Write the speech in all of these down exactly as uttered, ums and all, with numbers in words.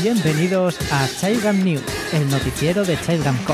Bienvenidos a Chaigam News, el noticiero de Chaigam Corp.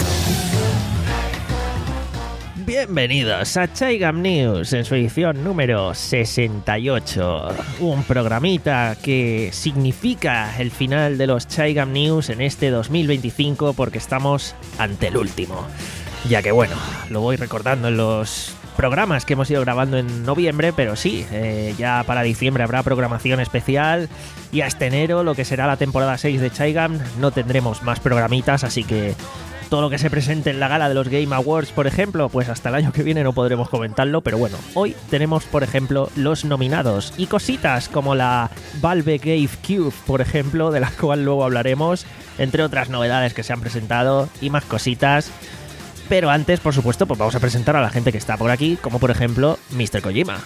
Bienvenidos a Chaigam News en su edición número sesenta y ocho. Un programita que significa el final de los Chaigam News en este dos mil veinticinco porque estamos ante el último. Ya que bueno, lo voy recordando en los programas que hemos ido grabando en noviembre, pero sí, eh, ya para diciembre habrá programación especial y hasta enero, lo que será la temporada seis de Chaigam, no tendremos más programitas, así que todo lo que se presente en la gala de los Game Awards, por ejemplo, pues hasta el año que viene no podremos comentarlo, pero bueno, hoy tenemos, por ejemplo, los nominados y cositas como la Valve Game Cube, por ejemplo, de la cual luego hablaremos, entre otras novedades que se han presentado y más cositas. Pero antes, por supuesto, pues vamos a presentar a la gente que está por aquí, como por ejemplo míster Kojima.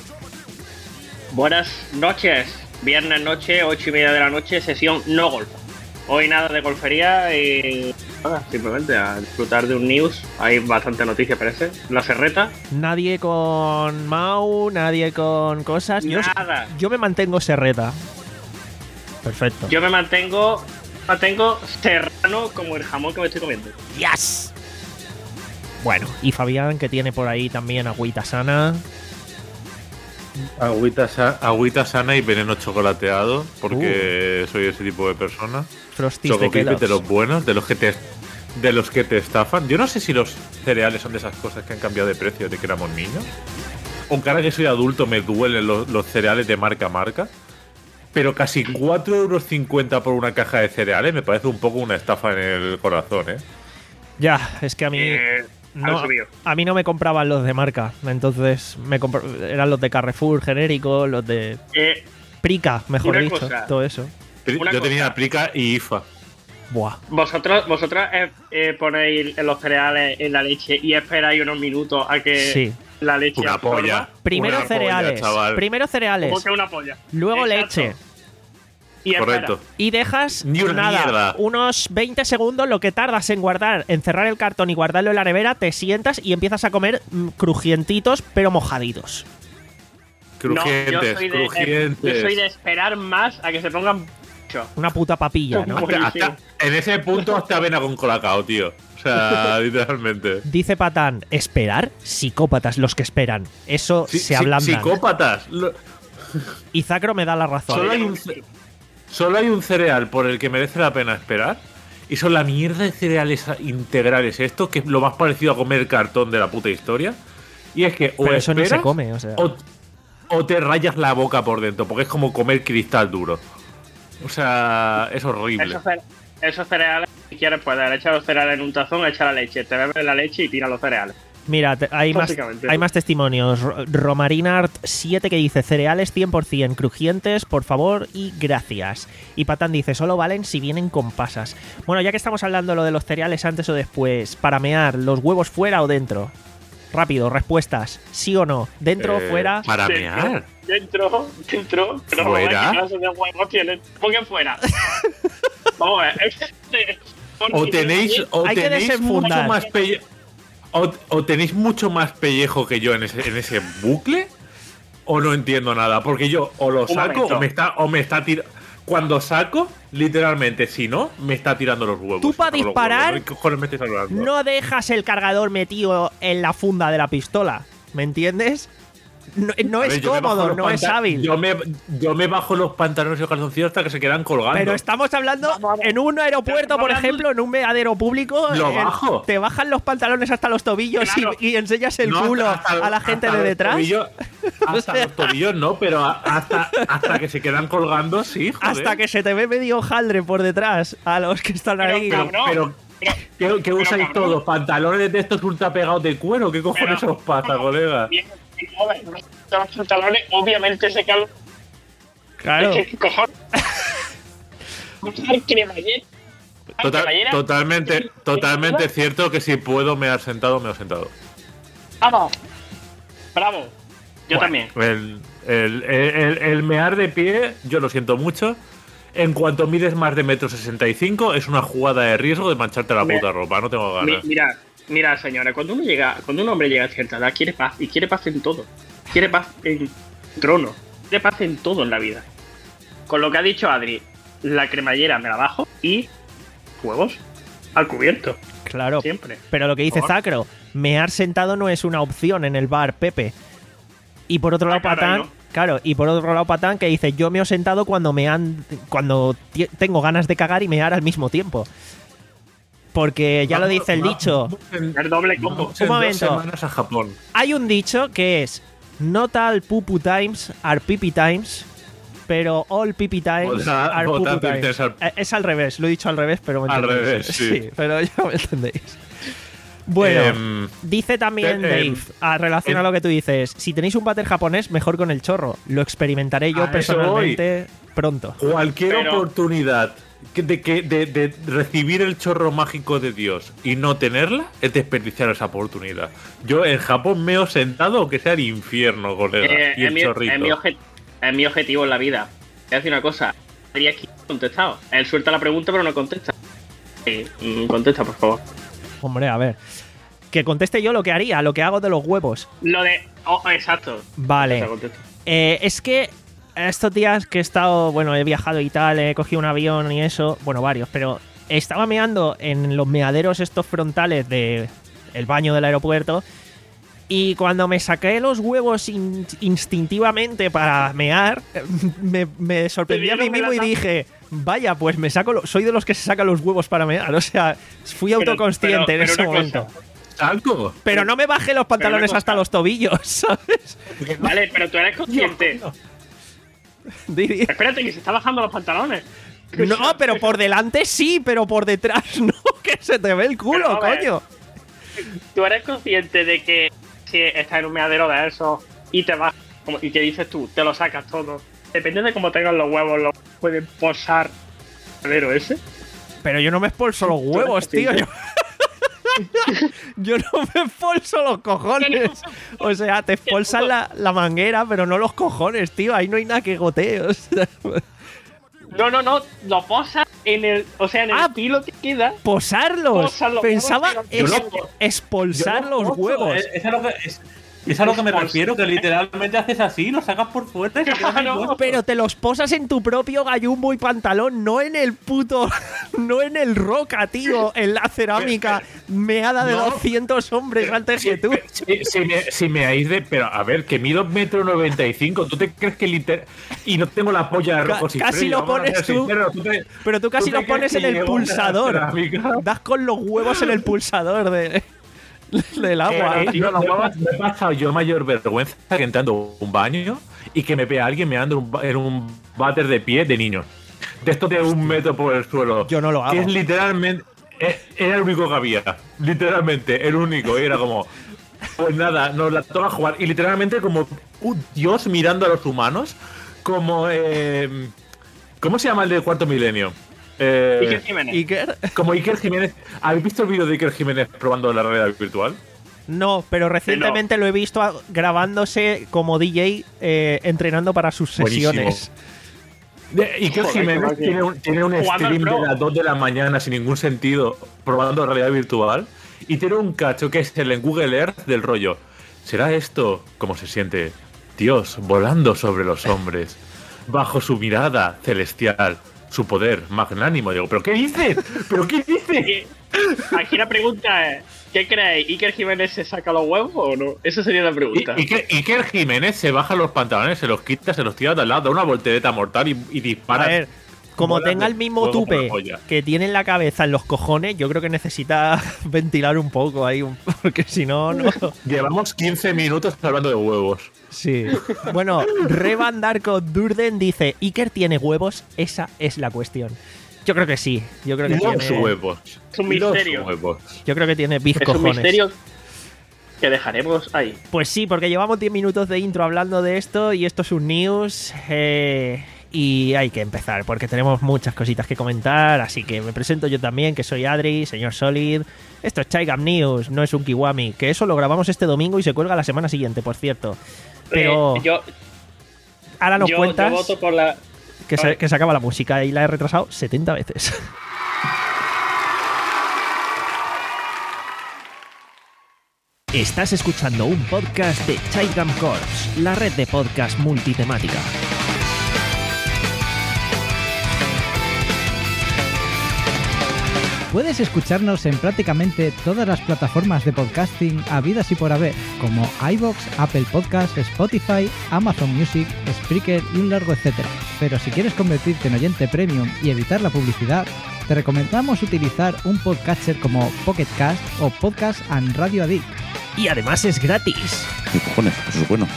Buenas noches, viernes noche, ocho y media de la noche, sesión no golf. Hoy nada de golfería y nada, simplemente a disfrutar de un news. Hay bastante noticia, parece. La serreta. Nadie con Mau, nadie con cosas. Yo, Nada. Yo me mantengo serreta. Perfecto. Yo me mantengo, mantengo serrano como el jamón que me estoy comiendo. ¡Yes! Bueno, y Fabián, que tiene por ahí también agüita sana. Agüita, sa- agüita sana y veneno chocolateado, porque uh. soy ese tipo de persona. Frosties de Chococrispy Kellogg's. de los buenos, de los que te de los que te estafan. Yo no sé si los cereales son de esas cosas que han cambiado de precio desde que éramos niños. Aunque ahora que soy adulto me duelen los, los cereales de marca a marca. Pero casi cuatro euros cincuenta por una caja de cereales me parece un poco una estafa en el corazón, ¿eh? Ya, es que a mí... Eh, No, a mí no me compraban los de marca, entonces me compr- eran los de Carrefour genéricos, los de Eh, Prica, mejor una dicho, cosa. todo eso. Yo Una tenía cosa. Prica y I F A. Buah. Vosotros, vosotras eh, eh, ponéis los cereales en la leche y esperáis unos minutos a que Sí. la leche Una absorba. polla. Primero Una cereales, polla, chaval. primero cereales, Como que una polla. luego Exacto. leche. Y espera. Correcto. Y dejas Ni una nada, mierda. unos veinte segundos, lo que tardas en guardar, en cerrar el cartón y guardarlo en la nevera, te sientas y empiezas a comer mm, crujientitos pero mojaditos. Crujientes, no, yo soy de, crujientes. Yo soy de esperar más a que se pongan mucho. Una puta papilla, ¿no? Como- Hasta- hasta- en ese punto hasta avena con colacao, tío. O sea, literalmente. Dice Patán, ¿esperar? Psicópatas los que esperan. Eso Sí, se sí, ablandan. psicópatas. Lo- Y Zacro me da la razón. Solo hay, un, ce- solo hay un cereal por el que merece la pena esperar. Y son la mierda de cereales integrales esto, que es lo más parecido a comer cartón de la puta historia. Y es que o Pero eso ni se esperas, come, o sea. o, o te rayas la boca por dentro, porque es como comer cristal duro. O sea, es horrible. Esos, cere- esos cereales, si quieres, puedes echar los cereales en un tazón, echar la leche, te bebes la leche y tiras los cereales. Mira, te- hay, más, Básicamente. hay más testimonios. Ro- Romarinart siete que dice cereales cien por ciento crujientes, por favor y gracias. Y Patán dice, solo valen si vienen con pasas. Bueno, ya que estamos hablando lo de los cereales antes o después, para mear, ¿los huevos fuera o dentro? Rápido, respuestas. ¿Sí o no? ¿Dentro o Eh, fuera? Para mear. Dentro, dentro, pero ¿Fuera? ¿qué clase de huevos tienen? ¿Por qué fuera? Vamos a ver. este- O tenéis, o Hay que tenéis mucho desenfundar. más pelle- o, o tenéis mucho más pellejo que yo en ese, en ese bucle, o no entiendo nada. Porque yo o lo Un saco momento. o me está, o me está tirando. Cuando saco, literalmente, si no, me está tirando los huevos. Tú pa' Los huevos. disparar, ¿Qué cojones me estáis hablando? No dejas el cargador metido en la funda de la pistola, ¿me entiendes? No, no A es ver, yo me bajo cómodo, los no es panta- hábil. Yo me, yo me bajo los pantalones y los calzoncillos hasta que se quedan colgando. Pero estamos hablando en un aeropuerto, por ejemplo, en un meadero público. Lo el- bajo. Te bajan los pantalones hasta los tobillos y- Claro. y, enseñas el No, hasta- culo hasta- a la gente hasta de los detrás. tobillos- hasta O sea- los tobillos no, pero a- hasta, hasta que se quedan colgando, sí, joder. Hasta que se te ve medio hojaldre por detrás a los que están Pero, ahí. cabrón. Pero, ¿qué, qué usáis cabrón. todos? ¿Pantalones de estos ultra pegados de cuero? ¿Qué cojones Pero- os pasa, colega? Bien, joven, los pantalones obviamente se calman. Claro. ¿Qué cojones? Usar cremallera. Total- Cremallera. totalmente, totalmente cierto que si puedo mear sentado, me he sentado. Vamos. Bravo. Yo Bueno, también. El, el, el- el mear de pie, yo lo siento mucho. En cuanto mides más de metro sesenta y cinco, es una jugada de riesgo de mancharte la Me- puta ropa. No tengo Mi- ganas. mira, mira, señores, cuando uno llega, cuando un hombre llega a cierta edad, quiere paz. Y quiere paz en todo. Quiere paz en trono. Quiere paz en todo en la vida. Con lo que ha dicho Adri, la cremallera me la bajo y huevos al cubierto. Claro, siempre. Pero lo que dice Por... Zacro, mear sentado no es una opción en el bar, Pepe. Y por otro ah, lado, claro, Patán, no. claro, y por otro lado, Patán, que dice, yo meo sentado cuando me han, cuando t- tengo ganas de cagar y mear al mismo tiempo. Porque ya vamos, lo dice el vamos, dicho. En, el doble combo. Un momento. Dos semanas a Japón. Hay un dicho que es, not all pupu times are pipi times, pero all pipi times Vota- are vota pupu times. Al- Eh, Es al revés, lo he dicho al revés, pero me Al entendéis. revés, sí. pero ya me entendéis. Bueno, Em, dice también te- Dave, em, a relación a em, lo que tú dices, si tenéis un váter japonés, mejor con el chorro. Lo experimentaré yo A eso personalmente pronto. Cualquier Pero- oportunidad que- de, que, de, de recibir el chorro mágico de Dios y no tenerla es desperdiciar esa oportunidad. Yo en Japón meo sentado, aunque sea el infierno, colega. Eh, y es, el mi, chorrito. es, mi obje- es mi objetivo en la vida. Te voy a decir una cosa. Tendría que contestado. Él suelta la pregunta, pero no contesta. Sí, mm, contesta, por favor. Hombre, a ver. Que conteste yo lo que haría, lo que hago de los huevos. Lo de. Oh, exacto. Vale. Contesta, contesta. Eh, es que estos días que he estado, bueno, he viajado y tal, he cogido un avión y eso, bueno, varios, pero estaba meando en los meaderos estos frontales de el baño del aeropuerto y cuando me saqué los huevos in- instintivamente para mear, me, me sorprendí a mí mismo y dije, vaya, pues me saco, lo- soy de los que se sacan los huevos para mear, o sea, fui Pero- autoconsciente pero- en ese pero una momento. cosa. ¿Algo? Pero no me bajé los pantalones cosa. hasta los tobillos, ¿sabes? Vale, pero tú eres consciente. Di- di- Espérate, que se está bajando los pantalones. No, pero por delante sí, pero por detrás no, que se te ve el culo, Pero, a ver. coño. Tú eres consciente de que si estás en un meadero de eso y te vas, como, y que dices tú, te lo sacas todo. Depende de cómo tengas los huevos, los pueden posar el meadero ese. Pero yo no me expulso los huevos, tío. Yo, yo no me expulso los cojones. O sea, te expulsan la, la manguera, pero no los cojones, tío. Ahí no hay nada que gotee. O sea, No, no, no, lo posas en el, o sea, en el Ah, filo que queda. posarlos. Posar los Pensaba huevos, es, yo no- expulsar Yo no los poso, huevos. Es, es a lo que, es, es a lo que me refiero, que literalmente haces así, lo sacas por fuera y se quedan Claro. los huevos. Pero te los posas en tu propio gallumbo y pantalón, no en el puto. No en el roca, tío. En la cerámica meada de No. doscientos hombres antes que tú. Si, si me, si me habéis de. Pero a ver, que mido metro noventa y cinco. ¿Tú te crees que liter... Y no tengo la polla de Ca- rojo sin casi frío, lo vamos a pones ser tú. sinceros, tú te- Pero tú casi ¿tú te lo pones crees en que el llevo una pulsador. cerámica? Das con los huevos en el pulsador de, del agua. Eh, yo, me he- me he pasado yo mayor vergüenza que entrando a un baño y que me vea alguien meando en un, ba- en un váter de pie de niños. De esto de un metro por el suelo. Yo no lo hago. Que es literalmente. eh, Era el único que había. Literalmente, el único. Y era como. Pues nada, nos la toca jugar. Y literalmente, como un dios mirando a los humanos. Como. Eh, ¿Cómo se llama el del cuarto milenio? Eh, Iker Jiménez. Iker, como Iker Jiménez. ¿Habéis visto el vídeo de Iker Jiménez probando la realidad virtual? no, pero recientemente lo he visto a- grabándose como D J eh, entrenando para sus Buenísimo. sesiones. De- Iker Joder, Jiménez qué tiene un, tiene un Jugando al stream Pro. de las dos de la mañana sin ningún sentido, probando realidad virtual. Y tiene un cacho que es el en Google Earth del rollo. ¿Será esto como se siente Dios volando sobre los hombres? Bajo su mirada celestial, su poder magnánimo. Digo, ¿pero qué dices? ¿Pero qué dices? Y aquí la pregunta es: ¿qué creéis? ¿Iker Jiménez se saca los huevos o no? Esa sería la Y, pregunta. Iker, Iker Jiménez se baja los pantalones, se los quita, se los tira de al lado, da una voltereta mortal y, y dispara. A ver, como bolas tenga de el mismo fuego por la tupe polla. que tiene en la cabeza en los cojones, yo creo que necesita ventilar un poco ahí, un- porque si no, no. Llevamos quince minutos hablando de huevos. Sí. Bueno, Revan Darko Durden dice: ¿Iker tiene huevos? Esa es la cuestión. Yo creo que sí. Yo creo que Los tiene. huevos. Es un Los misterio. huevos. Yo creo que tiene big Es un cojones. misterio que dejaremos ahí. Pues sí, porque llevamos diez minutos de intro hablando de esto y esto es un news. eh, y hay que empezar porque tenemos muchas cositas que comentar. Así que me presento yo también, que soy Adri, señor Solid. Esto es Chaigam News, no es un Kiwami. Que eso lo grabamos este domingo y se cuelga la semana siguiente, por cierto. Pero Eh, yo, ahora nos yo, cuentas yo voto por la. que, se, que se acaba la música y la he retrasado setenta veces. Estás escuchando un podcast de Chaigam Corps, la red de podcast multitemática. Puedes escucharnos en prácticamente todas las plataformas de podcasting habidas y por haber, como iVoox, Apple Podcasts, Spotify, Amazon Music, Spreaker y un largo etcétera. Pero si quieres convertirte en oyente premium y evitar la publicidad, te recomendamos utilizar un podcatcher como Pocket Cast o Podcast and Radio Addict. Y además es gratis. ¿Qué cojones? Eso es bueno.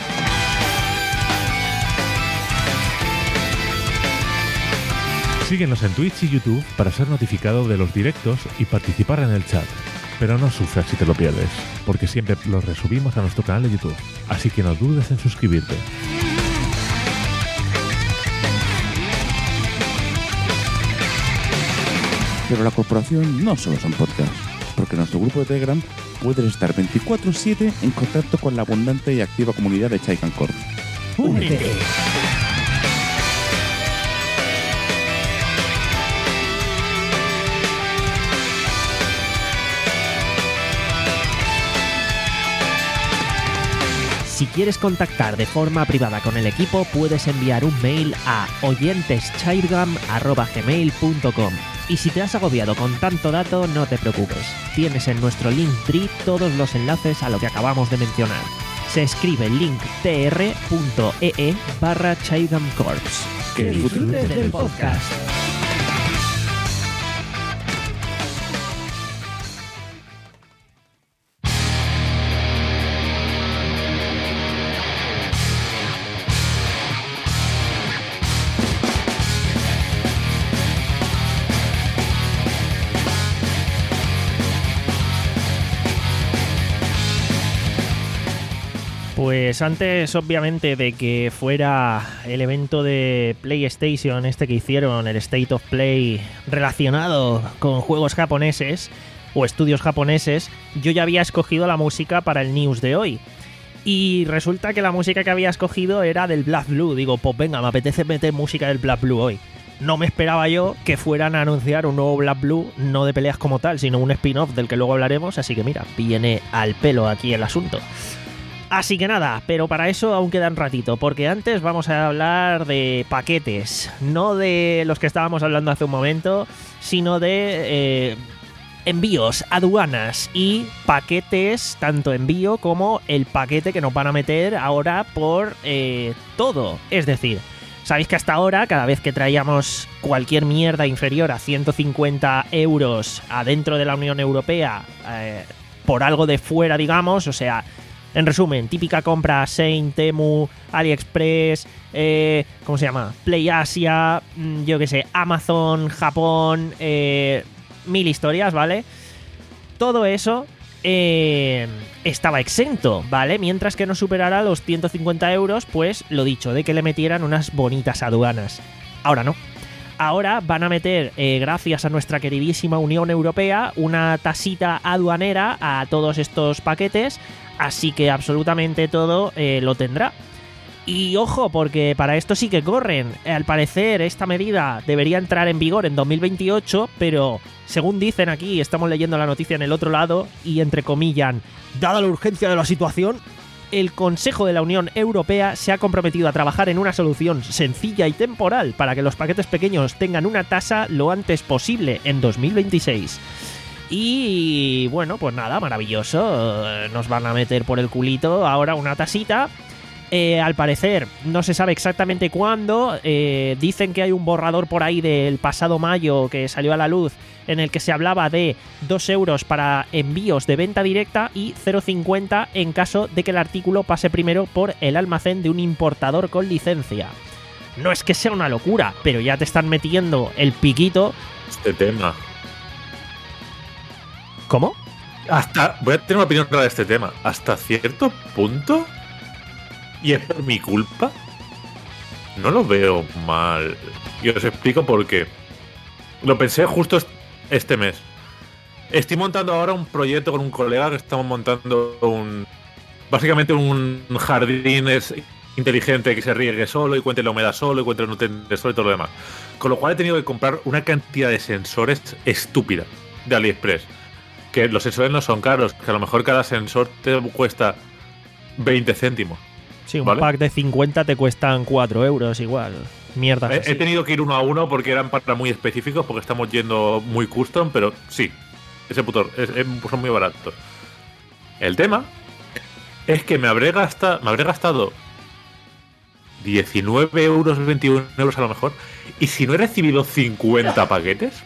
Síguenos en Twitch y YouTube para ser notificado de los directos y participar en el chat. Pero no sufras si te lo pierdes, porque siempre los resubimos a nuestro canal de YouTube. Así que no dudes en suscribirte. Pero la corporación no solo son podcasts, porque en nuestro grupo de Telegram puedes estar veinticuatro siete en contacto con la abundante y activa comunidad de Chaigan Corp. ¡Únete! Si quieres contactar de forma privada con el equipo, puedes enviar un mail a oyenteschairgam arroba gmail punto com. Y si te has agobiado con tanto dato, no te preocupes. Tienes en nuestro Linktree todos los enlaces a lo que acabamos de mencionar. Se escribe linktr punto ee barra Chairgam Corps. ¡Que disfrutes del podcast! Pues antes, obviamente, de que fuera el evento de PlayStation, este que hicieron, el State of Play, relacionado con juegos japoneses o estudios japoneses, yo ya había escogido la música para el news de hoy. Y resulta que la música que había escogido era del Black Blue. Digo, pues venga, me apetece meter música del Black Blue hoy. No me esperaba yo que fueran a anunciar un nuevo Black Blue, no de peleas como tal, sino un spin-off del que luego hablaremos. Así que mira, viene al pelo aquí el asunto. Así que nada, pero para eso aún queda un ratito, porque antes vamos a hablar de paquetes, no de los que estábamos hablando hace un momento, sino de eh, envíos, aduanas y paquetes, tanto envío como el paquete que nos van a meter ahora por eh, todo. Es decir, sabéis que hasta ahora, cada vez que traíamos cualquier mierda inferior a ciento cincuenta euros adentro de la Unión Europea, eh, por algo de fuera, digamos, o sea... En resumen, típica compra Shein, Temu, AliExpress, eh, ¿cómo se llama? PlayAsia, yo qué sé, Amazon, Japón, eh, mil historias, ¿vale? Todo eso eh, estaba exento, ¿vale? Mientras que no superara los ciento cincuenta euros, pues lo dicho, de que le metieran unas bonitas aduanas. Ahora no. Ahora van a meter, eh, gracias a nuestra queridísima Unión Europea, una tasita aduanera a todos estos paquetes, así que absolutamente todo eh, lo tendrá. Y ojo, porque para esto sí que corren. Al parecer esta medida debería entrar en vigor en dos mil veintiocho, pero según dicen aquí, estamos leyendo la noticia en el otro lado, y entrecomillan, dada la urgencia de la situación, el Consejo de la Unión Europea se ha comprometido a trabajar en una solución sencilla y temporal para que los paquetes pequeños tengan una tasa lo antes posible en dos mil veintiséis. Y bueno, pues nada, maravilloso. Nos van a meter por el culito ahora una tasita. Eh, al parecer, no se sabe exactamente cuándo. Eh, dicen que hay un borrador por ahí del pasado mayo que salió a la luz en el que se hablaba de dos euros para envíos de venta directa y cero coma cincuenta en caso de que el artículo pase primero por el almacén de un importador con licencia. No es que sea una locura, pero ya te están metiendo el piquito. Este tema. ¿Cómo? Hasta, voy a tener una opinión clara de este tema. Hasta cierto punto, y es por mi culpa, no lo veo mal. Y os explico por qué. Lo pensé justo este mes. Estoy montando ahora un proyecto con un colega que estamos montando un... Básicamente un jardín es inteligente que se riegue solo y cuente la humedad solo y cuente los nutrientes solo y todo lo demás. Con lo cual he tenido que comprar una cantidad de sensores estúpida de AliExpress. Que los sensores no son caros, que a lo mejor cada sensor te cuesta veinte céntimos. Sí, un ¿vale? pack de cincuenta te cuestan cuatro euros igual. mierdas He, así. he tenido que ir uno a uno porque eran para muy específicos, porque estamos yendo muy custom, pero sí, ese puto es, es, son muy baratos. El tema es que me habré gastado, me habré gastado diecinueve euros, veintiuno euros a lo mejor, y si no he recibido cincuenta paquetes,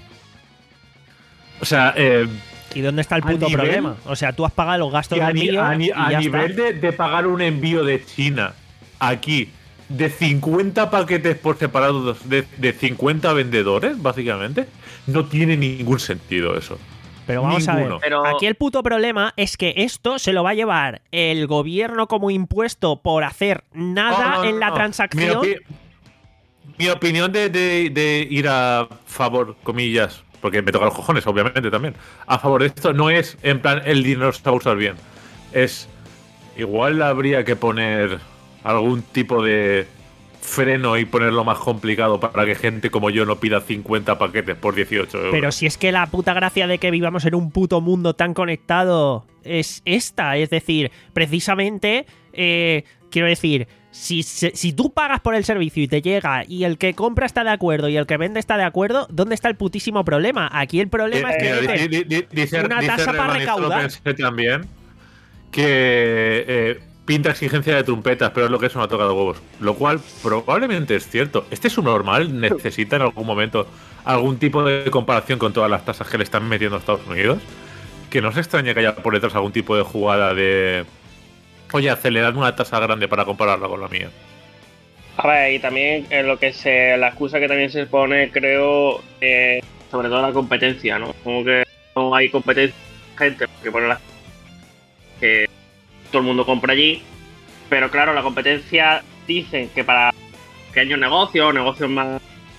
o sea, eh, ¿Y dónde está el a puto nivel- problema? O sea, tú has pagado los gastos que de a, ni- envío a ni- y a ya nivel está. de, de pagar un envío de China aquí de cincuenta paquetes por separado de, de cincuenta vendedores, básicamente, no tiene ningún sentido eso. Pero vamos a ver, Ninguno. Pero- aquí el puto problema es que esto se lo va a llevar el gobierno como impuesto por hacer nada No, no, en la no. transacción. Mi, opi- mi opinión de, de- de ir a favor, comillas, porque me toca los cojones, obviamente, también, a favor de esto, no es en plan el dinero se va a usar bien. Es igual habría que poner algún tipo de freno y ponerlo más complicado para que gente como yo no pida cincuenta paquetes por dieciocho euros. Pero si es que la puta gracia de que vivamos en un puto mundo tan conectado es esta, es decir, precisamente, eh, quiero decir, si, se- si tú pagas por el servicio y te llega y el que compra está de acuerdo y el que vende está de acuerdo, ¿dónde está el putísimo problema? Aquí el problema es que Eh, meten di- di- di- dice, una dice tasa para Reman, esto lo recaudar. pensé también, que eh, pinta exigencia de trompetas, pero es lo que es una toca de huevos. Lo cual probablemente es cierto. ¿Este subnormal necesita en algún momento algún tipo de comparación con todas las tasas que le están metiendo a Estados Unidos? Que no se extraña que haya por detrás algún tipo de jugada de... Oye, aceleradme una tasa grande para compararla con la mía. A ver, y también en lo que se, la excusa que también se pone, creo, eh, sobre todo la competencia, ¿no? Como que no hay competencia, gente que pone la que todo el mundo compra allí, pero claro, la competencia dicen que para pequeños negocios, negocios más,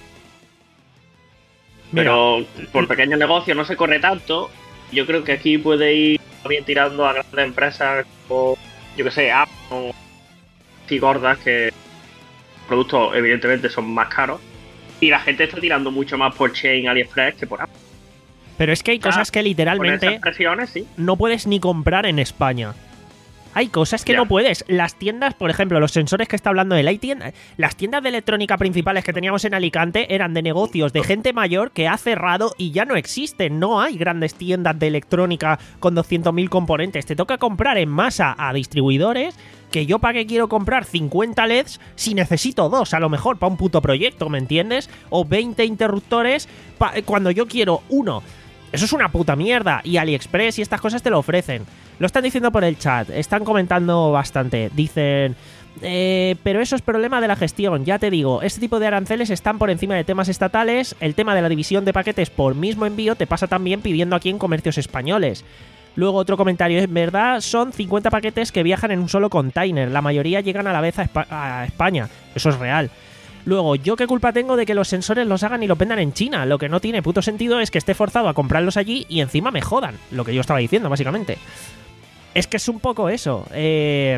Mira, pero por pequeños negocios no se corre tanto. Yo creo que aquí puede ir bien tirando a grandes empresas como, yo que sé, Amazon y gordas, que productos evidentemente son más caros, y la gente está tirando mucho más por Chain, AliExpress que por Amazon. pero es que hay cosas que Con esas literalmente presiones, sí. no puedes ni comprar en España. Hay cosas que Ya. no puedes. Las tiendas, por ejemplo, los sensores que está hablando él, hay tiendas, las tiendas de electrónica principales que teníamos en Alicante eran de negocios de gente mayor que ha cerrado y ya no existen. No hay grandes tiendas de electrónica con doscientos mil componentes. Te toca comprar en masa a distribuidores, que yo para qué quiero comprar cincuenta L E Ds si necesito dos, a lo mejor, para un puto proyecto, ¿me entiendes? O veinte interruptores pa- cuando yo quiero uno. Eso es una puta mierda. Y AliExpress y estas cosas te lo ofrecen. Lo están diciendo por el chat. Están comentando bastante. Dicen... Eh, pero eso es problema de la gestión. Ya te digo, este tipo de aranceles están por encima de temas estatales. El tema de la división de paquetes por mismo envío te pasa también pidiendo aquí en comercios españoles. Luego otro comentario. En verdad son cincuenta paquetes que viajan en un solo container. La mayoría llegan a la vez a, Espa- a España. Eso es real. Luego, ¿yo qué culpa tengo de que los sensores los hagan y los vendan en China? Lo que no tiene puto sentido es que esté forzado a comprarlos allí y encima me jodan. Lo que yo estaba diciendo, básicamente. Es que es un poco eso. Eh...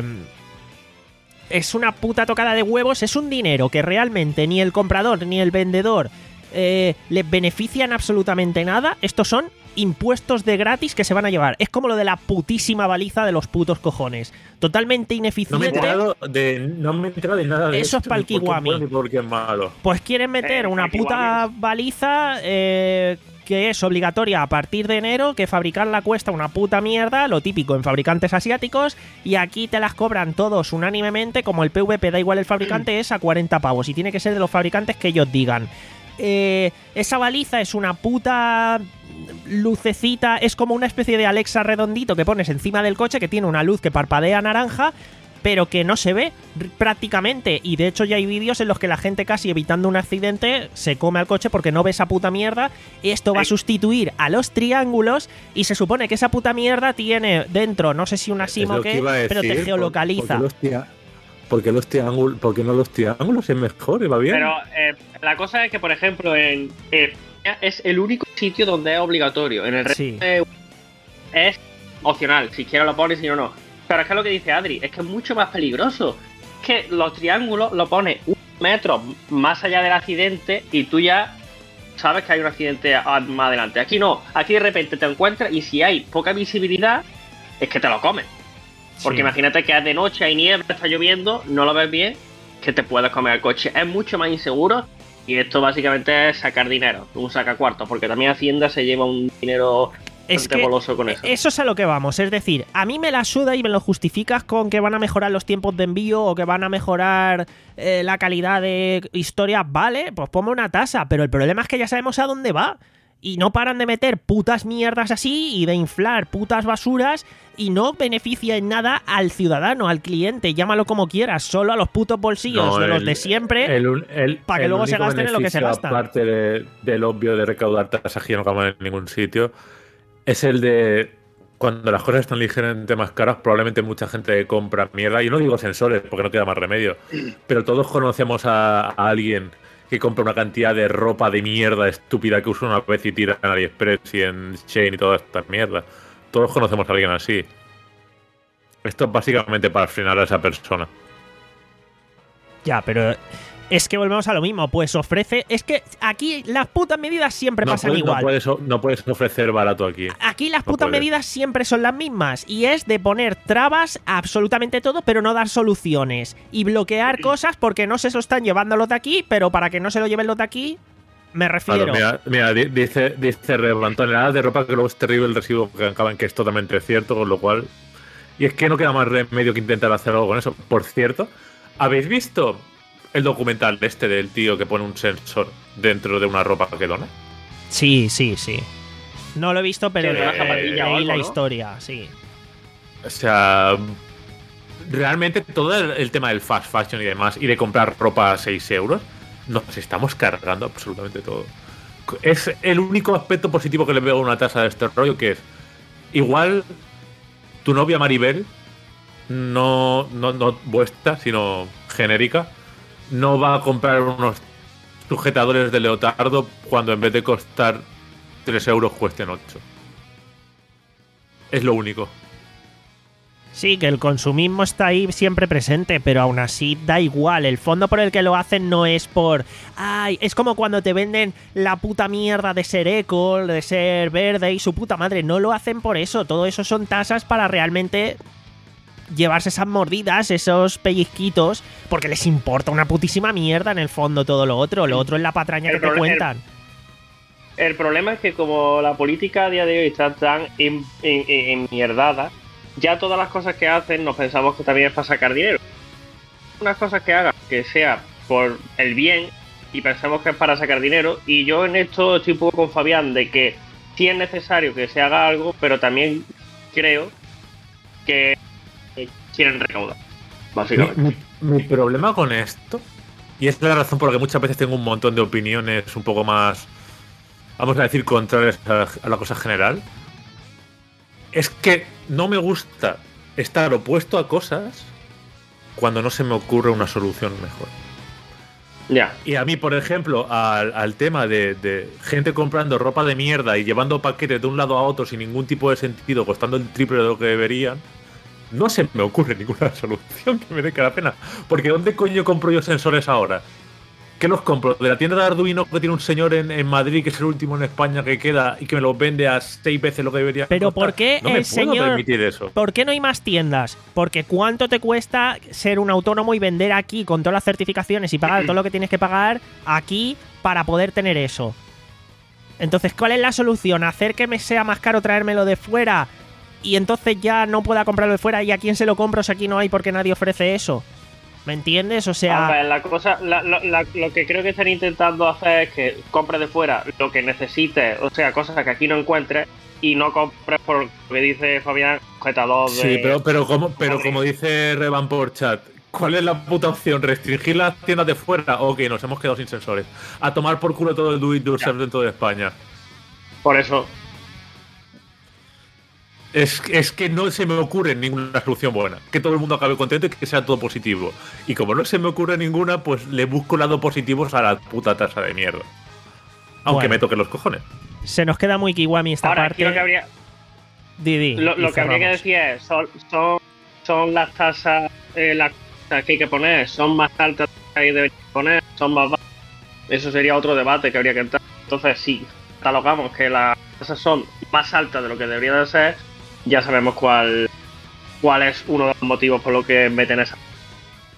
Es una puta tocada de huevos. Es un dinero que realmente ni el comprador ni el vendedor eh, les benefician absolutamente nada. Estos son impuestos de gratis que se van a llevar. Es como lo de la putísima baliza de los putos cojones. Totalmente No me he ineficiente. enterado de, no me he enterado de nada de Eso es esto, pa'l ni por qué Kiwami. bueno ni por qué es malo. Pues quieren meter Eh, una aquí puta igual baliza eh, que es obligatoria a partir de enero, que fabricarla cuesta una puta mierda, lo típico en fabricantes asiáticos, y aquí te las cobran todos unánimemente, como el P V P da igual el fabricante, es a cuarenta pavos, y tiene que ser de los fabricantes que ellos digan. Eh, esa baliza es una puta lucecita, es como una especie de Alexa redondito que pones encima del coche, que tiene una luz que parpadea naranja, pero que no se ve r- prácticamente. Y de hecho ya hay vídeos en los que la gente, casi evitando un accidente, se come al coche porque no ve esa puta mierda. Esto va a sustituir a los triángulos, y se supone que esa puta mierda tiene dentro, no sé si una SIM o qué, pero te geolocaliza. Porque los, tia- porque los triángulos, porque no los triángulos es mejor y va bien. Pero eh, la cosa es que, por ejemplo, en eh, es el único sitio donde es obligatorio. En el resto Sí. de- es opcional. Si quieres lo pones, si no, no. Pero es que lo que dice Adri, es que es mucho más peligroso. Es que los triángulos lo pones un metro más allá del accidente y tú ya sabes que hay un accidente a- más adelante. Aquí no. Aquí de repente te encuentras y si hay poca visibilidad, es que te lo comes. Porque Sí. imagínate que es de noche, hay niebla, está lloviendo, no lo ves bien, que te puedes comer el coche. Es mucho más inseguro y esto básicamente es sacar dinero, un sacacuartos, porque también Hacienda se lleva un dinero Es que goloso con eso. Eso es a lo que vamos, es decir, a mí me la suda y me lo justificas con que van a mejorar los tiempos de envío o que van a mejorar eh, la calidad de historia, vale, pues ponme una tasa, pero el problema es que ya sabemos a dónde va y no paran de meter putas mierdas así y de inflar putas basuras y no beneficia en nada al ciudadano, al cliente, llámalo como quieras, solo a los putos bolsillos No, de los el- de siempre el- el- para que el luego se único gasten en lo que se beneficio, gastan. aparte de- del obvio de recaudar tasas que ya no acaban en ningún sitio, es el de cuando las cosas están ligeramente más caras, probablemente mucha gente compra mierda. Y no digo sensores, porque no queda más remedio, pero todos conocemos a, a alguien que compra una cantidad de ropa de mierda estúpida que usa una vez y tira en AliExpress y en Shein y toda esta mierda. Todos conocemos a alguien así. Esto es básicamente para frenar a esa persona. Ya, pero es que volvemos a lo mismo, pues ofrece... Es que aquí las putas medidas siempre No pasan puedes, igual. no puedes, no puedes ofrecer barato aquí. Aquí las No putas puedes. medidas siempre son las mismas y es de poner trabas a absolutamente todo pero no dar soluciones y bloquear cosas porque no se lo están llevando los de aquí, pero para que no se lo lleven los de aquí, me refiero. Claro, mira, mira, di- dice, dice Revan, toneladas de ropa que luego es terrible el residuo que acaban, que es totalmente cierto, con lo cual... Y es que no queda más remedio que intentar hacer algo con eso. Por cierto, ¿habéis visto el documental este del tío que pone un sensor dentro de una ropa que dona? Sí, sí, sí. No lo he visto, pero Sí, de una le- zapatilla leí o algo, la ¿no? historia, sí. O sea, realmente todo el, el tema del fast fashion y demás, y de comprar ropa a seis euros, nos estamos cargando absolutamente todo. Es el único aspecto positivo que le veo a una tasa de este rollo, que es, igual tu novia Maribel, no, no, no vuestra, sino genérica, no va a comprar unos sujetadores de leotardo cuando en vez de costar tres euros cuesten ocho. Es lo único. Sí, que el consumismo está ahí siempre presente, pero aún así da igual. El fondo por el que lo hacen no es por... Ay, es como cuando te venden la puta mierda de ser eco, de ser verde y su puta madre. No lo hacen por eso. Todo eso son tasas para realmente llevarse esas mordidas, esos pellizquitos, porque les importa una putísima mierda en el fondo todo lo otro. Lo otro es la patraña El que te proble- cuentan. El problema es que como la política a día de hoy está tan en- en- en- enmierdada, ya todas las cosas que hacen nos pensamos que también es para sacar dinero. Unas cosas que hagan que sea por el bien y pensamos que es para sacar dinero, y yo en esto estoy un poco con Fabián de que sí es necesario que se haga algo, pero también creo que quieren recaudar, básicamente. Mi, mi- mi problema con esto, y es la razón por la que muchas veces tengo un montón de opiniones un poco más, vamos a decir, contrarias a, a la cosa general, es que no me gusta estar opuesto a cosas cuando no se me ocurre una solución mejor. Ya. Y a mí, por ejemplo, al, al tema de, de gente comprando ropa de mierda y llevando paquetes de un lado a otro sin ningún tipo de sentido, costando el triple de lo que deberían, no se me ocurre ninguna solución que merezca la pena. Porque ¿dónde coño compro yo sensores ahora? ¿Qué los compro? ¿De la tienda de Arduino que tiene un señor en, en Madrid, que es el último en España que queda y que me los vende a seis veces lo que debería Pero costar? ¿por qué no me el puedo señor- permitir eso. ¿Por qué no hay más tiendas? Porque ¿cuánto te cuesta ser un autónomo y vender aquí con todas las certificaciones y pagar todo lo que tienes que pagar aquí para poder tener eso? Entonces, ¿cuál es la solución? ¿Hacer que me sea más caro traérmelo de fuera y entonces ya no pueda comprarlo de fuera? ¿Y a quién se lo compro si aquí no hay porque nadie ofrece eso? ¿Me entiendes? O A sea... ver, la cosa, la- la- la- lo que creo que están intentando hacer es que compres de fuera lo que necesites, o sea, cosas que aquí no encuentres, y no compres por lo que dice Fabián, sujetador de... Sí, pero, pero, como, pero como dice Revan por chat, ¿cuál es la puta opción? ¿Restringir las tiendas de fuera? Ok, nos hemos quedado sin sensores. A tomar por culo todo el do it yourself dentro de España. Por eso, Es, es que no se me ocurre ninguna solución buena. Que todo el mundo acabe contento y que sea todo positivo. Y como no se me ocurre ninguna, pues le busco lados positivos a la puta tasa de mierda. Aunque Bueno. me toquen los cojones. Se nos queda muy kiwami esta ahora parte. aquí lo que habría, Didi, lo, y lo que habría que cerramos. decir es, son, son, son las tasas, eh, las tasas que hay que poner, son más altas que hay debería poner, son más bajas. Eso sería otro debate que habría que entrar. Entonces, si catalogamos que las tasas son más altas de lo que deberían de ser, ya sabemos cuál, cuál es uno de los motivos por los que meten esa.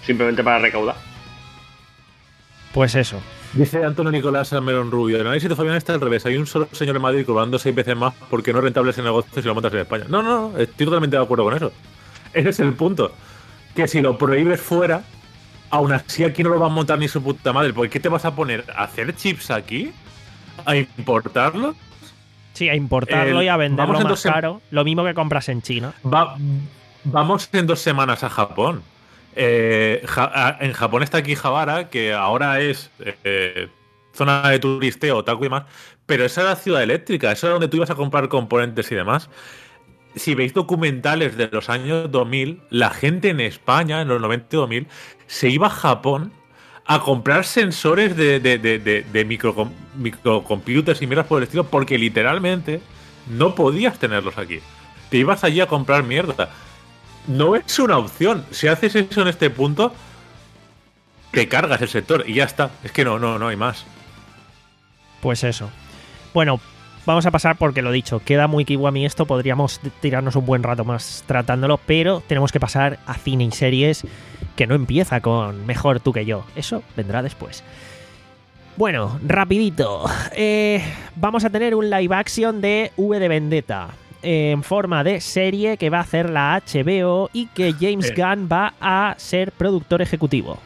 simplemente para recaudar. Pues eso. Dice Antonio Nicolás Almerón Rubio: el análisis de Fabián está al revés. Hay un solo señor en Madrid cobrando seis veces más porque no es rentable ese negocio si lo montas en España. No, no, no, estoy totalmente de acuerdo con eso. Ese es el punto. Que si lo prohíbes fuera, aún así aquí no lo van a montar ni su puta madre. ¿Por qué te vas a poner a hacer chips aquí? ¿A importarlo? Sí, a importarlo El- y a venderlo vamos en más dos sem- caro. Lo mismo que compras en China. Va- vamos en dos semanas a Japón. Eh, Ja- a- en Japón está Akihabara, que ahora es eh, zona de turisteo, otaku y demás, pero esa era la ciudad eléctrica, eso era donde tú ibas a comprar componentes y demás. Si veis documentales de los años dos mil, la gente en España, en los noventa y dos mil, se iba a Japón a comprar sensores de, de, de, de, de microcom- microcomputers y mierdas por el estilo, porque literalmente no podías tenerlos aquí. Te ibas allí a comprar mierda. No es una opción. Si haces eso en este punto, te cargas el sector y ya está. Es que no, no, no hay más. Pues eso. Bueno, vamos a pasar porque lo dicho, queda muy kiwami esto, podríamos tirarnos un buen rato más tratándolo, pero tenemos que pasar a cine y series, que no empieza con Mejor tú que yo. Eso vendrá después. Bueno, rapidito. Eh, vamos a tener un live action de V de Vendetta en forma de serie que va a hacer la H B O y que James Eh. Gunn va a ser productor ejecutivo.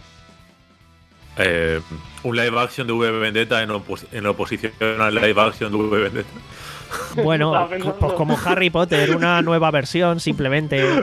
Eh, un live action de V Vendetta en, opos- en oposición al live action de V Vendetta. Bueno, Estaba pensando. pues como Harry Potter, una nueva versión simplemente. eh,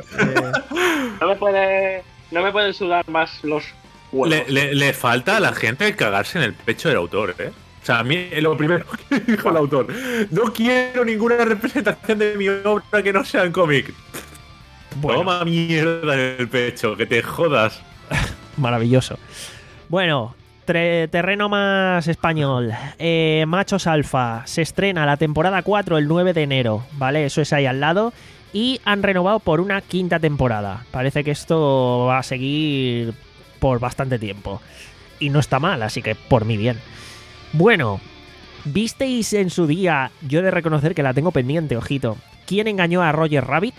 No me puede, no me pueden sudar más los huevos. Le, le- le falta a la gente cagarse en el pecho del autor, ¿eh? O sea, a mí eh, lo primero que dijo el autor: no quiero ninguna representación de mi obra que no sea en cómic. Bueno. Toma mierda en el pecho, que te jodas. Maravilloso. Bueno, tre- terreno más español. Eh, Machos Alfa. Se estrena la temporada cuatro el nueve de enero, ¿vale? Eso es ahí al lado. Y han renovado por una quinta temporada. Parece que esto va a seguir por bastante tiempo. Y no está mal, así que por mi bien. Bueno, ¿visteis en su día? Yo he de reconocer que la tengo pendiente, ojito. ¿Quién engañó a Roger Rabbit?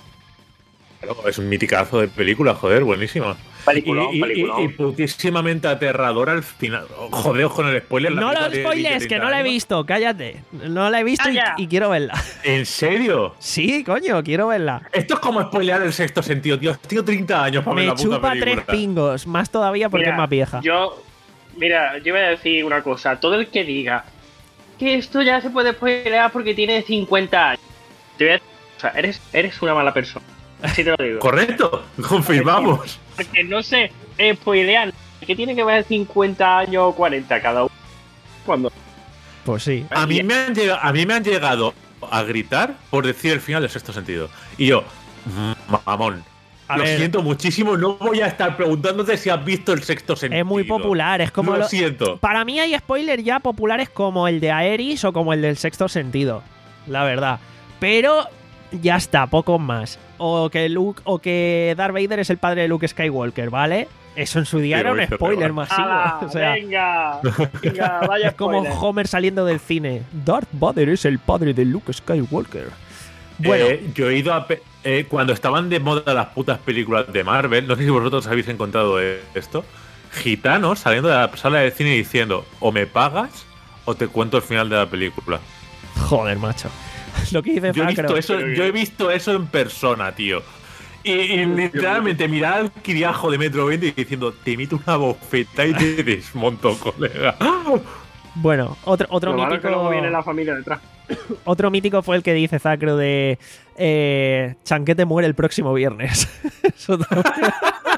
Claro, es un miticazo de película, joder, buenísima. Peliculón, y, y- peliculón. y- y putísimamente aterradora al final. Jodeos con el spoiler. la No película lo de spoilers, veinte, que no la he años. visto, cállate. No la he visto y, Calla. y quiero verla. ¿En serio? Sí, coño, quiero verla. Esto es como spoilear el sexto sentido, tío. Tengo treinta años para ver Me la puta chupa película. tres pingos, más todavía porque Mira, es más vieja. Yo, mira, yo voy a decir una cosa. Todo el que diga que esto ya se puede spoilear porque tiene cincuenta años, te voy a decir, o sea, eres, eres una mala persona. Así te lo digo. Correcto, confirmamos. Porque no se spoilean. ¿Qué tiene que ver cincuenta años o cuarenta cada uno? Cuando Pues sí. A mí, me han llegado, a mí me han llegado a gritar por decir el final del sexto sentido. Y yo, "Mm, mamón, A lo ver. siento muchísimo, no voy a estar preguntándote si has visto el sexto sentido. Es muy popular, es como Lo lo- siento. Para mí hay spoilers ya populares como el de Aerys o como el del sexto sentido, la verdad. Pero ya está, poco más. O que Luke, o que Darth Vader es el padre de Luke Skywalker, ¿vale? Eso en su día Sí, era lo un hizo, spoiler pero- masivo. ¡Hala! O sea, venga, venga, vaya es como spoiler. Homer saliendo del cine. Darth Vader es el padre de Luke Skywalker. Bueno, Eh, yo he ido a. pe- eh, cuando estaban de moda las putas películas de Marvel, no sé si vosotros habéis encontrado eh, esto. Gitanos saliendo de la sala de cine diciendo: o me pagas o te cuento el final de la película. joder, macho. Lo que dice Yo he, Zacro. visto eso, Pero- yo he visto eso en persona, tío. Y, y literalmente mirar al criajo de metro veinte y diciendo: te emito una bofeta y te desmonto, colega. Bueno, otro, otro Lo malo es que luego mítico. viene la familia detrás. Otro mítico fue el que dice Zacro de eh, Chanquete muere el próximo viernes. Eso también.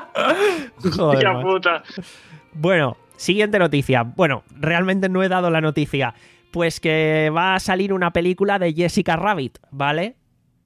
Joder, Hostia macho. puta. Bueno, siguiente noticia. Bueno, realmente no he dado la noticia. Pues que va a salir una película de Jessica Rabbit, ¿vale?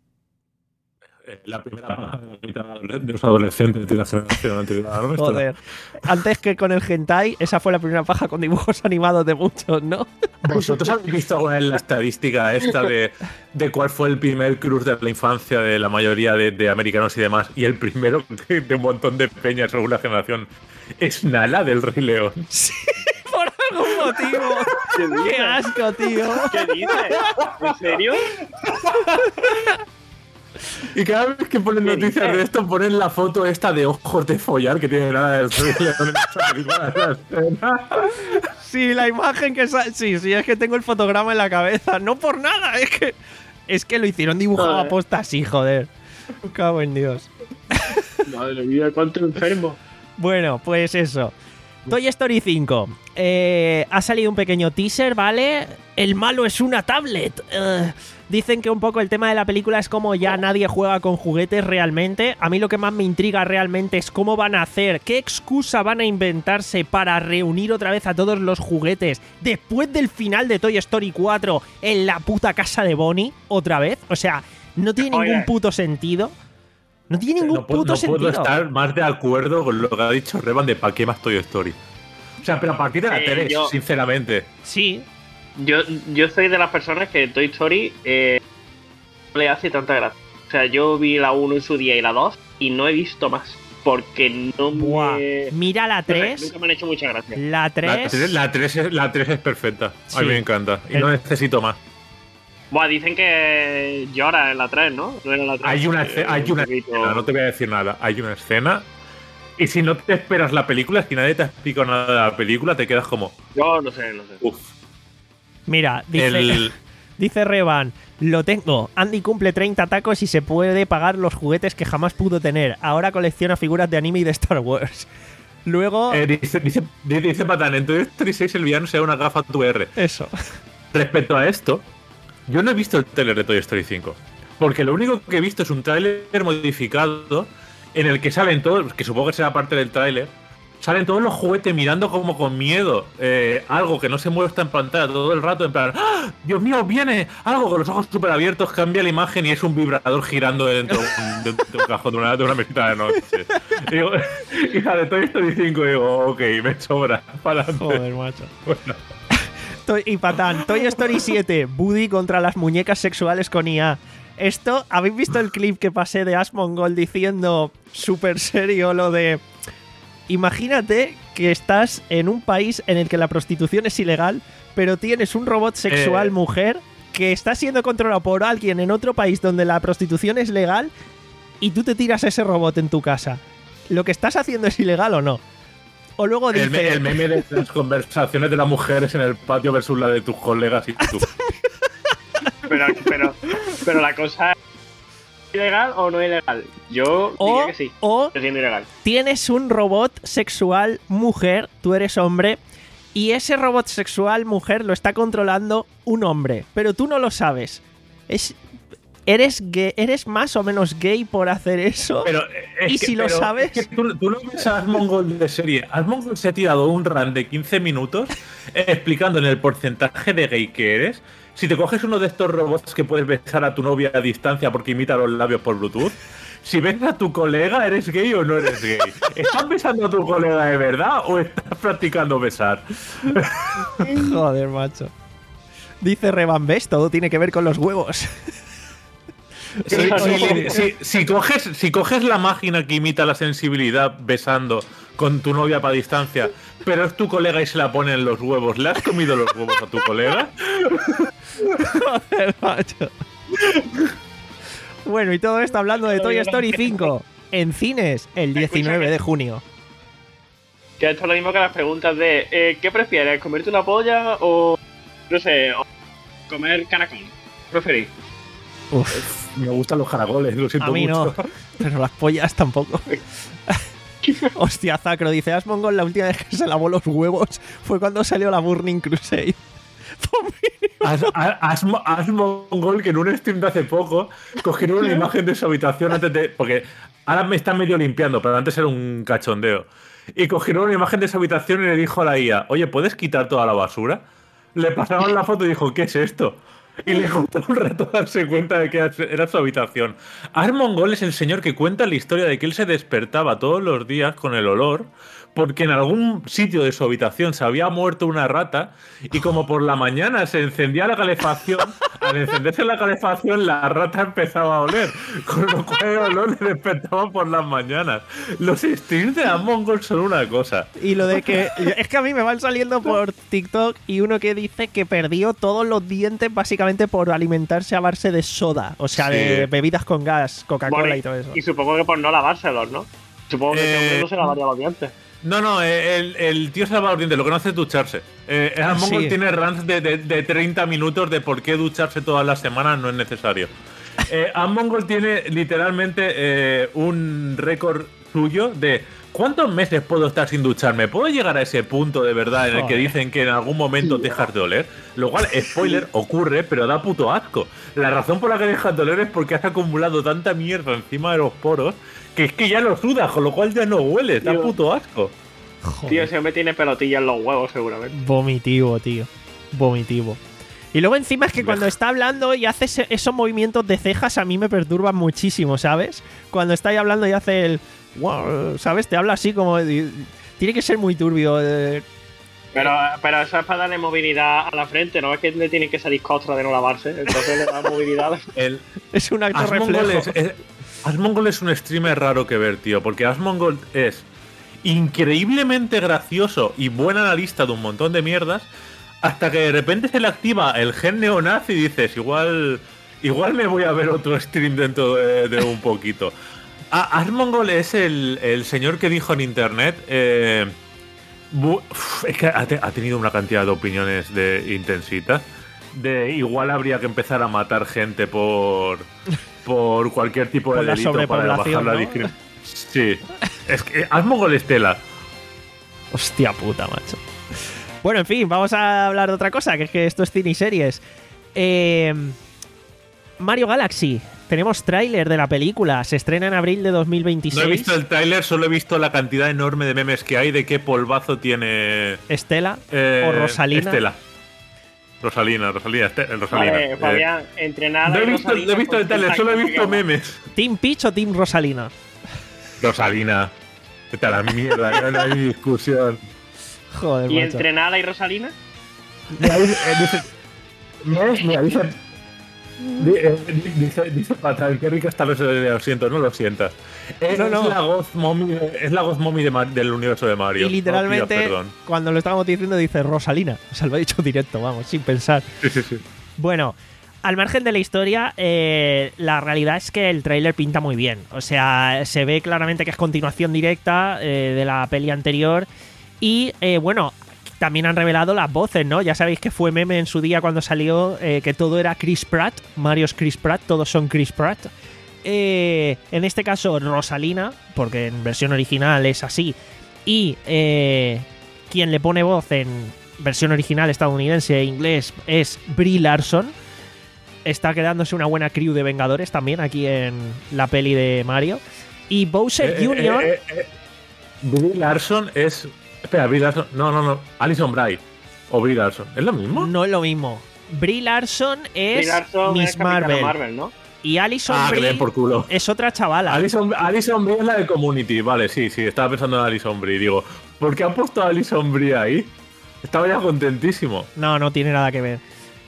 La primera mitad de los adolescentes de la generación anterior a la nuestra. Joder. Antes que con el hentai, esa fue la primera paja con dibujos animados de muchos, ¿no? ¿Vosotros habéis visto alguna vez la estadística esta de, de cuál fue el primer cruz de la infancia de la mayoría de, de americanos y demás? Y el primero de, de un montón de peñas según la generación es Nala del Rey León. Sí, por algún motivo. ¿Qué Qué dices? asco, tío. ¿Qué dices? ¿En serio? Y cada vez que ponen noticias de esto, ponen la foto esta de ojos de follar que tiene nada de Sí, la imagen que sa- sí, sí, es que tengo el fotograma en la cabeza. No por nada, es que es que lo hicieron dibujado a posta así, joder. Cago en Dios. Madre mía, cuánto enfermo. Bueno, pues eso. Toy Story cinco. Eh, ha salido un pequeño teaser, ¿vale? El malo es una tablet. Uh, dicen que un poco el tema de la película es como ya nadie juega con juguetes realmente. A mí lo que más me intriga realmente es cómo van a hacer, qué excusa van a inventarse para reunir otra vez a todos los juguetes después del final de Toy Story cuatro en la puta casa de Bonnie, otra vez. O sea, no tiene ningún Oye. puto sentido. No tiene ningún No, puedo, puto no sentido. puedo estar más de acuerdo con lo que ha dicho Revan de para qué más Toy Story. O sea, pero a partir de la Eh, tres, yo- sinceramente. Sí, Yo, yo soy de las personas que Toy Story eh, no le hace tanta gracia. O sea, yo vi la uno en su día y la dos y no he visto más. Porque no Buah. me. Mira la no sé, tres. nunca me han hecho mucha gracia. La La tres. tres, la tres es, la tres es perfecta. A Sí. mí me encanta. Y El- no necesito más. Buah, dicen que llora en la tres, ¿no? No era en la tres. Hay una, Eh, escena, hay un una poquito- escena, no te voy a decir nada. Hay una escena. Y si no te esperas la película, si nadie te ha explicado nada de la película, te quedas como. Yo no sé, no sé. Uff. Mira, dice, El. dice Revan, lo tengo. Andy cumple treinta tacos y se puede pagar los juguetes que jamás pudo tener. Ahora colecciona figuras de anime y de Star Wars. Luego, eh, dice, dice, dice Patán, en Toy Story seis el villano sea una gafa V R. eso. Respecto a esto, yo no he visto el tráiler de Toy Story cinco. Porque lo único que he visto es un tráiler modificado en el que salen todos, que supongo que será parte del tráiler, salen todos los juguetes mirando como con miedo. Eh, algo que no se mueve está en pantalla todo el rato, en plan, ¡ah! ¡Dios mío, viene! Algo con los ojos súper abiertos, cambia la imagen y es un vibrador girando dentro de un, de un cajón de una, de una mesita de noche. Y digo, hija de Toy Story cinco, digo, ok, me sobra. Para adelante. Joder, macho. Bueno. Toy- y Patán, Toy Story siete, Woody contra las muñecas sexuales con I A. Esto, ¿habéis visto el clip que pasé de Asmongold diciendo súper serio lo de... Imagínate que estás en un país en el que la prostitución es ilegal, pero tienes un robot sexual Eh. mujer que está siendo controlado por alguien en otro país donde la prostitución es legal y tú te tiras a ese robot en tu casa. ¿Lo que estás haciendo es ilegal o no? O luego dice... El, me- el meme de las conversaciones de las mujeres en el patio versus la de tus colegas y tú. Pero, pero, pero la cosa es ilegal o no ilegal. Yo o, diría que sí. o Que siendo ilegal. tienes un robot sexual mujer, tú eres hombre, y ese robot sexual mujer lo está controlando un hombre, pero tú no lo sabes. Es, ¿Eres gay, eres más o menos gay por hacer eso? Pero, es ¿Y que- si lo pero sabes? es que tú, tú no ves a Asmongold de serie. Asmongold se ha tirado un run de quince minutos eh, explicando en el porcentaje de gay que eres. Si te coges uno de estos robots que puedes besar a tu novia a distancia porque imita los labios por Bluetooth, si ves a tu colega, ¿eres gay o no eres gay? ¿Estás besando a tu colega de verdad o estás practicando besar? Joder, macho. Dice Revan, ¿ves? Todo tiene que ver con los huevos. Si, si- si- si coges, si coges la máquina que imita la sensibilidad besando con tu novia para distancia, pero es tu colega y se la pone en los huevos, ¿le has comido los huevos a tu colega? Joder, macho. Bueno, y todo esto hablando de Toy Story cinco en cines el diecinueve de junio. Que esto es lo mismo que las preguntas de eh, ¿qué prefieres? ¿Comerte una polla o no sé, o comer caracol? ¿Qué preferís? Uf, Me gustan los caracoles, lo siento a mí no, mucho. pero las pollas tampoco. Hostia, Zacro, dice Asmongold, la última vez que se lavó los huevos fue cuando salió la Burning Crusade. As, as, Asmongold, que en un stream de hace poco cogieron una imagen de su habitación antes de. Porque ahora me están medio limpiando, pero antes era un cachondeo. Y cogieron una imagen de su habitación y le dijo a la I A: oye, ¿puedes quitar toda la basura? Le pasaron la foto y dijo: ¿qué es esto? Y le costó un rato darse cuenta de que era su habitación. Asmongold es el señor que cuenta la historia de que él se despertaba todos los días con el olor porque en algún sitio de su habitación se había muerto una rata y como por la mañana se encendía la calefacción, al encenderse la calefacción la rata empezaba a oler, con lo cual el olor le despertaba por las mañanas. Los streams de Asmongold son una cosa. Y lo de que... Es que a mí me van saliendo por TikTok y uno que dice que perdió todos los dientes básicamente básicamente por alimentarse a base de soda, o sea, Sí. de bebidas con gas, Coca-Cola Bueno, y todo eso. Y supongo que por no lavárselos, ¿no? Supongo que Eh, este hombre no se lavaría los dientes. No, no, eh, el, el tío se lava los dientes, lo que no hace es ducharse. Eh, Ah, Asmongold sí. tiene runs de, de, de treinta minutos de por qué ducharse todas las semanas no es necesario. Eh, Asmongold tiene literalmente eh, un récord suyo de ¿cuántos meses puedo estar sin ducharme? ¿Puedo llegar a ese punto de verdad en el que Joder. dicen que en algún momento dejas de oler? Lo cual, spoiler, ocurre, pero da puto asco. La razón por la que dejas de oler es porque has acumulado tanta mierda encima de los poros que es que ya lo sudas, con lo cual ya no huele, da Tío. puto asco. Joder. Tío, ese hombre tiene pelotillas en los huevos, seguramente. Vomitivo, tío. Vomitivo. Y luego encima es que cuando está hablando y hace ese- esos movimientos de cejas a mí me perturban muchísimo, ¿sabes? Cuando está ahí hablando y hace el... "Wow", ¿sabes? Te habla así como... de- tiene que ser muy turbio. eh. Pero, pero eso es para darle movilidad a la frente, ¿no? Es que le tiene que salir costra de no lavarse. Entonces le da movilidad. El, Es un acto Asmongold reflejo. es, es- Asmongold es un streamer raro que ver, tío, porque Asmongold es increíblemente gracioso y buen analista de un montón de mierdas, hasta que de repente se le activa el gen neonazi y dices, igual, igual me voy a ver otro stream dentro de, de un poquito. A- Asmongold es el, el señor que dijo en internet, eh, bu- uf, es que ha, te- ha tenido una cantidad de opiniones de intensitas, de igual habría que empezar a matar gente por por cualquier tipo Por de la delito para sobrepoblación, bajar la ¿no? discriminación. Sí, es que Asmongold Estela. Hostia puta, macho. Bueno, en fin, vamos a hablar de otra cosa, que es que esto es cine y series. Eh, Mario Galaxy. Tenemos tráiler de la película. Se estrena en abril de dos mil veintiséis. No he visto el tráiler, solo he visto la cantidad enorme de memes que hay de qué polvazo tiene Estela eh, o Rosalina. Estela. Rosalina, Rosalina, Este- Rosalina. Vale, Eh, Fabián, entrenada. no he y visto, Rosalina no he visto con el tráiler, cinta solo he que visto quema. memes. ¿Team Peach o Team Rosalina? Rosalina. Vete a la mierda, ya no hay discusión. Joder, ¿Y macho. entrenada y Rosalina? Mira, dice, eh, dice, ¿ves? Mira, dice, di- eh, di- dice, dice Patal, qué rica está lo lo siento, no lo sientas. Es, No, no. es la Goth Mommy, es la Goth Mommy de Mar- del universo de Mario. Y literalmente, No pidas perdón. cuando lo estábamos diciendo, dice Rosalina. O sea, lo he dicho directo, vamos, sin pensar. Sí, sí, sí. Bueno, al margen de la historia, eh, la realidad es que el tráiler pinta muy bien. O sea, se ve claramente que es continuación directa eh, de la peli anterior. Y eh, bueno, también han revelado las voces, ¿no? Ya sabéis que fue meme en su día cuando salió eh, que todo era Chris Pratt. Mario es Chris Pratt, todos son Chris Pratt. Eh, en este caso, Rosalina, porque en versión original es así. Y eh, quien le pone voz en versión original estadounidense e inglés es Brie Larson. Está quedándose una buena crew de Vengadores también aquí en la peli de Mario. Y Bowser Eh, junior eh, eh, eh, Brie Larson es. Espera, Brie Larson. No, no, no. Alison Brie. O Brie Larson. ¿Es lo mismo? no es lo mismo. Brie Larson es Brie Larson Miss es Capitana Marvel. Marvel, ¿no? Y Alison Ah, que le Brie den por culo. es otra chavala. Alison, Alison Brie es la de Community. Vale, sí, sí. Estaba pensando en Alison Brie. Digo, ¿por qué han puesto a Alison Brie ahí? Estaba ya contentísimo. No, no tiene nada que ver.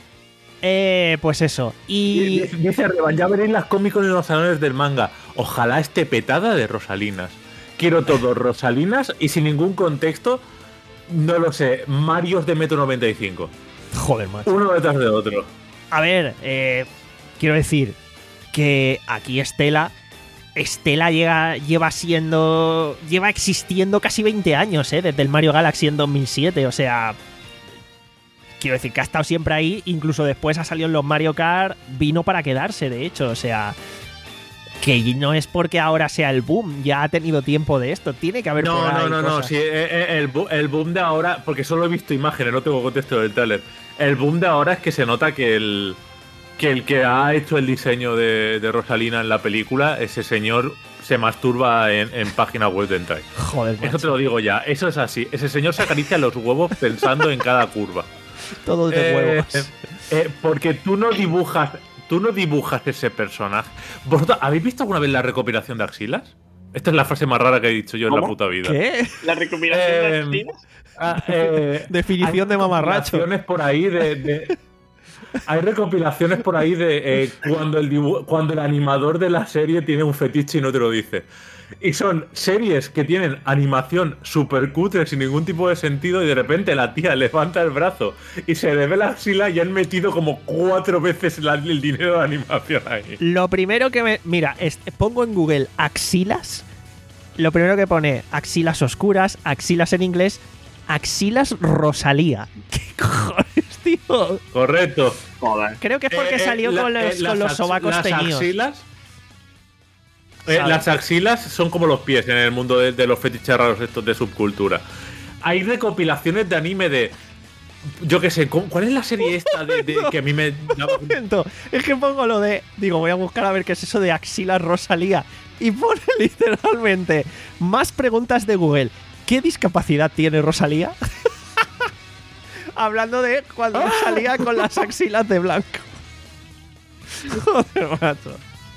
Eh, pues eso. Y Dice, dice Revan, ya veréis las cómicos en los salones del manga. Ojalá esté petada de Rosalinas. Quiero todo Rosalinas y sin ningún contexto, no lo sé, Marios de metro noventa y cinco. joder, macho. Uno detrás de otro. A ver, eh, quiero decir que aquí Estela. Estela llega, lleva siendo. Lleva existiendo casi veinte años, ¿eh? Desde el Mario Galaxy en dos mil siete. O sea. Quiero decir que ha estado siempre ahí. Incluso después ha salido en los Mario Kart. Vino para quedarse, de hecho. O sea. Que no es porque ahora sea el boom. Ya ha tenido tiempo de esto. Tiene que haber por No, ahí no, no, no. cosas. Sí, eh, eh, el, bu- el boom de ahora, porque solo he visto imágenes, no tengo contexto del trailer. El boom de ahora es que se nota que el que el que ha hecho el diseño de, de Rosalina en la película, ese señor se masturba en, en página web de hentai. Joder, Eso macho. te lo digo ya, eso es así. Ese señor se acaricia los huevos pensando en cada curva. Todo de Eh, huevos. eh, porque tú no dibujas, tú no dibujas ese personaje. ¿Vosotros habéis visto alguna vez la recopilación de axilas? Esta es la frase más rara que he dicho yo en la ¿Cómo? puta vida. ¿Qué? La recopilación Eh, de axilas. Ah, eh, Definición hay de mamarracho. recopilaciones por ahí de, de- hay recopilaciones por ahí de eh, cuando, el dibu- cuando el animador de la serie tiene un fetiche y no te lo dice. Y son series que tienen animación super cutre sin ningún tipo de sentido y de repente la tía levanta el brazo y se le ve la axila y han metido como cuatro veces la- el dinero de animación ahí. Lo primero que me... Mira, es- pongo en Google axilas. Lo primero que pone axilas oscuras, axilas en inglés, axilas Rosalía. ¿Qué cojones, tío? Correcto. Joder. Creo que es porque Eh, eh, salió la- con los, eh, con las los ax- sobacos las teñidos. Axilas, eh, ¿Sabes? las axilas son como los pies en el mundo de, de los fetiches raros estos de subcultura. Hay recopilaciones de anime de... Yo qué sé, ¿cómo- ¿cuál es la serie esta de, de- que a mí me... Un momento, es que pongo lo de... Digo, voy a buscar a ver qué es eso de axilas Rosalía. Y pone literalmente más preguntas de Google. ¿Qué discapacidad tiene Rosalía? Hablando de cuando salía con las axilas de blanco. Joder, macho.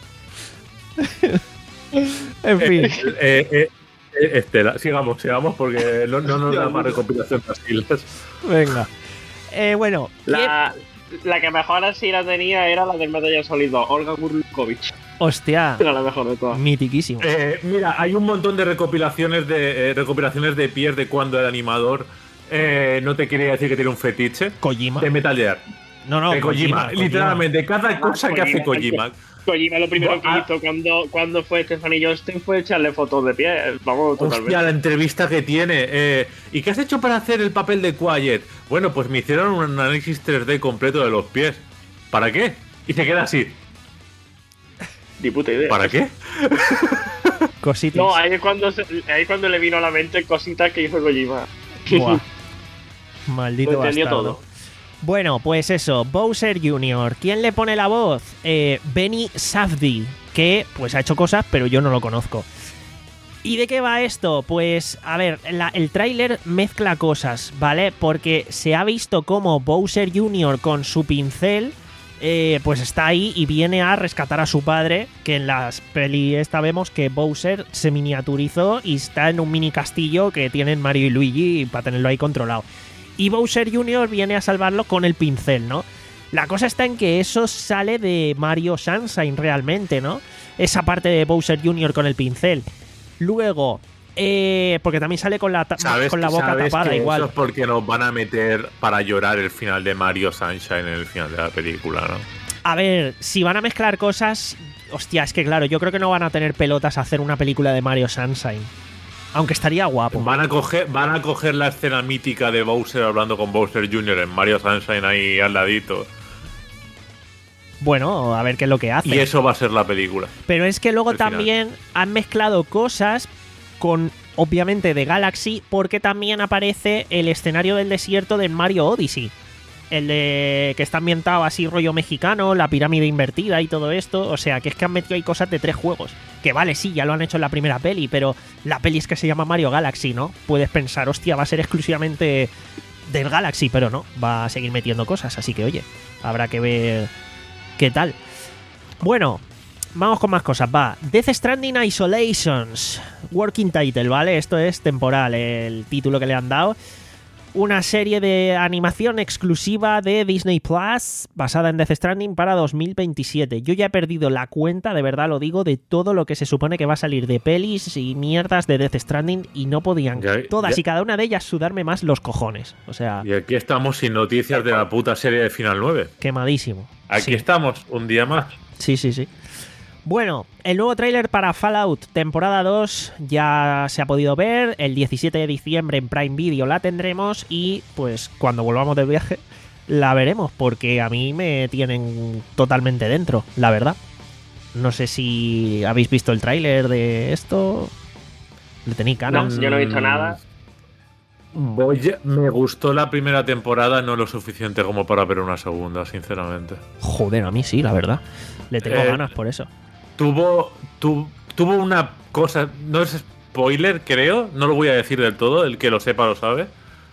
En fin. Eh, eh, eh, eh, Estela, sigamos, sigamos porque no, no nos da más recopilación de axilas. Venga. Eh, bueno, La, la que mejor así la tenía era la del Metal Gear Solid dos, Olga Gurlukovic. hostia, Era la mejor de todas. mitiquísimo. Eh, mira, hay un montón de recopilaciones de eh, recopilaciones de pies de cuando el animador eh, no te quería decir que tiene un fetiche. Kojima. De Metal Gear. No, no, de Kojima. Literalmente, cada cosa que hace Kojima. Kojima lo primero que Ah. hizo cuando, cuando fue Stephanie Justin fue echarle fotos de pie. Vamos, totalmente. Hostia, la entrevista que tiene. Eh, ¿Y qué has hecho para hacer el papel de Quiet? Bueno, pues me hicieron un análisis tres D completo de los pies. ¿Para qué? Y se queda así. Ni puta idea. ¿Para qué? Cositas. No, ahí es cuando, se- ahí es cuando le vino a la mente cositas que hizo Kojima. Buah. Maldito Lo entendió bastardo. todo. Bueno, pues eso, Bowser junior ¿Quién le pone la voz? Eh, Benny Safdie, que pues ha hecho cosas, pero yo no lo conozco. ¿Y de qué va esto? Pues, a ver, la- el tráiler mezcla cosas, ¿vale? Porque se ha visto como Bowser junior con su pincel, eh, pues está ahí y viene a rescatar a su padre, que en las peli esta vemos que Bowser se miniaturizó y está en un mini castillo que tienen Mario y Luigi para tenerlo ahí controlado. Y Bowser junior viene a salvarlo con el pincel, ¿no? La cosa está en que eso sale de Mario Sunshine realmente, ¿no? Esa parte de Bowser junior con el pincel. Luego, eh, porque también sale con la, ta- ¿Sabes, con la boca sabes tapada que igual. Eso es porque nos van a meter para llorar el final de Mario Sunshine en el final de la película, ¿no? A ver, si van a mezclar cosas... Hostia, es que claro, yo creo que no van a tener pelotas a hacer una película de Mario Sunshine. Aunque estaría guapo. Van a coger, van a coger la escena mítica de Bowser hablando con Bowser junior en Mario Sunshine ahí al ladito. Bueno, a ver qué es lo que hace. Y eso va a ser la película. Pero es que luego Al final. también han mezclado cosas con, obviamente, de Galaxy, porque también aparece el escenario del desierto de Mario Odyssey. El de que está ambientado así rollo mexicano, la pirámide invertida y todo esto. O sea, que es que han metido ahí cosas de tres juegos. Que vale, sí, ya lo han hecho en la primera peli, pero la peli es que se llama Mario Galaxy, ¿no? Puedes pensar, hostia, va a ser exclusivamente del Galaxy, pero no, va a seguir metiendo cosas. Así que, oye, habrá que ver qué tal. Bueno, vamos con más cosas, va. Death Stranding Isolations, working title, ¿vale? Esto es temporal, el título que le han dado. Una serie de animación exclusiva de Disney Plus basada en Death Stranding para dos mil veintisiete. Yo ya he perdido la cuenta, de verdad lo digo, de todo lo que se supone que va a salir de pelis y mierdas de Death Stranding y no podían Ya- todas ya- y cada una de ellas sudarme más los cojones. O sea, Y aquí estamos sin noticias de la puta serie de Final nueve. quemadísimo. Aquí Sí. estamos, un día más. Sí, sí, sí. Bueno, el nuevo tráiler para Fallout temporada dos ya se ha podido ver. El diecisiete de diciembre en Prime Video la tendremos y pues cuando volvamos de viaje la veremos porque a mí me tienen totalmente dentro, la verdad. No sé si habéis visto el tráiler de esto. Le tenéis ganas. No, yo no he visto nada. Voy a- me gustó la primera temporada, no lo suficiente como para ver una segunda, sinceramente. Joder, a mí sí, la verdad. Le tengo Eh, ganas por eso. Tuvo, tu- tuvo una cosa, no es spoiler, creo, no lo voy a decir del todo, el que lo sepa lo sabe.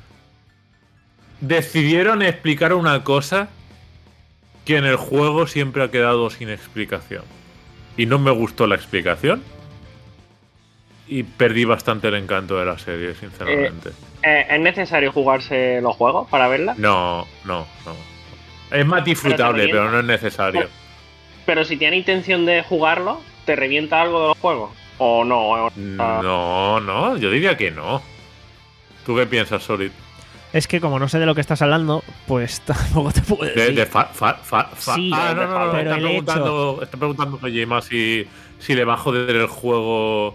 Decidieron explicar una cosa que en el juego siempre ha quedado sin explicación. Y no me gustó la explicación. Y perdí bastante el encanto de la serie, sinceramente. Eh, ¿Es necesario jugarse los juegos para verla? No, no, no. Es más disfrutable, Pero, pero no es necesario. Pero si tiene intención de jugarlo, ¿te revienta algo de los juegos? ¿O no? No, no, yo diría que no. ¿Tú qué piensas, Solid? Es que como no sé de lo que estás hablando, pues tampoco te puedo De, decir. de fa, fa, fa, fa. Sí, ah, no, no, no, pero está el preguntando, está preguntando Kojima si, si le va a joder el juego.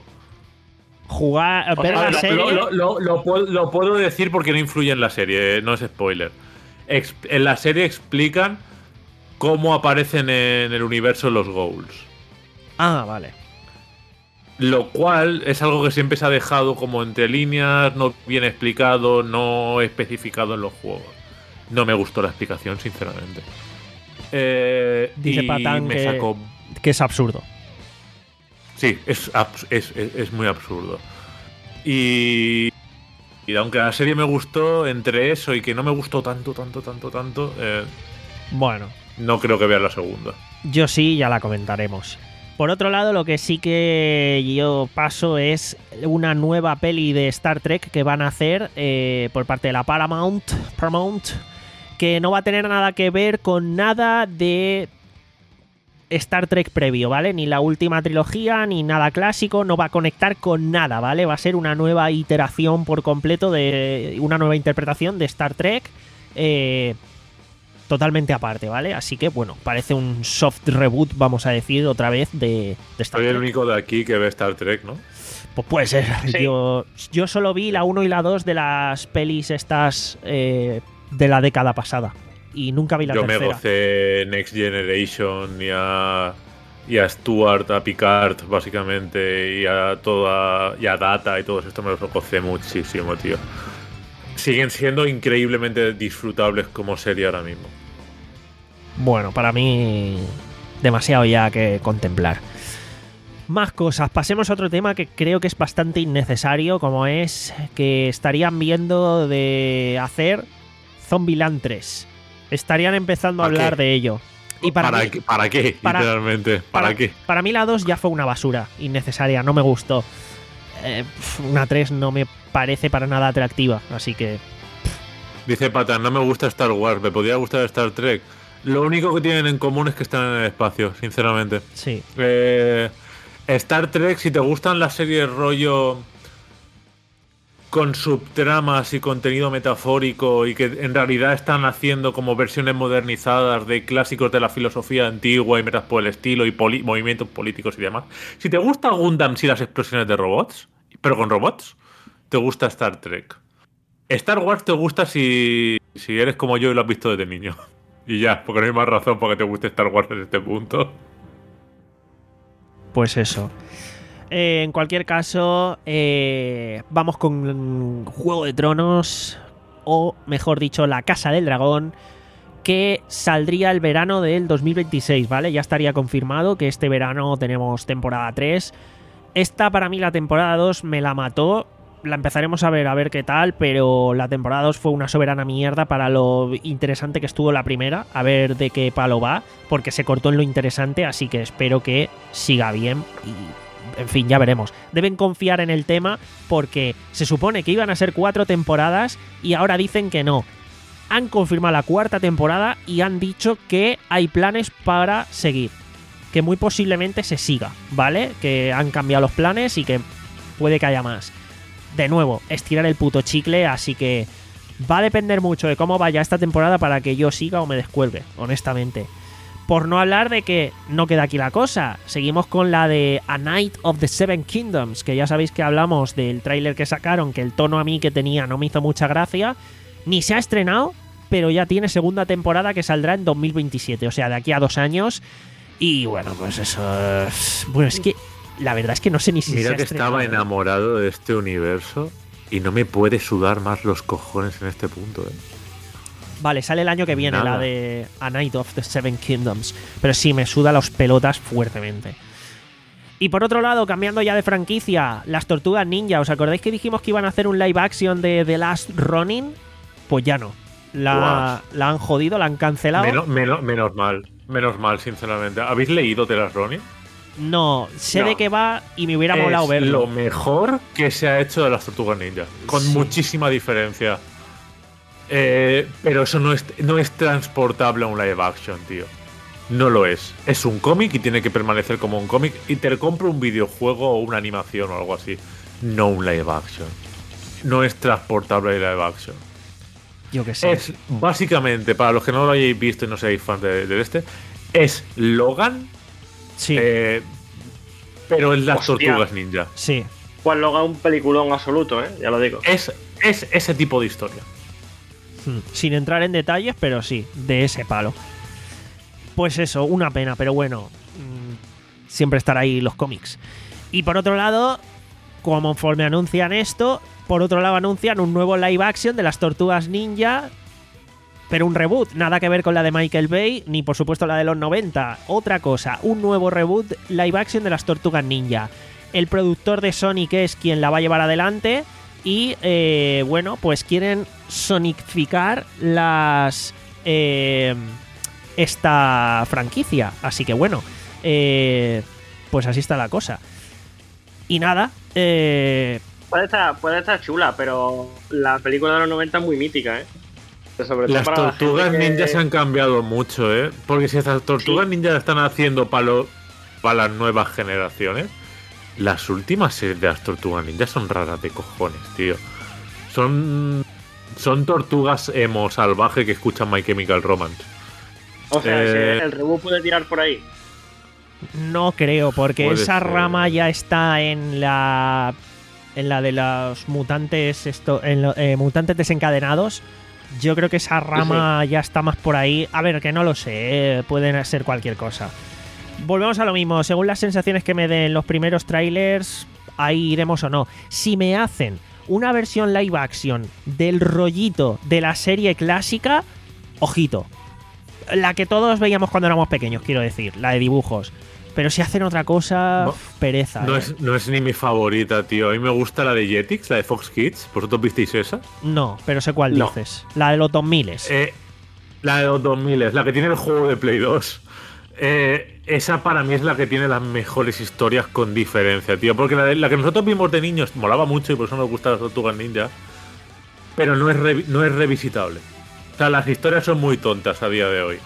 Jugar, ver sea, la lo- serie. Lo, lo- lo- lo puedo, lo puedo decir porque no influye en la serie, no es spoiler. Ex- en la serie explican cómo aparecen en el universo los Ghouls. Ah, vale. Lo cual es algo que siempre se ha dejado como entre líneas, no bien explicado, no especificado en los juegos. No me gustó la explicación, sinceramente. Eh, Dice y Patán me que, sacó. que es absurdo. Sí, es, abs- es, es, es muy absurdo. Y, y aunque la serie me gustó, entre eso y que no me gustó tanto, tanto, tanto, tanto, eh, Bueno, no creo que vea la segunda. yo sí, ya la comentaremos. Por otro lado, lo que sí que yo paso es una nueva peli de Star Trek que van a hacer eh, por parte de la Paramount, Paramount, que no va a tener nada que ver con nada de Star Trek previo, ¿vale? Ni la última trilogía, ni nada clásico, no va a conectar con nada, ¿vale? Va a ser una nueva iteración por completo de una nueva interpretación de Star Trek. Eh, totalmente aparte, ¿vale? Así que, bueno, parece un soft reboot, vamos a decir, otra vez de, de Star Soy el Trek. único de aquí que ve Star Trek, ¿no? Pues puede ser. Sí. Yo, yo solo vi la uno y la dos de las pelis estas eh, de la década pasada. Y nunca vi la Yo tercera. me gocé Next Generation y a, y a Stuart, a Picard, básicamente, y a toda y a Data y todo esto me los gocé muchísimo, tío. Siguen siendo increíblemente disfrutables como serie ahora mismo. Bueno, para mí demasiado ya que contemplar. Más cosas, pasemos a otro tema que creo que es bastante innecesario, como es que estarían viendo de hacer Zombieland tres. Estarían empezando a ¿Para hablar qué? de ello. Y para, ¿Para, mí, qué, ¿Para qué? para- Literalmente. ¿Para, qué? Para mí la dos ya fue una basura, innecesaria, no me gustó. Eh, pf, una tres no me parece para nada atractiva, así que Dice Patan, no me gusta Star Wars, me podría gustar Star Trek. Lo único que tienen en común es que están en el espacio, sinceramente. sí. Eh, Star Trek, si te gustan las series rollo con subtramas y contenido metafórico y que en realidad están haciendo como versiones modernizadas de clásicos de la filosofía antigua y metas por el estilo y poli- movimientos políticos y demás. Si te gusta Gundam y las explosiones de robots, pero con robots, te gusta Star Trek. Star Wars te gusta si, si eres como yo y lo has visto desde niño. Y ya, porque no hay más razón para que te guste Star Wars en este punto. Pues eso. Eh, en cualquier caso, eh, vamos con Juego de Tronos, o mejor dicho, La Casa del Dragón, que saldría el verano del dos mil veintiséis, ¿vale? Ya estaría confirmado que este verano tenemos temporada tres. Esta, para mí, la temporada dos me la mató. La empezaremos a ver, a ver qué tal, pero la temporada dos fue una soberana mierda para lo interesante que estuvo la primera, a ver de qué palo va, porque se cortó en lo interesante, así que espero que siga bien y, en fin, ya veremos. Deben confiar en el tema porque se supone que iban a ser cuatro temporadas y ahora dicen que no. Han confirmado la cuarta temporada y han dicho que hay planes para seguir, que muy posiblemente se siga, ¿vale? Que han cambiado los planes y que puede que haya más. De nuevo, estirar el puto chicle, así que va a depender mucho de cómo vaya esta temporada para que yo siga o me descuelgue, honestamente. Por no hablar de que no queda aquí la cosa, seguimos con la de A Night of the Seven Kingdoms, que ya sabéis que hablamos del tráiler que sacaron, que el tono a mí que tenía no me hizo mucha gracia, ni se ha estrenado, pero ya tiene segunda temporada que saldrá en dos mil veintisiete, o sea, de aquí a dos años, y bueno, pues eso es... Bueno, es que la verdad es que no sé ni si se Mira ha que estrenado. estaba enamorado de este universo y no me puede sudar más los cojones en este punto, ¿eh? Vale, sale el año que viene Nada. la de A Night of the Seven Kingdoms. Pero sí, me suda las pelotas fuertemente. Y por otro lado, cambiando ya de franquicia, las Tortugas Ninja. ¿Os acordáis que dijimos que iban a hacer un live action de The Last Ronin? Pues ya no. La, la han jodido, la han cancelado. Menos, menos, menos mal, menos mal, sinceramente. ¿Habéis leído The Last Ronin? No, sé No. de qué va y me hubiera molado Es verlo. lo mejor que se ha hecho de las Tortugas Ninja. Con Sí. muchísima diferencia. Eh, pero eso no es, no es transportable a un live action, tío. No lo es. Es un cómic y tiene que permanecer como un cómic. Y te compro un videojuego o una animación o algo así. No un live action. No es transportable a live action. Yo que sé. Es básicamente, para los que no lo hayáis visto y no seáis fans de, de este, es Logan, Sí, eh, pero es las Hostia. Tortugas Ninja. sí. Pues luego es un peliculón absoluto, ¿eh? Ya lo digo. Es, es ese tipo de historia. Hmm. Sin entrar en detalles, pero sí, de ese palo. Pues eso, una pena, pero bueno, mmm, siempre estará ahí los cómics. Y por otro lado, conforme anuncian esto, por otro lado anuncian un nuevo live action de las Tortugas Ninja, pero un reboot, nada que ver con la de Michael Bay, ni por supuesto la de los noventa. Otra cosa, un nuevo reboot live action de las Tortugas Ninja. El productor de Sonic es quien la va a llevar adelante y, eh, bueno, pues quieren sonicificar las... Eh, esta franquicia. Así que bueno, eh, pues así está la cosa. Y nada, eh, Puede estar, puede estar chula, pero la película de los noventa es muy mítica, ¿eh? Sobre todo Las para la Tortugas gente que- Ninja se han cambiado mucho, ¿eh? Porque si estas Tortugas Sí. Ninja la están haciendo para lo- para las nuevas generaciones, las últimas series de las Tortugas Ninja son raras de cojones, tío. Son son tortugas emo salvaje que escuchan My Chemical Romance. O sea, Eh, que el reboot puede tirar por ahí. no creo, porque Puede esa ser. rama ya está en la en la de los mutantes esto, en lo- eh, mutantes desencadenados. Yo creo que esa rama ya está más por ahí. A ver, que no lo sé, eh, pueden ser cualquier cosa. Volvemos a lo mismo. Según las sensaciones que me den los primeros trailers, ahí iremos o no. Si me hacen una versión live action del rollito de la serie clásica, ojito. La que todos veíamos cuando éramos pequeños, quiero decir, la de dibujos. Pero si hacen otra cosa, No, uf, pereza. No eh. es, no es ni mi favorita, tío. A mí me gusta la de Jetix, la de Fox Kids. ¿Vosotros visteis esa? No, pero sé cuál No. dices. La de los dos mil. Eh, la de los dos mil, la que tiene el juego de Play dos. Eh, esa para mí es la que tiene las mejores historias con diferencia, tío. Porque la, de- la que nosotros vimos de niños molaba mucho y por eso nos gustan las Tortugas Ninja. Pero no es, revi- no es revisitable. O sea, las historias son muy tontas a día de hoy.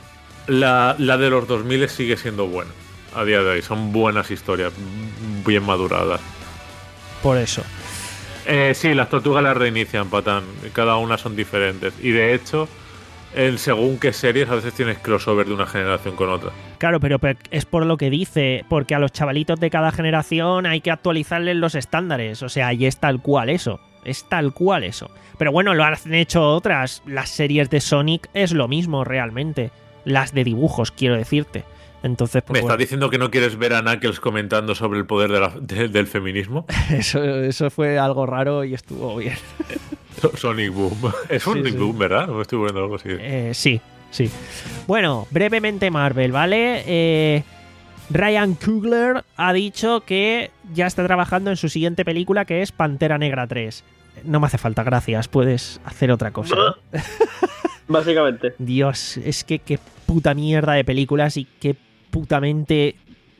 La, la de los dos mil sigue siendo buena a día de hoy. Son buenas historias, m- bien maduradas. Por eso. Eh, sí, las tortugas las reinician, patán. Cada una son diferentes. Y de hecho, en según qué series, a veces tienes crossover de una generación con otra. Claro, pero pe- es por lo que dice, porque a los chavalitos de cada generación hay que actualizarles los estándares. O sea, y es tal cual eso. Es tal cual eso. Pero bueno, lo han hecho otras. Las series de Sonic es lo mismo realmente. Las de dibujos, quiero decirte. Entonces, pues ¿Me bueno, estás diciendo que no quieres ver a Knuckles comentando sobre el poder de la- de- del feminismo? eso, eso fue algo raro y estuvo bien. So- Sonic Boom. Es Sonic sí. Boom, ¿verdad? No me estoy poniendo algo así. Eh, sí, sí. Bueno, brevemente Marvel, ¿vale? Eh, Ryan Coogler ha dicho que ya está trabajando en su siguiente película, que es Pantera Negra tres. No me hace falta, gracias. Puedes hacer otra cosa. ¿no? Básicamente. Dios, es que qué puta mierda de películas y qué putamente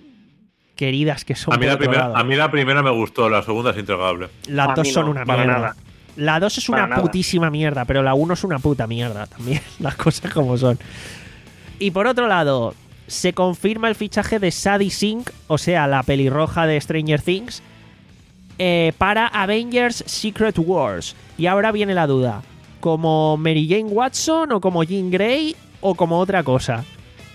queridas que son. A mí, por la otro primera, lado. a mí la primera me gustó, la segunda es intregable. Las A dos mí son no, una para mierda. nada. La dos es Para una nada. putísima mierda, pero la uno es una puta mierda también. Las cosas como son. Y por otro lado, se confirma el fichaje de Sadie Sink, o sea, la pelirroja de Stranger Things, eh, para Avengers Secret Wars. Y ahora viene la duda. ¿Como Mary Jane Watson o como Jean Grey o como otra cosa?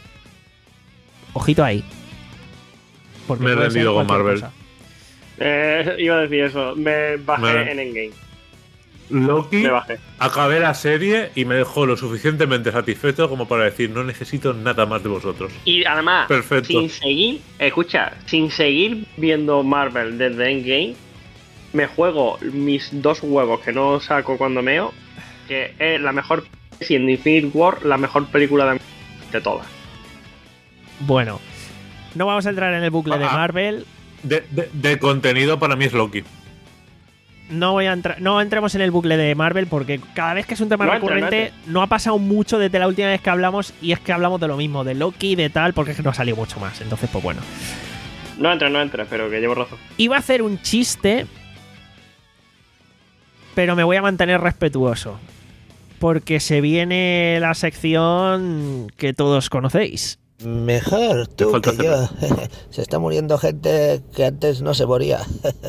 Ojito ahí. Porque Me he puede ser rendido con cualquier Marvel. cosa. Eh, iba a decir eso. Me bajé Me- en Endgame. Loki, Me bajé. acabé la serie y me dejó lo suficientemente satisfecho como para decir no necesito nada más de vosotros. Y además, Perfecto. sin seguir, escucha, sin seguir viendo Marvel desde Endgame, me juego mis dos huevos que no saco cuando meo, que es la mejor, si en Infinite War, la mejor película de, de todas. Bueno, no vamos a entrar en el bucle de Ah. Marvel. De, de- de contenido para mí es Loki. No voy a entrar, no entremos en el bucle de Marvel porque cada vez que es un tema No entra, recurrente no no ha pasado mucho desde la última vez que hablamos y es que hablamos de lo mismo, de Loki, de tal, porque es que no ha salido mucho más. Entonces, pues bueno. No entra, no entra, pero que llevo razón. Iba a hacer un chiste, pero me voy a mantener respetuoso. porque se viene la sección que todos conocéis. Mejor tú que yo. Se está muriendo gente que antes no se moría.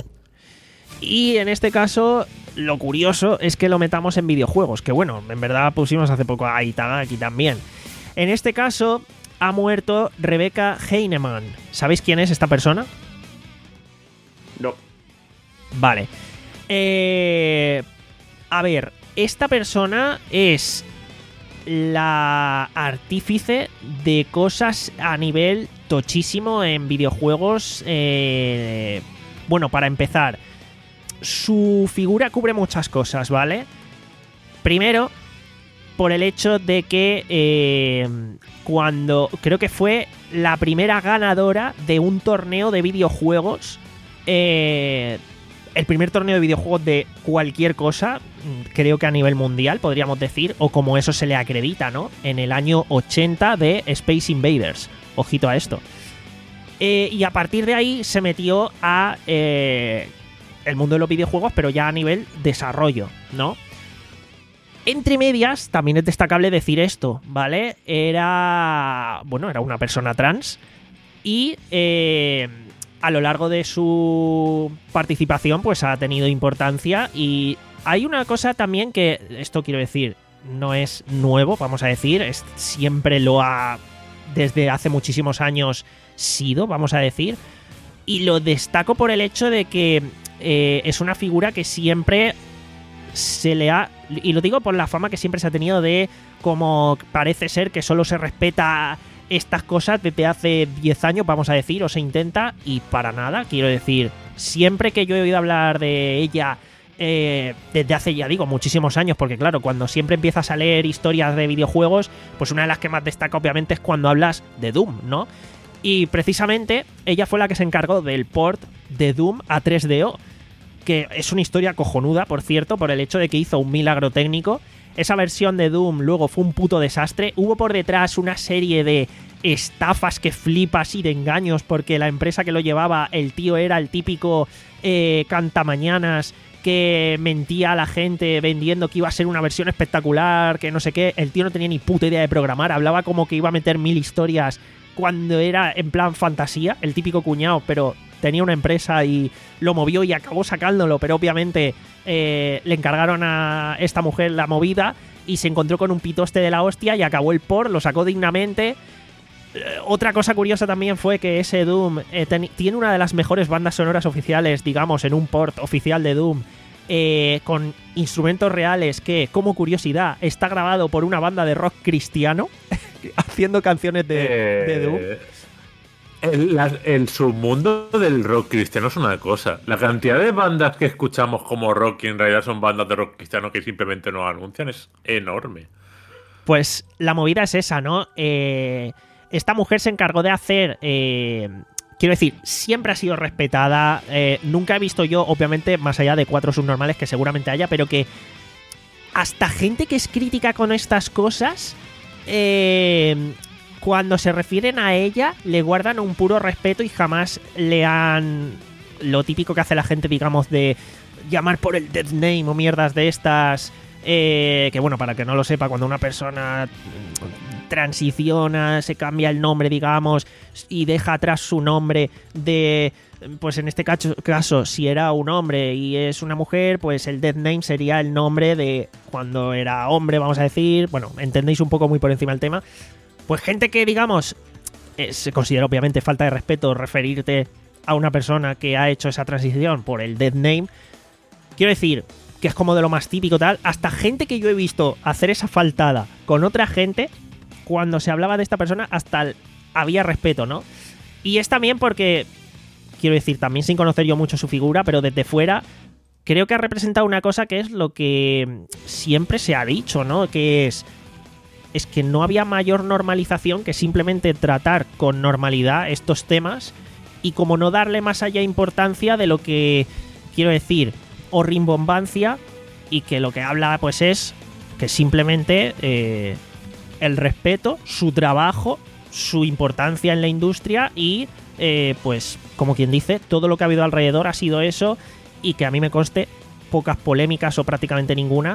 Y en este caso, lo curioso es que lo metamos en videojuegos, que bueno, en verdad pusimos hace poco a Itagaki también. En este caso, ha muerto Rebecca Heinemann. ¿Sabéis quién es esta persona? No. Vale. Eh, a ver, esta persona es la artífice de cosas a nivel tochísimo en videojuegos. Eh, bueno, para empezar, su figura cubre muchas cosas, ¿vale? Primero, por el hecho de que eh, cuando creo que fue la primera ganadora de un torneo de videojuegos, eh, el primer torneo de videojuegos de cualquier cosa, creo que a nivel mundial, podríamos decir, o como eso se le acredita, ¿no? En el año ochenta de Space Invaders. Ojito a esto. Eh, y a partir de ahí se metió a eh, el mundo de los videojuegos, pero ya a nivel desarrollo, ¿no? Entre medias, también es destacable decir esto, ¿vale? Era, bueno, era una persona trans y eh, a lo largo de su participación pues ha tenido importancia. Y hay una cosa también que, esto quiero decir, no es nuevo, vamos a decir, es, siempre lo ha, desde hace muchísimos años, sido, vamos a decir, y lo destaco por el hecho de que eh, es una figura que siempre se le ha, y lo digo por la fama que siempre se ha tenido de como parece ser que solo se respeta estas cosas desde hace diez años, vamos a decir, o se intenta, y para nada, quiero decir, siempre que yo he oído hablar de ella eh, desde hace, ya digo, muchísimos años, porque claro, cuando siempre empiezas a leer historias de videojuegos, pues una de las que más destaca obviamente es cuando hablas de Doom, ¿no? Y precisamente ella fue la que se encargó del port de Doom a tres D O, que es una historia cojonuda, por cierto, por el hecho de que hizo un milagro técnico. Esa versión de Doom luego fue un puto desastre. Hubo por detrás una serie de estafas que flipas y de engaños, porque la empresa que lo llevaba, el tío era el típico eh, cantamañanas que mentía a la gente vendiendo que iba a ser una versión espectacular, que no sé qué. El tío no tenía ni puta idea de programar, hablaba como que iba a meter mil historias cuando era en plan fantasía, el típico cuñado, pero tenía una empresa y lo movió y acabó sacándolo, pero obviamente eh, le encargaron a esta mujer la movida y se encontró con un pitoste de la hostia y acabó el port, lo sacó dignamente. Eh, otra cosa curiosa también fue que ese Doom eh, ten, tiene una de las mejores bandas sonoras oficiales, digamos, en un port oficial de Doom, eh, con instrumentos reales que, como curiosidad, está grabado por una banda de rock cristiano haciendo canciones de, eh... de Doom. El, la, el submundo del rock cristiano es una cosa. La cantidad de bandas que escuchamos como rock y en realidad son bandas de rock cristiano que simplemente nos anuncian es enorme. Pues la movida es esa, ¿no? Eh, esta mujer se encargó de hacer... Eh, quiero decir, siempre ha sido respetada. Eh, nunca he visto yo, obviamente, más allá de cuatro subnormales que seguramente haya, pero que hasta gente que es crítica con estas cosas... Eh, cuando se refieren a ella, le guardan un puro respeto y jamás le han... Lo típico que hace la gente, digamos, de llamar por el dead name o mierdas de estas... Eh, que bueno, para que no lo sepa, cuando una persona transiciona, se cambia el nombre, digamos, y deja atrás su nombre de... Pues en este caso, caso, si era un hombre y es una mujer, pues el dead name sería el nombre de cuando era hombre, vamos a decir. Bueno, entendéis un poco muy por encima el tema. Pues gente que, digamos, eh, se considera obviamente falta de respeto referirte a una persona que ha hecho esa transición por el dead name. Quiero decir que es como de lo más típico tal. Hasta gente que yo he visto hacer esa faltada con otra gente, cuando se hablaba de esta persona, hasta el, había respeto, ¿no? Y es también porque, quiero decir, también sin conocer yo mucho su figura, pero desde fuera creo que ha representado una cosa que es lo que siempre se ha dicho, ¿no? Que es... es que no había mayor normalización que simplemente tratar con normalidad estos temas y como no darle más allá importancia de lo que, quiero decir, o rimbombancia, y que lo que habla pues es que simplemente eh, el respeto, su trabajo, su importancia en la industria y eh, pues como quien dice, todo lo que ha habido alrededor ha sido eso, y que a mí me conste pocas polémicas o prácticamente ninguna.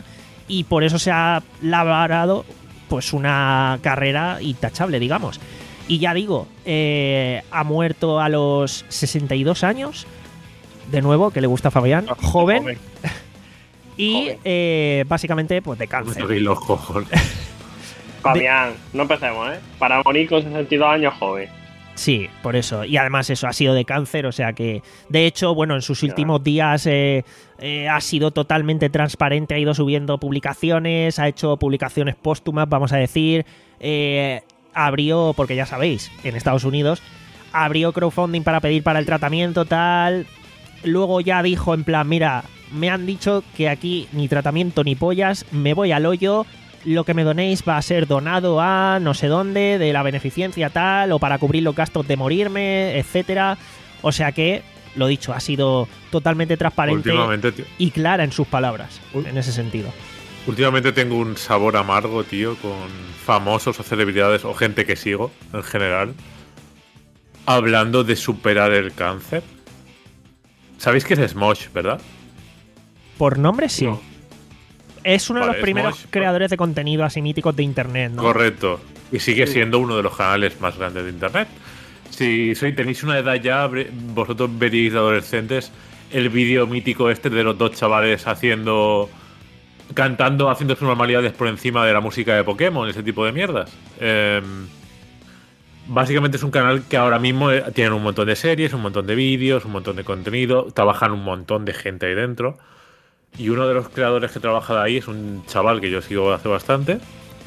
y por eso se ha labrado pues una carrera intachable, digamos. Y ya digo, eh, ha muerto a los sesenta y dos años, de nuevo, que le gusta a Fabián, Ah, joven, joven. y Joven. eh, básicamente pues de cáncer. Y los cojones. Fabián, no empecemos, ¿eh? Para morir con sesenta y dos años joven. Sí, por eso. Y además eso ha sido de cáncer, o sea que, de hecho, bueno, en sus últimos días eh, eh, ha sido totalmente transparente, ha ido subiendo publicaciones, ha hecho publicaciones póstumas, vamos a decir, eh, abrió, porque ya sabéis, en Estados Unidos, abrió crowdfunding para pedir para el tratamiento, tal, luego ya dijo en plan, mira, me han dicho que aquí ni tratamiento ni pollas, me voy al hoyo. Lo que me donéis va a ser donado a no sé dónde, de la beneficencia tal, o para cubrir los gastos de morirme, etcétera. O sea que, lo dicho, ha sido totalmente transparente Últimamente, tío, y clara en sus palabras, Uy. en ese sentido. últimamente tengo un sabor amargo, tío, con famosos o celebridades o gente que sigo, en general, hablando de superar el cáncer. ¿Sabéis qué es Smosh, verdad? Por nombre, sí. No. Es uno de Vale, los primeros Smosh, creadores de contenido así míticos de internet, ¿no? Correcto. Y sigue siendo uno de los canales más grandes de internet. Si sois, tenéis una edad ya, bre- vosotros veréis de adolescentes el vídeo mítico este de los dos chavales haciendo. Cantando, haciendo sus normalidades por encima de la música de Pokémon, ese tipo de mierdas. Eh, básicamente es un canal que ahora mismo eh, tiene un montón de series, un montón de vídeos, un montón de contenido. Trabajan un montón de gente ahí dentro. Y uno de los creadores que trabaja de ahí es un chaval que yo sigo hace bastante.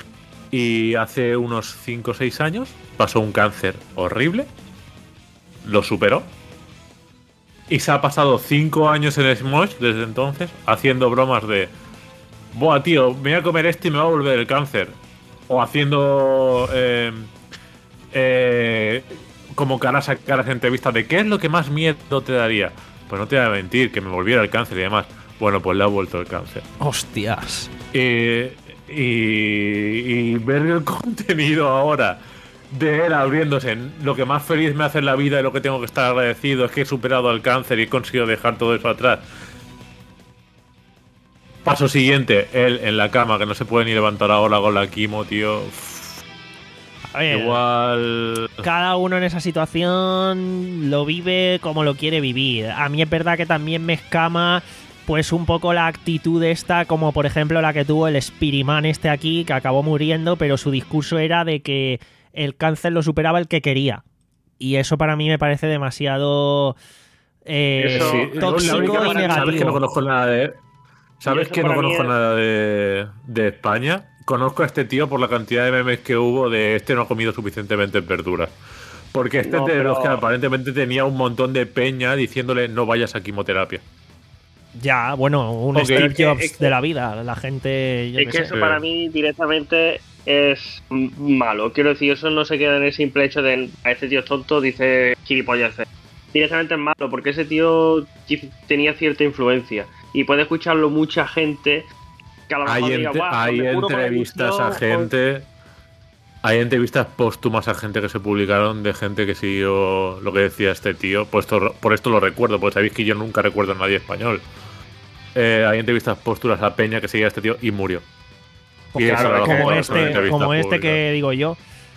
Y hace unos cinco o seis años pasó un cáncer horrible. Lo superó. Y se ha pasado cinco años en Smosh desde entonces haciendo bromas de: buah, tío, me voy a comer esto y me va a volver el cáncer. O haciendo eh, eh, como caras a caras entrevistas de ¿qué es lo que más miedo te daría? Pues no te voy a mentir, que me volviera el cáncer y demás. Bueno, pues le ha vuelto el cáncer. Hostias. Eh, y, y ver el contenido ahora de él abriéndose en lo que más feliz me hace en la vida y lo que tengo que estar agradecido es que he superado el cáncer y he conseguido dejar todo eso atrás. Paso siguiente, él en la cama que no se puede ni levantar ahora con la quimo, tío. A ver, Igual. cada uno en esa situación lo vive como lo quiere vivir. A mí es verdad que también me escama pues un poco la actitud esta, como por ejemplo la que tuvo el Spiriman este aquí, que acabó muriendo, pero su discurso era de que el cáncer lo superaba el que quería. Y eso para mí me parece demasiado eh, Eso- Sí, tóxico la única y manera- negativo. ¿Sabes que no conozco nada de ¿Sabes eso que no para mí conozco es- nada de, de España? Conozco a este tío por la cantidad de memes que hubo de este no ha comido suficientemente verduras. Porque este No, es de los pero- que aparentemente tenía un montón de peña diciéndole no vayas a quimioterapia. Ya, bueno, un Ok. Steve Es que- Jobs es que- de la vida. La gente, yo Es qué que sé. eso Sí. para mí directamente es m- malo. Quiero decir, eso no se queda en el simple hecho de a este tío es tonto, dice gilipolleces. Directamente es malo, porque ese tío qui- tenía cierta influencia. Y puede escucharlo mucha gente que a lo mejor Hay, diga, ente- "Guau, hay me curo con la entrevistas a ilusión", gente. Hay entrevistas póstumas a gente que se publicaron de gente que siguió lo que decía este tío. Por esto, por esto lo recuerdo, porque sabéis que yo nunca recuerdo a nadie español. Eh, hay entrevistas póstumas a Peña que seguía a este tío y murió. Pues Y claro, eso lo como hacen este, en entrevistas como este públicas. que digo yo.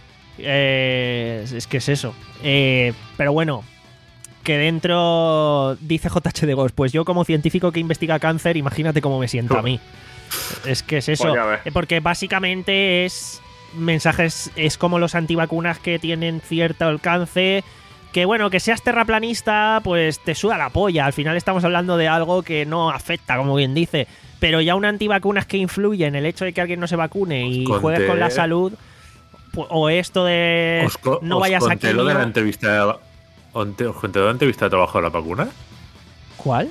Eh, es que es eso. Eh, pero bueno, que dentro, dice J H de Ghost, pues yo como científico que investiga cáncer, imagínate cómo me siento a mí. Es que es eso. Pues ya ves. Eh, Porque básicamente es mensajes, es como los antivacunas que tienen cierto alcance. Que bueno, que seas terraplanista, pues te suda la polla. Al final estamos hablando de algo que no afecta, como bien dice. Pero ya un antivacunas que influye en el hecho de que alguien no se vacune y Os juegues con la conté- salud, pu- o esto de Os, co- no os vayas aquí. conté lo de la entrevista. de- onte- ¿Os conté lo de la entrevista de trabajo de la vacuna? ¿Cuál?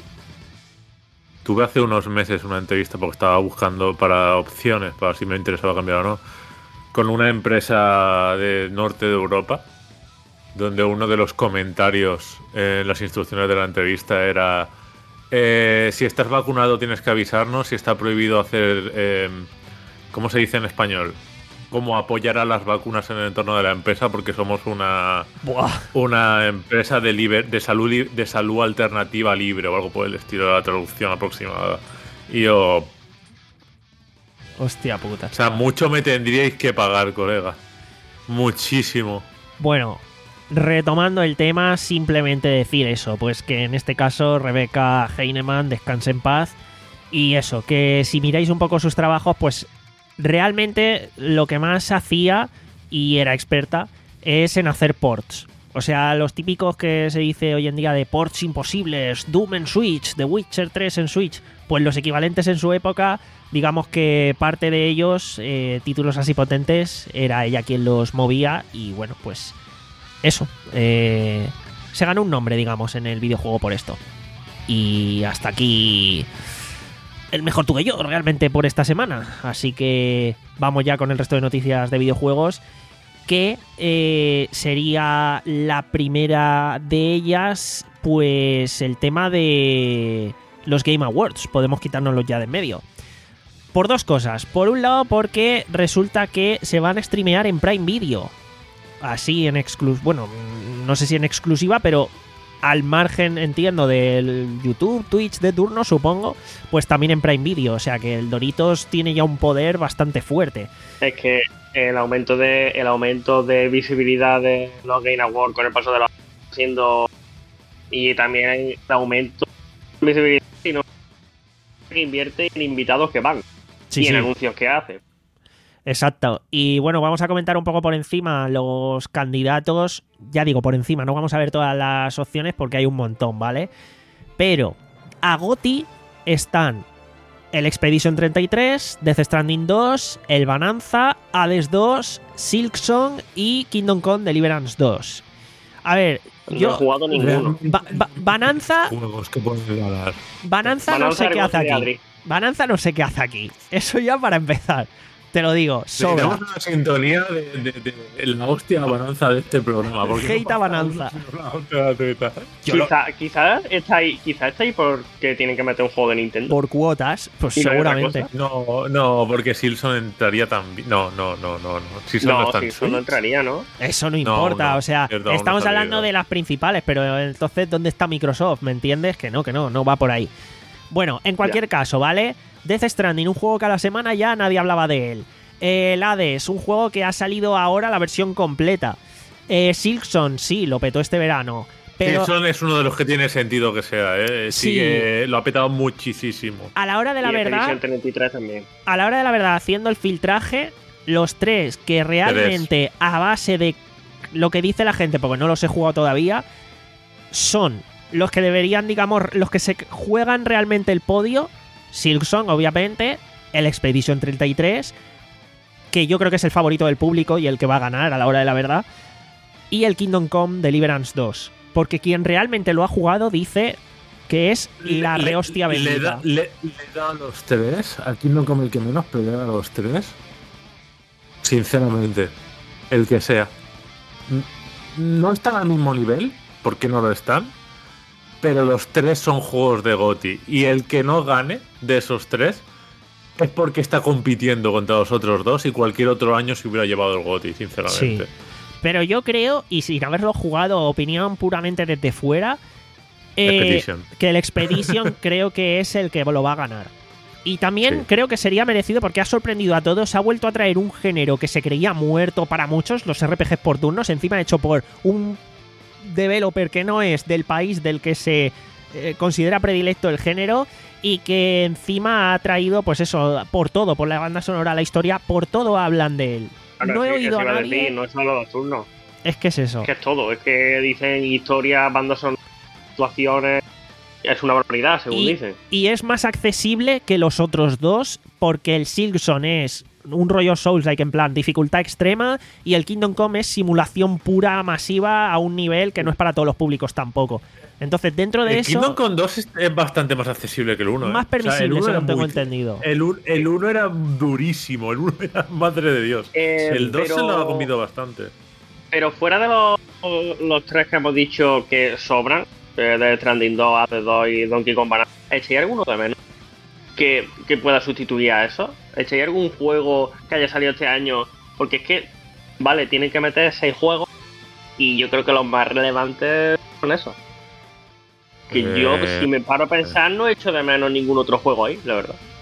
Tuve hace unos meses una entrevista porque estaba buscando para opciones, para si me interesaba cambiar o no, con una empresa del norte de Europa, donde uno de los comentarios en las instrucciones de la entrevista era eh, si estás vacunado tienes que avisarnos, si está prohibido hacer, eh, ¿cómo se dice en español? Como apoyar a las vacunas en el entorno de la empresa porque somos una Buah. una empresa de, liber- de, salud, li- de salud alternativa libre o algo por el estilo de la traducción aproximada. Y yo... Hostia puta. O sea, mucho me tendríais que pagar, colega. Muchísimo. Bueno, retomando el tema, simplemente decir eso, pues que en este caso Rebecca Heinemann descanse en paz. Y eso, que si miráis un poco sus trabajos, pues realmente lo que más hacía, y era experta, es en hacer ports. O sea, los típicos que se dice hoy en día de ports imposibles, Doom en Switch, The Witcher tres en Switch, pues los equivalentes en su época, digamos que parte de ellos, eh, títulos así potentes, era ella quien los movía y bueno, pues eso, eh, se ganó un nombre, digamos, en el videojuego por esto. Y hasta aquí el mejor tú que yo, realmente, por esta semana. Así que vamos ya con el resto de noticias de videojuegos, que eh, sería la primera de ellas, pues el tema de los Game Awards. Podemos quitárnoslos ya de en medio. Por dos cosas. Por un lado, porque resulta que se van a streamear en Prime Video. Así en exclusiva. Bueno, no sé si en exclusiva, pero al margen, entiendo, del YouTube, Twitch de turno, supongo, pues también en Prime Video. O sea que el Doritos tiene ya un poder bastante fuerte. Es que el aumento de el aumento de visibilidad de los Game Awards con el paso de los años siendo, y también el aumento de visibilidad, sino que invierte en invitados que van Sí, y en sí. anuncios que hace. Exacto. Y bueno, vamos a comentar un poco por encima los candidatos. Ya digo, por encima, no vamos a ver todas las opciones porque hay un montón, ¿vale? Pero a GOTY están el Expedition treinta y tres, Death Stranding dos, el Bonanza, Hades dos, Silksong y Kingdom Come Deliverance dos. A ver, yo... No he jugado ninguno. Ba- ba- Bonanza, Juegos que pueden regalar. Bonanza no Bonanza sé qué hace de aquí. Adri. Bonanza no sé qué hace aquí. Eso ya para empezar. Te lo digo, sobra. Tenemos una sintonía de, de, de, de la hostia balanza de este programa. porque no Hate a pasa Bonanza. una hostia gratuita. Quizá, quizás está ahí, quizá está ahí porque tienen que meter un juego de Nintendo. Por cuotas, pues Y no hay otra seguramente. cosa. No, no, porque Silson entraría también. No, no, no, no. no. Silson no, No, está en si eso no Switch. entraría, ¿no? Eso no importa, no, o sea, cierto, aún no estamos ha hablando salido. de las principales, pero entonces, ¿dónde está Microsoft? ¿Me entiendes? Que no, que no, no va por ahí. Bueno, en cualquier caso, ¿vale? Death Stranding, un juego que a la semana ya nadie hablaba de él. El Hades, un juego que ha salido ahora la versión completa. Eh, Silksong, sí, lo petó este verano. Pero Silson es uno de los que tiene sentido que sea, ¿eh? Sí. Sigue, lo ha petado muchísimo. a la hora de la y verdad, Expedition treinta y tres también. a la hora de la verdad, haciendo el filtraje, los tres que realmente a base de lo que dice la gente, porque no los he jugado todavía, son los que deberían, digamos, los que se juegan realmente el podio. Silksong, obviamente, el Expedition treinta y tres, que yo creo que es el favorito del público y el que va a ganar a la hora de la verdad, y el Kingdom Come Deliverance dos, porque quien realmente lo ha jugado dice que es la Le- rehostia le, bendita. da, le, le da a los tres. Aquí no come el que menos, pero le da a los tres. Sinceramente, el que sea. N- No están al mismo nivel, porque no lo están. Pero los tres son juegos de GOTY. Y el que no gane de esos tres es porque está compitiendo contra los otros dos. Y cualquier otro año se hubiera llevado el GOTY, sinceramente. Sí. Pero yo creo, y sin haberlo jugado, opinión puramente desde fuera, eh, Expedition. que el Expedition creo que es el que lo va a ganar. Y también Sí. creo que sería merecido porque ha sorprendido a todos, ha vuelto a traer un género que se creía muerto para muchos, los R P Gs por turnos, encima hecho por un developer que no es del país del que se eh, considera predilecto el género, y que encima ha traído, pues eso, por todo, por la banda sonora, la historia, por todo hablan de él. Ahora no he sí, oído eso a iba nadie. decir, no es solo los turnos. Es que es eso. Es que es todo. Es que dicen historias, bandas sonoras, actuaciones. Es una barbaridad, según y, dicen. y es más accesible que los otros dos, porque el Silksong es un rollo Souls-like, en plan dificultad extrema, y el Kingdom Come es simulación pura, masiva, a un nivel que no es para todos los públicos tampoco. Entonces, dentro de El eso, Kingdom Come dos es, es bastante más accesible que el uno. más ¿eh? permisible, el uno según era tengo muy- entendido. El, un- el uno era durísimo, el uno era madre de Dios. Eh, el dos pero- se lo ha comido bastante. Pero fuera de los, los tres que hemos dicho que sobran, eh, de Stranding dos, Hades dos y Donkey Kong Banana, ¿echáis alguno de menos que, que pueda sustituir a eso? ¿Echáis algún juego que haya salido este año? Porque es que, vale, tienen que meter seis juegos y yo creo que los más relevantes son esos. Que yo, Eh, si me paro a pensar, no echo de menos ningún otro juego ahí, la verdad.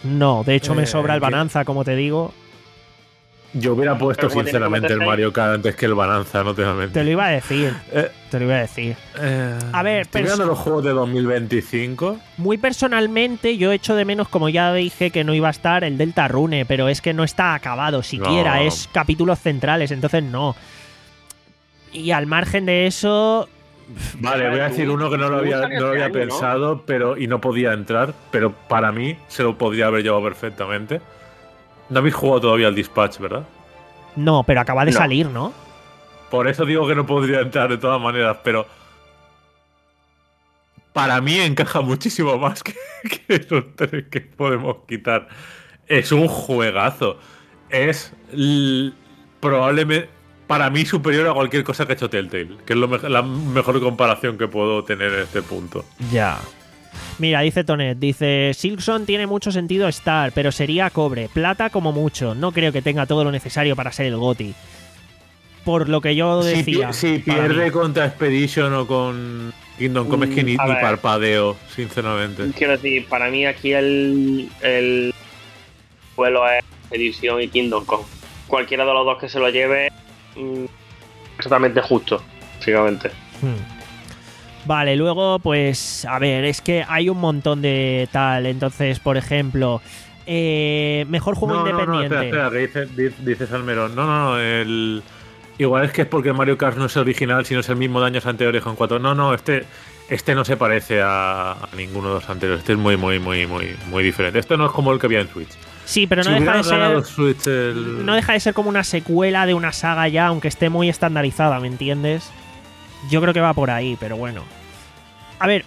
No, de hecho me Eh, sobra el ¿qué? Bonanza, como te digo. Yo hubiera puesto Pero como sinceramente tiene el que Mario Kart antes que el Bonanza, no te voy a mentir. Te lo iba a decir. Eh, Te lo iba a decir. eh, A ver, estoy pers- mirando los juegos de dos mil veinticinco. Muy personalmente, yo echo de menos, como ya dije que no iba a estar, el Delta Rune, pero es que no está acabado siquiera, No. es capítulos centrales, entonces no. Y al margen de eso, Vale, voy a decir uno que no lo había, no lo había Este año, ¿no? pensado, pero y no podía entrar, pero para mí se lo podría haber llevado perfectamente. No habéis jugado todavía al Dispatch, ¿verdad? no, pero acaba de No. salir, ¿no? Por eso digo que no podría entrar de todas maneras, pero para mí encaja muchísimo más que, que los tres que podemos quitar. Es un juegazo. Es l- probablemente para mí superior a cualquier cosa que ha hecho Telltale, que es lo me- la mejor comparación que puedo tener en este punto. Ya. Mira, dice Tonet, dice, Silksong tiene mucho sentido estar, pero sería cobre, plata como mucho. No creo que tenga todo lo necesario para ser el GOTY. Por lo que yo Si, decía. pi- si para pierde mí. contra Expedition o con Kingdom Come es que ni, Mm, a ni ver. parpadeo, sinceramente. Quiero decir, para mí aquí el, el vuelo es Edition y Kingdom Come. Cualquiera de los dos que se lo lleve, mm, es totalmente justo, básicamente. Hmm. Vale, luego, pues, a ver, es que hay un montón de tal. Entonces, por ejemplo, eh, mejor juego No, no, no, independiente. espera, espera, que dice, di- dice Salmerón. No, no, no, el... Igual es que es porque Mario Kart no es original, sino es el mismo de años anteriores con cuatro. No, no, este, este no se parece a, a ninguno de los anteriores. Este es muy, muy, muy, muy, muy diferente. Esto no es como el que había en Switch. Sí, pero no si deja hubiera de ganado ser. Switch el... No deja de ser como una secuela de una saga ya, aunque esté muy estandarizada, ¿me entiendes? Yo creo que va por ahí, pero bueno. A ver.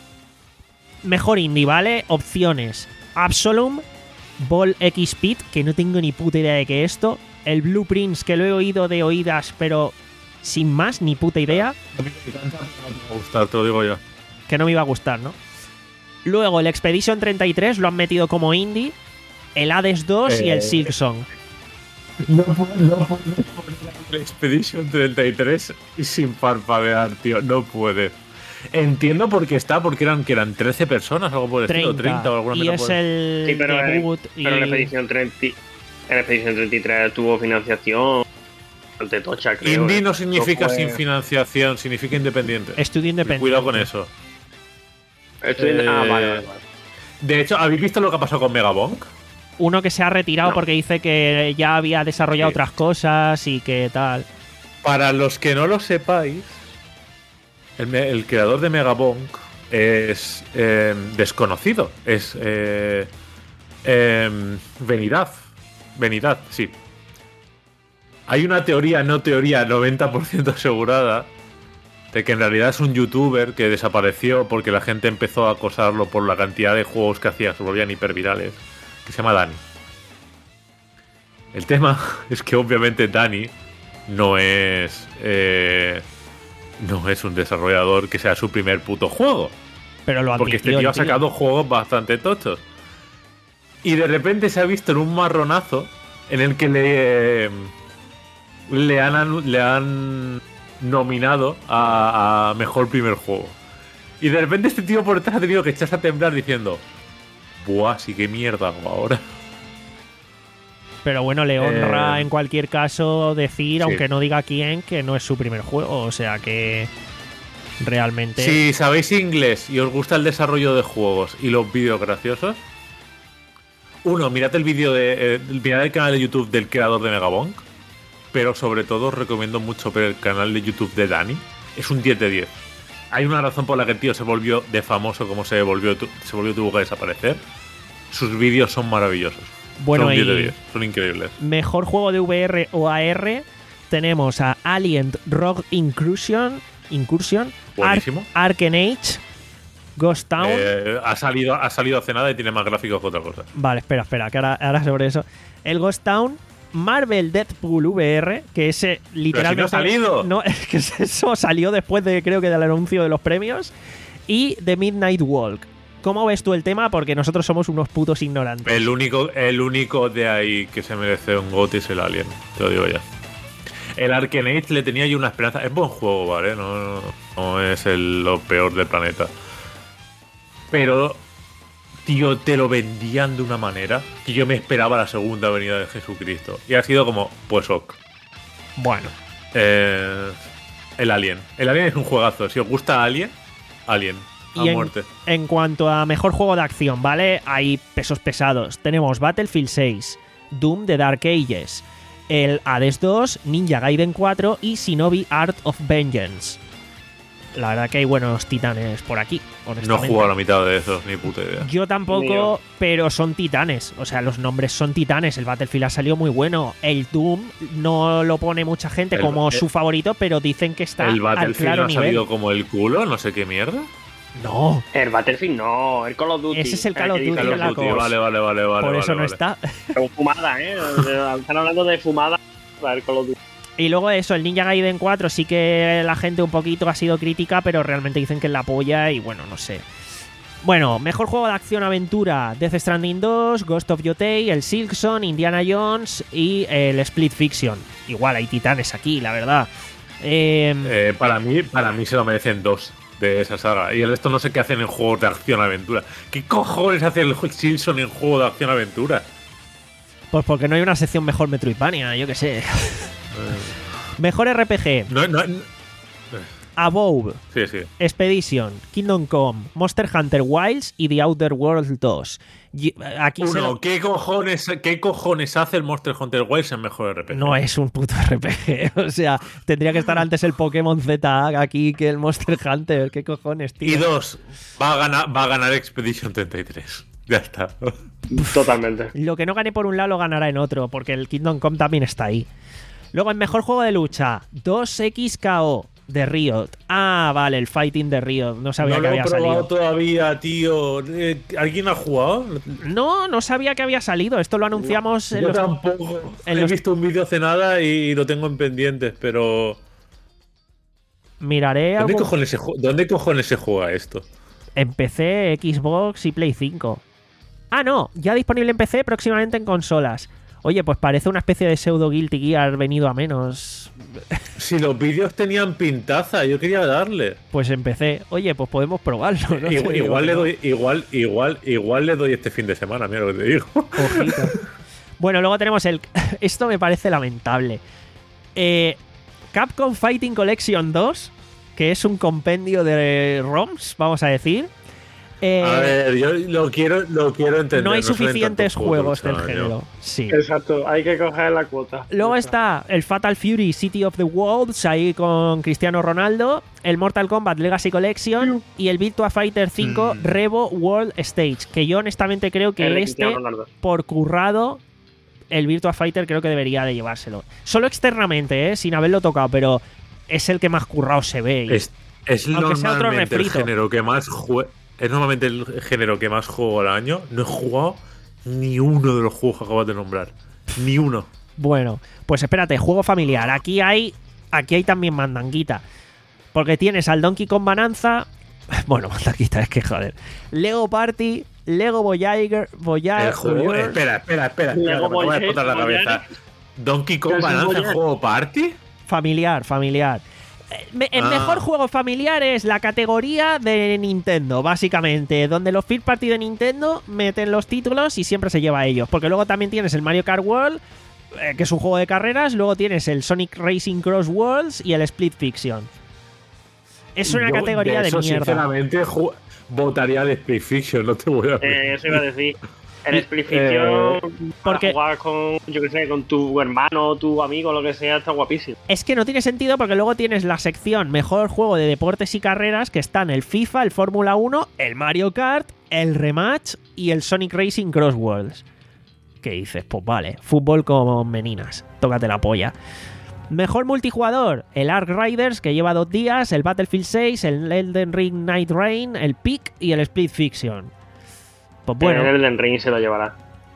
Mejor indie, ¿vale? Opciones. Absolum, Ball X Speed, que no tengo ni puta idea de qué es esto. El Blueprints, que lo he oído de oídas, pero sin más, ni puta idea. A mí me encanta, pero no me va a gustar, te lo digo ya. Que no me iba a gustar, ¿no? Luego el Expedition treinta y tres lo han metido como indie. El Hades dos y el Eh, Silksong. No puedo no puedo poner el Expedition treinta y tres y sin parpadear, tío. No puedes. Entiendo por qué está, porque eran, que eran trece personas, algo por el estilo, treinta. treinta o alguna Y mierda es por- el Sí, pero, en- debut. y... pero en la Expedición treinta, en la Expedición treinta y tres tuvo financiación bastante tocha, creo. Indie ¿eh? no significa Eso fue- sin financiación, significa independiente. Estudio independiente. Cuidado con eso. Estoy- Eh, Ah, vale, vale, vale. De hecho, ¿habéis visto lo que ha pasado con Megabonk? Uno que se ha retirado No. porque dice que ya había desarrollado Sí. otras cosas y que tal. Para los que no lo sepáis, el, me- el creador de Megabonk es eh, desconocido. Es eh, eh, Venidad. Venidad, sí. Hay una teoría, no teoría, noventa por ciento asegurada, de que en realidad es un youtuber que desapareció porque la gente empezó a acosarlo por la cantidad de juegos que hacía, se volvían hipervirales, que se llama Dani. El tema es que obviamente Dani no es eh, no es un desarrollador que sea su primer puto juego, Pero lo porque este admitió tío el ha sacado juegos bastante tochos y de repente se ha visto en un marronazo en el que le le han anu- le han nominado a, a mejor primer juego y de repente este tío por detrás ha tenido que echarse a temblar diciendo: buah, sí, qué mierda hago ahora. Pero bueno, le honra Eh, en cualquier caso decir, sí. aunque no diga quién, que no es su primer juego. O sea que realmente. Si sabéis inglés y os gusta el desarrollo de juegos y los vídeos graciosos, uno, mirad el vídeo de. Eh, mirad el canal de YouTube del creador de Megabonk, pero sobre todo os recomiendo mucho ver el canal de YouTube de Dani. Es un diez de diez. Hay una razón por la que el tío se volvió de famoso como se volvió, tu- se volvió tuvo que desaparecer. Sus vídeos son maravillosos. Bueno, son diez de y diez, son increíbles. mejor juego de V R o A R tenemos a Alien Rogue Incursion, Incursion, Buenísimo. Ar- Arcanage, Ghost Town. Eh, ha, salido, ha salido hace nada y tiene más gráficos que otra cosa. Vale, espera, espera, que ahora, ahora sobre eso. El Ghost Town, Marvel Deadpool V R, que ese literalmente. ha salido. No, es que eso salió después de, creo que del anuncio de los premios. Y The Midnight Walk. ¿Cómo ves tú el tema? Porque nosotros somos unos putos ignorantes. El único, el único de ahí que se merece un GOTY es el Alien, te lo digo ya. El Arcanage le tenía yo una esperanza. Es buen juego, ¿vale? No, no, no es el- lo peor del planeta. Pero tío, te lo vendían de una manera que yo me esperaba la segunda venida de Jesucristo. Y ha sido como, pues ok. Bueno. Eh, el Alien. El Alien es un juegazo. Si os gusta Alien, Alien. A Y en, muerte. en cuanto a mejor juego de acción, ¿vale? Hay pesos pesados. Tenemos Battlefield seis, Doom The Dark Ages, el Hades dos, Ninja Gaiden cuatro y Shinobi Art of Vengeance. La verdad que hay buenos titanes por aquí, No he honestamente. jugado a la mitad de esos, ni puta idea. Yo tampoco, Mío. pero son titanes. O sea, los nombres son titanes. El Battlefield ha salido muy bueno. El Doom no lo pone mucha gente El- como el- su favorito, pero dicen que está El al Battlefield claro no ha nivel. salido como el culo, no sé qué mierda. No, El Battlefield no, el Call of Duty. Ese es el Call of que Duty, dice la los cosa. Duty. Vale, vale, vale, vale. por vale, eso no vale. está. Pero fumada, ¿eh? Están hablando de fumada para el Call of Duty. Y luego eso, el Ninja Gaiden cuatro sí que la gente un poquito ha sido crítica, pero realmente dicen que es la polla y bueno, no sé. Bueno, mejor juego de acción-aventura, Death Stranding dos, Ghost of Yotei, el Silksong, Indiana Jones y el Split Fiction. Igual hay titanes aquí, la verdad. Eh, Eh, para mí, para mí se lo merecen dos de esa saga. Y el resto no sé qué hacen en juegos de acción-aventura. ¿Qué cojones hace el Silson en juego de acción-aventura? pues porque no hay una sección mejor Metroidvania, yo qué sé. Mejor R P G, No, no, no- Above, Sí, sí. Expedition, Kingdom Come, Monster Hunter Wilds y The Outer Worlds dos. Y- Aquí se Uno, lo- ¿qué cojones, ¿qué cojones hace el Monster Hunter Wilds en mejor R P G? No es un puto R P G. O sea, tendría que estar antes el Pokémon Z aquí que el Monster Hunter. ¿Qué cojones, tío? Y dos, va a ganar, va a ganar Expedition treinta y tres. Ya está. Totalmente. Lo que no gane por un lado lo ganará en otro, porque el Kingdom Come también está ahí. Luego, en mejor juego de lucha, dos X K O de Riot. Ah, vale, el Fighting de Riot. No sabía No que lo he había probado salido. todavía, tío. Eh, ¿Alguien ha jugado? No, no sabía que había salido. Esto lo anunciamos en Yo los... tampoco. en He los- visto un vídeo hace nada y lo tengo en pendientes, pero... Miraré ¿Dónde algún... cojones, se, ju- ¿Dónde cojones se juega esto? En P C, Xbox y Play cinco. Ah, no, ya disponible en P C, próximamente en consolas. Oye, pues parece una especie de pseudo Guilty Gear venido a menos. Si los vídeos tenían pintaza, yo quería darle. Pues en P C. Oye, pues podemos probarlo, ¿no? igual, Te digo igual que le no. doy, igual, igual, igual le doy este fin de semana, mira lo que te digo. Ojito. Bueno, luego tenemos el... Esto me parece lamentable. Eh, Capcom Fighting Collection dos, que es un compendio de ROMs, vamos a decir. Eh, A ver, yo lo quiero, lo quiero entender. no hay salen suficientes tantos juegos juegos del al año. género. Sí. Exacto, hay que coger la cuota. Luego está el Fatal Fury City of the Wolves, ahí con Cristiano Ronaldo, el Mortal Kombat Legacy Collection y el Virtua Fighter cinco Mm. Revo World Stage, que yo honestamente creo que El de este, Cristiano Ronaldo. por currado, el Virtua Fighter creo que debería de llevárselo. Solo externamente, ¿eh? Sin haberlo tocado, pero es el que más currado se ve. y- Es, es Aunque sea otro normalmente el refrito. género que más jue- es normalmente el género que más juego al año. No he jugado ni uno de los juegos que acabas de nombrar. Ni uno. Bueno, pues espérate, juego familiar. Aquí hay, aquí hay también mandanguita. Porque tienes al Donkey Kong Bonanza. Bueno, mandanguita, es que joder. Lego Party, Lego Voyager. Voyager El juego. Espera, espera, espera. espera Lego que me acaba de Voyager, explotar la Voyager. cabeza. ¿Donkey Kong ¿Qué es un Bonanza en Voyager? juego party? Familiar, familiar. Eh, me- El Ah. mejor juego familiar es la categoría de Nintendo, básicamente, donde los First Party de Nintendo meten los títulos y siempre se lleva a ellos. Porque luego también tienes el Mario Kart World, eh, que es un juego de carreras, luego tienes el Sonic Racing Cross Worlds y el Split Fiction. Es una Yo categoría de, eso, mierda. Sinceramente, ju- votaría al Split Fiction, no te voy a Eh, eso iba a decir. El Y- Split Fiction, para porque- jugar con, yo que sé, con tu hermano, tu amigo, lo que sea, está guapísimo. Es que no tiene sentido porque luego tienes la sección Mejor Juego de Deportes y Carreras, que están el FIFA, el Fórmula uno, el Mario Kart, el Rematch y el Sonic Racing Cross Worlds. ¿Qué dices? Pues vale, fútbol con meninas, tócate la polla. Mejor multijugador, el Ark Riders, que lleva dos días, el Battlefield seis, el Elden Ring Night Rain, el Peak y el Split Fiction. Pues bueno, El Elden Ring se lo llevará.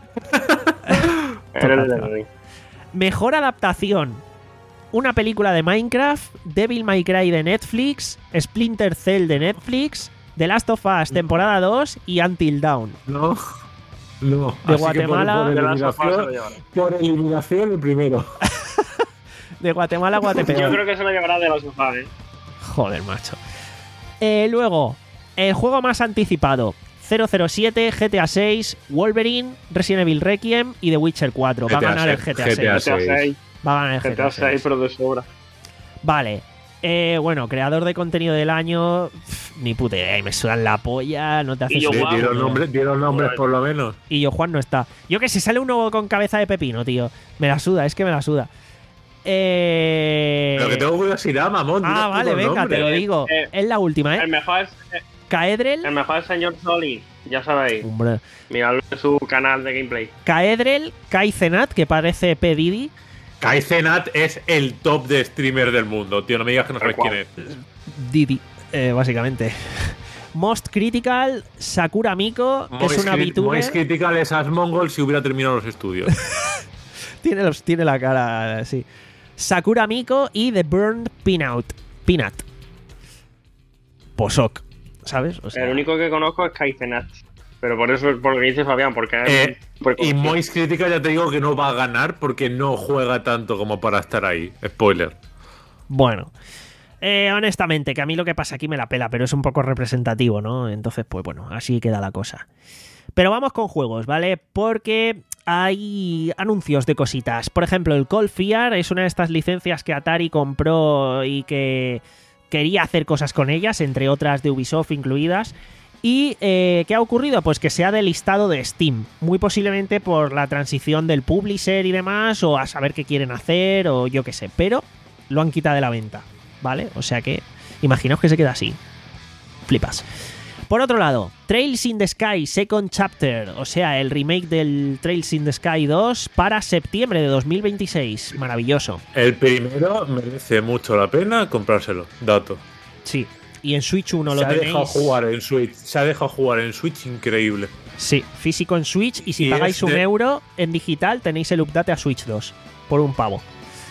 El Elden Ring. mejor adaptación. Una película de Minecraft, Devil May Cry de Netflix, Splinter Cell de Netflix, The Last of Us temporada dos y Until Dawn. No. No. De Así que Guatemala- por, De por las sofás se lo eliminación, llevará. por eliminación, el primero. De Guatemala a Yo Guatepeor. creo que se lo llevará de los sofás, ¿eh? Joder, macho. Eh, luego, el juego más anticipado. cero cero siete, G T A seis, Wolverine, Resident Evil Requiem y The Witcher cuatro. Va a ganar el G T A seis. G T A seis. Va a ganar el G T A seis, pero de sobra. Vale. Eh, bueno, creador de contenido del año, pff, ni puta idea, y me sudan la polla, no te haces Y yo, un- guau, Dieron nombres, dieron nombres por lo menos. Y yo, Juan no está. Yo que si sale uno con cabeza de pepino, tío. Me la suda, es que me la suda. Eh... Pero que tengo curiosidad, mamón. Ah, dime vale, tú los venga, te lo nombres. digo. Eh, Es la última, El ¿eh? mejor es el Caedrel. mejor es el señor Soli, ya sabéis. Hombre. Miradlo en su canal de gameplay. Caedrel, Kaizenat, que parece P. Diddy. Kai Cenat es el top de streamer del mundo, tío. No me digas que no sabes Tal quién cual. es. Diddy, eh, básicamente. Most Critical, Sakura Miko, que es una VTuber. Mois Critical es Asmongold si hubiera terminado los estudios. Tiene, los, tiene la cara, sí. Sakura Miko y The Burned Peanut. Peanut. Posok, ¿sabes? O sea, El único que conozco es Kaizenat. Pero por eso, por lo que dice Fabián, porque es Eh, súper y conocido. Mois Critical ya te digo que no va a ganar porque no juega tanto como para estar ahí. Spoiler. Bueno. Eh, honestamente, que a mí lo que pasa aquí me la pela, pero es un poco representativo, ¿no? Entonces, pues bueno, así queda la cosa. Pero vamos con juegos, ¿vale? Porque hay anuncios de cositas. Por ejemplo, el Cold Fear es una de estas licencias que Atari compró y que quería hacer cosas con ellas, entre otras de Ubisoft incluidas. ¿Y eh, qué ha ocurrido? Pues que se ha delistado de Steam, muy posiblemente por la transición del publisher y demás, o a saber qué quieren hacer, o yo qué sé, pero lo han quitado de la venta, ¿vale? O sea que, imaginaos que se queda así. Flipas. Por otro lado, Trails in the Sky Second Chapter, o sea, el remake del Trails in the Sky dos para septiembre de dos mil veintiséis. Maravilloso. El primero merece mucho la pena comprárselo. Dato. Sí. Y en Switch uno Se lo ha tenéis. dejado jugar en Switch. Se ha dejado jugar en Switch increíble. Sí, físico en Switch, y si Y pagáis es un de- euro en digital tenéis el update a Switch dos por un pavo.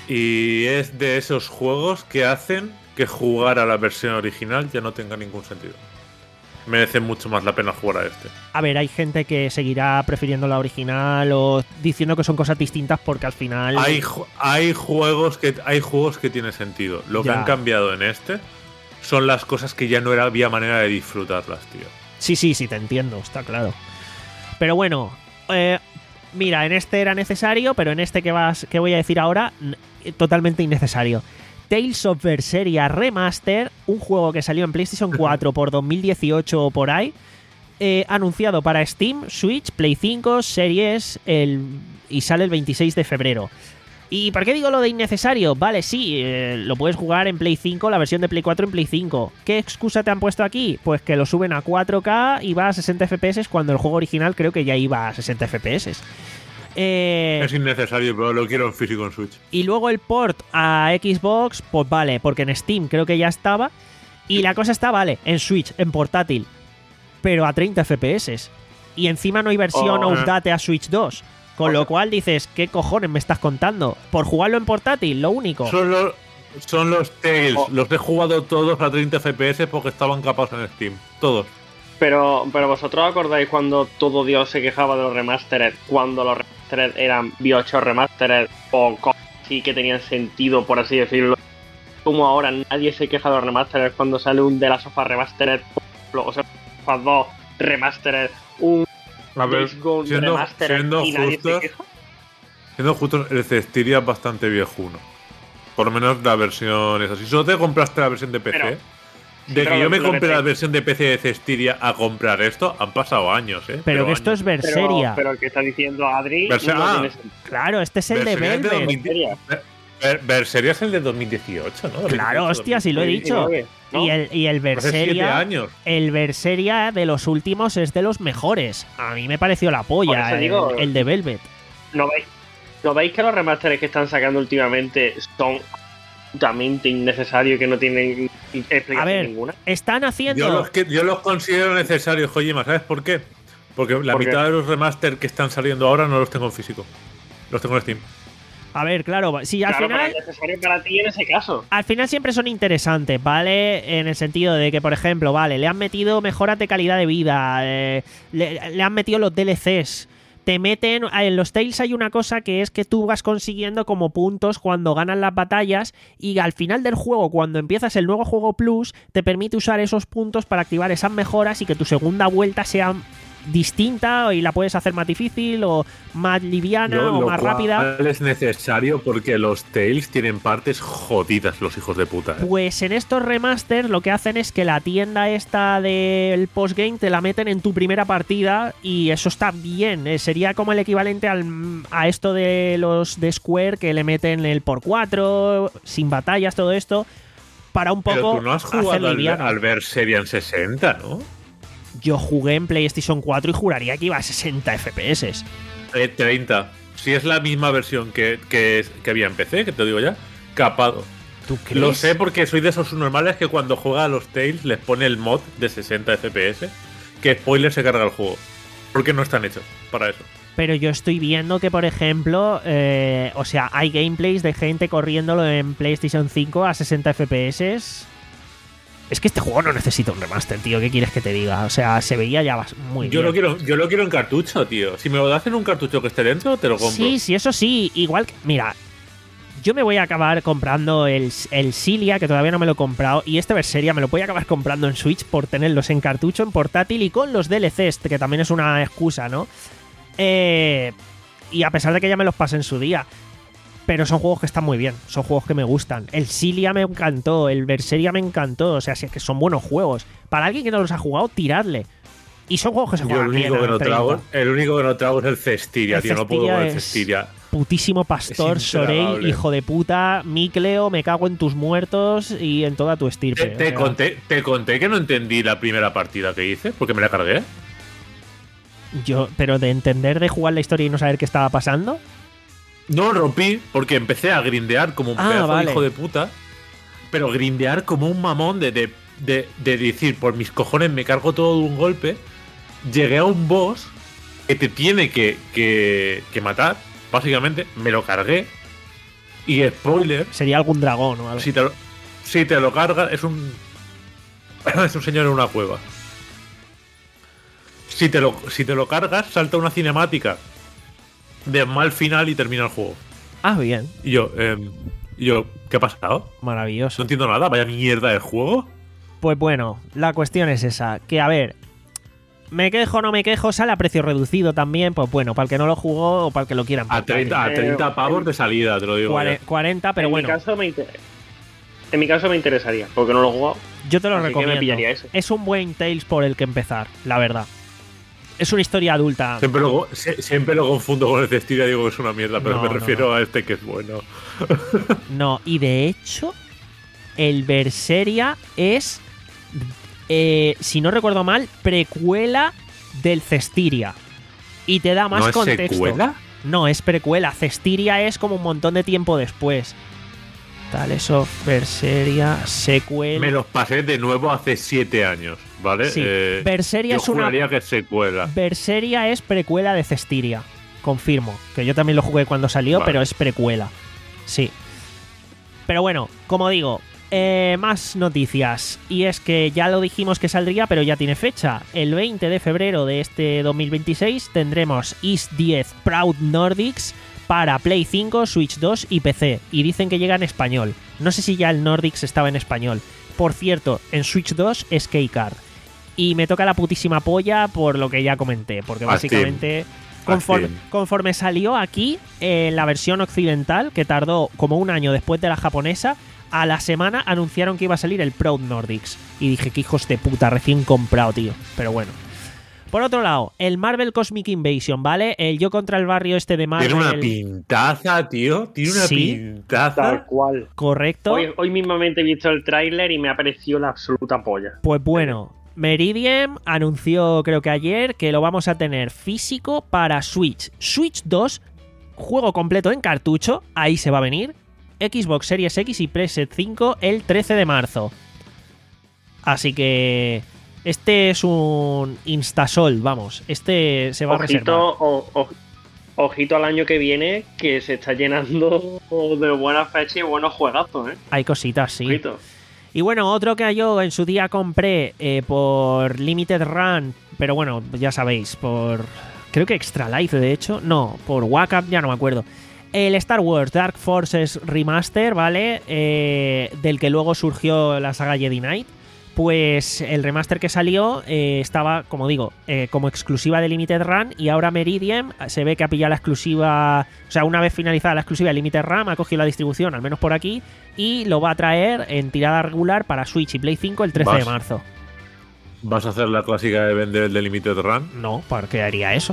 Y es de esos juegos que hacen que jugar a la versión original ya no tenga ningún sentido. Merece mucho más la pena jugar a este. A ver, hay gente que seguirá prefiriendo la original o diciendo que son cosas distintas porque al final... Hay, ju- hay juegos que hay juegos que tiene sentido. Lo que Ya. han cambiado en este son las cosas que ya no era, había manera de disfrutarlas, tío. Sí, sí, sí, te entiendo, está claro. Pero bueno, eh, mira, en este era necesario, pero en este que, vas, que voy a decir ahora, n- totalmente innecesario. Tales of Berseria Remaster, un juego que salió en PlayStation cuatro por dos mil dieciocho o por ahí, eh, anunciado para Steam, Switch, Play cinco, Series el, y sale el veintiséis de febrero. ¿Y por qué digo lo de innecesario? Vale, sí, eh, lo puedes jugar en Play cinco, la versión de Play cuatro en Play cinco. ¿Qué excusa te han puesto aquí? Pues que lo suben a cuatro K y va a sesenta F P S cuando el juego original creo que ya iba a sesenta F P S. Eh, Es innecesario, pero lo quiero en físico en Switch. y luego el port a Xbox, pues vale, porque en Steam creo que ya estaba. Y la cosa está, vale, en Switch, en portátil, pero a treinta F P S. Y encima no hay versión Oh, update a Switch dos. Con o lo sea- cual dices, ¿qué cojones me estás contando? Por jugarlo en portátil, lo único. Son los, son los Tales. Oh. Los he jugado todos a treinta F P S porque estaban capados en Steam. Todos. Pero, pero vosotros acordáis cuando todo Dios se quejaba de los remastered, cuando los remastered eran bioshock remastered o cosas así que tenían sentido, por así decirlo. Como ahora nadie se queja de los remastered cuando sale un The Last of Us remastered, o sea, Us dos remastered, un A ver, Days Gone siendo, remastered siendo y nadie se justos, queja. siendo justos, el Cestiria es bastante viejuno. Por lo menos la versión es así. Si solo te compraste la versión de P C, Pero- de pero que yo lo- me lo que compré te- la versión de P C de Cestiria a comprar esto, han pasado años, ¿eh? pero que esto es años. Pero, Berseria. pero el que está diciendo Adri Berse- no ah. tiene sentido. Claro, este es el de Berseria es de Velvet. dos mil diez. Ver- Berseria es el de dos mil dieciocho, ¿no? Claro, hostia, sí lo he dicho. ¿no? Y el, y el Hace siete Berseria, años. el Berseria de los últimos es de los mejores. A mí me pareció la Por polla, eso el, digo- el de Velvet. ¿No veis, ¿No veis que los remasteres que están sacando últimamente son absolutamente innecesarios y que no tienen explicación A ver, ninguna? están haciendo... Yo los, que- yo los considero necesarios, Kojima, ¿sabes por qué? Porque la ¿Por qué? mitad de los remaster que están saliendo ahora no los tengo en físico. Los tengo en Steam. A ver, claro, sí, al Claro, pero final... es necesario para ti en ese caso. Al final siempre son interesantes, ¿vale? En el sentido de que, por ejemplo, vale, le han metido mejoras de calidad de vida, eh, le, le han metido los D L Cs, te meten... En los Tales hay una cosa que es que tú vas consiguiendo como puntos cuando ganas las batallas y al final del juego, cuando empiezas el nuevo juego Plus, te permite usar esos puntos para activar esas mejoras y que tu segunda vuelta sea distinta y la puedes hacer más difícil o más liviana Lo- o lo más cual rápida. Es necesario porque los Tales tienen partes jodidas, los hijos de puta. ¿eh? Pues en estos remasters lo que hacen es que la tienda esta del postgame te la meten en tu primera partida y eso está bien. Eh, sería como el equivalente al, a esto de los de Square que le meten el por cuatro, sin batallas, todo esto, para un Pero poco tú no has hacer jugado al, liviano. al Berseria en sesenta, ¿no? Yo jugué en PlayStation cuatro y juraría que iba a sesenta F P S. Eh, treinta. Si es la misma versión que, que, que había en P C, que te digo ya, capado. ¿Tú crees? Lo sé porque soy de esos normales que cuando juega a los Tales les pone el mod de sesenta F P S, que spoiler se carga el juego. Porque no están hechos para eso. Pero yo estoy viendo que, por ejemplo, eh, o sea, hay gameplays de gente corriéndolo en PlayStation cinco a sesenta F P S. Es que este juego no necesita un remaster, tío. ¿Qué quieres que te diga? O sea, se veía ya muy Yo bien. lo quiero, yo lo quiero en cartucho, tío. Si me lo das en un cartucho que esté dentro, te lo compro. Sí, sí, eso sí. Igual que, mira, yo me voy a acabar comprando el, el Cilia, que todavía no me lo he comprado, y este Berseria me lo voy a acabar comprando en Switch por tenerlos en cartucho, en portátil y con los D L Cs, que también es una excusa, ¿no? Eh, y a pesar de que ya me los pasé en su día. Pero son juegos que están muy bien, son juegos que me gustan. El Cilia me encantó, el Berseria me encantó, o sea, si es que son buenos juegos. Para alguien que no los ha jugado, tiradle. Y son juegos que se Yo juegan el único, bien que a no treinta. trago, el único que no trago es el Cestiria, El tío. No puedo Cestiria con el es Cestiria. Putísimo pastor, Es Sorey, intragable. hijo de puta, Micleo, me cago en tus muertos y en toda tu estirpe. Te, o te sea. conté, te conté que no entendí la primera partida que hice, porque me la cargué. Yo, pero de entender de jugar la historia y no saber qué estaba pasando. No rompí porque empecé a grindear como un Ah, pedazo vale. de hijo de puta. Pero grindear como un mamón de, de, de, de decir, por mis cojones me cargo todo de un golpe. Llegué a un boss que te tiene que, que, que matar, básicamente. Me lo cargué. Y spoiler, Sería algún dragón o algo. si te lo, si te lo cargas, es un. Es un señor en una cueva. Si te lo, si te lo cargas, salta una cinemática de mal final y termina el juego. Ah, bien, Y yo, eh, y yo, ¿qué ha pasado? No maravilloso. entiendo nada, vaya mierda de juego. Pues bueno, la cuestión es esa, que a ver, me quejo o no me quejo, sale a precio reducido también, pues bueno, para el que no lo jugó o para el que lo quieran. A treinta, a treinta pavos de salida, te lo digo. Cuare- ya. cuarenta, pero en bueno, Mi caso me inter- en mi caso me interesaría, porque no lo he jugado. yo te lo así que me recomiendo. pillaría ese. Es un buen Tales por el que empezar, la verdad. Es una historia adulta. Siempre lo, se- siempre lo confundo con el Cestiria, digo que es una mierda, pero No, me no, refiero no. a este que es bueno. No, y de hecho, el Berseria es, eh, si no recuerdo mal, precuela del Cestiria. Y te da más ¿No es contexto. secuela? No, es precuela. Cestiria es como un montón de tiempo después. Tales of Berseria, secuela. Me los pasé de nuevo hace siete años, ¿vale? Sí, Eh, Berseria yo es una. juraría que es secuela. Berseria es precuela de Cestiria. Confirmo. Que yo también lo jugué cuando salió, Vale. pero es precuela. Sí. Pero bueno, como digo, eh, más noticias. Y es que ya lo dijimos que saldría, pero ya tiene fecha. El veinte de febrero de este dos mil veintiséis tendremos I S diez Proud Nordics para Play cinco, Switch dos y P C. Y dicen que llega en español. No sé si ya el Nordics estaba en español. Por cierto, en Switch dos es Keycard. Y me toca la putísima polla por lo que ya comenté. Porque A básicamente, conforme, Steam. conforme salió aquí, en la versión occidental, que tardó como un año después de la japonesa, a la semana anunciaron que iba a salir el Proud Nordics. Y dije, que hijos de puta, recién comprado, tío. Pero bueno. Por otro lado, el Marvel Cosmic Invasion, ¿vale? El Yo contra el barrio este de Marvel. Tiene una pintaza, tío. Tiene una Sí. Tal pintaza. cual. Correcto. Hoy, hoy mismamente he visto el tráiler y me ha parecido la absoluta polla. Pues bueno, Meridian anunció, creo que ayer, que lo vamos a tener físico para Switch. Switch dos, juego completo en cartucho, ahí se va a venir. Xbox Series X y PlayStation cinco el trece de marzo. Así que este es un Instasol, vamos. Este se va a reservar. Ojito, o- o- ojito al año que viene, que se está llenando de buenas fechas y buenos juegazos, ¿eh? Hay cositas, sí. Ojito. Y bueno, otro que yo en su día compré eh, por Limited Run, pero bueno, ya sabéis, por creo que Extra Life, de hecho, no, por Wacom, ya no me acuerdo. El Star Wars Dark Forces Remaster, ¿vale? Eh, del que luego surgió la saga Jedi Knight. Pues el remaster que salió eh, estaba, como digo, eh, como exclusiva de Limited Run, y ahora Meridian se ve que ha pillado la exclusiva, o sea, una vez finalizada la exclusiva de Limited Run, ha cogido la distribución, al menos por aquí, y lo va a traer en tirada regular para Switch y Play cinco el trece de marzo. ¿Vas a hacer la clásica de vender el de Limited Run? No, ¿por qué haría eso?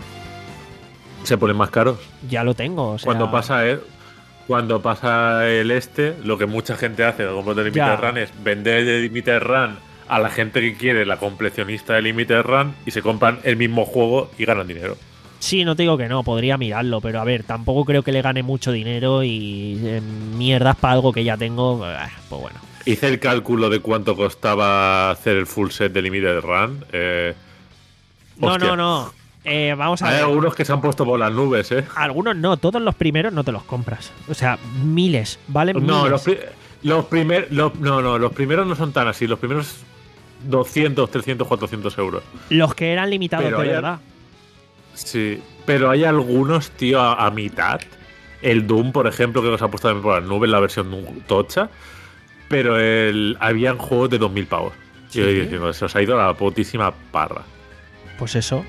¿Se ponen más caros? Ya lo tengo, o sea... Cuando pasa el, cuando pasa el este, lo que mucha gente hace de comprar de Limited Ya. Run es vender el de Limited Run a la gente que quiere la completionista de Limited Run y se compran el mismo juego y ganan dinero. Sí, no te digo que no, podría mirarlo, pero a ver, tampoco creo que le gane mucho dinero y eh, mierdas para algo que ya tengo, eh, pues bueno. Hice el cálculo de cuánto costaba hacer el full set de Limited Run. Eh, No, hostia. no, no. Eh, vamos a Hay ver. algunos que se han puesto por las nubes, ¿eh? Algunos no, todos los primeros no te los compras. O sea, miles, ¿vale? No, Miles. los, pri- los primeros. No, no, los primeros no son tan así. Los primeros doscientos, trescientos, cuatrocientos euros. Los que eran limitados Pero de hay- verdad. Sí, pero hay algunos, tío, a, a mitad. El Doom, por ejemplo, que se ha puesto también por las nubes, la versión Doom tocha. Pero el, habían juegos de dos mil pavos. Sí. Y yo diciendo, se os ha ido a la putísima parra. Pues eso.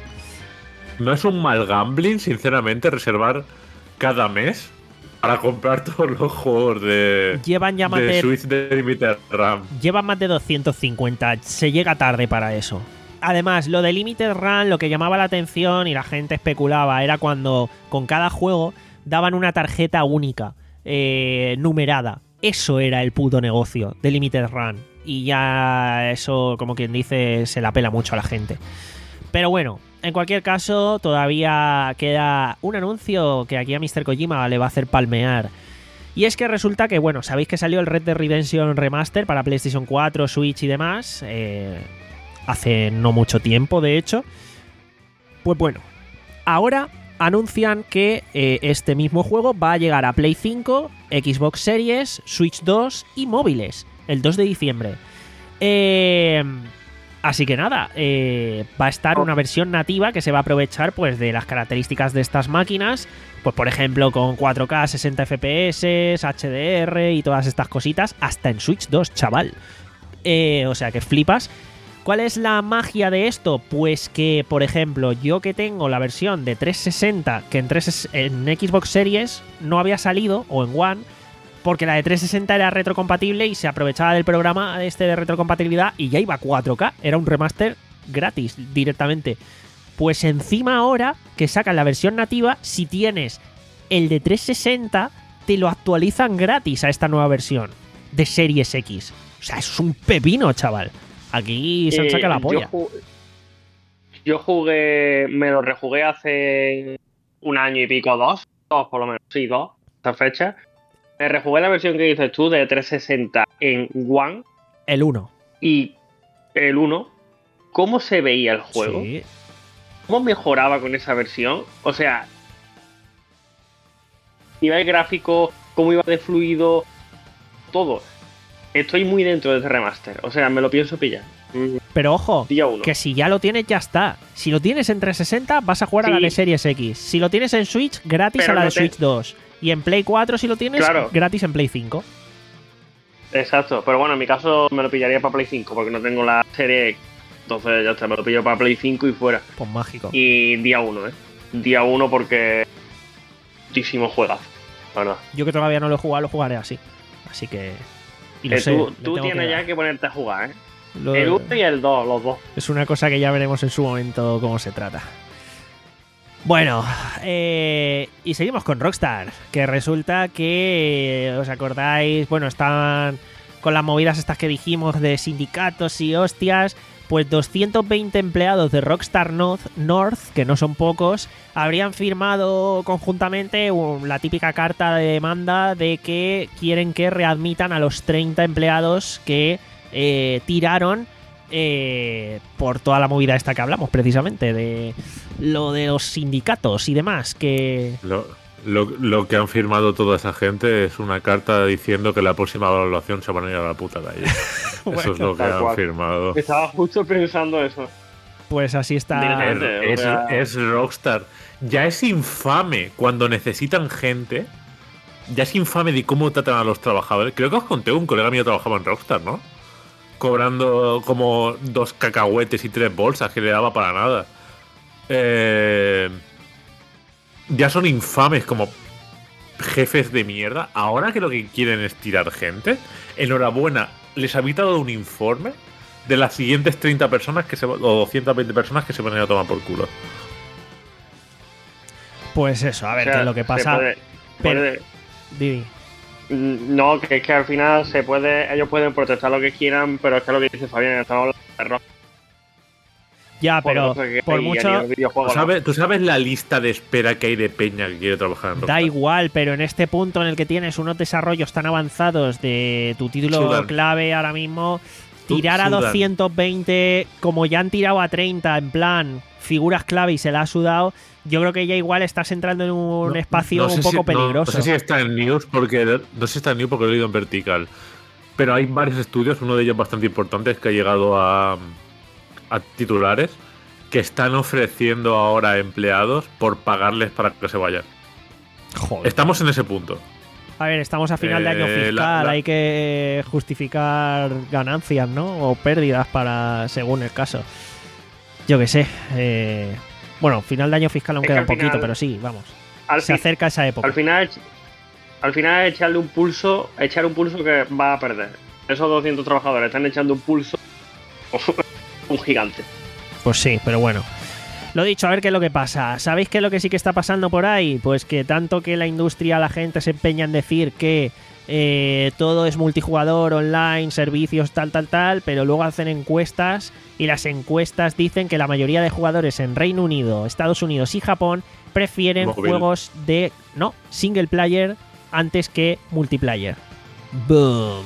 No es un mal gambling, sinceramente, reservar cada mes para comprar todos los juegos de, Llevan ya más de de, Switch de Limited Run. llevan más de doscientos cincuenta. Se llega tarde para eso. Además, lo de Limited Run, lo que llamaba la atención y la gente especulaba, era cuando con cada juego daban una tarjeta única, eh, numerada. Eso era el puto negocio de Limited Run. Y ya eso, como quien dice, se la pela mucho a la gente. Pero bueno, en cualquier caso, todavía queda un anuncio que aquí a míster Kojima le va a hacer palmear. Y es que resulta que, bueno, sabéis que salió el Red Dead Redemption Remaster para PlayStation cuatro, Switch y demás. Eh, hace no mucho tiempo, de hecho. Pues bueno, ahora anuncian que eh, este mismo juego va a llegar a Play cinco, Xbox Series, Switch dos y móviles el dos de diciembre. Eh... Así que nada, eh, va a estar una versión nativa que se va a aprovechar pues de las características de estas máquinas, pues por ejemplo con cuatro K, sesenta F P S, H D R y todas estas cositas, hasta en Switch dos, chaval. Eh, o sea que flipas. ¿Cuál es la magia de esto? Pues que, por ejemplo, yo que tengo la versión de trescientos sesenta, que en, tres, en Xbox Series no había salido, o en One, porque la de trescientos sesenta era retrocompatible y se aprovechaba del programa este de retrocompatibilidad y ya iba a cuatro K. Era un remaster gratis directamente. Pues encima ahora que sacan la versión nativa, si tienes el de trescientos sesenta, te lo actualizan gratis a esta nueva versión de Series X. O sea, eso es un pepino, chaval. Aquí se han Eh, sacado la polla. Yo, ju- yo jugué, me lo rejugué hace un año y pico, dos, dos por lo menos, sí, dos, esta fecha. Me rejugué la versión que dices tú de trescientos sesenta en One El uno. y el uno. ¿Cómo se veía el juego? Sí. ¿Cómo mejoraba con esa versión? O sea, nivel gráfico, cómo iba de fluido, todo. Estoy muy dentro de este remaster. O sea, me lo pienso pillar. Mm, Pero ojo, Día uno. que si ya lo tienes, ya está. Si lo tienes en trescientos sesenta, vas a jugar a la Sí. de Series X. Si lo tienes en Switch, gratis Pero a la no de te- Switch dos. Y en Play cuatro, si lo tienes, Claro. gratis en Play cinco. Exacto, pero bueno, en mi caso me lo pillaría para Play cinco porque no tengo la serie X. Entonces ya está, me lo pillo para Play cinco y fuera. Pues mágico. Y día uno, ¿eh? Día uno porque... Muchísimo juegazo, la verdad. Yo que todavía no lo he jugado, lo jugaré así. Así que... Y lo Eh, sé, tú le tú tengo tienes que ya dar. que ponerte a jugar, ¿eh? Lo- El uno y el dos, los dos. Es una cosa que ya veremos en su momento cómo se trata. Bueno, eh, y seguimos con Rockstar, que resulta que, ¿os acordáis? Bueno, están con las movidas estas que dijimos de sindicatos y hostias, pues doscientos veinte empleados de Rockstar North, North, que no son pocos, habrían firmado conjuntamente un- la típica carta de demanda de que quieren que readmitan a los treinta empleados que eh, tiraron eh, por toda la movida esta que hablamos precisamente, de lo de los sindicatos y demás, que... Lo, lo, lo que han firmado toda esa gente es una carta diciendo que la próxima evaluación se van a ir a la puta calle. Eso es lo que tal han cual. firmado. Estaba justo pensando eso. Pues así está. Directamente. Es, o sea- es Rockstar. Ya es infame cuando necesitan gente. Ya es infame de cómo tratan a los trabajadores. Creo que os conté, un colega mío trabajaba en Rockstar, ¿no? Cobrando como dos cacahuetes y tres bolsas que le daba para nada. Eh, ya son infames como jefes de mierda. Ahora que lo que quieren es tirar gente, enhorabuena, les habéis dado un informe de las siguientes treinta personas que se, o doscientas veinte personas que se van a ir a tomar por culo. Pues eso, a ver o sea, qué es lo que se pasa. puede- pero- puede- Didi. No, que es que al final se puede, ellos pueden protestar lo que quieran, pero es que lo que dice Fabián, estamos hablando de rock. Ya, pero Por eso que por hay a mucho. nivel videojuego, ¿Tú ¿no? sabes, ¿Tú sabes la lista de espera que hay de peña que quiere trabajar en Da Rockstar? igual, pero en este punto en el que tienes unos desarrollos tan avanzados de tu título Sudan. clave ahora mismo, Tú- tirar a sudan. doscientos veinte, como ya han tirado a treinta, en plan, figuras clave y se la ha sudado, yo creo que ya igual estás entrando en un No- espacio no sé un poco si- no- peligroso. No, sé si está en News porque no sé si está en News porque lo he leído en Vertical. Pero hay varios estudios, uno de ellos bastante importante, que ha llegado a, a titulares, que están ofreciendo ahora a empleados por pagarles para que se vayan. Joder. Estamos en ese punto. A ver, estamos a final de año Eh, fiscal, la- la- hay que justificar ganancias, ¿no? O pérdidas para según el caso. Yo qué sé. eh, Bueno, final de año fiscal aún Es queda que un al poquito, final- pero sí, vamos. Al, Se fi- acerca esa época. al final, al final es echarle un pulso, echar un pulso que va a perder. Esos doscientos trabajadores están echando un pulso un gigante. Pues sí, pero bueno. Lo dicho, a ver qué es lo que pasa. ¿Sabéis qué es lo que sí que está pasando por ahí? Pues que tanto que la industria, la gente se empeña en decir que eh, todo es multijugador, online, servicios, tal, tal, tal, pero luego hacen encuestas y las encuestas dicen que la mayoría de jugadores en Reino Unido, Estados Unidos y Japón prefieren Móvil. juegos de, no, single player antes que multiplayer. Boom.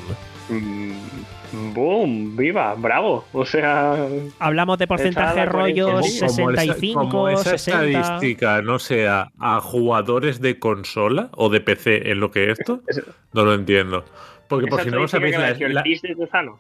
Mm, boom, viva, bravo. O sea, Hablamos de porcentaje Está la rollo coherencia. Como esa- sesenta y cinco, como esa sesenta. estadística no sea a jugadores de consola o de P C en lo que esto, Es- no lo entiendo. Porque por esa si no lo estadística sabéis, que la, la la- Ortiz de Tezano.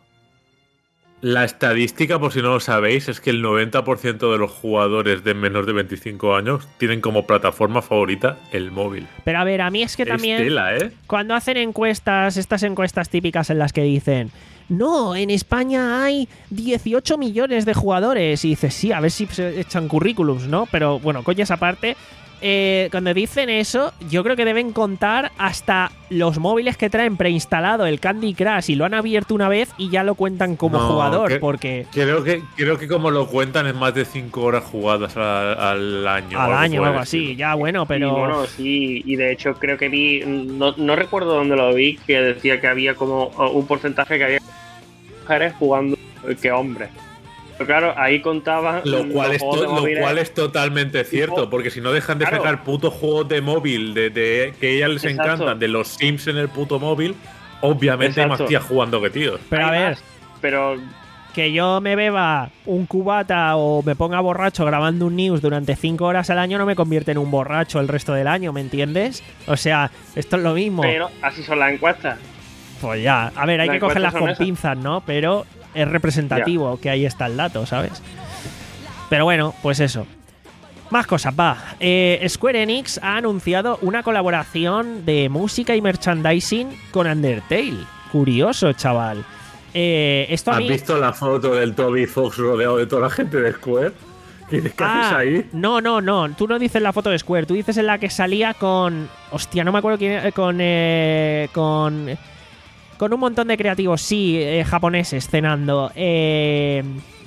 la estadística, por si no lo sabéis, es que el noventa por ciento de los jugadores de menos de veinticinco años tienen como plataforma favorita el móvil. Pero a ver, a mí es que Es también tela, ¿eh? cuando hacen encuestas, estas encuestas típicas en las que dicen, no, en España hay dieciocho millones de jugadores, y dices, sí, a ver si se echan currículums, ¿no? Pero bueno, coñas aparte, eh, cuando dicen eso, yo creo que deben contar hasta los móviles que traen preinstalado el Candy Crush y lo han abierto una vez y ya lo cuentan como No, jugador, que- porque Creo que, creo que como lo cuentan es más de cinco horas jugadas al, al año. al año o por algo el así, estilo. ya bueno, pero... Y bueno, sí, y de hecho creo que vi, no, no recuerdo dónde lo vi, que decía que había como uh, un porcentaje que había mujeres jugando que hombres. Pero claro, ahí contaban Lo los cual, es juegos to- de lo móviles. cual es totalmente cierto, porque si no dejan de Claro. sacar putos juegos de móvil de, de- que a ellas les Exacto. encantan, de los Sims en el puto móvil, obviamente hay Exacto. más tías jugando que tíos. Pero a Hay ver, más, pero que yo me beba un cubata o me ponga borracho grabando un news durante cinco horas al año no me convierte en un borracho el resto del año, ¿me entiendes? O sea, esto es lo mismo. pero así son las encuestas. Pues ya, a ver, hay Las que cogerlas encuestas con son esas. pinzas, ¿no? Pero es representativo que ahí está el dato, ¿sabes? Pero bueno, pues eso. Más cosas, va. Eh, Square Enix ha anunciado una colaboración de música y merchandising con Undertale. Curioso, chaval. Eh, esto a ¿Has mí... visto la foto del Toby Fox rodeado de toda la gente de Square? ¿Qué, qué haces Ah, ahí? no, no, no. Tú no dices la foto de Square. Tú dices en la que salía con... Hostia, no me acuerdo quién... eh, Con... eh, con... Con un montón de creativos, sí, eh, japoneses cenando. Eh,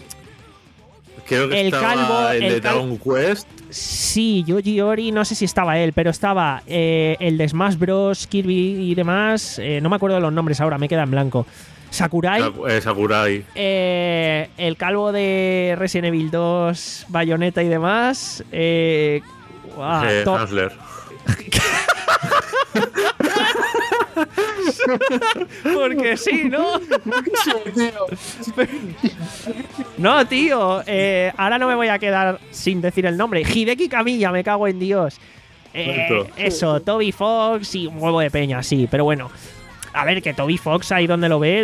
Creo que el estaba calvo- el, el de cal- Dragon Quest. sí, Yoji Ori, no sé si estaba él, pero estaba eh, el de Smash Bros, Kirby y demás. eh, no me acuerdo de los nombres ahora, me queda en blanco. Sakurai, Saku- eh, Sakurai. eh, el calvo de Resident Evil dos, Bayonetta y demás. Eh, guau, eh, to- Hansler. Porque sí, ¿no? No, tío. eh, ahora no me voy a quedar sin decir el nombre. Hideki Kamiya, me cago en Dios. Eh, Cierto. eso, Toby Fox y un huevo de peña, sí. Pero bueno, a ver, que Toby Fox ahí donde lo ves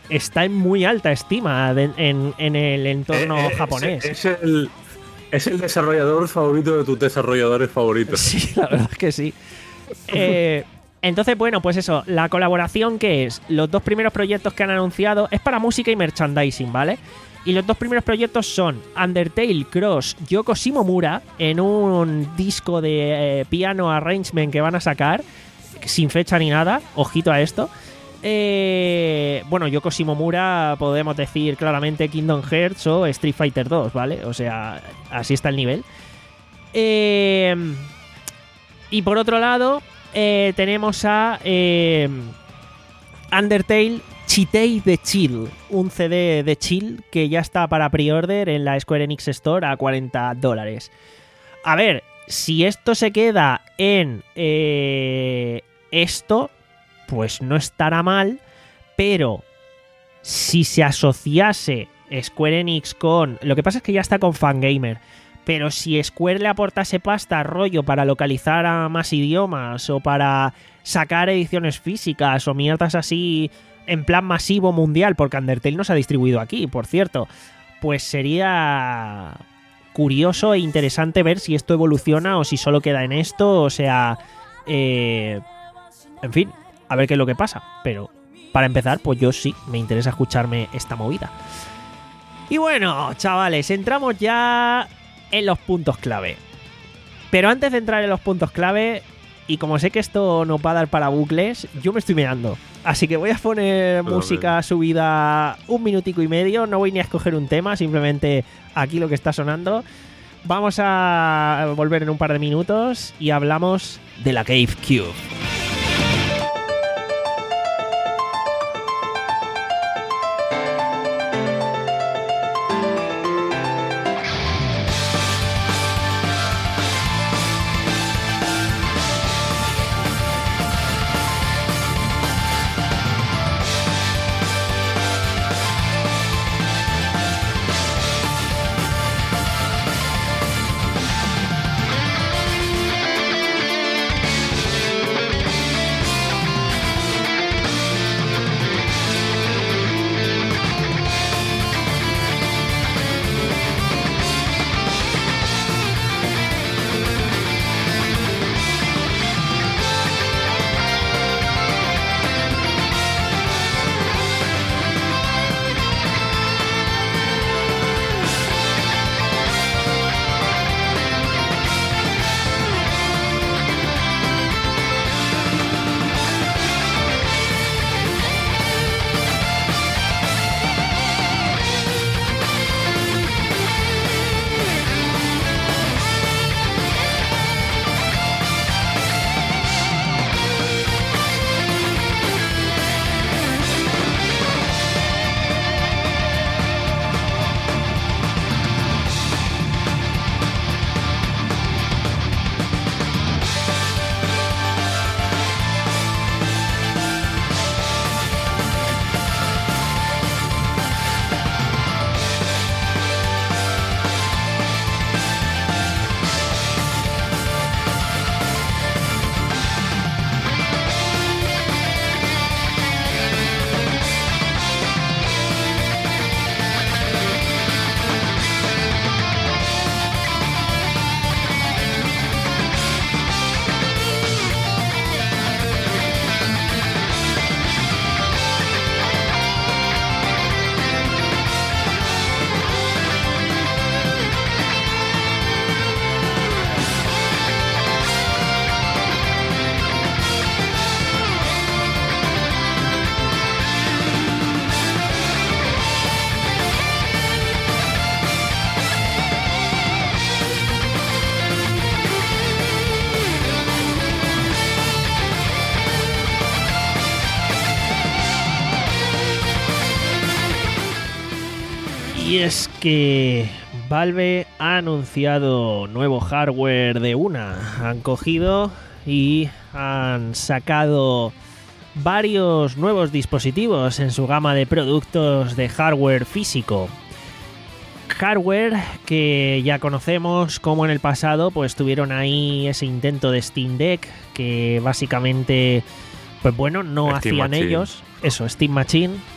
está en muy alta estima de, en, en el entorno eh, eh, japonés. Es, es, el, es el desarrollador favorito de tus desarrolladores favoritos. Sí, la verdad es que sí. Eh, entonces, bueno, pues eso, la colaboración que es, los dos primeros proyectos que han anunciado es para música y merchandising, ¿vale? Y los dos primeros proyectos son Undertale Cross Yoko Shimomura en un disco de eh, piano arrangement que van a sacar, sin fecha ni nada, ojito a esto. Eh, bueno, Yoko Shimomura podemos decir claramente Kingdom Hearts o Street Fighter dos, ¿vale? O sea, así está el nivel. Eh, y por otro lado, eh, tenemos a eh, Undertale Chitei de Chill, un C D de Chill que ya está para pre-order en la Square Enix Store a cuarenta dólares. A ver, si esto se queda en eh, esto, pues no estará mal, pero si se asociase Square Enix con... Lo que pasa es que ya está con Fangamer, pero si Square le aportase pasta, rollo, para localizar a más idiomas o para sacar ediciones físicas o mierdas así en plan masivo mundial, porque Undertale no se ha distribuido aquí, por cierto, pues sería curioso e interesante ver si esto evoluciona o si solo queda en esto, o sea... Eh, en fin, a ver qué es lo que pasa, pero para empezar, pues yo sí, me interesa escucharme esta movida. Y bueno, chavales, entramos ya en los puntos clave. Pero antes de entrar en los puntos clave, y como sé que esto no va a dar para bucles, yo me estoy meando. Así que voy a poner Pero música bien. subida un minutico y medio, no voy ni a escoger un tema, simplemente aquí lo que está sonando. Vamos a volver en un par de minutos y hablamos de la Cave Cube. Y es que Valve ha anunciado nuevo hardware de una. Han cogido y han sacado varios nuevos dispositivos en su gama de productos de hardware físico. Hardware que ya conocemos, como en el pasado pues tuvieron ahí ese intento de Steam Deck que básicamente, pues bueno, no Steam hacían Machine. ellos. Eso, Steam Machine.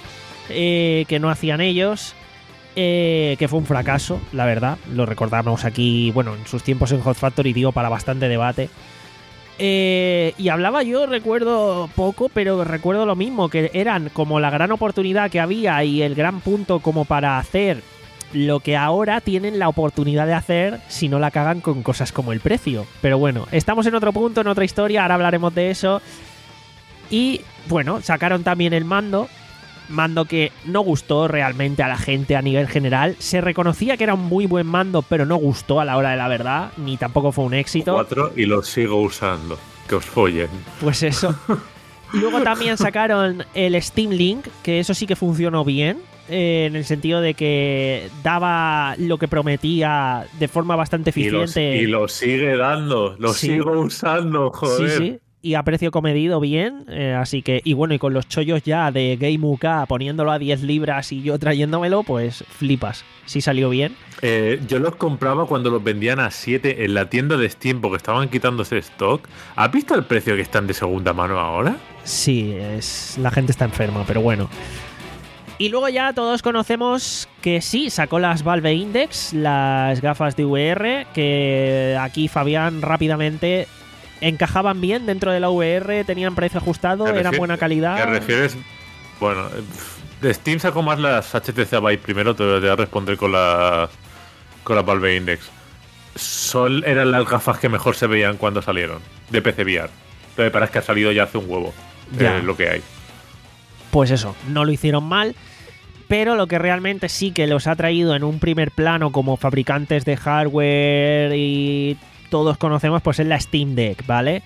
eh, que no hacían ellos, eh, que fue un fracaso, la verdad. Lo recordamos aquí, bueno, en sus tiempos en Hot Factory dio para bastante debate. Eh, y hablaba yo, recuerdo poco, pero recuerdo lo mismo, que eran como la gran oportunidad que había y el gran punto como para hacer lo que ahora tienen la oportunidad de hacer si no la cagan con cosas como el precio. Pero bueno, estamos en otro punto, en otra historia, ahora hablaremos de eso. Y bueno, sacaron también el mando, mando que no gustó realmente a la gente a nivel general. Se reconocía que era un muy buen mando, pero no gustó a la hora de la verdad, ni tampoco fue un éxito. Cuatro y lo sigo usando, que os follen. Pues eso. Luego también sacaron el Steam Link, que eso sí que funcionó bien, eh, en el sentido de que daba lo que prometía de forma bastante eficiente. Y lo, y lo sigue dando, lo Sí. sigo usando, joder. Sí, sí. Y a precio comedido bien, eh, así que, y bueno, y con los chollos ya de Game U K poniéndolo a diez libras y yo trayéndomelo, pues flipas, sí salió bien. Eh, yo los compraba cuando los vendían a siete en la tienda de Steam porque estaban quitándose stock. ¿Has visto el precio que están de segunda mano ahora? Sí, es, la gente está enferma, pero bueno. Y luego ya todos conocemos que sí, sacó las Valve Index, las gafas de V R, que aquí Fabián rápidamente encajaban bien dentro de la V R, tenían precio ajustado, ¿Te eran refier- buena calidad. ¿Te refieres? Bueno, de Steam sacó más las H T C Vive primero, te voy a responder con las con la Valve Index. Sol eran las gafas que mejor se veían cuando salieron, de P C V R. Entonces parece que ha salido ya hace un huevo, Ya. eh, lo que hay. Pues eso, no lo hicieron mal, pero lo que realmente sí que los ha traído en un primer plano como fabricantes de hardware y todos conocemos, pues es la Steam Deck, ¿vale?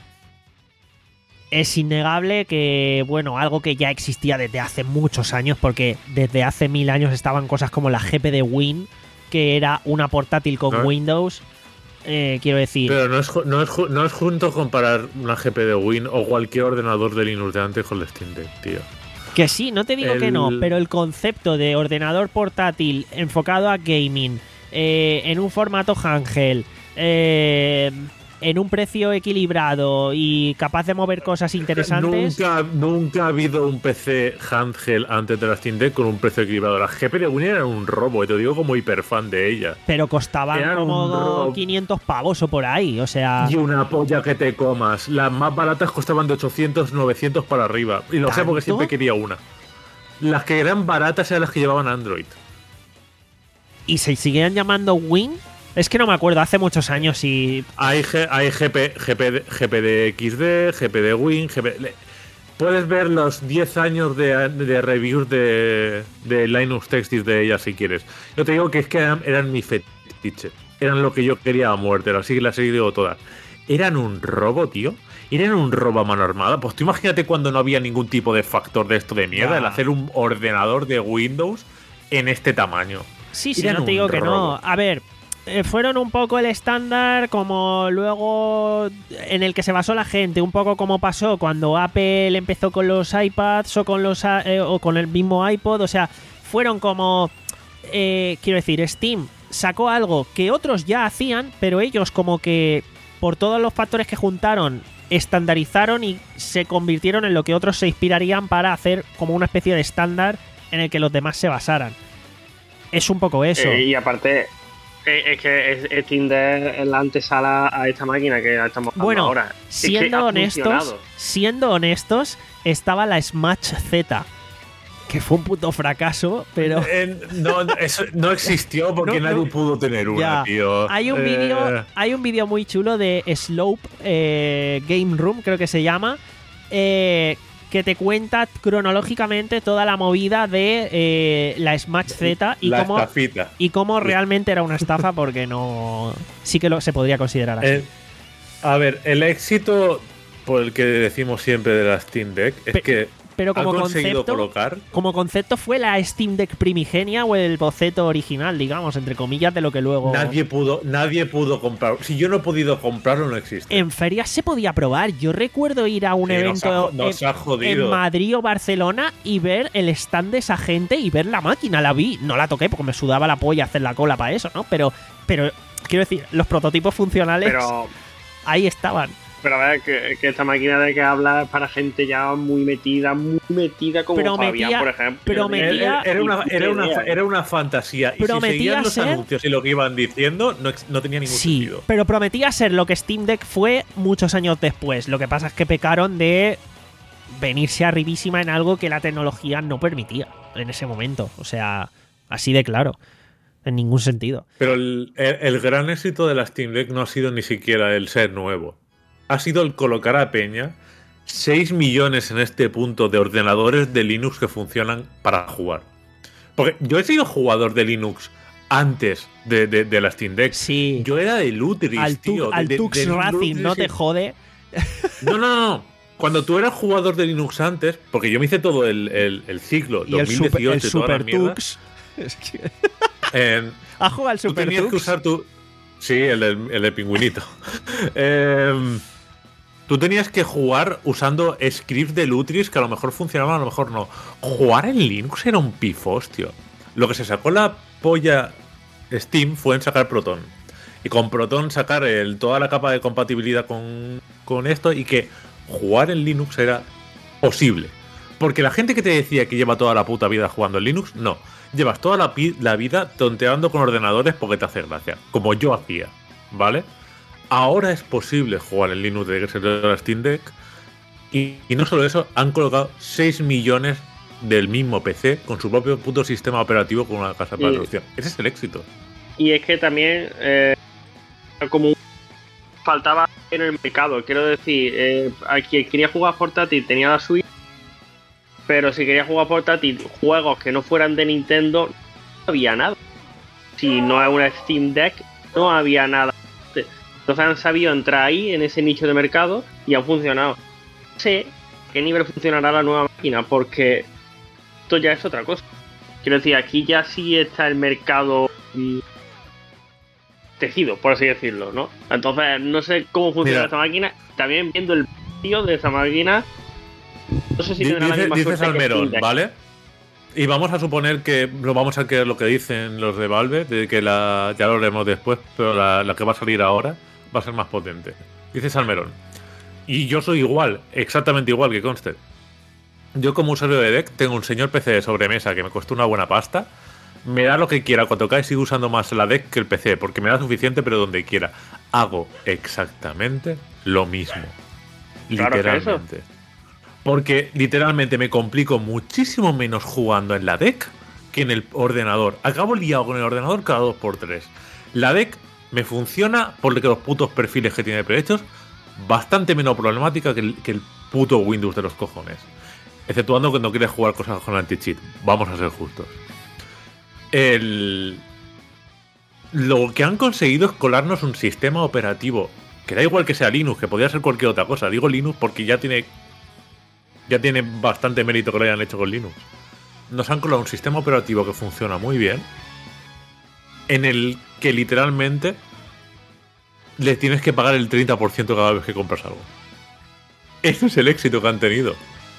Es innegable que, bueno, algo que ya existía desde hace muchos años, porque desde hace mil años estaban cosas como la G P D Win, que era una portátil con ¿No? Windows, eh, quiero decir... Pero no es, ju- no, es ju- no es junto comparar una G P de Win o cualquier ordenador de Linux de antes con la Steam Deck, tío. Que sí, no te digo El- que no, pero el concepto de ordenador portátil enfocado a gaming, eh, en un formato handheld, eh, en un precio equilibrado y capaz de mover cosas interesantes... Nunca, nunca ha habido un P C handheld antes de la Steam Deck con un precio equilibrado. La G P de Win era un robo, y te digo como hiperfan de ella. Pero costaban Eran un como robo. quinientos pavos o por ahí, o sea... Y una polla que te comas. Las más baratas costaban de ochocientos, novecientos para arriba. Y lo sé porque ¿Tanto? siempre quería una. Las que eran baratas eran las que llevaban Android. ¿Y se seguían llamando Win? Es que no me acuerdo, hace muchos años y... Hay, G- hay G P, G P, G P D X D, G P D Win, G P... le- Puedes ver los diez años de, de reviews de, de Linux Textis de ellas si quieres. Yo te digo que es que eran, eran mi fetiche. Eran lo que yo quería a muerte, así que las he seguido todas. Eran un robo, tío. Eran un robo a mano armada. Pues tú imagínate cuando no había ningún tipo de factor de esto de mierda, Ya. el hacer un ordenador de Windows en este tamaño. Sí, sí, Eran no te un digo que no. robo. A ver, eh, fueron un poco el estándar como luego en el que se basó la gente, un poco como pasó cuando Apple empezó con los iPads o con los a- eh, o con el mismo iPod, o sea, fueron como eh, quiero decir, Steam sacó algo que otros ya hacían, pero ellos como que por todos los factores que juntaron estandarizaron y se convirtieron en lo que otros se inspirarían para hacer como una especie de estándar en el que los demás se basaran. Es un poco eso. Eh, y aparte, eh, es que es, es Tinder en la antesala a esta máquina que estamos hablando Bueno, ahora. Es que siendo ha honestos, funcionado. siendo honestos, estaba la Smash Z, que fue un puto fracaso, pero Eh, no, no, eso no existió porque No, nadie no. pudo tener una, ya. tío. Hay un Eh, vídeo, hay un vídeo muy chulo de Slope eh, Game Room, creo que se llama, eh, que te cuenta cronológicamente toda la movida de eh, la Smash Z y la cómo estafita. y cómo realmente era una estafa, porque no sí que lo, se podría considerar así. Eh, a ver, el éxito por el que decimos siempre de la Steam Deck es Pe- que pero como ha conseguido concepto, colocar. como concepto fue la Steam Deck primigenia o el boceto original, digamos, entre comillas, de lo que luego... Nadie pudo, nadie pudo comprar. Si yo no he podido comprarlo, no existe. En ferias se podía probar. Yo recuerdo ir a un Sí, nos evento ha jo- nos en, ha jodido. en Madrid o Barcelona y ver el stand de esa gente y ver la máquina. La vi, no la toqué porque me sudaba la polla hacer la cola para eso, ¿no? Pero, pero quiero decir, los prototipos funcionales Pero ahí estaban. Pero a ver, que, que esta máquina de que habla es para gente ya muy metida, muy metida como Prometía- Fabián, por ejemplo. prometía- Era, era una, era, una, idea, era una fantasía. Y si Prometía seguían los ser- anuncios y lo que iban diciendo, no, ex- no tenía ningún Sí, sentido. pero prometía ser lo que Steam Deck fue muchos años después. Lo que pasa es que pecaron de venirse arribísima en algo que la tecnología no permitía en ese momento. O sea, así de claro. En ningún sentido. Pero el, el- el gran éxito de la Steam Deck no ha sido ni siquiera el ser nuevo. Ha sido el colocar a Peña seis millones en este punto de ordenadores de Linux que funcionan para jugar. Porque yo he sido jugador de Linux antes de, de- de la Steam Deck. Sí. Yo era de Lutris, Al, tu- tío. al de- de- Tux de Racing Lutris no te y- jode. No, no, no, no. Cuando tú eras jugador de Linux antes, porque yo me hice todo el, el- el ciclo, Y el Super, dos mil dieciocho el y toda la super mierda, Tux. Es que- en- ¿Has jugado al tú Super tenías Tux? que usar tu... Sí, el del, el del pingüinito. Em, tú tenías que jugar usando scripts de Lutris que a lo mejor funcionaban, a lo mejor no. Jugar en Linux era un pifos, tío. Lo que se sacó la polla Steam fue en sacar Proton. Y con Proton sacar el, toda la capa de compatibilidad con, con esto y que jugar en Linux era posible. Porque la gente que te decía que lleva toda la puta vida jugando en Linux, no. Llevas toda la, pi- la vida tonteando con ordenadores porque te hace gracia. Como yo hacía, ¿vale? Ahora es posible jugar en Linux desde que se creó la Steam Deck. Y, y no solo eso, han colocado seis millones del mismo P C con su propio puto sistema operativo con una casa de Y- resolución. Ese es el éxito. Y es que también eh, como faltaba en el mercado, quiero decir, eh, a quien quería jugar portátil tenía la Switch, pero si quería jugar portátil juegos que no fueran de Nintendo, no había nada. Si no es una Steam Deck, no había nada. Entonces han sabido entrar ahí en ese nicho de mercado y han funcionado. No sé a qué nivel funcionará la nueva máquina, porque esto ya es otra cosa. Quiero decir, aquí ya sí está el mercado mm, tejido, por así decirlo, ¿no? Entonces, no sé cómo funciona Mira. esta máquina. También viendo el precio de esta máquina, no sé si Di- tendrá la dice- misma dices suerte que Almerón, Steam Deck. ¿vale? Y vamos a suponer que lo vamos a creer lo que dicen los de Valve, de que la, ya lo haremos después, pero la, la que va a salir ahora va a ser más potente. Dice Salmerón. Y yo soy igual, exactamente igual que conste. Yo como usuario de Deck tengo un señor P C de sobremesa que me costó una buena pasta. Me da lo que quiera cuatro K y sigo usando más la Deck que el P C, porque me da suficiente pero donde quiera. Hago exactamente lo mismo. Claro que eso. Literalmente. Porque literalmente me complico muchísimo menos jugando en la Deck que en el ordenador. Acabo liado con el ordenador cada dos por tres. La Deck me funciona porque los putos perfiles que tiene prehechos bastante menos problemática que el, que el puto Windows de los cojones. Exceptuando cuando quieres jugar cosas con anti-cheat. Vamos a ser justos. El... Lo que han conseguido es colarnos un sistema operativo que da igual que sea Linux, que podría ser cualquier otra cosa. Digo Linux porque ya tiene ya tiene bastante mérito que lo hayan hecho con Linux. Nos han colado un sistema operativo que funciona muy bien, en el que literalmente le tienes que pagar el treinta por ciento cada vez que compras algo. Ese es el éxito que han tenido.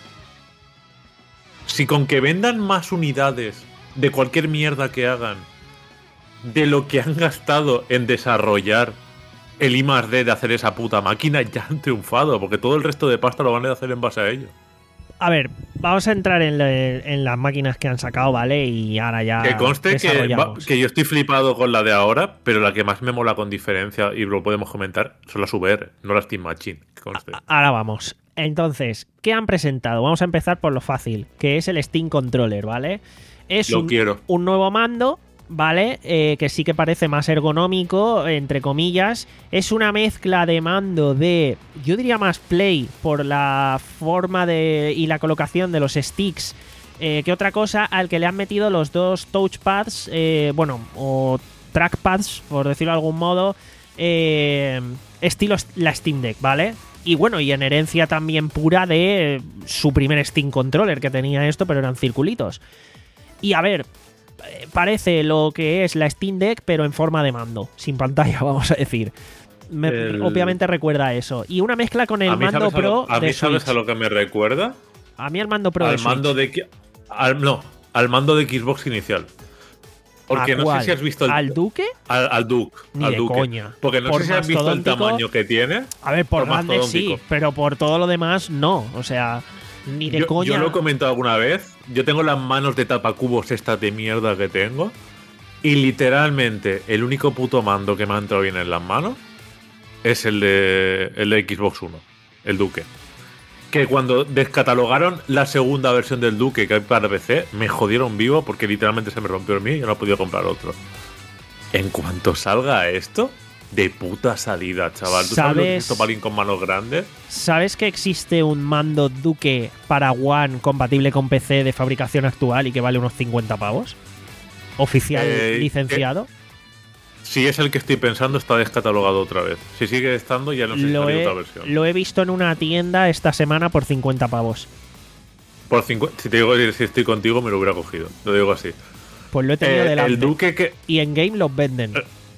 Si con que vendan más unidades de cualquier mierda que hagan, de lo que han gastado en desarrollar el I más D de hacer esa puta máquina, ya han triunfado, porque todo el resto de pasta lo van a hacer en base a ello. A ver, vamos a entrar en, le- en las máquinas que han sacado, ¿vale? Y ahora ya Que conste que, va- desarrollamos. que yo estoy flipado con la de ahora, pero la que más me mola con diferencia, y lo podemos comentar, son las V R, no las Steam Machine. Que conste. Ahora vamos. Entonces, ¿qué han presentado? Vamos a empezar por lo fácil, que es el Steam Controller, ¿vale? Es Lo un, quiero. un nuevo mando, ¿vale? Eh, que sí que parece más ergonómico, entre comillas. Es una mezcla de mando de, yo diría más Play, por la forma de y la colocación de los sticks, eh, que otra cosa, al que le han metido los dos touchpads, eh, bueno, o trackpads, por decirlo de algún modo, eh, estilo la Steam Deck, ¿vale? Y bueno, y en herencia también pura de eh, su primer Steam Controller, que tenía esto, pero eran circulitos. Y a ver, eh, parece lo que es la Steam Deck, pero en forma de mando, sin pantalla, vamos a decir. Me- El- Obviamente recuerda a eso. Y una mezcla con el a mí, mando ¿sabes, a lo, Pro a mí de ¿sabes Switch. a lo que me recuerda? A mí el mando Pro de Al mando Switch. de... Al, no, al mando de Xbox inicial. Porque ¿A no cuál? sé si has visto el, ¿Al Duque? Al, al Duke. Ni al de Duque. coña. Porque no Por sé si has visto el mastodóntico- tamaño que tiene. A ver, por Por grande sí, mastodóntico. pero por todo lo demás no. O sea, ni de Yo, coña. yo lo he comentado alguna vez. Yo tengo las manos de tapacubos estas de mierda que tengo. Y literalmente, el único puto mando que me ha entrado bien en las manos es el de, el de Xbox One, el Duque. Que cuando descatalogaron la segunda versión del Duque que hay para P C, me jodieron vivo porque literalmente se me rompió el mío y yo no he podido comprar otro. En cuanto salga esto, de puta salida, chaval. ¿Tú sabes lo que ¿Sabes? es esto para alguien con manos grandes? ¿Sabes que existe un mando Duque para One compatible con P C de fabricación actual y que vale unos cincuenta pavos? ¿Oficial Eh, licenciado? Si es el que estoy pensando, está descatalogado otra vez. Si sigue estando, ya no sé si Lo sale he, otra versión. lo he visto en una tienda esta semana por cincuenta pavos. Por cincuenta, si te digo si estoy contigo, me lo hubiera cogido. Lo digo así. Pues lo he tenido Eh, delante. el Duque que. Y en game los venden.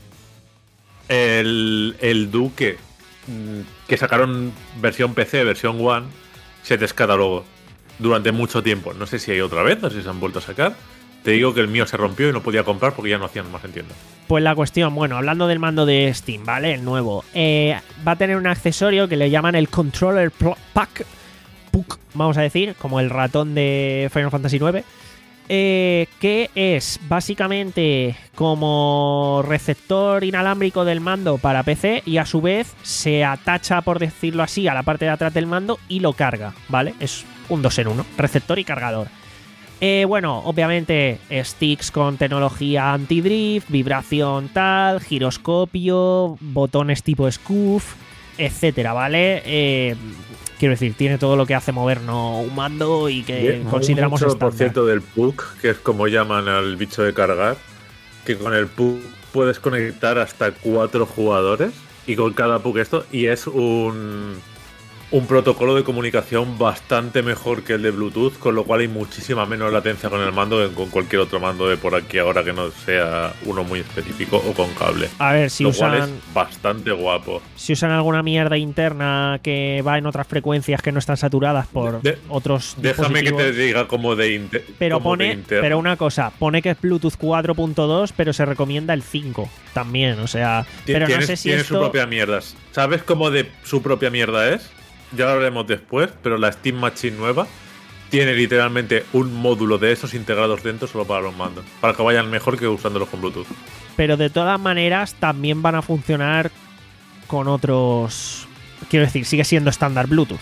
El, el Duque mm, que sacaron versión P C, versión One, se descatalogó durante mucho tiempo. No sé si hay otra vez, no sé si se han vuelto a sacar. Te digo que el mío se rompió y no podía comprar porque ya no hacían más en tienda. Pues la cuestión, bueno, hablando del mando de Steam, ¿vale? El nuevo. eh, va a tener un accesorio que le llaman el Controller Pl- Pack. Puck, vamos a decir, como el ratón de Final Fantasy nueve. Eh, que es básicamente como receptor inalámbrico del mando para P C y a su vez se atacha, por decirlo así, a la parte de atrás del mando y lo carga, ¿vale? Es un dos en uno, receptor y cargador. Eh, bueno, obviamente sticks con tecnología anti-drift, vibración tal, giroscopio, botones tipo scoof, etcétera, ¿vale? Eh, quiero decir, tiene todo lo que hace movernos un mando y que Bien, consideramos mucho, por estándar. cierto, del Puck, que es como llaman al bicho de cargar, que con el Puck puedes conectar hasta cuatro jugadores y con cada Puck esto, y es un, un protocolo de comunicación bastante mejor que el de Bluetooth, con lo cual hay muchísima menos latencia con el mando que con cualquier otro mando de por aquí ahora que no sea uno muy específico o con cable. A ver, si lo cual usan, es bastante guapo. si usan alguna mierda interna que va en otras frecuencias que no están saturadas por De- otros Déjame que dispositivos. te diga como de, inter, Pero como de pone, interno. pero una cosa, pone que es Bluetooth cuatro punto dos, pero se recomienda el cinco también, o sea, Ti- pero tiene, no sé si tiene esto su propia mierda. ¿Sabes cómo de su propia mierda es? Ya lo hablaremos después, pero la Steam Machine nueva tiene literalmente un módulo de esos integrados dentro solo para los mandos, para que vayan mejor que usándolos con Bluetooth. pero de todas maneras también van a funcionar con otros, quiero decir, sigue siendo estándar Bluetooth.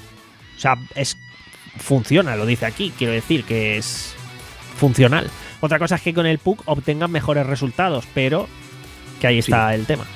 O sea, es funciona, lo dice aquí, quiero decir que es funcional. Otra cosa es que con el Puck obtengan mejores resultados, pero que ahí está el tema.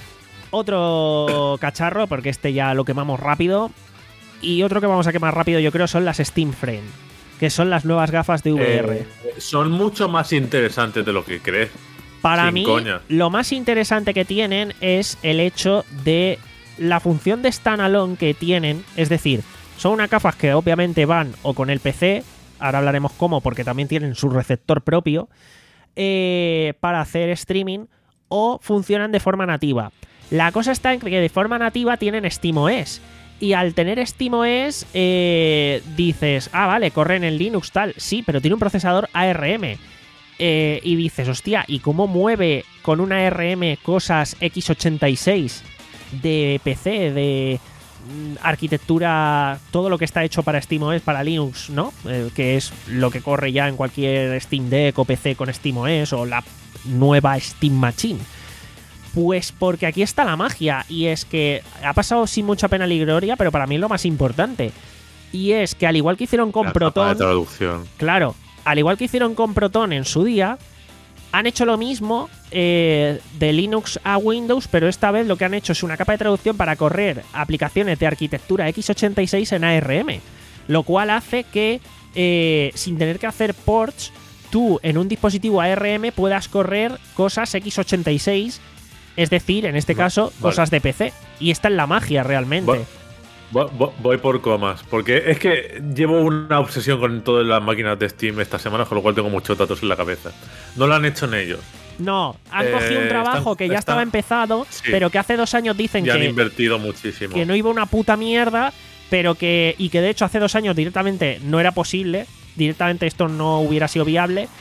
Otro cacharro, porque este ya lo quemamos rápido. Y otro que vamos a quemar rápido, yo creo, son las Steam Frame, que son las nuevas gafas de V R. Eh, son mucho más interesantes de lo que crees. Para sin mí, coña. lo más interesante que tienen es el hecho de la función de standalone que tienen. Es decir, son unas gafas que obviamente van o con el P C, ahora hablaremos cómo, porque también tienen su receptor propio, eh, para hacer streaming, o funcionan de forma nativa. La cosa está en que de forma nativa tienen SteamOS. Y al tener SteamOS, eh, dices, ah, vale, corre en el Linux tal. Sí, pero tiene un procesador A R M. Eh, y dices, hostia, ¿y cómo mueve con una A R M cosas equis ochenta y seis de P C, de mm, arquitectura, todo lo que está hecho para SteamOS, para Linux, ¿no? Eh, que es lo que corre ya en cualquier Steam Deck o P C con SteamOS o la nueva Steam Machine. Pues porque aquí está la magia, y es que ha pasado sin mucha pena ni gloria, pero para mí es lo más importante. Y es que al igual que hicieron con La capa de Proton, traducción. claro, al igual que hicieron con Proton en su día, han hecho lo mismo eh, de Linux a Windows, pero esta vez lo que han hecho es una capa de traducción para correr aplicaciones de arquitectura equis ochenta y seis en A R M, lo cual hace que eh, sin tener que hacer ports, tú en un dispositivo A R M puedas correr cosas equis ochenta y seis, es decir, en este Va- caso, vale. cosas de P C. Y esta es la magia realmente. Va- Voy, voy- voy por comas, porque es que llevo una obsesión con todas las máquinas de Steam esta semana, con lo cual tengo muchos datos en la cabeza. No lo han hecho en ellos. No, han Eh, cogido un trabajo están- que ya están- estaba empezado, sí. pero que hace dos años dicen Ya han que, invertido muchísimo. que no iba una puta mierda, pero que. Y que de hecho hace dos años directamente no era posible, directamente esto no hubiera sido viable.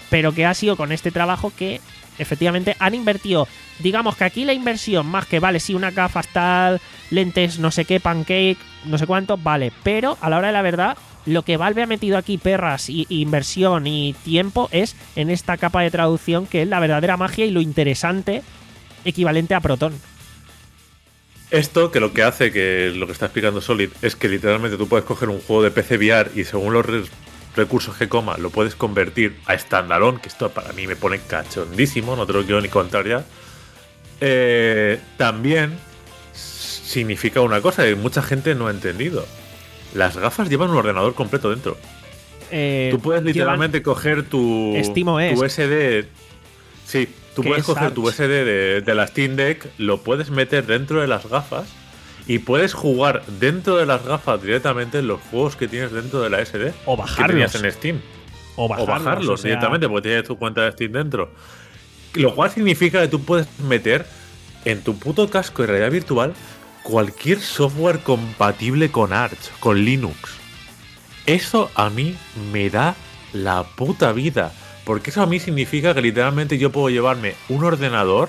pero que ha sido con este trabajo que efectivamente han invertido. Digamos que aquí la inversión, más que vale, sí, una gafas tal, lentes, no sé qué, pancake, no sé cuánto, vale, pero a la hora de la verdad, lo que Valve ha metido aquí, perras, y, y inversión y tiempo, es en esta capa de traducción que es la verdadera magia y lo interesante equivalente a Proton. Esto que lo que hace, que lo que está explicando Solid, es que literalmente tú puedes coger un juego de P C V R y según los re- recursos que coma, lo puedes convertir a standalone, que esto para mí me pone cachondísimo, no te lo quiero ni contar ya. Eh, también significa una cosa que mucha gente no ha entendido. Las gafas llevan un ordenador completo dentro. Eh, Tú puedes literalmente coger tu, SteamOS. tu U S D. Sí, tú Que puedes es coger Arch. tu U S D de, de la Steam Deck, lo puedes meter dentro de las gafas y puedes jugar dentro de las gafas directamente los juegos que tienes dentro de la S D O que bajarlos. tenías en Steam. O bajarlos, o bajarlos o sea, directamente porque tienes tu cuenta de Steam dentro. Lo cual significa que tú puedes meter en tu puto casco de realidad virtual cualquier software compatible con Arch, con Linux. Eso a mí me da la puta vida. Porque eso a mí significa que literalmente yo puedo llevarme un ordenador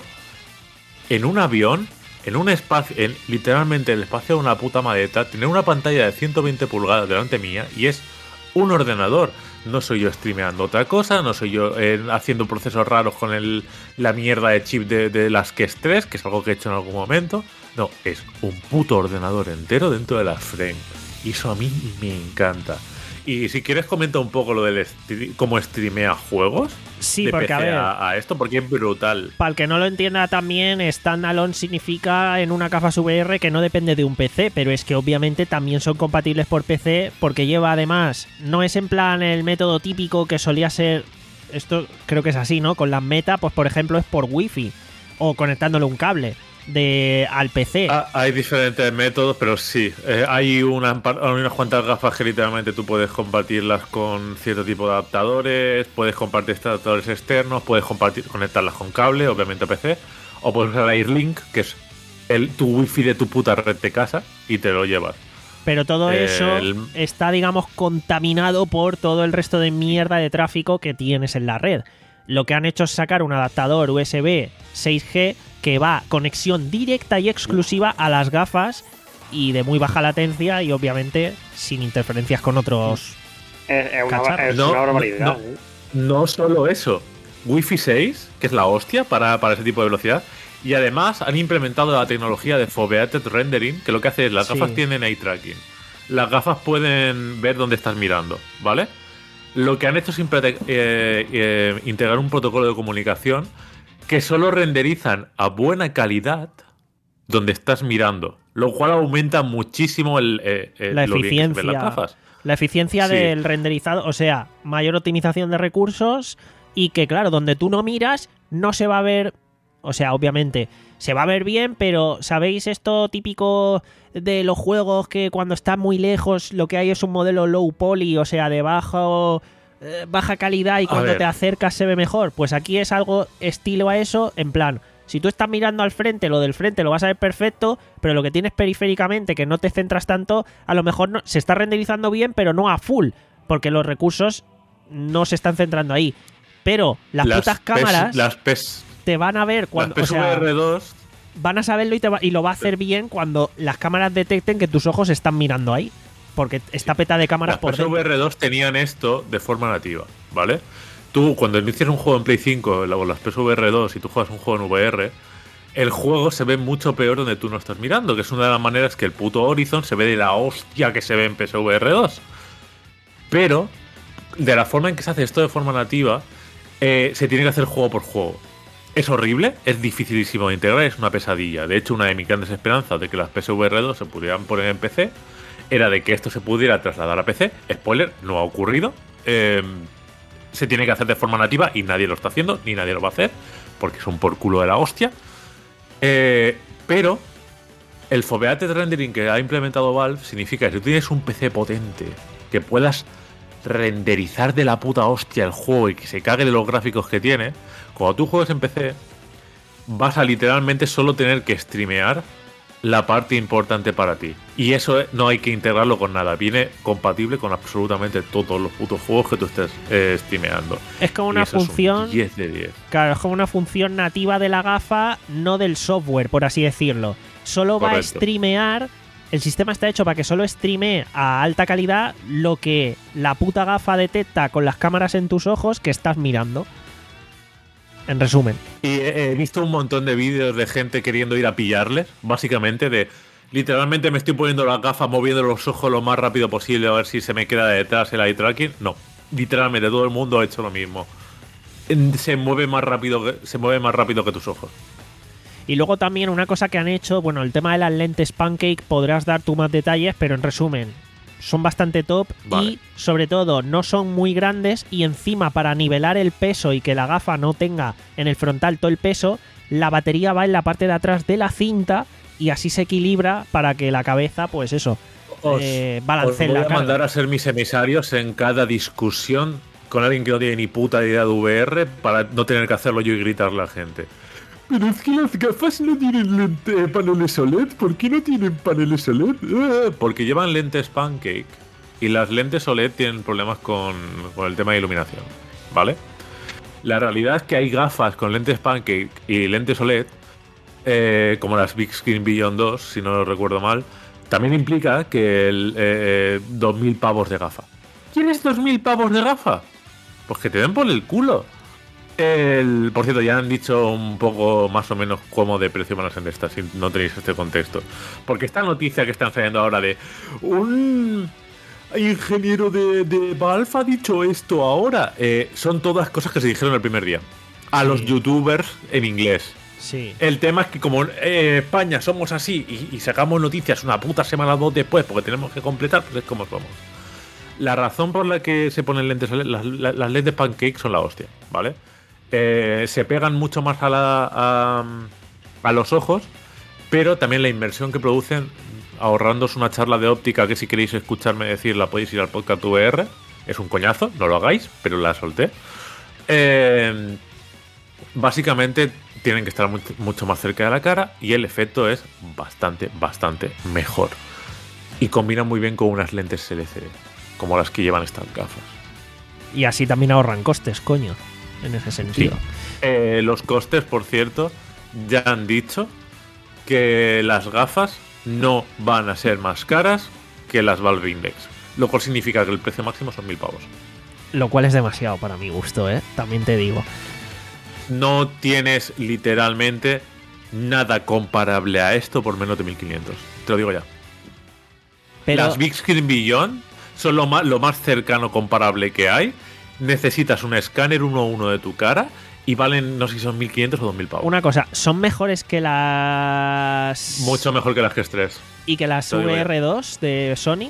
en un avión, en un espacio, en literalmente el espacio de una puta maleta, tener una pantalla de ciento veinte pulgadas delante mía y es un ordenador. No soy yo streameando otra cosa, no soy yo eh, haciendo procesos raros con el, la mierda de chip de, de las que es tres, que es algo que he hecho en algún momento. No, es un puto ordenador entero dentro de la frame. Y eso a mí me encanta. Y si quieres comenta un poco lo del stre- cómo streamea juegos. Sí, de porque P C a ver, a, a esto, porque es brutal. para el que no lo entienda también, standalone significa en una gafas V R que no depende de un P C, pero es que obviamente también son compatibles por P C porque lleva además, no es en plan el método típico que solía ser, esto creo que es así, ¿no? Con las Meta, pues por ejemplo es por Wi-Fi o conectándole un cable de al P C. Ah, hay diferentes métodos, pero sí. Eh, hay unas, unas cuantas gafas que literalmente tú puedes compartirlas con cierto tipo de adaptadores, puedes compartir adaptadores externos, puedes compartir, conectarlas con cable, obviamente a P C, o puedes usar Airlink, que es el, tu wifi de tu puta red de casa, y te lo llevas. Pero todo Eh, eso el- está, digamos, contaminado por todo el resto de mierda de tráfico que tienes en la red. Lo que han hecho es sacar un adaptador U S B seis G que va conexión directa y exclusiva a las gafas y de muy baja latencia y obviamente sin interferencias con otros. Es, es una, Cacharro. es No, una barbaridad. no, ¿eh? No solo eso, Wi-Fi seis, que es la hostia para, para ese tipo de velocidad, y además han implementado la tecnología de Foveated Rendering, que lo que hace es las Sí. gafas tienen eye tracking. Las gafas pueden ver dónde estás mirando, ¿vale? Lo que han hecho es impre- eh, eh, integrar un protocolo de comunicación que solo renderizan a buena calidad donde estás mirando, lo cual aumenta muchísimo el, eh, eh, La lo bien que se ven eficiencia. las gafas. La eficiencia Sí. del renderizado, o sea, mayor optimización de recursos y que, claro, donde tú no miras, no se va a ver. O sea, obviamente, se va a ver bien, pero ¿sabéis esto típico de los juegos que cuando están muy lejos lo que hay es un modelo low poly, o sea, de bajo, eh, baja calidad y A cuando ver. te acercas se ve mejor? Pues aquí es algo estilo a eso, en plan, si tú estás mirando al frente, lo del frente lo vas a ver perfecto, pero lo que tienes periféricamente, que no te centras tanto, a lo mejor no, se está renderizando bien, pero no a full, porque los recursos no se están centrando ahí. Pero las, putas P E S cámaras las P E S te van a ver cuando, o las sea, P S V R dos van a saberlo y, te va- y lo va a hacer bien cuando las cámaras detecten que tus ojos están mirando ahí, porque está peta de cámaras Las por dentro. P S V R dos tenían esto de forma nativa, ¿vale? Tú, cuando inicias un juego en Play cinco o las P S V R dos y tú juegas un juego en V R, el juego se ve mucho peor donde tú no estás mirando, que es una de las maneras que el puto Horizon se ve de la hostia que se ve en P S V R dos. Pero, de la forma en que se hace esto de forma nativa, eh, se tiene que hacer juego por juego. Es horrible, es dificilísimo de integrar, es una pesadilla. De hecho, una de mis grandes esperanzas de que las P S V R dos se pudieran poner en P C era de que esto se pudiera trasladar a P C. Spoiler, no ha ocurrido. Eh, se tiene que hacer de forma nativa y nadie lo está haciendo, ni nadie lo va a hacer, porque son por culo de la hostia. Eh, pero el Foveated Rendering que ha implementado Valve significa que si tú tienes un P C potente, que puedas renderizar de la puta hostia el juego y que se cague de los gráficos que tiene, cuando tú juegues en P C vas a literalmente solo tener que streamear la parte importante para ti. Y eso no hay que integrarlo con nada. Viene compatible con absolutamente todos los putos juegos que tú estés eh, streameando. Es como una función. Es un diez de diez. Claro, es como una función nativa de la gafa, no del software, por así decirlo. Solo va Correcto. a streamear. El sistema está hecho para que solo streamee a alta calidad lo que la puta gafa detecta con las cámaras en tus ojos que estás mirando. En resumen. Y he, he visto un montón de vídeos de gente queriendo ir a pillarles, básicamente de... Literalmente me estoy poniendo las gafas, moviendo los ojos lo más rápido posible a ver si se me queda detrás el eye tracking. No, literalmente todo el mundo ha hecho lo mismo. Se mueve más rápido que, se mueve más rápido que tus ojos. Y luego también una cosa que han hecho, bueno, el tema de las lentes Pancake podrás dar tú más detalles, pero en resumen, son bastante top Vale. y sobre todo no son muy grandes y encima para nivelar el peso y que la gafa no tenga en el frontal todo el peso, la batería va en la parte de atrás de la cinta y así se equilibra para que la cabeza, pues eso, Os, eh, os balancee voy la a carga. mandar a ser mis emisarios en cada discusión con alguien que no tiene ni puta idea de V R para no tener que hacerlo yo y gritarle a la gente. Pero es que las gafas no tienen lente, paneles O L E D. ¿Por qué no tienen paneles O L E D? Eh, porque llevan lentes Pancake y las lentes O L E D tienen problemas con, con el tema de iluminación, ¿vale? La realidad es que hay gafas con lentes Pancake y lentes O L E D, eh, como las Big Screen Beyond dos, si no lo recuerdo mal, también implica que el eh, dos mil pavos de gafa. ¿Quieres dos mil pavos de gafa? Pues que te den por el culo. El, por cierto, ya han dicho un poco más o menos cómo de precio van a ser estas, si no tenéis este contexto. Porque esta noticia que están saliendo ahora de un ingeniero de, de Valve ha dicho esto ahora, eh, son todas cosas que se dijeron el primer día a Sí. los youtubers en inglés. Sí. El tema es que como en eh, España somos así y, y sacamos noticias una puta semana o dos después porque tenemos que completar, pues es como somos. La razón por la que se ponen lentes, las, las, las lentes Pancake son la hostia, ¿vale? Eh, se pegan mucho más a, la, a, a los ojos, pero también la inversión que producen, ahorrándoos una charla de óptica que si queréis escucharme decir la podéis ir al podcast V R, es un coñazo, no lo hagáis, pero la solté. Eh, básicamente tienen que estar muy, mucho más cerca de la cara y el efecto es bastante, bastante mejor. Y combina muy bien con unas lentes L C D, como las que llevan estas gafas. Y así también ahorran costes, coño. En ese sentido. Sí. Eh, los costes, por cierto, ya han dicho que las gafas no van a ser más caras que las Valve Index, lo cual significa que el precio máximo son mil pavos. Lo cual es demasiado para mi gusto, ¿eh? También te digo. No tienes literalmente nada comparable a esto por menos de mil quinientos. Te lo digo ya. Pero Las Big Screen Beyond son lo más, lo más cercano comparable que hay. Necesitas un escáner uno a uno de tu cara y valen, no sé si son mil quinientos o dos mil pavos. una cosa, ¿son mejores que las... Mucho mejor que las G tres. y que las Te lo digo V ya. R dos de Sony?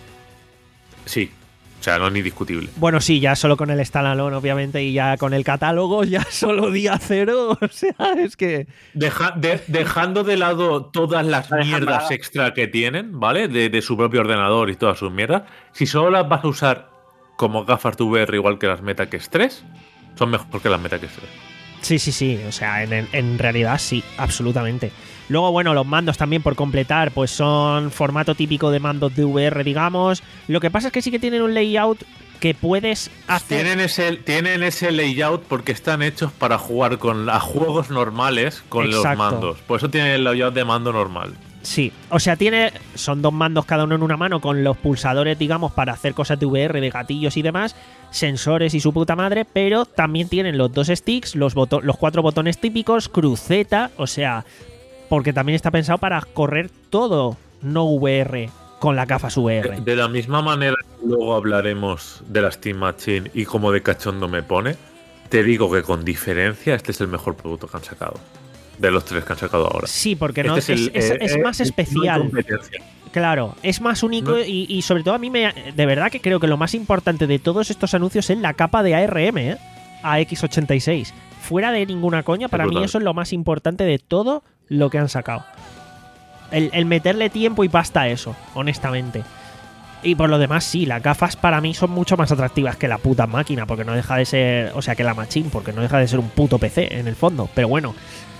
Sí. O sea, no es ni discutible. Bueno, sí, ya solo con el standalone, obviamente, y ya con el catálogo, ya solo día cero. O sea, es que... Deja- de- dejando de lado todas las No dejan mierdas nada. extra que tienen, ¿vale? De, de su propio ordenador y todas sus mierdas. Si solo las vas a usar como gafas de V R igual que las MetaQuest tres, son mejor que las MetaQuest tres. Sí, sí, sí. O sea, en, el- en realidad sí, absolutamente. Luego, bueno, los mandos también por completar, pues son formato típico de mandos de V R, digamos. Lo que pasa es que sí que tienen un layout que puedes hacer... Tienen ese, tienen ese layout porque están hechos para jugar con a juegos normales con Exacto. los mandos. Por eso tienen el layout de mando normal. Sí, o sea, tiene son dos mandos cada uno en una mano con los pulsadores, digamos, para hacer cosas de V R, de gatillos y demás, sensores y su puta madre, pero también tienen los dos sticks, los, boto- los cuatro botones típicos, cruceta, o sea, porque también está pensado para correr todo no V R con las gafas V R. De la misma manera que luego hablaremos de la Steam Machine y como de cachondo me pone, te digo que con diferencia este es el mejor producto que han sacado. De los tres que han sacado ahora. Sí, porque no Este es, el, es- eh, es eh, más no hay especial. competencia. Claro, es más único No. y, y sobre todo a mí me... De verdad que creo que lo más importante de todos estos anuncios es la capa de A R M, ¿eh? A X ochenta y seis. Fuera de ninguna coña, para mí brutal. eso es lo más importante de todo lo que han sacado. El, el meterle tiempo y pasta a eso, honestamente. Y por lo demás, sí, las gafas para mí son mucho más atractivas que la puta máquina, porque no deja de ser... O sea, que la machine, porque no deja de ser un puto P C en el fondo. Pero bueno,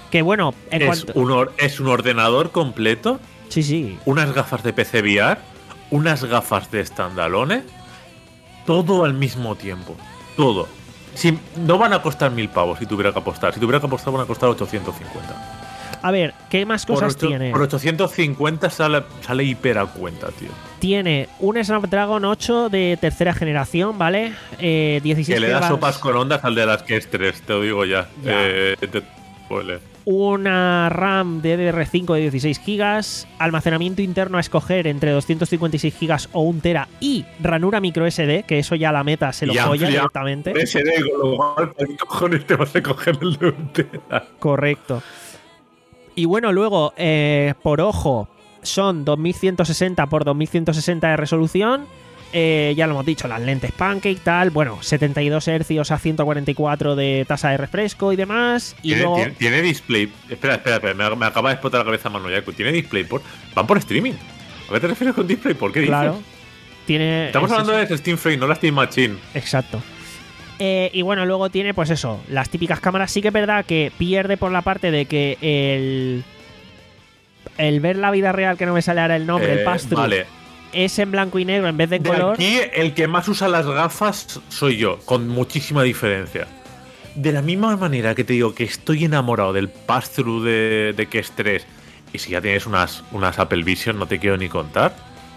Que bueno, en es, cuanto... un or- es un ordenador completo, Sí, sí. unas gafas de P C V R, unas gafas de standalone, todo al mismo tiempo. Todo. Si, no van a costar mil pavos si tuviera que apostar. Si tuviera que apostar van a costar ochocientos cincuenta. A ver, ¿qué más cosas por ocho, tiene? Por ochocientos cincuenta sale, sale hiper a cuenta, tío. Tiene un Snapdragon ocho de tercera generación, ¿vale? Eh, dieciséis Que le da gigas, sopas con ondas al de las que es tres, te lo digo ya. Ya. Eh, te, spoiler. una RAM D D R cinco de dieciséis gigas, almacenamiento interno a escoger entre doscientos cincuenta y seis gigas o un tera y ranura micro S D, que eso ya la meta se lo Ya, folla ya. directamente. S D, con lo cual, ¿para qué cojones te vas a coger el de un tera? Correcto. Y bueno, luego, eh, por ojo, son dos mil ciento sesenta por dos mil ciento sesenta de resolución. Eh, ya lo hemos dicho, las lentes Pancake, tal. Bueno, setenta y dos hercios a ciento cuarenta y cuatro de tasa de refresco y demás. Y ¿Tiene, luego... tiene, tiene display. Espera, espera, espera. Me, me acaba de explotar la cabeza Manu Yaku. ¿Tiene DisplayPort? Van por streaming. ¿A qué te refieres con DisplayPort? ¿Qué dices? Claro. Tiene... Estamos es hablando eso. de Steam Frame, no la Steam Machine. Exacto. Eh, y bueno, luego tiene, pues eso, las típicas cámaras. Sí que es verdad que pierde por la parte de que el... El ver la vida real, que no me sale ahora el nombre, Eh, el pass-through, Vale. es en blanco y negro en vez de en De color. aquí, el que más usa las gafas soy yo, con muchísima diferencia. De la misma manera que te digo que estoy enamorado del pass-through de, de Quest tres, y si ya tienes unas, unas Apple Vision, no te quiero ni contar.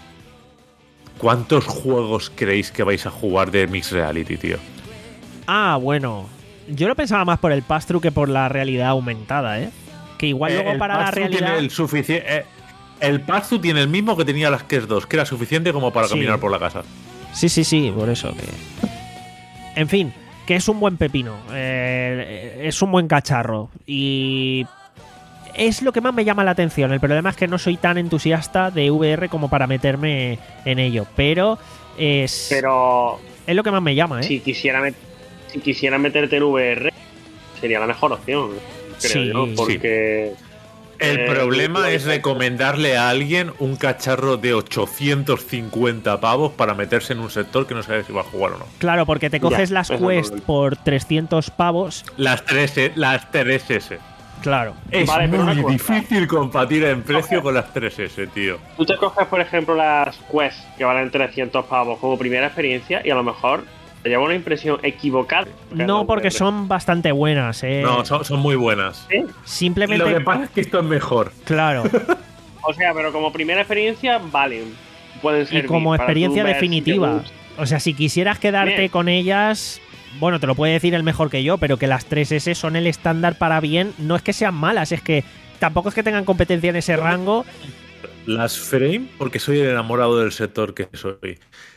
¿Cuántos juegos creéis que vais a jugar de Mixed Reality, tío? Ah, bueno. Yo lo pensaba más por el pass-through que por la realidad aumentada, ¿eh? Que igual Eh, luego el para la pass-through realidad... tiene el suficiente. Eh, el pass-through tiene el mismo que tenía las Quest dos, que era suficiente como para Sí. caminar por la casa. Sí, sí, sí, por eso que... En fin, que es un buen pepino. eh, es un buen cacharro. Y... Es lo que más me llama la atención. El problema es que no soy tan entusiasta de V R como para meterme en ello. Pero es... Pero Es lo que más me llama, ¿eh? si quisiera met- si quisiera meterte en V R, sería la mejor opción, creo Sí, yo, porque El Eh, problema lo- es recomendarle a alguien un cacharro de ochocientos cincuenta pavos para meterse en un sector que no sabe si va a jugar o no. Claro, porque te coges Ya, las eso es Quest normal. por trescientos pavos. Las tres, las tres S. Claro. Es Vale, pero muy una cosa. difícil competir en precio con las tres S, tío. tú te coges, por ejemplo, las Quest que valen trescientos pavos como primera experiencia y a lo mejor te lleva una impresión equivocada. No, porque son bastante buenas, ¿eh? No, son, son muy buenas. Sí. Simplemente... Lo que pasa es que esto es mejor. Claro. O sea, pero como primera experiencia valen. Pueden Y servir como para experiencia tú ver si te definitiva. gusta. O sea, si quisieras quedarte Bien. con ellas, bueno, te lo puede decir el mejor que yo, pero que las tres S son el estándar para bien. No es que sean malas, es que tampoco es que tengan competencia en ese rango. Las Frame, porque soy el enamorado del sector que soy,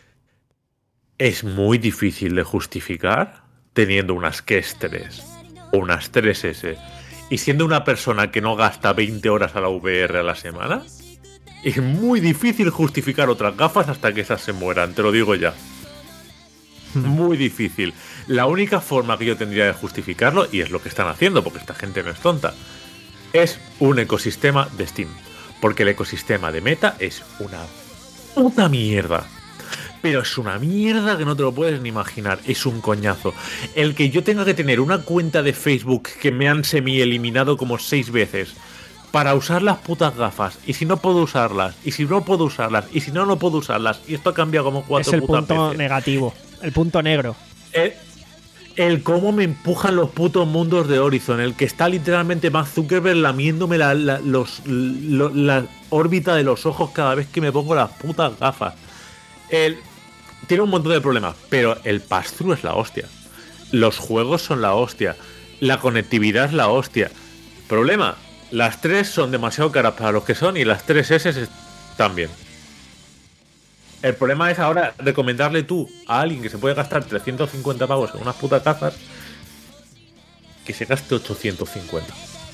es muy difícil de justificar teniendo unas Quest tres o unas tres S y siendo una persona que no gasta veinte horas a la V R a la semana. Es muy difícil justificar otras gafas hasta que esas se mueran, te lo digo ya. Muy difícil. La única forma que yo tendría de justificarlo, y es lo que están haciendo, porque esta gente no es tonta, es un ecosistema de Steam. Porque el ecosistema de Meta es una puta mierda. Pero es una mierda que no te lo puedes ni imaginar. Es un coñazo. El que yo tenga que tener una cuenta de Facebook que me han semi-eliminado como seis veces para usar las putas gafas. Y si no puedo usarlas. Y si no puedo usarlas. Y si no, no puedo usarlas. Y esto ha cambiado como cuatro Es el putas punto veces. negativo. El punto negro. El, el cómo me empujan los putos mundos de Horizon. El que está literalmente Mark Zuckerberg lamiéndome la, la, los, lo- la órbita de los ojos cada vez que me pongo las putas gafas. El, tiene un montón de problemas, pero el pass-through es la hostia. Los juegos son la hostia. La conectividad es la hostia. Problema, las tres son demasiado caras para los que son y las tres S están bien. El problema es ahora recomendarle tú a alguien que se puede gastar trescientos cincuenta pavos en unas putas gafas que se gaste ochocientos cincuenta.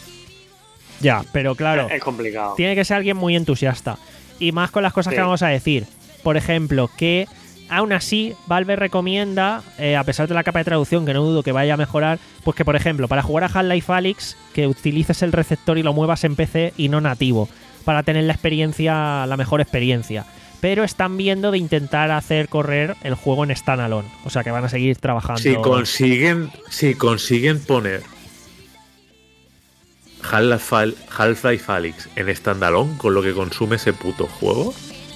Ya, pero claro. Es complicado. Tiene que ser alguien muy entusiasta. Y más con las cosas Sí. que vamos a decir. Por ejemplo, que aún así Valve recomienda, eh, a pesar de la capa de traducción, que no dudo que vaya a mejorar, pues que, por ejemplo, para jugar a Half-Life Alyx, que utilices el receptor y lo muevas en P C y no nativo, para tener la experiencia, la mejor experiencia. Pero están viendo de intentar hacer correr el juego en standalone. O sea que van a seguir trabajando. Si consiguen, si consiguen poner Half-Life Half-Life Alyx en standalone con lo que consume ese puto juego.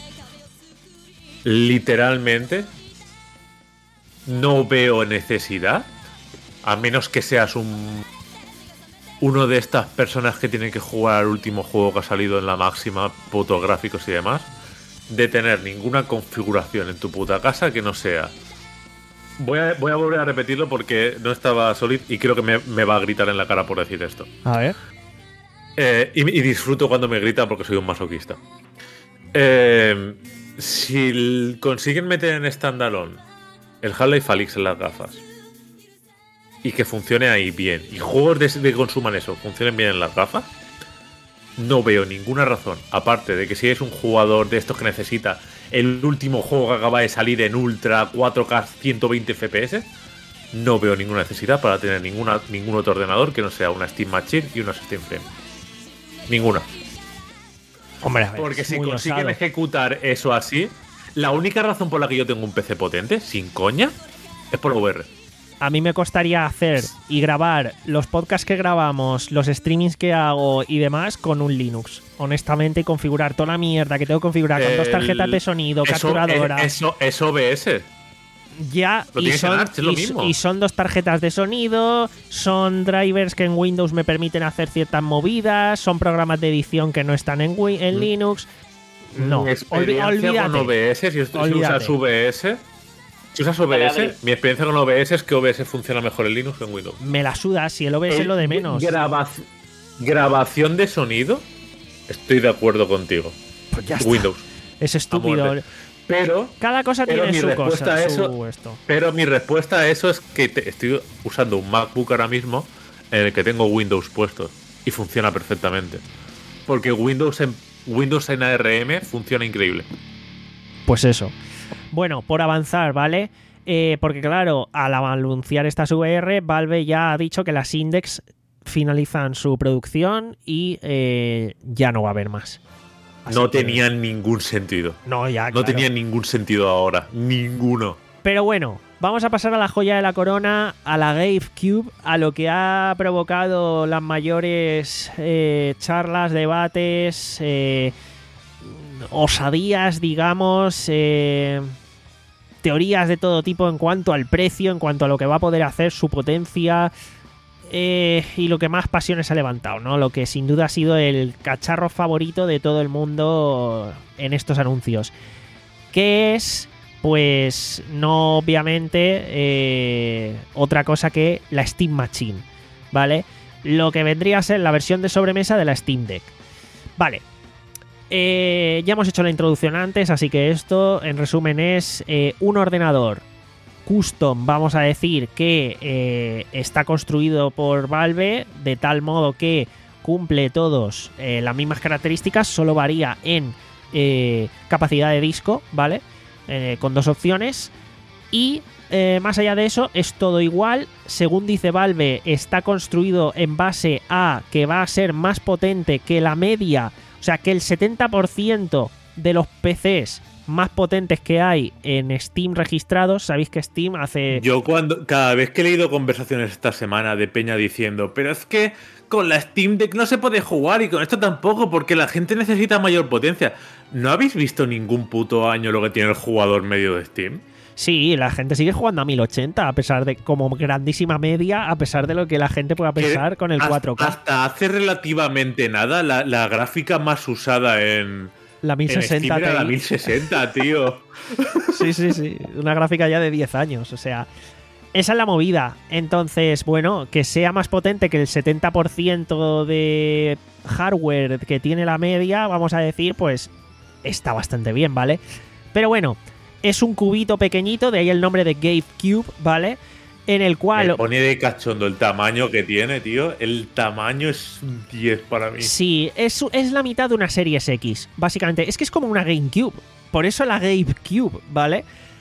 Literalmente no veo necesidad, a menos que seas un uno de estas personas que tienen que jugar al último juego que ha salido en la máxima, putos gráficos y demás, de tener ninguna configuración en tu puta casa que no sea. Voy a, voy a volver a repetirlo porque no estaba Solid y creo que me, me va a gritar en la cara por decir esto. A ver. Eh, y, y disfruto cuando me grita porque soy un masoquista. Eh, si l- consiguen meter en standalone el Half-Life Alyx en las gafas y que funcione ahí bien, y juegos de, de que consuman eso funcionen bien en las gafas, no veo ninguna razón, aparte de que si eres un jugador de estos que necesita el último juego que acaba de salir en Ultra cuatro K ciento veinte F P S, no veo ninguna necesidad para tener ninguna, ningún otro ordenador que no sea una Steam Machine y una Steam Frame. Ninguna. Hombre, a ver, Porque es si muy consiguen osado. ejecutar eso así, la única razón por la que yo tengo un P C potente, sin coña, es por V R. A mí me costaría hacer y grabar los podcasts que grabamos, los streamings que hago y demás con un Linux. Honestamente, configurar toda la mierda que tengo que configurar con dos El- tarjetas de sonido, eso, capturadora. eh, Eso es O B S. Ya, Lo y tienes en son, Arch, es lo y, mismo. y son dos tarjetas de sonido, son drivers que en Windows me permiten hacer ciertas movidas, son programas de edición que no están en, Wi- en Linux. No, Mi olvi- experiencia olvídate. con O B S, si, si Olvídate. usas O B S, si usas O B S, Vale, Adri. mi experiencia con O B S es que O B S funciona mejor en Linux que en Windows. Me la suda, si el O B S es lo de menos. Graba- grabación de sonido, estoy de acuerdo contigo. Pues ya está. Windows. Es a estúpido. muerte. Pero, Cada cosa pero tiene mi su respuesta cosa. a su eso- esto. pero mi respuesta a eso es que te- estoy usando un MacBook ahora mismo en el que tengo Windows puesto y funciona perfectamente. Porque Windows en, Windows en A R M funciona increíble. Pues eso. Bueno, por avanzar, ¿vale? Eh, porque claro, al anunciar estas V R, Valve ya ha dicho que las Index finalizan su producción y eh, ya no va a haber más. Así No que- tenían ningún sentido. No, ya, No claro. tenía ningún sentido ahora. Ninguno. Pero bueno, vamos a pasar a la joya de la corona, a la GameCube, a lo que ha provocado las mayores eh, charlas, debates, eh, osadías, digamos, eh, teorías de todo tipo en cuanto al precio, en cuanto a lo que va a poder hacer, su potencia eh, y lo que más pasiones ha levantado, ¿no? Lo que sin duda ha sido el cacharro favorito de todo el mundo en estos anuncios. Que es, pues, no obviamente eh, otra cosa que la Steam Machine, ¿vale? Lo que vendría a ser la versión de sobremesa de la Steam Deck. Vale. Eh, ya hemos hecho la introducción antes, así que esto, en resumen, es eh, un ordenador custom, vamos a decir, que eh, está construido por Valve de tal modo que cumple todos eh, las mismas características, solo varía en eh, capacidad de disco, ¿vale? Eh, con dos opciones. Y eh, más allá de eso, es todo igual. Según dice Valve, está construido en base a que va a ser más potente que la media. O sea, que el setenta por ciento de los P Cs más potentes que hay en Steam registrados, sabéis que Steam hace... Yo cuando cada vez que he leído conversaciones esta semana de Peña diciendo, pero es que con la Steam Deck no se puede jugar y con esto tampoco porque la gente necesita mayor potencia. ¿No habéis visto ningún puto año lo que tiene el jugador medio de Steam? Sí, la gente sigue jugando a mil ochenta, a pesar de, como grandísima media, a pesar de lo que la gente pueda pensar con el hasta, cuatro K. Hasta hace relativamente nada, la, la gráfica más usada en, La mil en sesenta Steam era la Ti. mil sesenta, tío. Sí, sí, sí. Una gráfica ya de diez años. O sea, esa es la movida. Entonces, bueno, que sea más potente que el setenta por ciento de hardware que tiene la media, vamos a decir, pues está bastante bien, ¿vale? Pero bueno, es un cubito pequeñito, de ahí el nombre de GameCube, ¿vale? En el Me cual... pone de cachondo el tamaño que tiene, tío. El tamaño es un diez para mí. Sí, es, es la mitad de una Series X, básicamente. Es que es como una GameCube. Por eso la GameCube, ¿vale?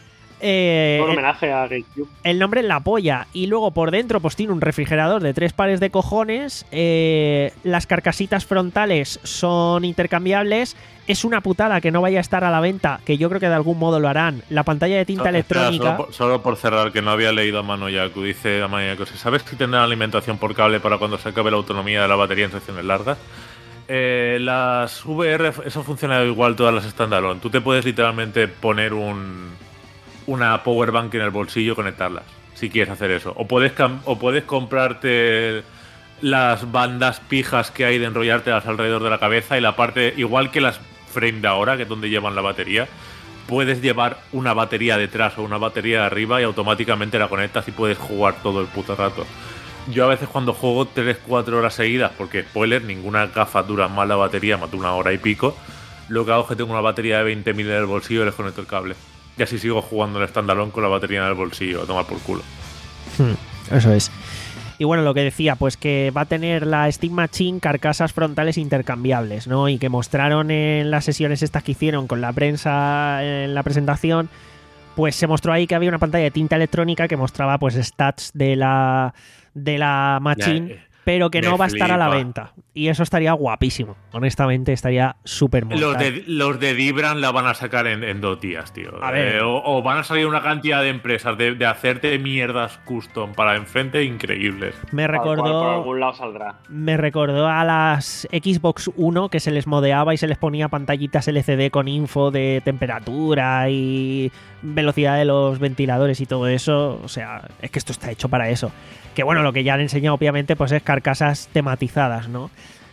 Eh, Un homenaje a GameCube. El nombre en la polla. Y luego por dentro pues tiene un refrigerador de tres pares de cojones. Eh, las carcasitas frontales son intercambiables. Es una putada que no vaya a estar a la venta, que yo creo que de algún modo lo harán. La pantalla de tinta Espera, electrónica... Solo por, solo por cerrar, que no había leído a Mano Yaku. Dice a Mano Yaku, ¿sabes si tendrán alimentación por cable para cuando se acabe la autonomía de la batería en secciones largas? Eh, las V R, eso funciona igual todas las standalone. Tú te puedes literalmente poner un una power bank en el bolsillo y conectarlas, si quieres hacer eso. O puedes, o puedes comprarte las bandas pijas que hay de enrollártelas alrededor de la cabeza y la parte, igual que las frame de ahora, que es donde llevan la batería, puedes llevar una batería detrás o una batería de arriba y automáticamente la conectas y puedes jugar todo el puto rato. Yo a veces cuando juego tres cuatro horas seguidas, porque spoiler, ninguna gafa dura más la batería, más de una hora y pico, lo que hago es que tengo una batería de veinte mil en el bolsillo y les conecto el cable. Y así sigo jugando el standalone con la batería en el bolsillo, a tomar por culo. Hmm, eso es. Y bueno, lo que decía, pues que va a tener la Steam Machine carcasas frontales intercambiables, ¿no? Y que mostraron en las sesiones estas que hicieron con la prensa en la presentación, pues se mostró ahí que había una pantalla de tinta electrónica que mostraba pues stats de la de la Machine, Ya, eh, pero que no va a estar a la flipa. venta. Y eso estaría guapísimo. Honestamente, estaría súper mortal. Los de, los de Dibran la van a sacar en, en dos días, tío. A ver. Eh, o, o van a salir una cantidad de empresas de, de hacerte mierdas custom para enfrente increíbles. Me Tal cual, por recordó... algún lado saldrá. Me recordó a las Xbox One, que se les modeaba y se les ponía pantallitas L C D con info de temperatura y velocidad de los ventiladores y todo eso. O sea, es que esto está hecho para eso. Que bueno, lo que ya han enseñado obviamente pues es carcasas tematizadas, ¿no?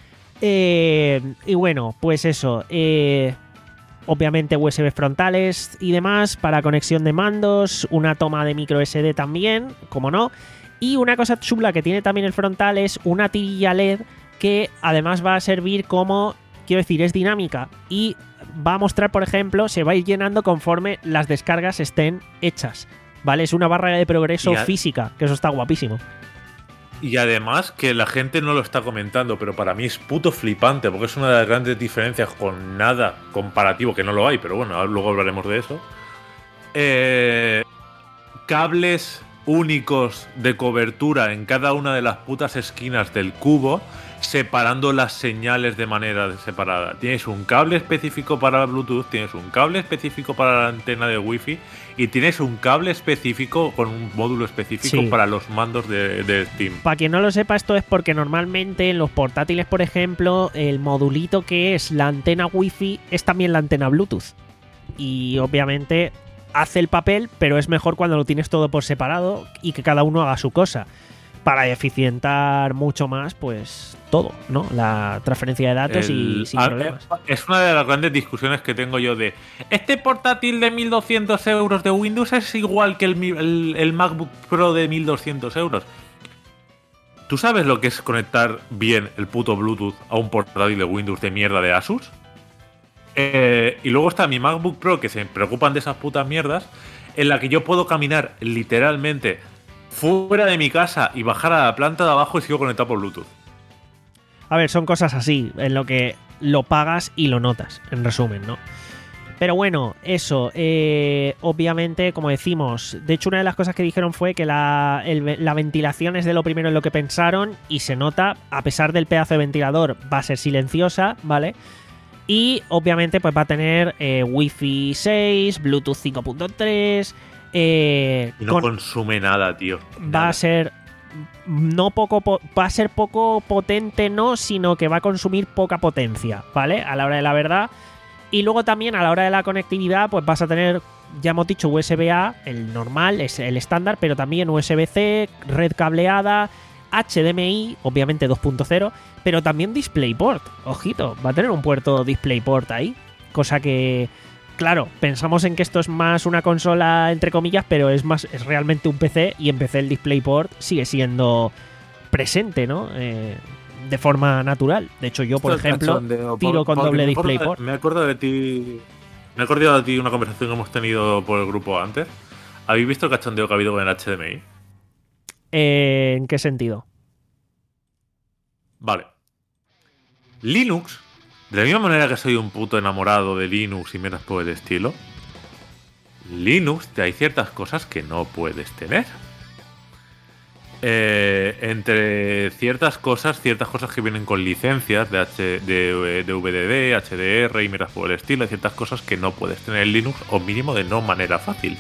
Eh, y bueno, pues eso. Eh, obviamente U S B frontales y demás para conexión de mandos, una toma de micro S D también, como no. Y una cosa chula que tiene también el frontal es una tirilla L E D que además va a servir como, quiero decir, es dinámica y va a mostrar, por ejemplo, se va a ir llenando conforme las descargas estén hechas, ¿vale? Es una barra de progreso Y a- física, que eso está guapísimo. Y además que la gente no lo está comentando, pero para mí es puto flipante, porque es una de las grandes diferencias con nada comparativo, que no lo hay, pero bueno, luego hablaremos de eso. Eh, cables únicos de cobertura en cada una de las putas esquinas del cubo, separando las señales de manera separada. Tienes un cable específico para Bluetooth, tienes un cable específico para la antena de Wi-Fi y tienes un cable específico con un módulo específico Sí. para los mandos de, de Steam. Para quien no lo sepa, esto es porque normalmente en los portátiles, por ejemplo, el modulito que es la antena Wi-Fi es también la antena Bluetooth. Y obviamente hace el papel, pero es mejor cuando lo tienes todo por separado y que cada uno haga su cosa. Para eficientar mucho más, pues todo, ¿no? La transferencia de datos y El- sin a- problemas. Es una de las grandes discusiones que tengo yo de este portátil de mil doscientos euros de Windows es igual que el, mi- el- el MacBook Pro de mil doscientos euros. ¿Tú sabes lo que es conectar bien el puto Bluetooth a un portátil de Windows de mierda de Asus? Eh, y luego está mi MacBook Pro, que se preocupan de esas putas mierdas, en la que yo puedo caminar literalmente fuera de mi casa y bajar a la planta de abajo y sigo conectado por Bluetooth. A ver, son cosas así, en lo que lo pagas y lo notas, en resumen, ¿no? Pero bueno, eso, eh, obviamente, como decimos, de hecho una de las cosas que dijeron fue que la, el- la ventilación es de lo primero en lo que pensaron y se nota, a pesar del pedazo de ventilador, va a ser silenciosa, ¿vale? Y obviamente pues va a tener eh, Wi-Fi seis, Bluetooth cinco punto tres, eh, Y no con- consume nada, tío. va Nada. a ser no poco po- va a ser poco potente, no, sino que va a consumir poca potencia, ¿vale? A la hora de la verdad. Y luego también a la hora de la conectividad, pues vas a tener, ya hemos dicho, U S B A, el normal, es el estándar, pero también U S B C, red cableada, H D M I, obviamente dos punto cero, pero también DisplayPort. Ojito, va a tener un puerto DisplayPort ahí, cosa que, claro, pensamos en que esto es más una consola entre comillas, pero es más es realmente un P C y en P C el DisplayPort sigue siendo presente, ¿no? Eh, de forma natural. De hecho, yo, por Esto es ejemplo, cachondeo, tiro por- con porque doble me acuerdo de- DisplayPort. Me acuerdo de ti. Me he acordado de ti una conversación que hemos tenido por el grupo antes. ¿Habéis visto el cachondeo que ha habido con el H D M I? Eh, ¿En qué sentido? Vale. Linux, de la misma manera que soy un puto enamorado de Linux y mierdas por el estilo, Linux hay ciertas cosas que no puedes tener. Eh, entre ciertas cosas, ciertas cosas que vienen con licencias de, H, de, de V D D, H D R y miras por el estilo, hay ciertas cosas que no puedes tener en Linux, o mínimo de no manera fácil.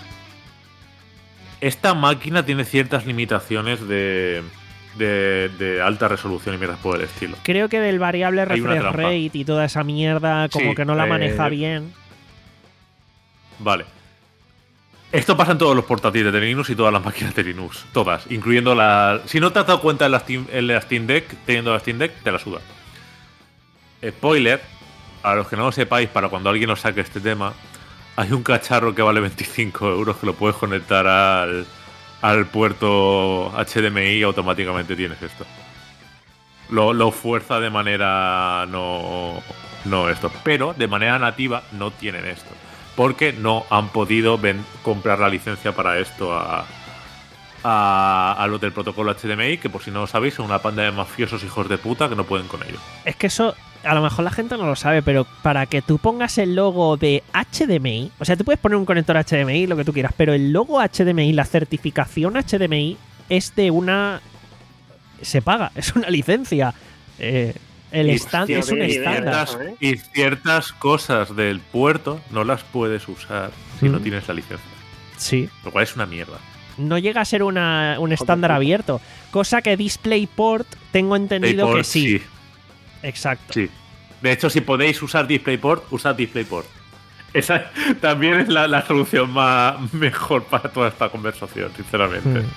Esta máquina tiene ciertas limitaciones de, de, de alta resolución y miras por el estilo. Creo que del variable refresh rate y toda esa mierda como sí, que no la eh, maneja bien. Vale. Esto pasa en todos los portátiles de Linux y todas las máquinas de Linux. Todas, incluyendo la... Si no te has dado cuenta en la Steam, en la Steam Deck, teniendo la Steam Deck, te la suda. Spoiler, a los que no lo sepáis, para cuando alguien os saque este tema, hay un cacharro que vale veinticinco euros que lo puedes conectar al, al puerto H D M I y automáticamente tienes esto. Lo, lo fuerza de manera no, no esto. Pero de manera nativa no tienen esto. Porque no han podido ven, comprar la licencia para esto a, a, a los del protocolo H D M I, que por si no lo sabéis son una panda de mafiosos hijos de puta que no pueden con ello. Es que eso, a lo mejor la gente no lo sabe, pero para que tú pongas el logo de H D M I, o sea, tú puedes poner un conector H D M I, lo que tú quieras, pero el logo H D M I, la certificación H D M I, es de una... se paga, es una licencia. Eh... El stand es un estándar. ¿eh? Y ciertas cosas del puerto no las puedes usar si mm. no tienes la licencia. Sí. Lo cual es una mierda. No llega a ser una, un estándar abierto. Cosa que DisplayPort tengo entendido DisplayPort, que sí. sí. Exacto. Sí. De hecho, si podéis usar DisplayPort, usad DisplayPort. Esa también es la, la solución más mejor para toda esta conversación, sinceramente. Mm.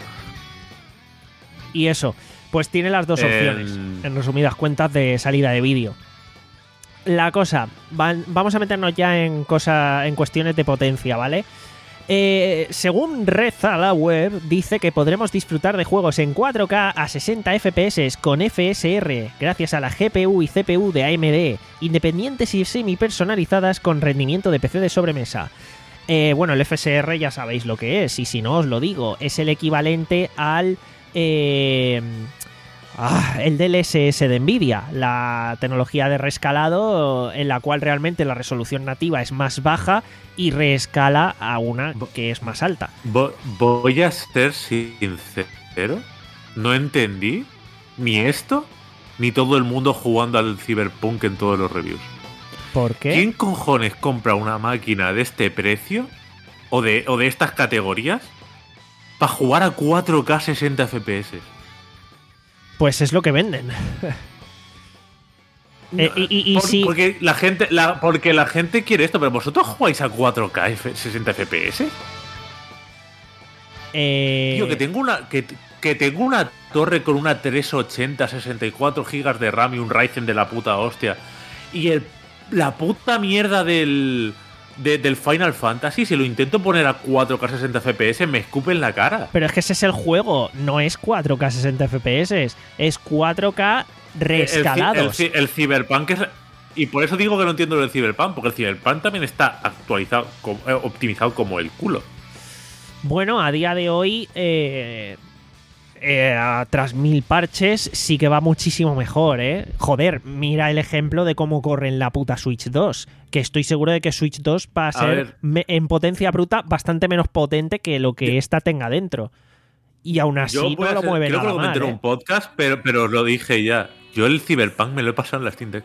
Y eso. Pues tiene las dos opciones, el... en resumidas cuentas, de salida de vídeo. La cosa, van, vamos a meternos ya en, cosa, en cuestiones de potencia, ¿vale? Eh, según reza la web, dice que podremos disfrutar de juegos en cuatro K a sesenta F P S con F S R, gracias a la G P U y C P U de A M D, independientes y semi-personalizadas con rendimiento de P C de sobremesa. Eh, bueno, el F S R ya sabéis lo que es, y si no os lo digo, es el equivalente al... Eh, ah, el D L S S de Nvidia, la tecnología de reescalado en la cual realmente la resolución nativa es más baja y reescala a una que es más alta. Voy a ser sincero, no entendí ni esto ni todo el mundo jugando al Cyberpunk en todos los reviews. ¿Por qué? ¿Quién cojones compra una máquina de este precio o de, o de estas categorías para jugar a cuatro K sesenta F P S? Pues es lo que venden. No, eh, y, y, y por, si... porque la gente la, porque la gente quiere esto, pero ¿vosotros jugáis a cuatro K sesenta F P S? Eh... Tío, que tengo una que, que tengo una torre con una trescientos ochenta, sesenta y cuatro gigas de RAM y un Ryzen de la puta hostia. Y el, la puta mierda del... De, del Final Fantasy, si lo intento poner a cuatro K sesenta F P S, me escupe en la cara. Pero es que ese es el juego, no es cuatro K sesenta F P S, es cuatro K reescalados. El, el, el, el Cyberpunk es... Y por eso digo que no entiendo el Cyberpunk, porque el Cyberpunk también está actualizado, eh, optimizado como el culo. Bueno, a día de hoy, eh, eh, tras mil parches, sí que va muchísimo mejor, ¿eh? Joder, mira el ejemplo de cómo corre en la puta Switch dos. Que estoy seguro de que Switch dos va a ser a en potencia bruta bastante menos potente que lo que esta tenga dentro. Y aún así no lo mueve nada mal. Yo creo que comenté en un podcast, pero, pero os lo dije ya. Yo el Cyberpunk me lo he pasado en la Steam Deck.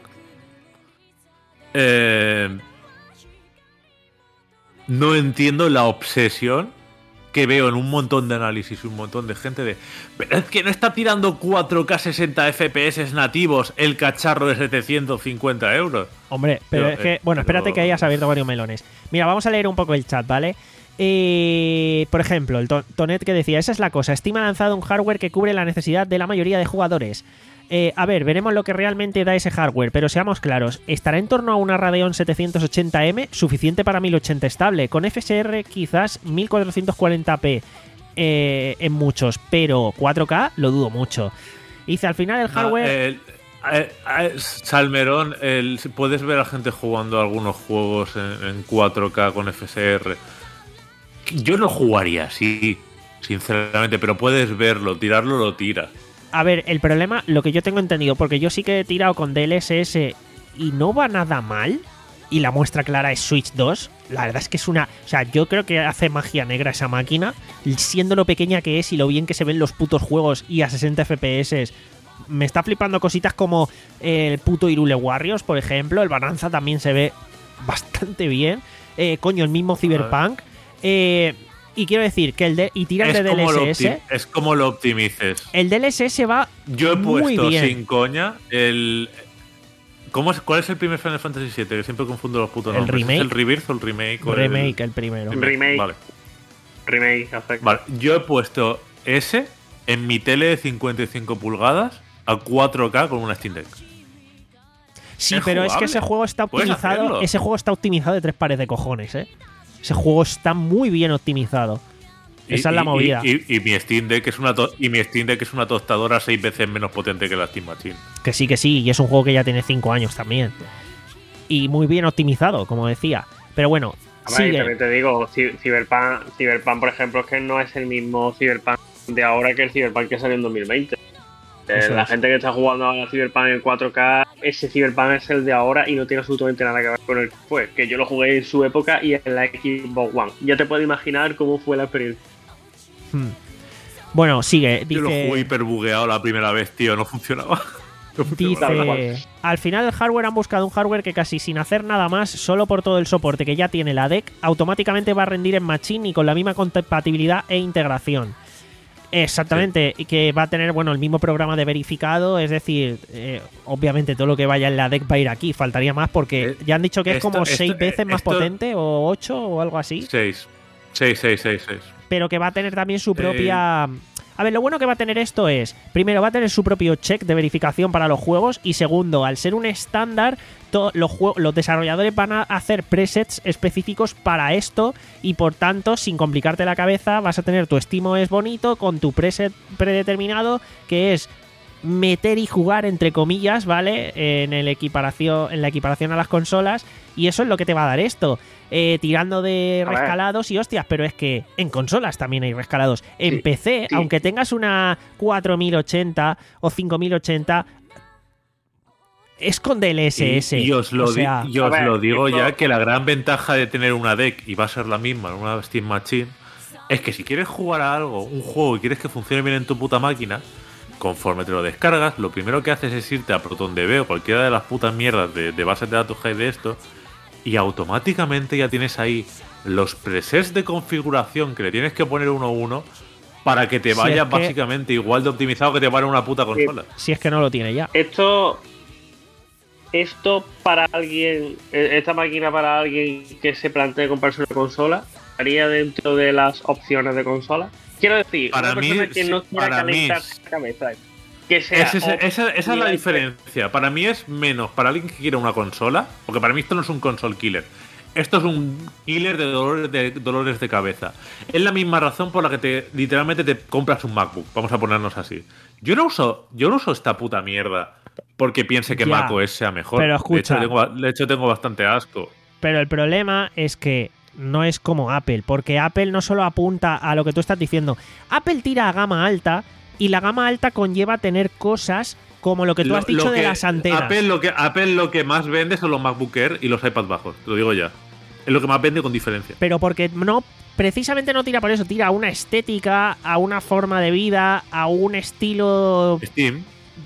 Eh, no entiendo la obsesión que veo en un montón de análisis y un montón de gente de... Pero es que no está tirando cuatro K sesenta F P S nativos el cacharro de setecientos cincuenta euros. Hombre, pero, pero es que... Eh, bueno, espérate pero... que hayas abierto varios melones. Mira, vamos a leer un poco el chat, ¿vale? Eh, por ejemplo, el Tonet que decía: esa es la cosa, Steam ha lanzado un hardware que cubre la necesidad de la mayoría de jugadores. Eh, a ver, veremos lo que realmente da ese hardware, pero seamos claros, estará en torno a una Radeon setecientos ochenta M, suficiente para mil ochenta estable, con F S R quizás mil cuatrocientos cuarenta p eh, en muchos, pero cuatro K lo dudo mucho. Dice, al final el hardware... Ah, el, eh, eh, Salmerón, el, puedes ver a gente jugando algunos juegos en, en cuatro K con F S R. Yo no jugaría así, sinceramente, pero puedes verlo, tirarlo lo tiras. A ver, el problema, lo que yo tengo entendido, porque yo sí que he tirado con D L S S y no va nada mal, y la muestra clara es Switch dos. La verdad es que es una... O sea, yo creo que hace magia negra esa máquina, siendo lo pequeña que es y lo bien que se ven los putos juegos y a sesenta F P S. Me está flipando cositas como el puto Hyrule Warriors, por ejemplo. El Bonanza también se ve bastante bien. Eh, coño, el mismo Cyberpunk. Eh, y quiero decir que el de, y tiran de D L S S. Es como lo optimices. El D L S S va Yo he muy puesto bien. sin coña el... ¿Cómo es, ¿Cuál es el primer Final Fantasy siete? Que siempre confundo los putos ¿El nombres. remake? ¿Es el Rebirth o el remake? O Remake, el... el primero. Remake. Vale. Remake, perfecto. Vale, yo he puesto ese en mi tele de cincuenta y cinco pulgadas a cuatro K con una Steam Deck. Sí, Es pero es que jugable. ese juego está Puedes optimizado. hacerlo. Ese juego está optimizado de tres pares de cojones, ¿eh? Ese juego está muy bien optimizado. Y- Esa es la y- movida. Y, y- y mi Steam Deck es una to- y mi Steam Deck es una tostadora seis veces menos potente que la Steam Machine. Que sí, que sí, y es un juego que ya tiene cinco años también. Y muy bien optimizado, como decía. Pero bueno, A ver, sigue. también te digo, Cy- Cyberpunk, Cyberpunk, por ejemplo, es que no es el mismo Cyberpunk de ahora que el Cyberpunk que salió en dos mil veinte. Eh, Eso la es. gente que está jugando a Cyberpunk en cuatro K, ese Cyberpunk es el de ahora y no tiene absolutamente nada que ver con el que fue. Que yo lo jugué en su época y en la Xbox One. Ya te puedes imaginar cómo fue la experiencia. Hmm. Bueno, sigue. Yo lo jugué Dice, hiperbugueado la primera vez, tío, no funcionaba. No funcionaba. Tal cual. dice al final el hardware han buscado un hardware que casi sin hacer nada más, solo por todo el soporte que ya tiene la D E C, automáticamente va a rendir en Machine y con la misma compatibilidad e integración. Exactamente, y que va a tener, bueno, el mismo programa de verificado, es decir, eh, obviamente todo lo que vaya en la D E C va a ir aquí, faltaría más porque Eh, ya han dicho que es esto- como esto- seis veces más esto- potente o ocho o algo así, Seis. Seis, seis, seis, seis. pero que va a tener también su Eh, propia... A ver, lo bueno que va a tener esto es, primero, va a tener su propio check de verificación para los juegos y segundo, al ser un estándar, to- los, jue- los desarrolladores van a hacer presets específicos para esto y por tanto, sin complicarte la cabeza, vas a tener tu SteamOS bonito con tu preset predeterminado que es meter y jugar entre comillas, ¿vale? En el equiparación, en la equiparación a las consolas y eso es lo que te va a dar esto. Eh, tirando de A ver. rescalados y hostias, pero es que en consolas también hay rescalados. En Sí, P C, sí. aunque tengas una cuatro mil ochenta o cinco mil ochenta, es con D L S S. Y, y os lo, o di- sea, y os a ver, lo digo esto- ya que la gran ventaja de tener una D E C, y va a ser la misma en una Steam Machine, es que si quieres jugar a algo, un juego y quieres que funcione bien en tu puta máquina, conforme te lo descargas, lo primero que haces es irte a ProtonDB o cualquiera de las putas mierdas de, de bases de datos que hay de esto, y automáticamente ya tienes ahí los presets de configuración que le tienes que poner uno a uno para que te Si vaya es que- básicamente igual de optimizado que te vaya una puta consola. si es que no lo tiene ya. Esto, esto para alguien, eh, esta máquina para alguien que se plantee comprarse una consola, ¿estaría dentro de las opciones de consola? Quiero decir, Para una mí, persona que sí, no quiera para mí calentarse es- la cabeza, que sea Ese- ese- o- esa, esa es la mira, diferencia. Para mí es menos para alguien que quiera una consola, porque para mí esto no es un console killer. Esto es un killer de dolores de, dolores de cabeza. Es la misma razón por la que te literalmente te compras un MacBook. Vamos a ponernos así. Yo no uso, yo no uso esta puta mierda porque piense que Ya, macOS sea mejor. pero escucha. De hecho, tengo, de hecho, tengo bastante asco. Pero el problema es que no es como Apple, porque Apple no solo apunta a lo que tú estás diciendo. Apple tira a gama alta y la gama alta conlleva tener cosas como lo que tú Lo- has dicho lo de que- las antenas. Apple lo, que, Apple lo que más vende son los MacBook Air y los iPad bajos. Te lo digo ya. Es lo que más vende con diferencia. Pero porque no, precisamente no tira por eso, tira a una estética, a una forma de vida, a un estilo... Steam.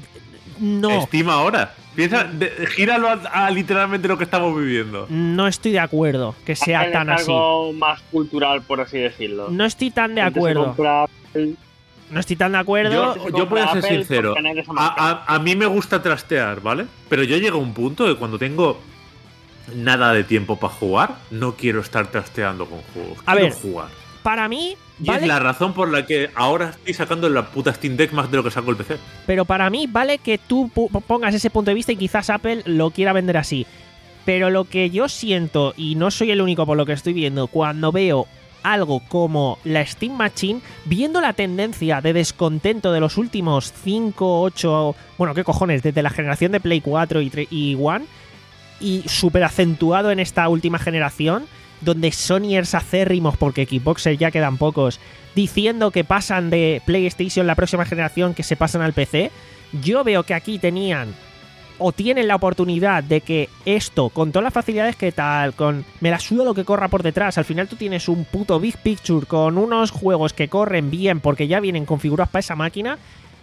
No, Steam ahora. Piensa, de- gíralo a, a literalmente lo que estamos viviendo. no estoy de acuerdo que sea es tan así. algo más cultural, por así decirlo. No estoy tan de Gente se acuerdo. compra el- No estoy tan de acuerdo. Yo, yo voy a ser Apple sincero. por tener esa A, marca. a- a mí me gusta trastear, ¿vale? Pero yo llego a un punto de cuando tengo nada de tiempo para jugar, no quiero estar trasteando con juegos. A quiero ver, jugar. Para mí, Y vale, es la razón por la que ahora estoy sacando la puta Steam Deck más de lo que saco el P C. pero para mí vale que tú pu- pongas ese punto de vista y quizás Apple lo quiera vender así. Pero lo que yo siento, y no soy el único por lo que estoy viendo, cuando veo algo como la Steam Machine, viendo la tendencia de descontento de los últimos cinco, ocho, bueno, qué cojones, desde la generación de Play cuatro y, tre- y One, y súper acentuado en esta última generación, donde Sonyers acérrimos, porque Xboxers ya quedan pocos, diciendo que pasan de PlayStation la próxima generación, que se pasan al P C, yo veo que aquí tenían o tienen la oportunidad de que esto, con todas las facilidades que tal, con me la suda lo que corra por detrás, al final tú tienes un puto Big Picture con unos juegos que corren bien porque ya vienen configurados para esa máquina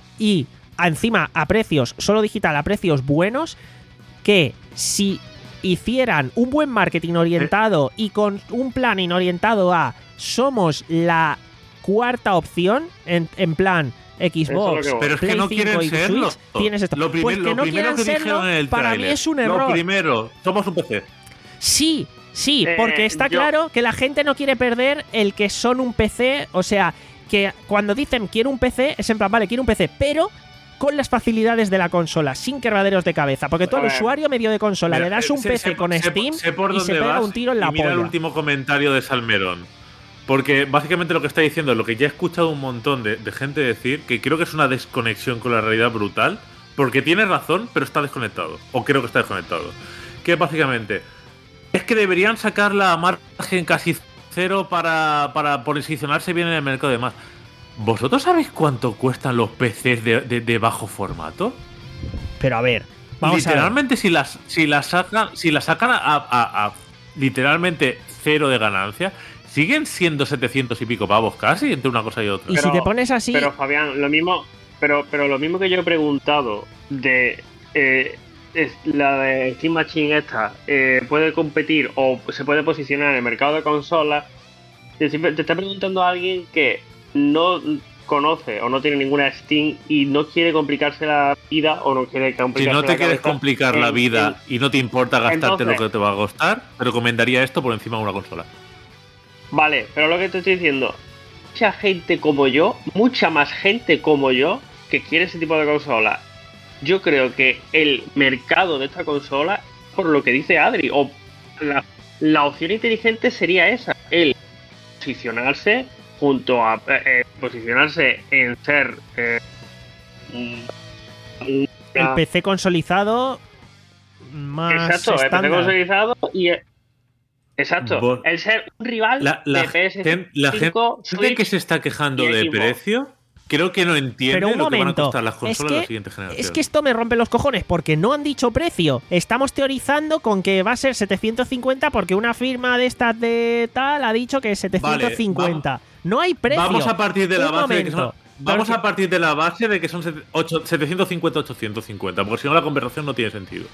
y encima a precios, solo digital, a precios buenos, que si hicieran un buen marketing orientado y con un planning orientado a somos la cuarta opción, en, en plan Xbox, Eso Pero es que Play no cinco quieren y serlo. Switch, tienes esto. Lo, primer- Pues que lo no primero quieran que serlo, dijeron en el para mí tráiler. es un error. Lo primero, somos un P C. Sí, sí, Eh, porque está yo- claro que la gente no quiere perder el que son un P C, o sea, que cuando dicen quiero un P C, es en plan, vale, quiero un P C, pero con las facilidades de la consola, sin quebraderos de cabeza, porque tú A al ver. usuario medio de consola Mira, le das eh, un sé- P C sé- con sé- Steam sé por y se dónde pega vas un tiro en la y mira polla. el último comentario de Salmerón. Porque básicamente lo que está diciendo es lo que ya he escuchado un montón de, de gente decir, que creo que es una desconexión con la realidad brutal, porque tiene razón, pero está desconectado. O creo que está desconectado. Que básicamente es que deberían sacarla a margen casi cero para, para posicionarse bien en el mercado y demás. ¿Vosotros sabéis cuánto cuestan los P Cs de, de- de bajo formato? Pero a ver, vamos a ver. Literalmente, si las, si las sacan, si las sacan a, a- a literalmente cero de ganancia, siguen siendo setecientos y pico pavos casi entre una cosa y otra. Y si te pones así, Pero Fabián, lo mismo, pero, pero lo mismo que yo he preguntado de eh, es la de Steam Machine esta, eh, puede competir o se puede posicionar en el mercado de consolas. Te, siempre- te está preguntando a alguien que no conoce o no tiene ninguna Steam y no quiere complicarse la vida o no quiere Si complicarse no te la quieres cabeza complicar la en- vida y no te importa gastarte Entonces- lo que te va a costar, te recomendaría esto por encima de una consola. Vale, pero lo que te estoy diciendo, mucha gente como yo, mucha más gente como yo, que quiere ese tipo de consola. Yo creo que el mercado de esta consola, por lo que dice Adri, o la, la opción inteligente sería esa, el posicionarse junto a eh, eh, posicionarse en ser eh, un- un- el una- P C consolidado más exacto, el P C estándar. consolidado y el- exacto, Vos- el ser un rival La, la de P S gen- la cinco, gente Switch que se está quejando y de Xbox. precio, creo que no entiende Pero un lo que van a momento, costar las es consolas de que, la siguiente generación. es que esto me rompe los cojones porque no han dicho precio. Estamos teorizando con que va a ser setecientos cincuenta porque una firma de estas de tal ha dicho que es setecientos cincuenta. No hay precio. Vamos a partir de la Un base de que son, momento. vamos Porque- a partir de la base de que son set- ocho- setecientos cincuenta ochocientos cincuenta, porque si no la conversación no tiene sentido.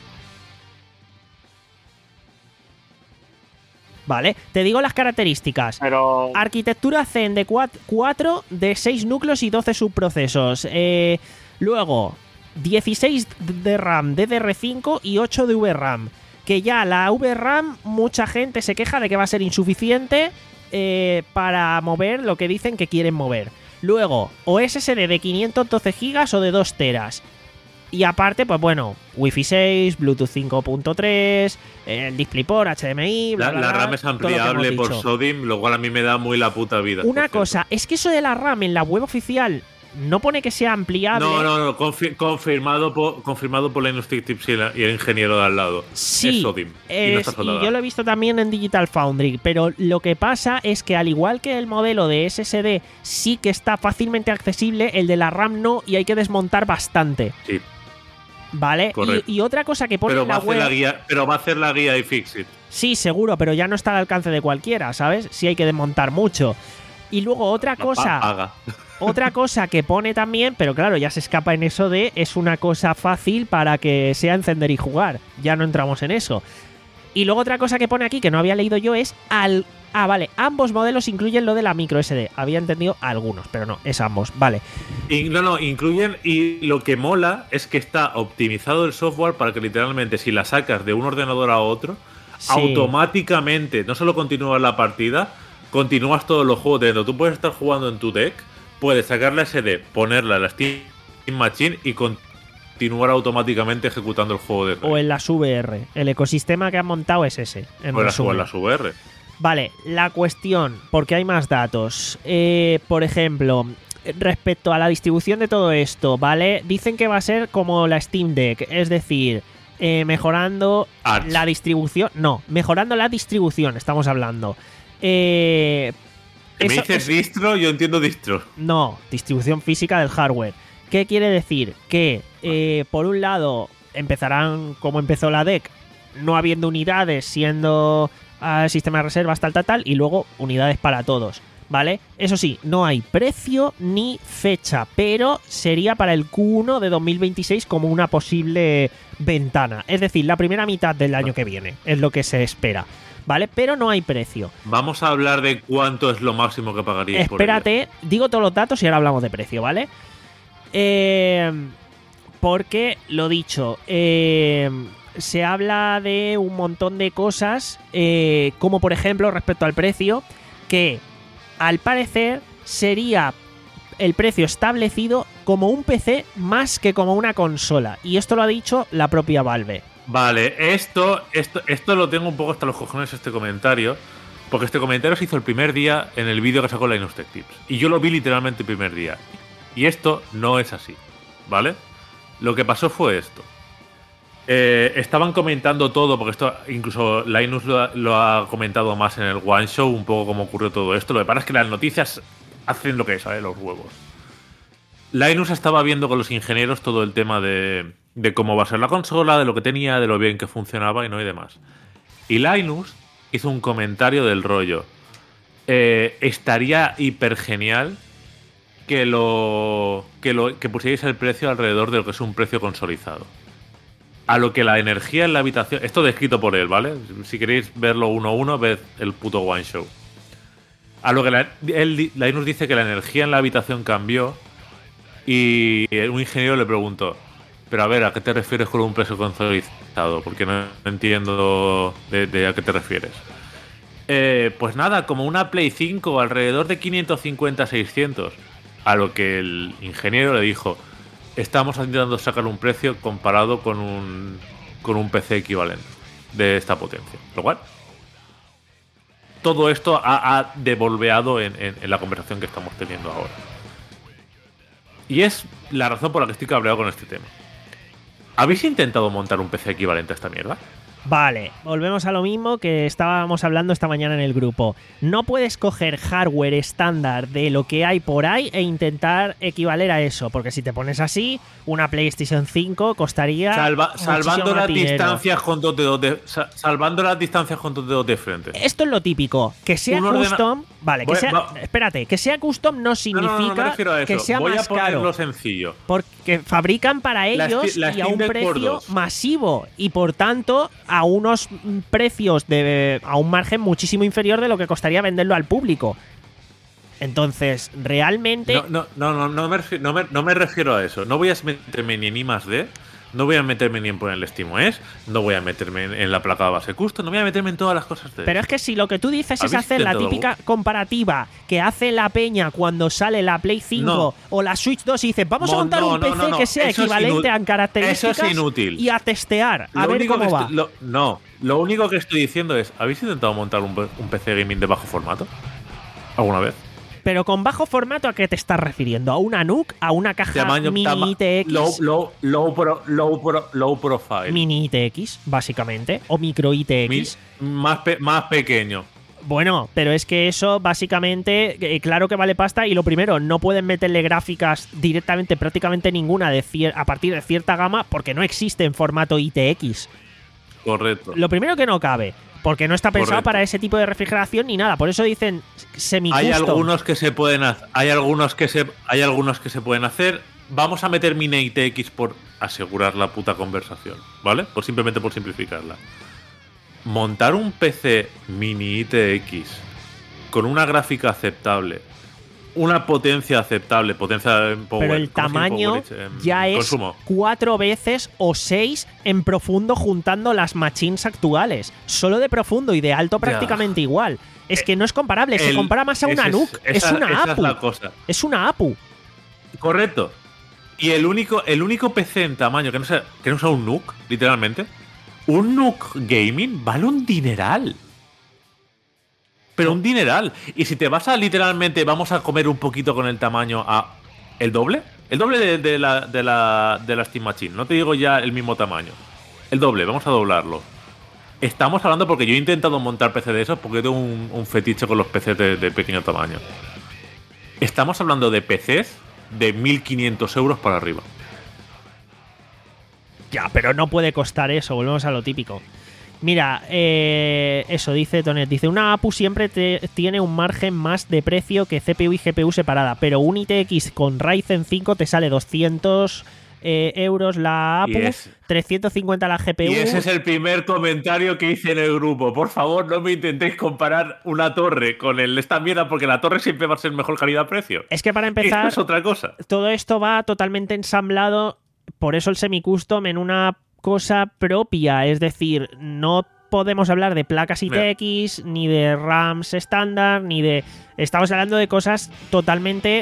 Vale, te digo las características. Pero Arquitectura Zen de cuatro de seis núcleos y doce subprocesos. Eh, luego, dieciséis de RAM D D R cinco y ocho de V RAM. Que ya la V RAM, mucha gente se queja de que va a ser insuficiente eh, para mover lo que dicen que quieren mover. Luego, o S S D de quinientos doce gigas o de dos teras. Y aparte, pues bueno, Wi-Fi seis, Bluetooth cinco punto tres, el DisplayPort, H D M I, bla, La, bla, la bla, RAM es todo lo que hemos ampliable por dicho. SODIMM, lo cual a mí me da muy la puta vida. por Una cierto. cosa, es que eso de la RAM en la web oficial no pone que sea ampliable. No, no, no, confi- confirmado por, confirmado por Linus Tech Tips y, la- y el ingeniero de al lado. Sí, es SODIMM. y no es- está y soldada. yo lo he visto también en Digital Foundry, pero lo que pasa es que al igual que el modelo de S S D sí que está fácilmente accesible, el de la RAM no, y hay que desmontar bastante, Sí, ¿vale? Correcto. Y, y otra cosa que pone pero en va, a la hacer web... la guía, pero va a hacer la guía y fix it. Sí, seguro, pero ya no está al alcance de cualquiera, ¿sabes? Sí hay que desmontar mucho. Y luego otra Pa- cosa... Paga. Otra cosa que pone también, pero claro, ya se escapa en eso de es una cosa fácil para que sea encender y jugar. Ya no entramos en eso. Y luego otra cosa que pone aquí que no había leído yo es al... Ah, vale, ambos modelos incluyen lo de la micro S D. Había entendido algunos, pero no, es ambos, vale. Y, no, no, incluyen. Y lo que mola es que está optimizado el software para que literalmente, si la sacas de un ordenador a otro, Sí. automáticamente no solo continúas la partida, continúas todos los juegos dentro. Tú puedes estar jugando en tu deck, puedes sacar la S D, ponerla en la Steam Machine y continuar automáticamente ejecutando el juego de O en las V R. El ecosistema que han montado es ese. En Puedes resumen. jugar las V R. Vale, la cuestión, porque hay más datos. Eh, por ejemplo, respecto a la distribución de todo esto, ¿vale? Dicen que va a ser como la Steam Deck, es decir, eh, mejorando Arch. la distribución. No, mejorando la distribución, estamos hablando. Eh, Si me eso- dices eso- distro, yo entiendo distro. no, distribución física del hardware. ¿Qué quiere decir? Que, eh, por un lado, empezarán como empezó la D E C, no habiendo unidades, siendo uh, sistema de reservas, tal, tal, tal, y luego unidades para todos, ¿vale? Eso sí, no hay precio ni fecha, pero sería para el Q uno de dos mil veintiséis como una posible ventana. Es decir, la primera mitad del año que viene es lo que se espera, ¿vale? Pero no hay precio. Vamos a hablar de cuánto es lo máximo que pagarías. Espérate, por digo todos los datos y ahora hablamos de precio, ¿vale? Eh, porque, lo dicho, eh, se habla de un montón de cosas, eh, como por ejemplo, respecto al precio, que al parecer sería el precio establecido como un P C más que como una consola. Y esto lo ha dicho la propia Valve. Vale, esto, esto, esto lo tengo un poco hasta los cojones, este comentario, porque este comentario se hizo el primer día en el vídeo que sacó Linus Tech Tips. Y yo lo vi literalmente el primer día. Y esto no es así, ¿vale? Lo que pasó fue esto. Eh, estaban comentando todo, porque esto incluso Linus lo ha, lo ha comentado más en el One Show, un poco cómo ocurrió todo esto. Lo que pasa es que las noticias hacen lo que es, ¿sabes? Los huevos. Linus estaba viendo con los ingenieros todo el tema de, de cómo va a ser la consola, de lo que tenía, de lo bien que funcionaba y no y demás. Y Linus hizo un comentario del rollo. Eh, estaría hiper genial que lo, que lo que pusierais el precio alrededor de lo que es un precio consolidado. A lo que la energía en la habitación... Esto descrito por él, ¿vale? Si queréis verlo uno a uno, ved el puto One Show. A lo que la, él, Linus dice que la energía en la habitación cambió y un ingeniero le preguntó, pero a ver, ¿a qué te refieres con un precio consolidado? Porque no entiendo de, de a qué te refieres. Eh, pues nada, como una Play cinco, alrededor de quinientos cincuenta a seiscientos. A lo que el ingeniero le dijo, estamos intentando sacar un precio comparado con un, con un P C equivalente de esta potencia. Lo cual, todo esto ha, ha devolveado en, en, en la conversación que estamos teniendo ahora. Y es la razón por la que estoy cabreado con este tema. ¿Habéis intentado montar un P C equivalente a esta mierda? Vale, volvemos a lo mismo que estábamos hablando esta mañana en el grupo. No puedes coger hardware estándar de lo que hay por ahí e intentar equivaler a eso, porque si te pones así, una PlayStation cinco costaría Salva, salvando las dinero. distancias con dos dedos de salvando las distancias con dos dedos de frente. Esto es lo típico, que sea Un custom, ordena... vale, que Voy, sea, va... espérate, que sea custom no significa no, no, no, no me refiero a eso. que sea Voy más a ponerlo caro. sencillo. Porque fabrican para ellos la, la y a un Deck precio masivo y por tanto a unos precios de a un margen muchísimo inferior de lo que costaría venderlo al público. Entonces, realmente... No, no, no, no, no, me refiero, no, me, no me refiero a eso. No voy a meterme ni en I más D, no voy a meterme ni en poner el SteamOS, no voy a meterme en, en la placa de base custom, no voy a meterme en todas las cosas de... Pero es que si lo que tú dices es hacer la intentado? típica comparativa que hace la peña cuando sale la Play cinco no. o la Switch dos y dice, vamos no, a montar no, un P C no, no, no. que sea Eso equivalente en características Eso es inútil. y a testear, a lo ver cómo va. Estoy, lo, no, lo único que estoy diciendo es, ¿habéis intentado montar un, un P C gaming de bajo formato? ¿Alguna vez? Pero con bajo formato, ¿a qué te estás refiriendo? ¿A una N U C? ¿A una caja Tamaño, mini tama, I T X? Low, low, low, pro, low, pro, low profile. Mini I T X, básicamente. O micro I T X. Mi, más, pe, más pequeño. Bueno, pero es que eso básicamente, eh, claro que vale pasta. Y lo primero, no pueden meterle gráficas directamente, prácticamente ninguna, de cier- a partir de cierta gama, porque no existe en formato I T X. Correcto. Lo primero que no cabe. Porque no está pensado Correcto. para ese tipo de refrigeración ni nada. Por eso dicen semi-custom. Hay algunos que se pueden hacer. Hay algunos que se. Hay algunos que se pueden hacer. Vamos a meter mini I T X por asegurar la puta conversación, ¿vale? Por simplemente por simplificarla. Montar un P C mini I T X con una gráfica aceptable, una potencia aceptable, potencia en power, pero el tamaño eh, ya es consumo. cuatro veces o seis en profundo juntando las machines actuales. Solo de profundo y de alto prácticamente ya. igual. Es que no es comparable, El, se compara más a una es, N U C. esa, es una esa A P U. Es, la cosa. es una A P U. Correcto. Y el único, el único P C en tamaño que no sea, que no sea un N U C, literalmente, un N U C gaming vale un dineral. Pero un dineral. Y si te vas a literalmente, vamos a comer un poquito con el tamaño a el doble. El doble de, de, la, de, la, de la Steam Machine. No te digo ya el mismo tamaño. El doble, vamos a doblarlo. Estamos hablando porque yo he intentado montar P C de esos porque tengo un, un fetiche con los P Cs de, de pequeño tamaño. Estamos hablando de P Cs de mil quinientos euros para arriba. Ya, pero no puede costar eso, volvemos a lo típico. Mira, eh, eso dice Tonet, dice, una A P U siempre te, tiene un margen más de precio que C P U y G P U separada, pero un I T X con Ryzen cinco te sale doscientos eh, euros la A P U, es, trescientos cincuenta la G P U. Y ese es el primer comentario que hice en el grupo. Por favor, no me intentéis comparar una torre con el, esta mierda, porque la torre siempre va a ser mejor calidad-precio. Es que para empezar, esto es otra cosa. Todo esto va totalmente ensamblado, por eso el semi-custom en una cosa propia, es decir, no podemos hablar de placas I T X, Mira. ni de RAMs estándar, ni de... Estamos hablando de cosas totalmente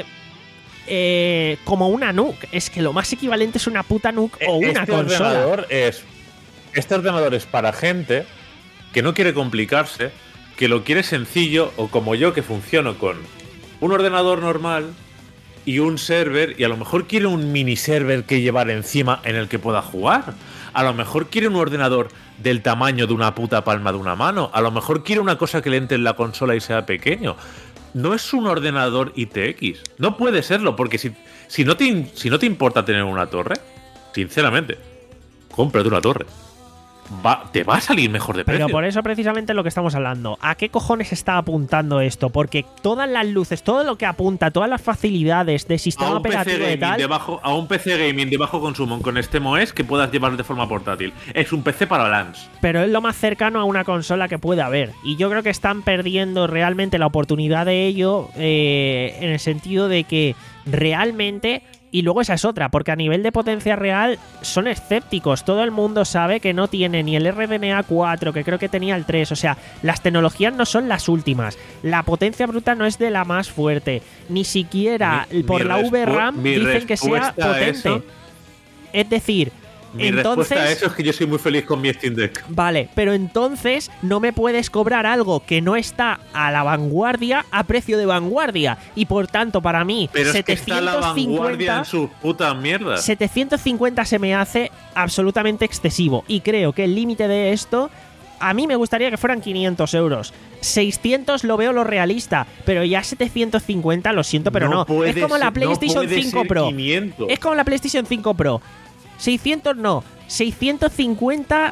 eh, como una N U C. Es que lo más equivalente es una puta N U C o este una consola. Ordenador es, este ordenador es para gente que no quiere complicarse, que lo quiere sencillo, o como yo, que funciono con un ordenador normal y un server, y a lo mejor quiere un mini server que llevar encima en el que pueda jugar. A lo mejor quiere un ordenador del tamaño de una puta palma de una mano. A lo mejor quiere una cosa que le entre en la consola y sea pequeño. No es un ordenador I T X. No puede serlo, porque si, si, no, te, si no te importa tener una torre, sinceramente, cómprate una torre. Va, te va a salir mejor de precio. Pero por eso precisamente lo que estamos hablando. ¿A qué cojones está apuntando esto? Porque todas las luces, todo lo que apunta, todas las facilidades de sistema operativo y tal... De bajo, a un P C gaming de bajo consumo con SteamOS que puedas llevar de forma portátil. Es un P C para LANs. Pero es lo más cercano a una consola que puede haber. Y yo creo que están perdiendo realmente la oportunidad de ello eh, en el sentido de que realmente... Y luego esa es otra, porque a nivel de potencia real son escépticos. Todo el mundo sabe que no tiene ni el R D N A cuatro, que creo que tenía el tres. O sea, las tecnologías no son las últimas. La potencia bruta no es de la más fuerte. Ni siquiera mi, por mi la V RAM dicen que sea potente. Eso, es decir... Mi entonces, respuesta a eso es que yo soy muy feliz con mi Steam Deck. Vale, pero entonces no me puedes cobrar algo que no está a la vanguardia a precio de vanguardia. Y por tanto, para mí, pero setecientos cincuenta, es que está la vanguardia en sus putas mierdas. setecientos cincuenta se me hace absolutamente excesivo. Y creo que el límite de esto... A mí me gustaría que fueran quinientos euros. seiscientos lo veo lo realista, pero ya setecientos cincuenta lo siento, pero no. no. Es como la PlayStation no cinco Pro. quinientos. Es como la PlayStation cinco Pro. seiscientos no, seiscientos cincuenta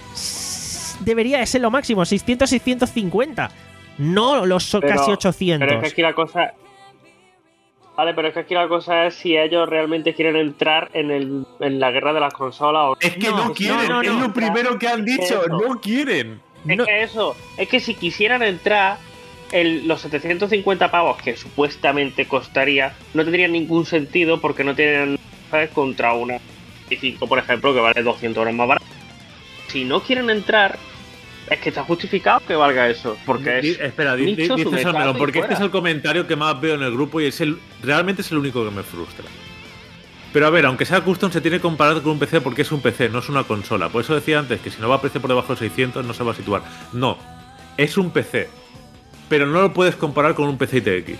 debería de ser lo máximo, seiscientos, seiscientos cincuenta, no los pero, casi ochocientos. Pero es que aquí la cosa... Vale, pero es que aquí la cosa es si ellos realmente quieren entrar en, el, en la guerra de las consolas o... Es que no, no quieren, no, no, no, es lo primero que han dicho, es no quieren. Es no. que eso, es que si quisieran entrar, el, los setecientos cincuenta pavos que supuestamente costaría, no tendrían ningún sentido porque no tienen, ¿sabes?, contra una i cinco, por ejemplo, que vale doscientos euros más barato. Si no quieren entrar, es que está justificado que valga eso. Porque di, es. Espera, di, dice eso menos, porque este es el comentario que más veo en el grupo y es el realmente es el único que me frustra. Pero a ver, aunque sea custom, se tiene que comparar con un P C porque es un P C, no es una consola. Por eso decía antes que si no va a precio por debajo de seiscientos no se va a situar. No, es un P C, pero no lo puedes comparar con un P C I T X.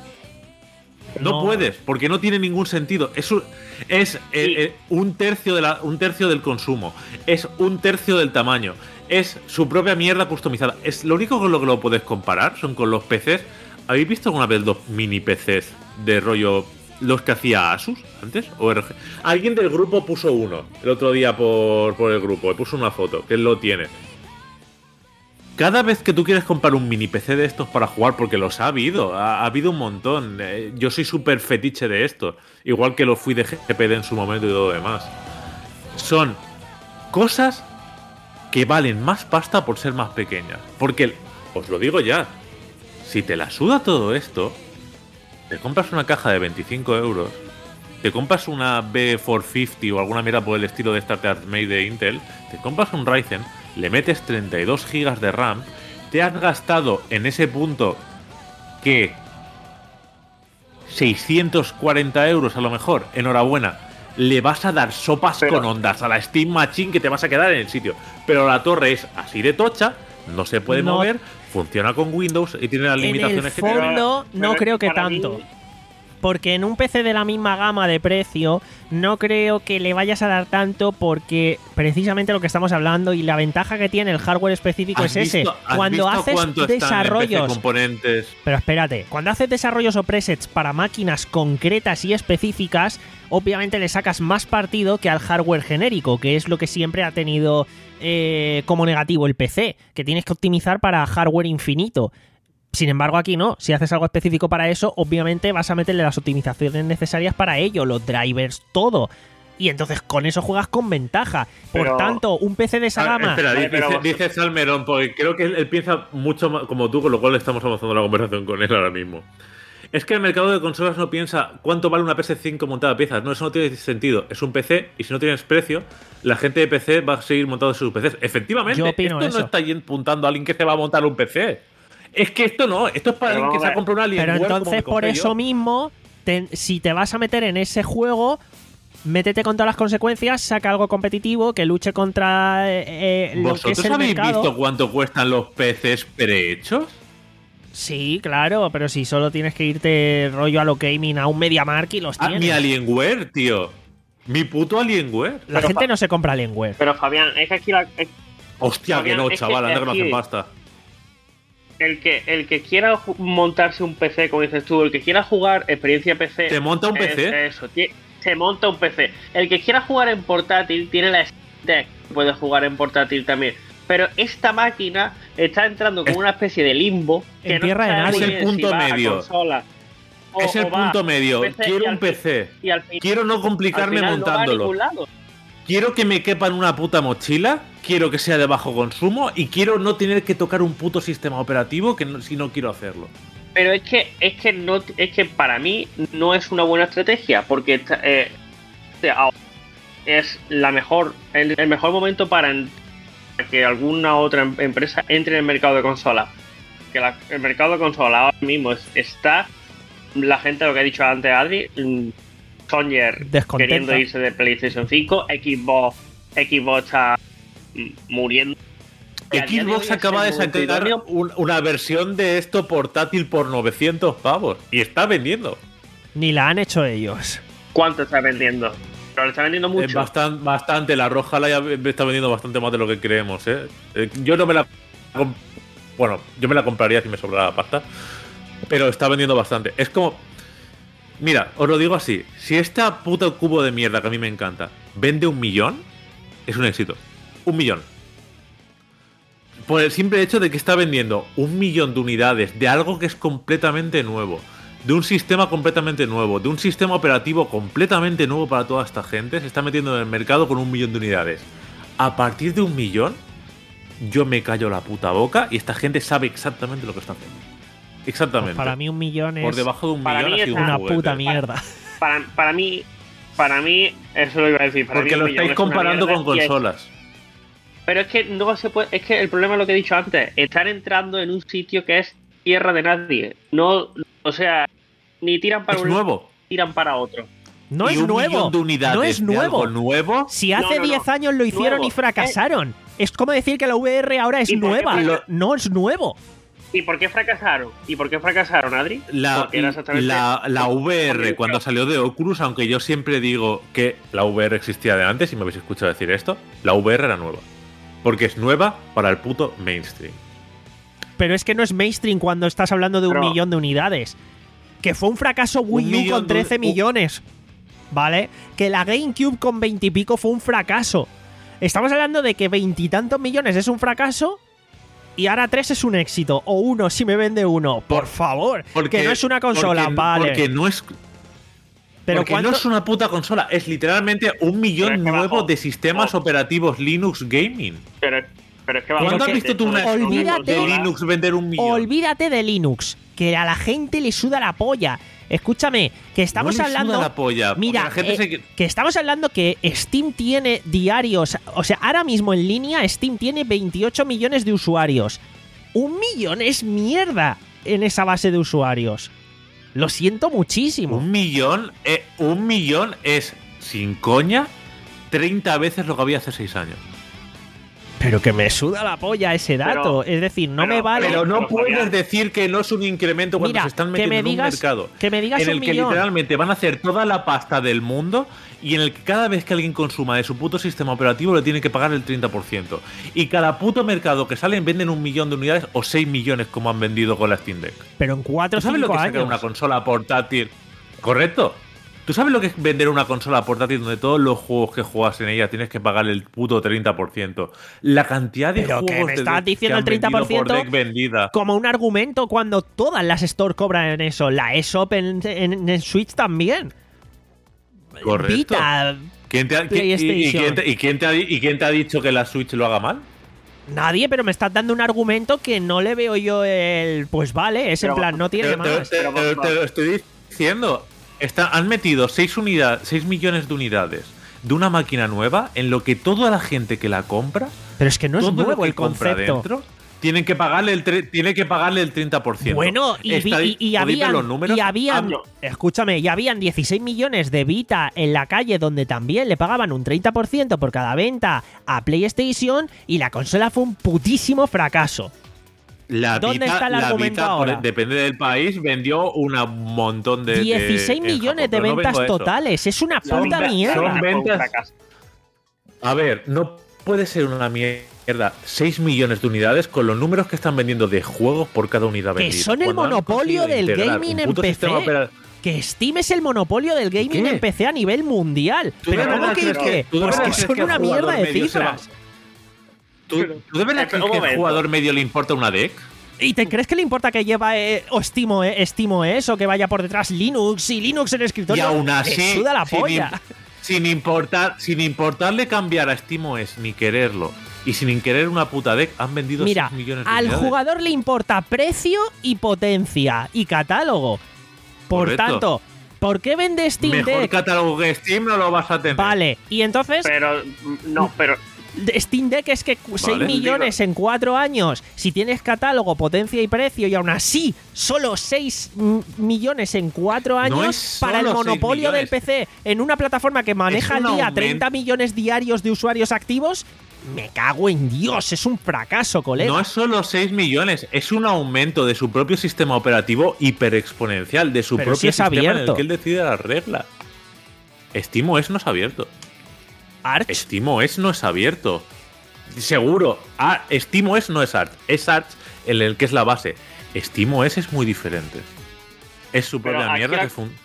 No, no puedes, porque no tiene ningún sentido. Es un, es sí. eh, eh, un tercio de la, un tercio del consumo. Es un tercio del tamaño. Es su propia mierda customizada. Es lo único con lo que lo puedes comparar son con los P Cs. ¿Habéis visto alguna vez los mini P Cs de rollo los que hacía Asus antes? O R G. Alguien del grupo puso uno el otro día por, por el grupo. Puso una foto que él lo tiene. Cada vez que tú quieres comprar un mini P C de estos para jugar, porque los ha habido, ha, ha habido un montón. Eh, yo soy súper fetiche de esto, igual que lo fui de G P D en su momento y todo lo demás. Son cosas que valen más pasta por ser más pequeñas. Porque, os lo digo ya, si te la suda todo esto, te compras una caja de veinticinco euros, te compras una B cuatrocientos cincuenta o alguna mierda por el estilo de State of May de Intel, te compras un Ryzen, le metes treinta y dos gigas de RAM, te has gastado en ese punto que seiscientos cuarenta euros a lo mejor, enhorabuena, le vas a dar sopas pero, con ondas a la Steam Machine que te vas a quedar en el sitio. Pero la torre es así de tocha, no se puede no, mover, funciona con Windows y tiene las limitaciones que tiene. En el fondo que no creo que tanto. Mí, Porque en un P C de la misma gama de precio no creo que le vayas a dar tanto, porque precisamente lo que estamos hablando y la ventaja que tiene el hardware específico es ese. Cuando haces desarrollos, componentes. Pero espérate, cuando haces desarrollos o presets para máquinas concretas y específicas, obviamente le sacas más partido que al hardware genérico, que es lo que siempre ha tenido eh, como negativo el P C, que tienes que optimizar para hardware infinito. Sin embargo, aquí no. Si haces algo específico para eso, obviamente vas a meterle las optimizaciones necesarias para ello, los drivers, todo. Y entonces con eso juegas con ventaja. Por Pero... tanto, un P C de esa Ah, gama... espera, Vale, dice, pero- dice Salmerón, porque creo que él, él piensa mucho más como tú, con lo cual estamos avanzando la conversación con él ahora mismo. Es que el mercado de consolas no piensa cuánto vale una P S cinco montada a piezas. No, eso no tiene sentido. Es un P C y si no tienes precio, la gente de P C va a seguir montando sus P Cs. Efectivamente, Yo opino esto eso. no está ahí apuntando a alguien que se va a montar un P C. Es que esto no, esto es para Pero alguien que vamos se a ha ver. comprado una Alienware. Pero como entonces, me por compré eso yo. mismo, te- si te vas a meter en ese juego, métete con todas las consecuencias, saca algo competitivo que luche contra eh, eh, lo que es ¿Vosotros el habéis mercado. visto cuánto cuestan los P Cs prehechos? Sí, claro, pero si solo tienes que irte rollo a lo gaming a un MediaMarkt y los Ah, tienes. mi Alienware, tío. Mi puto Alienware. La Pero gente pa- no se compra Alienware. Pero Fabián, es que aquí la, es- Hostia, que Fabián, no, es que chaval, anda que no aquí- hacen pasta. el que el que quiera ju- montarse un P C, como dices tú, el que quiera jugar experiencia P C, ¿Te monta un es- P C? Eso, ti- se monta un P C. El que quiera jugar en portátil tiene la Steam Deck, puede jugar en portátil también. Pero esta máquina está entrando como Es- una especie de limbo que En no tierra de sabe nadie. muy Es el bien punto si va a medio. consola o- Es el o va punto medio. P C y Quiero al un fin- P C. y al fin- Quiero no al complicarme final no va a montándolo. ningún lado. Quiero que me quepa en una puta mochila. Quiero que sea de bajo consumo. Y quiero no tener que tocar un puto sistema operativo que no- si no quiero hacerlo. Pero es que es que no es que para mí no es una buena estrategia porque esta- eh, este ahora es la mejor el, el mejor momento para en- que alguna otra em- empresa entre en el mercado de consolas. Que la- el mercado de consolas ahora mismo es- está la gente, lo que ha dicho antes Adri, mm, Sonyer Descontenta. queriendo irse de PlayStation cinco, Xbox Xbox está mm, muriendo. Y a día de Xbox hoy acaba de es el sacar multidonio. un- una versión de esto portátil por novecientos pavos. Y está vendiendo. Ni la han hecho ellos. ¿Cuánto está vendiendo? Pero le está vendiendo Es mucho. bastante, bastante. La roja la ya está vendiendo bastante más de lo que creemos, ¿eh? Eh, Yo no me la. com- Bueno, yo me la compraría si me sobrara pasta. Pero está vendiendo bastante. Es como. Mira, os lo digo así. Si esta puta cubo de mierda que a mí me encanta vende un millón, es un éxito. Un millón. Por el simple hecho de que está vendiendo un millón de unidades de algo que es completamente nuevo. De un sistema completamente nuevo, de un sistema operativo completamente nuevo para toda esta gente, se está metiendo en el mercado con un millón de unidades. A partir de un millón, yo me callo la puta boca y esta gente sabe exactamente lo que está haciendo. Exactamente. Pues para mí un millón es Por debajo de un Para millón mí ha sido está un una juguete. puta mierda. Para, para mí, para mí, eso lo iba a decir. Para Porque mí lo un millón estáis es una comparando mierda con y es- consolas. Pero es que no se puede. Es que el problema es lo que he dicho antes. Están entrando en un sitio que es tierra de nadie. No, o sea, ni tiran para Es un nuevo. tiran para otro. No Y es un nuevo. millón de unidades No es de algo nuevo. nuevo. Si No, hace no, no. diez años lo hicieron Nuevo. y fracasaron. Es como decir que la V R ahora es ¿Y por qué nueva. fracas- No es nuevo. ¿Y por qué fracasaron? ¿Y por qué fracasaron, Adri? La, Porque era exactamente- la, la V R, porque- cuando salió de Oculus, aunque yo siempre digo que la V R existía de antes, y me habéis escuchado decir esto, la V R era nueva. Porque es nueva para el puto mainstream. Pero es que no es mainstream cuando estás hablando de un Pero- millón de unidades. Que fue un fracaso Wii U millón con de- trece un- millones. ¿Vale? Que la GameCube con veinte y pico fue un fracaso. Estamos hablando de que veintitantos millones es un fracaso y ahora tres es un éxito. O uno si me vende uno. Por favor. que no es una consola, porque, vale. Porque no es. Pero porque ¿cuánto- no es una puta consola, es literalmente un millón Pero es que nuevo bajo- de sistemas bajo. operativos Linux Gaming. Pero, pero es que ¿Cuándo has que- visto tú una olvídate- de Linux vender un millón? Olvídate de Linux, que a la gente le suda la polla. Escúchame, que estamos No le suda hablando. la polla, porque Mira, la gente eh, se- que estamos hablando que Steam tiene diarios. O sea, ahora mismo en línea, Steam tiene veintiocho millones de usuarios. Un millón es mierda en esa base de usuarios. Lo siento muchísimo. Un millón, eh, un millón es, sin coña, treinta veces lo que había hace seis años. Pero que me suda la polla ese dato. Pero- es decir, no pero- me vale. Pero no Pero, puedes Fabián. decir que no es un incremento cuando Mira, se están que metiendo me en digas- un mercado que me digas en un el que millón. literalmente van a hacer toda la pasta del mundo y en el que cada vez que alguien consuma de su puto sistema operativo le tiene que pagar el treinta por ciento. Y cada puto mercado que salen venden un millón de unidades o seis millones como han vendido con la Steam Deck. Pero en cuatro o ¿Tú sabes lo cinco que es sacar años. una consola portátil? ¿Correcto? ¿Tú sabes lo que es vender una consola portátil donde todos los juegos que juegas en ella tienes que pagar el puto treinta por ciento? La cantidad de Pero que juegos me de estás Deck diciendo que han el treinta por ciento vendido por Deck vendida. Como un argumento cuando todas las stores cobran en eso. La eShop en, en, en Switch también. Correcto. Vita. ¿Quién te ha, qui- y- y, PlayStation. quién te, y quién te ha, ¿Y quién te ha dicho que la Switch lo haga mal? Nadie, pero me estás dando un argumento que no le veo yo el. Pues vale, es en Pero- plan, no tiene Te, más. te- te- te- te lo estoy diciendo. Está, han metido seis millones de unidades de una máquina nueva en lo que toda la gente que la compra, Pero es que no es todo lo nuevo que el compra concepto. dentro, tienen que pagarle el, tre- tiene que pagarle el treinta por ciento. Bueno, y, vi- Está- y, y ¿podéis ver habían, los números? y habían Hablo. escúchame, y habían dieciséis millones de Vita en la calle donde también le pagaban un treinta por ciento por cada venta a PlayStation y la consola fue un putísimo fracaso. La ¿Dónde Vita- está el la argumento Vita, por- ahora? depende del país, vendió un montón de. de- dieciséis en millones Japón, de pero no ventas vengo a eso. totales, es una Son puta ve- mierda. son fue un ventas- fracaso. A ver, no puede ser una mierda seis millones de unidades con los números que están vendiendo de juegos por cada unidad Que vendida. son el Cuando han monopolio conseguido del integrar gaming un en puto P C. sistema opera- Que Steam es el monopolio del gaming ¿Qué? en P C a nivel mundial. ¿Tú de Pero verdad ¿cómo que crees qué? que- tú de Pues verdad que crees son que al una jugador mierda de medio se va- cifras. ¿Tú, ¿Tú de verdad Espera, crees un que al momento. jugador medio le importa una deck? ¿Y te crees que le importa que lleva eh, o Steam, eh, Steam O S o que vaya por detrás Linux y Linux en el escritorio? Y aún Le así, suda la sin, polla. im- sin importar, sin importarle cambiar a SteamOS ni quererlo, y sin querer una puta deck, han vendido Mira, seis millones de al unidades. jugador le importa precio y potencia y catálogo. Por Correcto. tanto, ¿por qué vende Steam Mejor Deck? catálogo que Steam no lo vas a tener. Vale, y entonces Pero, mm, no, pero. de- Steam Deck es que seis millones en cuatro años, si tienes catálogo, potencia y precio, y aún así solo seis millones en cuatro años es para el solo seis monopolio del millones. P C en una plataforma que maneja Es al un día aumento. treinta millones diarios de usuarios activos, me cago en Dios, es un fracaso, colega. No es solo seis millones, es un aumento de su propio sistema operativo hiperexponencial, de su Pero propio si es sistema en abierto. el que él decide las reglas. SteamOS no es abierto. Arch, SteamOS no es abierto. Seguro. Ah, SteamOS no es Arch. Es Arch en el que es la base. SteamOS es muy diferente. Es su Pero propia aquí mierda la- que fun-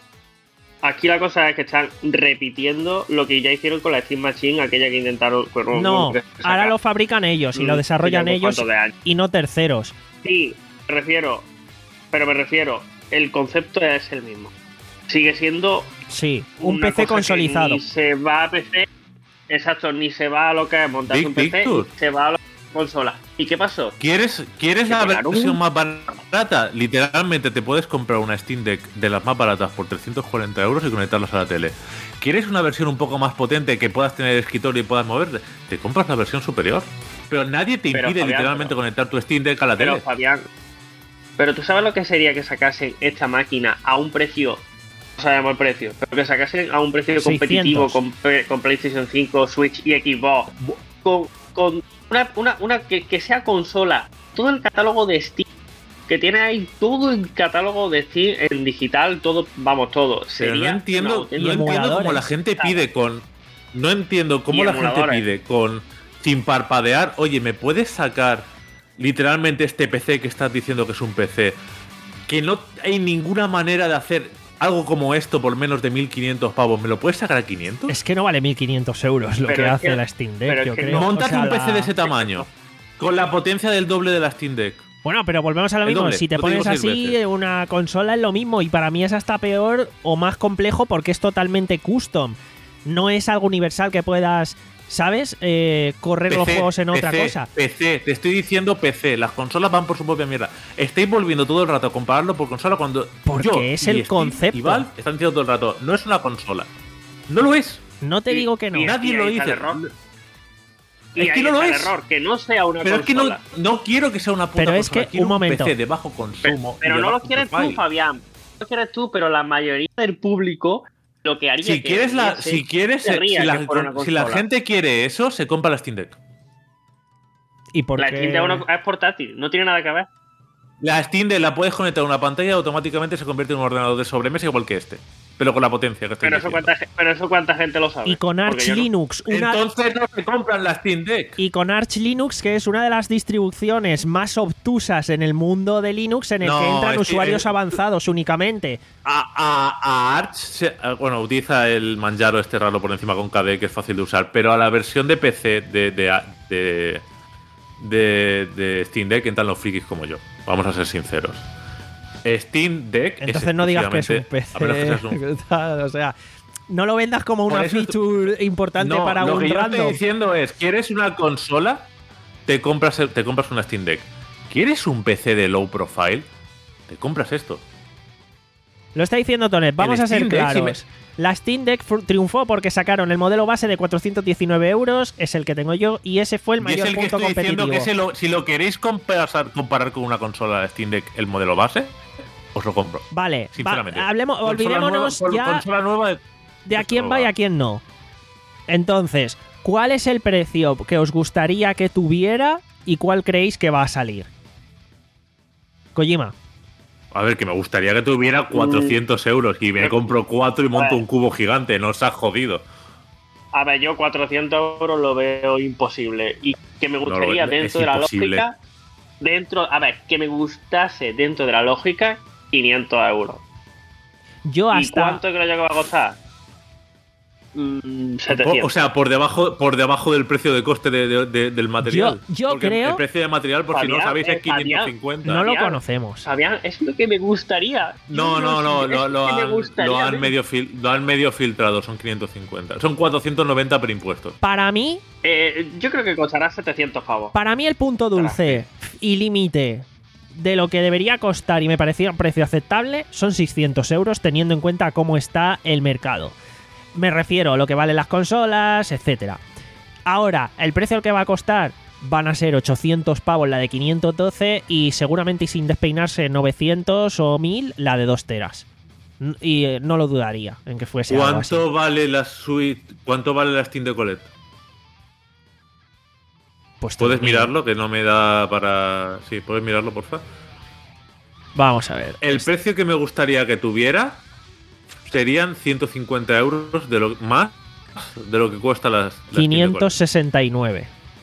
Aquí la cosa es que están repitiendo lo que ya hicieron con la Steam Machine, aquella que intentaron. bueno, no, que sacar. ahora lo fabrican ellos y lo Mm, desarrollan sí, ya unos ellos cuantos de años. y no terceros. Sí, me refiero. Pero me refiero, el concepto es el mismo. Sigue siendo Sí, un una P C cosa que consolidado. Ni se va a P C. Exacto, ni se va a lo que es montarse Big un P C, Picture. ni se va a lo que es consola. ¿Y qué pasó? ¿Quieres, ¿quieres la pegaron versión un- más barata? Literalmente te puedes comprar una Steam Deck de las más baratas por trescientos cuarenta euros y conectarlas a la tele. ¿Quieres una versión un poco más potente que puedas tener escritorio y puedas moverte? Te compras la versión superior. Pero nadie te Pero, impide Fabián, literalmente pero- conectar tu Steam Deck a la Pero tele. Fabián, pero tú sabes lo que sería que sacasen esta máquina a un precio, no sabemos el precio, pero que sacasen a un precio competitivo con, con PlayStation cinco, Switch y Xbox, con, con una, una, una que, que sea consola, todo el catálogo de Steam, que tiene ahí todo el catálogo de Steam en digital, todo, vamos, todo. Pero Sería no una entiendo, auténtica- no entiendo cómo emuladores. la gente pide con. No entiendo cómo Y la gente emuladores. pide con. Sin parpadear, oye, ¿me puedes sacar literalmente este P C que estás diciendo que es un P C? Que no hay ninguna manera de hacer algo como esto por menos de mil quinientos pavos. ¿Me lo puedes sacar a quinientos? Es que no vale mil quinientos euros lo Pero que es hace que- la Steam pero Deck, es yo que creo. Montate O sea, un P C la- de ese tamaño. Con la potencia del doble de la Steam Deck. Bueno, pero volvemos a lo El mismo. doble, Si te lo te digo pones seis así, veces. una consola es lo mismo. Y para mí es hasta peor o más complejo porque es totalmente custom. No es algo universal que puedas, ¿sabes? Eh, correr los juegos en otra P C, cosa. P C, te estoy diciendo P C. Las consolas van por su propia mierda. Estáis volviendo todo el rato a compararlo por consola cuando Porque yo es y el Steve concepto. y Valve están diciendo todo el rato, no es una consola. No lo es. No te Y- digo que no. y- Nadie y lo ahí está dice. el error. Y Es que ahí no lo está el es. error, que no sea una Pero es que no, consola. no quiero que sea una puta Pero es consola, que, quiero un momento. P C de bajo Pero, consumo. pero y de no lo bajo quieres tú, profile. Fabián. No lo quieres tú, pero la mayoría del público lo que haría Si que quieres la, viese, si quieres, querría si la, que fuera una si la consola. gente quiere eso, se compra la Steam Deck. ¿Y por La qué? Steam Deck es una- es portátil, no tiene nada que ver. La Steam Deck la puedes conectar a una pantalla y automáticamente se convierte en un ordenador de sobremesa igual que este. Pero con la potencia que estoy Pero eso, diciendo. cuánta, ge- pero eso cuánta gente lo sabe. Y con Porque Arch yo no. Linux, una... Entonces no se compran la Steam Deck. Y con Arch Linux, que es una de las distribuciones más obtusas en el mundo de Linux, en el No, que entran es que- usuarios es- avanzados únicamente. A, a, a Arch, se- a- bueno, utiliza el Manjaro este raro por encima con K D, que es fácil de usar, pero a la versión de P C de, de, de, de, de Steam Deck entran los frikis como yo. Vamos a ser sinceros. Steam Deck. es Entonces no digas que es un P exclusivamente- a menos que C. seas un- tal, O sea, no lo vendas como una Por eso feature importante No, para lo un que yo random. estoy diciendo es: ¿quieres una consola? Te compras, el- te compras una Steam Deck. ¿Quieres un P C de low profile? Te compras esto. Lo está diciendo Tonet, vamos El a ser Steam Deck, claros. si La Steam Deck fr- triunfó porque sacaron el modelo base de cuatrocientos diecinueve euros, es el que tengo yo, y ese fue el Y es mayor el que punto estoy diciendo competitivo. que ese lo- si lo queréis comparar, comparar con una consola Steam Deck, el modelo base, os lo compro. Vale, va- Sinceramente. hablemos, Consola olvidémonos nueva, ya Consola nueva de, de a quién va y a quién no. Entonces, ¿cuál es el precio que os gustaría que tuviera y cuál creéis que va a salir? Kojima. A ver, que me gustaría que tuviera cuatrocientos euros y me compro cuatro y monto Vale. un cubo gigante. No os has jodido. A ver, yo cuatrocientos euros lo veo imposible. Y que me lo gustaría veo- es dentro de la imposible. lógica. Dentro, a ver, que me gustase dentro de la lógica quinientos euros. Yo ¿Y hasta... cuánto creo yo que va a costar? Mm, O, setecientos. o sea, por debajo, por debajo del precio de coste de- de- de- del material. Yo- yo Porque creo- El precio de material, por si no lo Fabián, sabéis, eh, es quinientos cincuenta. No lo Fabián. conocemos. Fabián, es lo que me gustaría. No, Yo no, no, sé, lo, es lo que me han, gustaría lo, han ver. medio fil- lo han medio filtrado, son quinientos cincuenta. Son cuatrocientos noventa por impuestos. Para mí, Eh, yo creo que costará setecientos pavos. para mí el punto dulce y límite de lo que debería costar y me parecía un precio aceptable son seiscientos euros teniendo en cuenta cómo está el mercado. Me refiero a lo que valen las consolas, etcétera. Ahora, el precio al que va a costar van a ser ochocientos pavos la de quinientos doce y seguramente y sin despeinarse novecientos o mil la de dos teras. N- Y eh, no lo dudaría en que fuese algo así. ¿Cuánto vale la suite? ¿Cuánto vale la Steam de Colette? Pues ¿Puedes tres mil. mirarlo? Que no me da para. Sí, puedes mirarlo, porfa. Vamos a ver. El precio que me gustaría que tuviera serían ciento cincuenta euros de lo más de lo que cuesta las. las quinientos sesenta y nueve.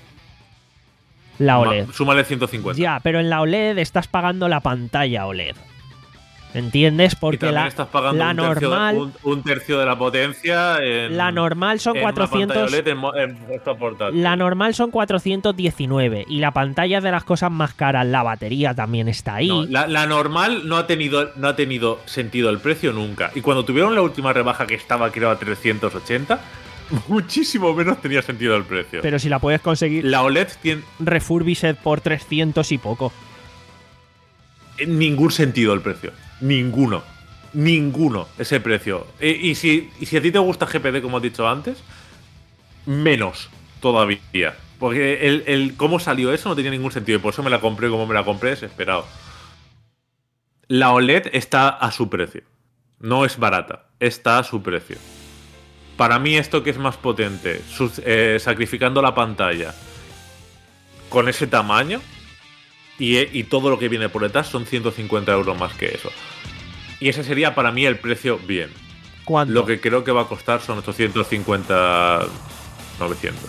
La O L E D. Ma- Súmale ciento cincuenta. Ya, pero en la O L E D estás pagando la pantalla O L E D. ¿Entiendes? Y Porque también la, estás pagando la un, tercio, normal, un, un tercio de la potencia. En, la normal son en una cuatrocientos. pantalla O L E D en mo- en esta portátil. La normal son cuatrocientos diecinueve y la pantalla es de las cosas más caras. La batería también está ahí. No, la, la normal no ha tenido no ha tenido sentido el precio nunca. Y cuando tuvieron la última rebaja que estaba creo a trescientos ochenta, muchísimo menos tenía sentido el precio. Pero si la puedes conseguir La O L E D tiene refurbished por trescientos y poco. ningún sentido el precio. Ninguno. Ninguno ese precio. E- y, si, y si a ti te gusta G P D, como has dicho antes, menos todavía. Porque el, el cómo salió eso no tenía ningún sentido. Y por eso me la compré como me la compré, desesperado. La O L E D está a su precio. No es barata. Está a su precio. Para mí esto que es más potente, su- eh, sacrificando la pantalla con ese tamaño y, y todo lo que viene por detrás son ciento cincuenta euros más que eso. Y ese sería para mí el precio bien. ¿Cuánto? Lo que creo que va a costar son ochocientos cincuenta, novecientos.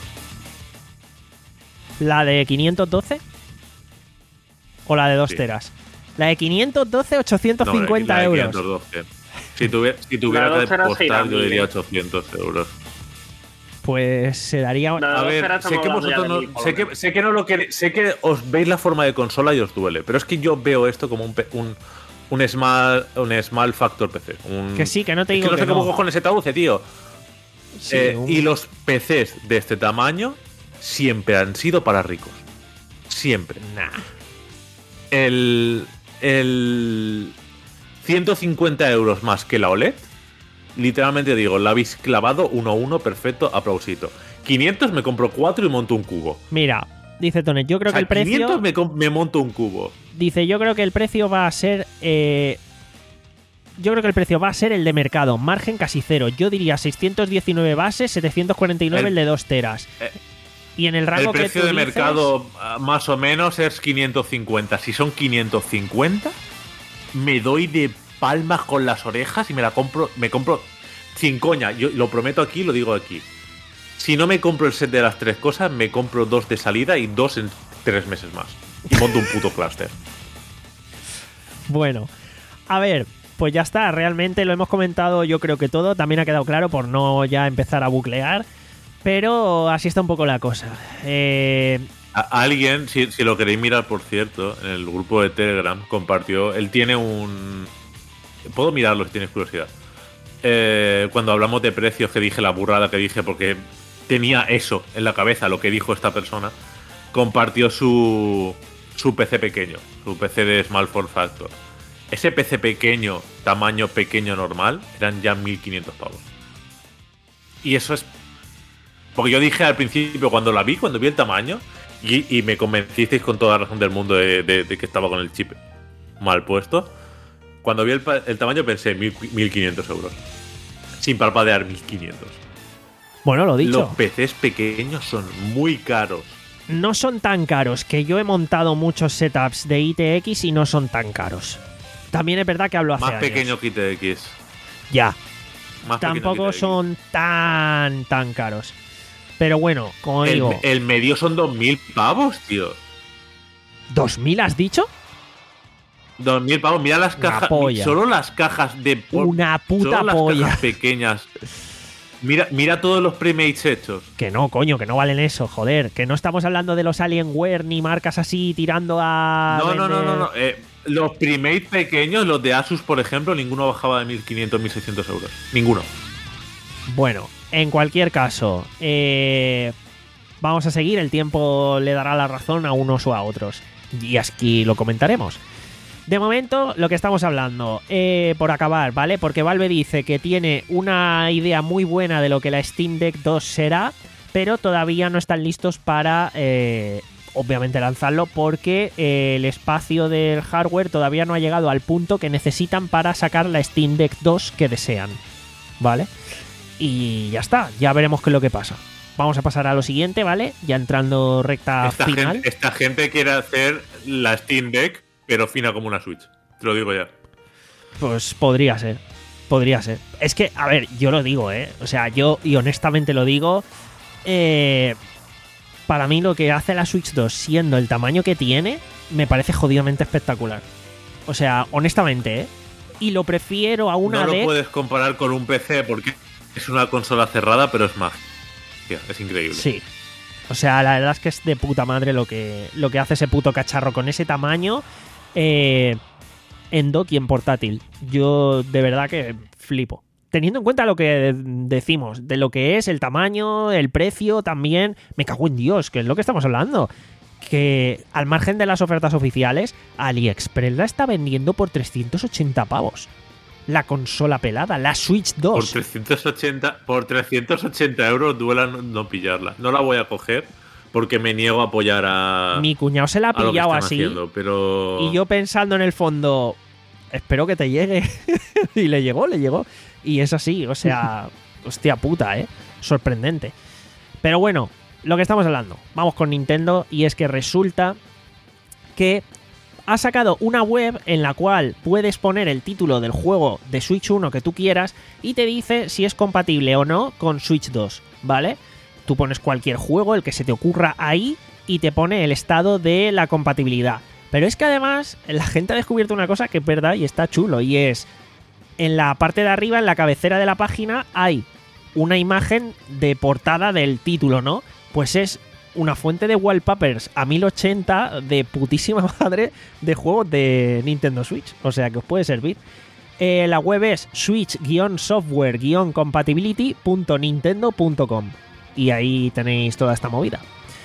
¿La de quinientos doce? ¿O la de dos Sí. teras? La de quinientos doce, ochocientos cincuenta No, la de euros. quinientos doce. Si tuviera, si tuviera La de que dos teras costar, irá yo mil, diría eh. ochocientos euros. Pues se daría. No, A dos ver, teras sé estamos que hablando ya vosotros de no, mil, por sé lo que, menos. sé que no lo queréis, sé que os veis la forma de consola y os duele, pero es que yo veo esto como un pe- un, un small un small factor P C. Un- Que sí, que no te es digo que no sé que cómo no. cojones se traduce, tío. Sí, Eh, un- Y los P Cs de este tamaño siempre han sido para ricos. Siempre. Nah. El, el ciento cincuenta euros más que la O L E D, literalmente digo, la habéis clavado uno a uno, perfecto, aplausito. quinientos me compro cuatro y monto un cubo. Mira, dice Tonet, yo creo O sea, que el precio. quinientos me, com- me monto un cubo. Dice, yo creo que el precio va a ser. eh, yo creo que el precio va a ser el de mercado. Margen casi cero. Yo diría seiscientos diecinueve bases, setecientos cuarenta y nueve el, El- de dos teras. Y en el rango el precio que tú de dices, mercado más o menos es quinientos cincuenta. Si son quinientos cincuenta, me doy de palmas con las orejas y me la compro, me compro sin coña. Yo lo prometo aquí, lo digo aquí. Si no me compro el set de las tres cosas, me compro dos de salida y dos en tres meses más. Y monto un puto clúster. Bueno, a ver, pues ya está. Realmente lo hemos comentado, yo creo que todo. También ha quedado claro por no ya empezar a buclear. Pero así está un poco la cosa. Eh... A alguien, si, si lo queréis mirar, por cierto, en el grupo de Telegram compartió. Él tiene un. Puedo mirarlo si tienes curiosidad. Eh, cuando hablamos de precios, que dije la burrada que dije, porque tenía eso en la cabeza, lo que dijo esta persona. Compartió su, su P C pequeño, su P C de Small Form Factor. Ese P C pequeño, tamaño pequeño normal, eran ya mil quinientos pavos. Y eso es. Porque yo dije al principio, cuando la vi, cuando vi el tamaño, y, y me convencisteis con toda la razón del mundo de, de, de que estaba con el chip mal puesto. Cuando vi el, el tamaño pensé mil quinientos euros. Sin parpadear, mil quinientos. Bueno, lo dicho. Los P Cs pequeños son muy caros. No son tan caros, que yo he montado muchos setups de I T X y no son tan caros. También es verdad que hablo hace Más años. pequeño que I T X. Ya. Más Tampoco son tan, tan caros. Pero bueno, como el, digo... El medio son dos mil pavos, tío. ¿dos mil has dicho? dos mil pavos. Mira las Una cajas. polla. Solo las cajas de... Una puta solo las polla. cajas pequeñas. Mira, mira todos los premates hechos. Que no, coño, que no valen eso, joder. Que no estamos hablando de los Alienware ni marcas así tirando a... No, no, no, vender- no. no. Eh, los premates pequeños, los de Asus, por ejemplo, ninguno bajaba de mil quinientos, mil seiscientos euros. Ninguno. Bueno, en cualquier caso, eh, vamos a seguir. El tiempo le dará la razón a unos o a otros. Y aquí lo comentaremos. De momento, lo que estamos hablando, eh, por acabar, ¿vale? Porque Valve dice que tiene una idea muy buena de lo que la Steam Deck dos será, pero todavía no están listos para, eh, obviamente, lanzarlo, porque eh, el espacio del hardware todavía no ha llegado al punto que necesitan para sacar la Steam Deck dos que desean, ¿vale? Y ya está, ya veremos qué es lo que pasa. Vamos a pasar a lo siguiente, ¿vale? Ya entrando recta Esta final. gente, esta gente quiere hacer la Steam Deck, pero fina como una Switch. Te lo digo ya. Pues podría ser. Podría ser. Es que, a ver, yo lo digo, ¿eh? O sea, yo, y honestamente lo digo, eh, para mí lo que hace la Switch dos, siendo el tamaño que tiene, me parece jodidamente espectacular. O sea, honestamente, ¿eh? Y lo prefiero a una no lo Deck. puedes comparar con un P C porque es una consola cerrada, pero es magia. Es increíble. Sí. O sea, la verdad es que es de puta madre lo que, lo que hace ese puto cacharro con ese tamaño eh, en dock y en portátil. Yo de verdad que flipo. Teniendo en cuenta lo que decimos, de lo que es el tamaño, el precio también, me cago en Dios, que es lo que estamos hablando. Que al margen de las ofertas oficiales, AliExpress la está vendiendo por trescientos ochenta pavos. La consola pelada, la Switch Por dos. trescientos ochenta, por trescientos ochenta euros duela no, no pillarla. No la voy a coger porque me niego a apoyar a. Mi cuñado se la ha a lo que pillado están así. haciendo, pero... Y yo pensando en el fondo, espero que te llegue. Y le llegó, le llegó. Y es así, o sea, hostia puta, ¿eh? Sorprendente. Pero bueno, lo que estamos hablando. Vamos con Nintendo y es que resulta que ha sacado una web en la cual puedes poner el título del juego de Switch uno que tú quieras y te dice si es compatible o no con Switch dos, ¿vale? Tú pones cualquier juego, el que se te ocurra ahí, y te pone el estado de la compatibilidad. Pero es que además la gente ha descubierto una cosa que es verdad y está chulo, y es en la parte de arriba, en la cabecera de la página, hay una imagen de portada del título, ¿no? Pues es una fuente de wallpapers a mil ochenta de putísima madre de juegos de Nintendo Switch. O sea que os puede servir. Eh, la web es switch software compatibility punto nintendo punto com y ahí tenéis toda esta movida.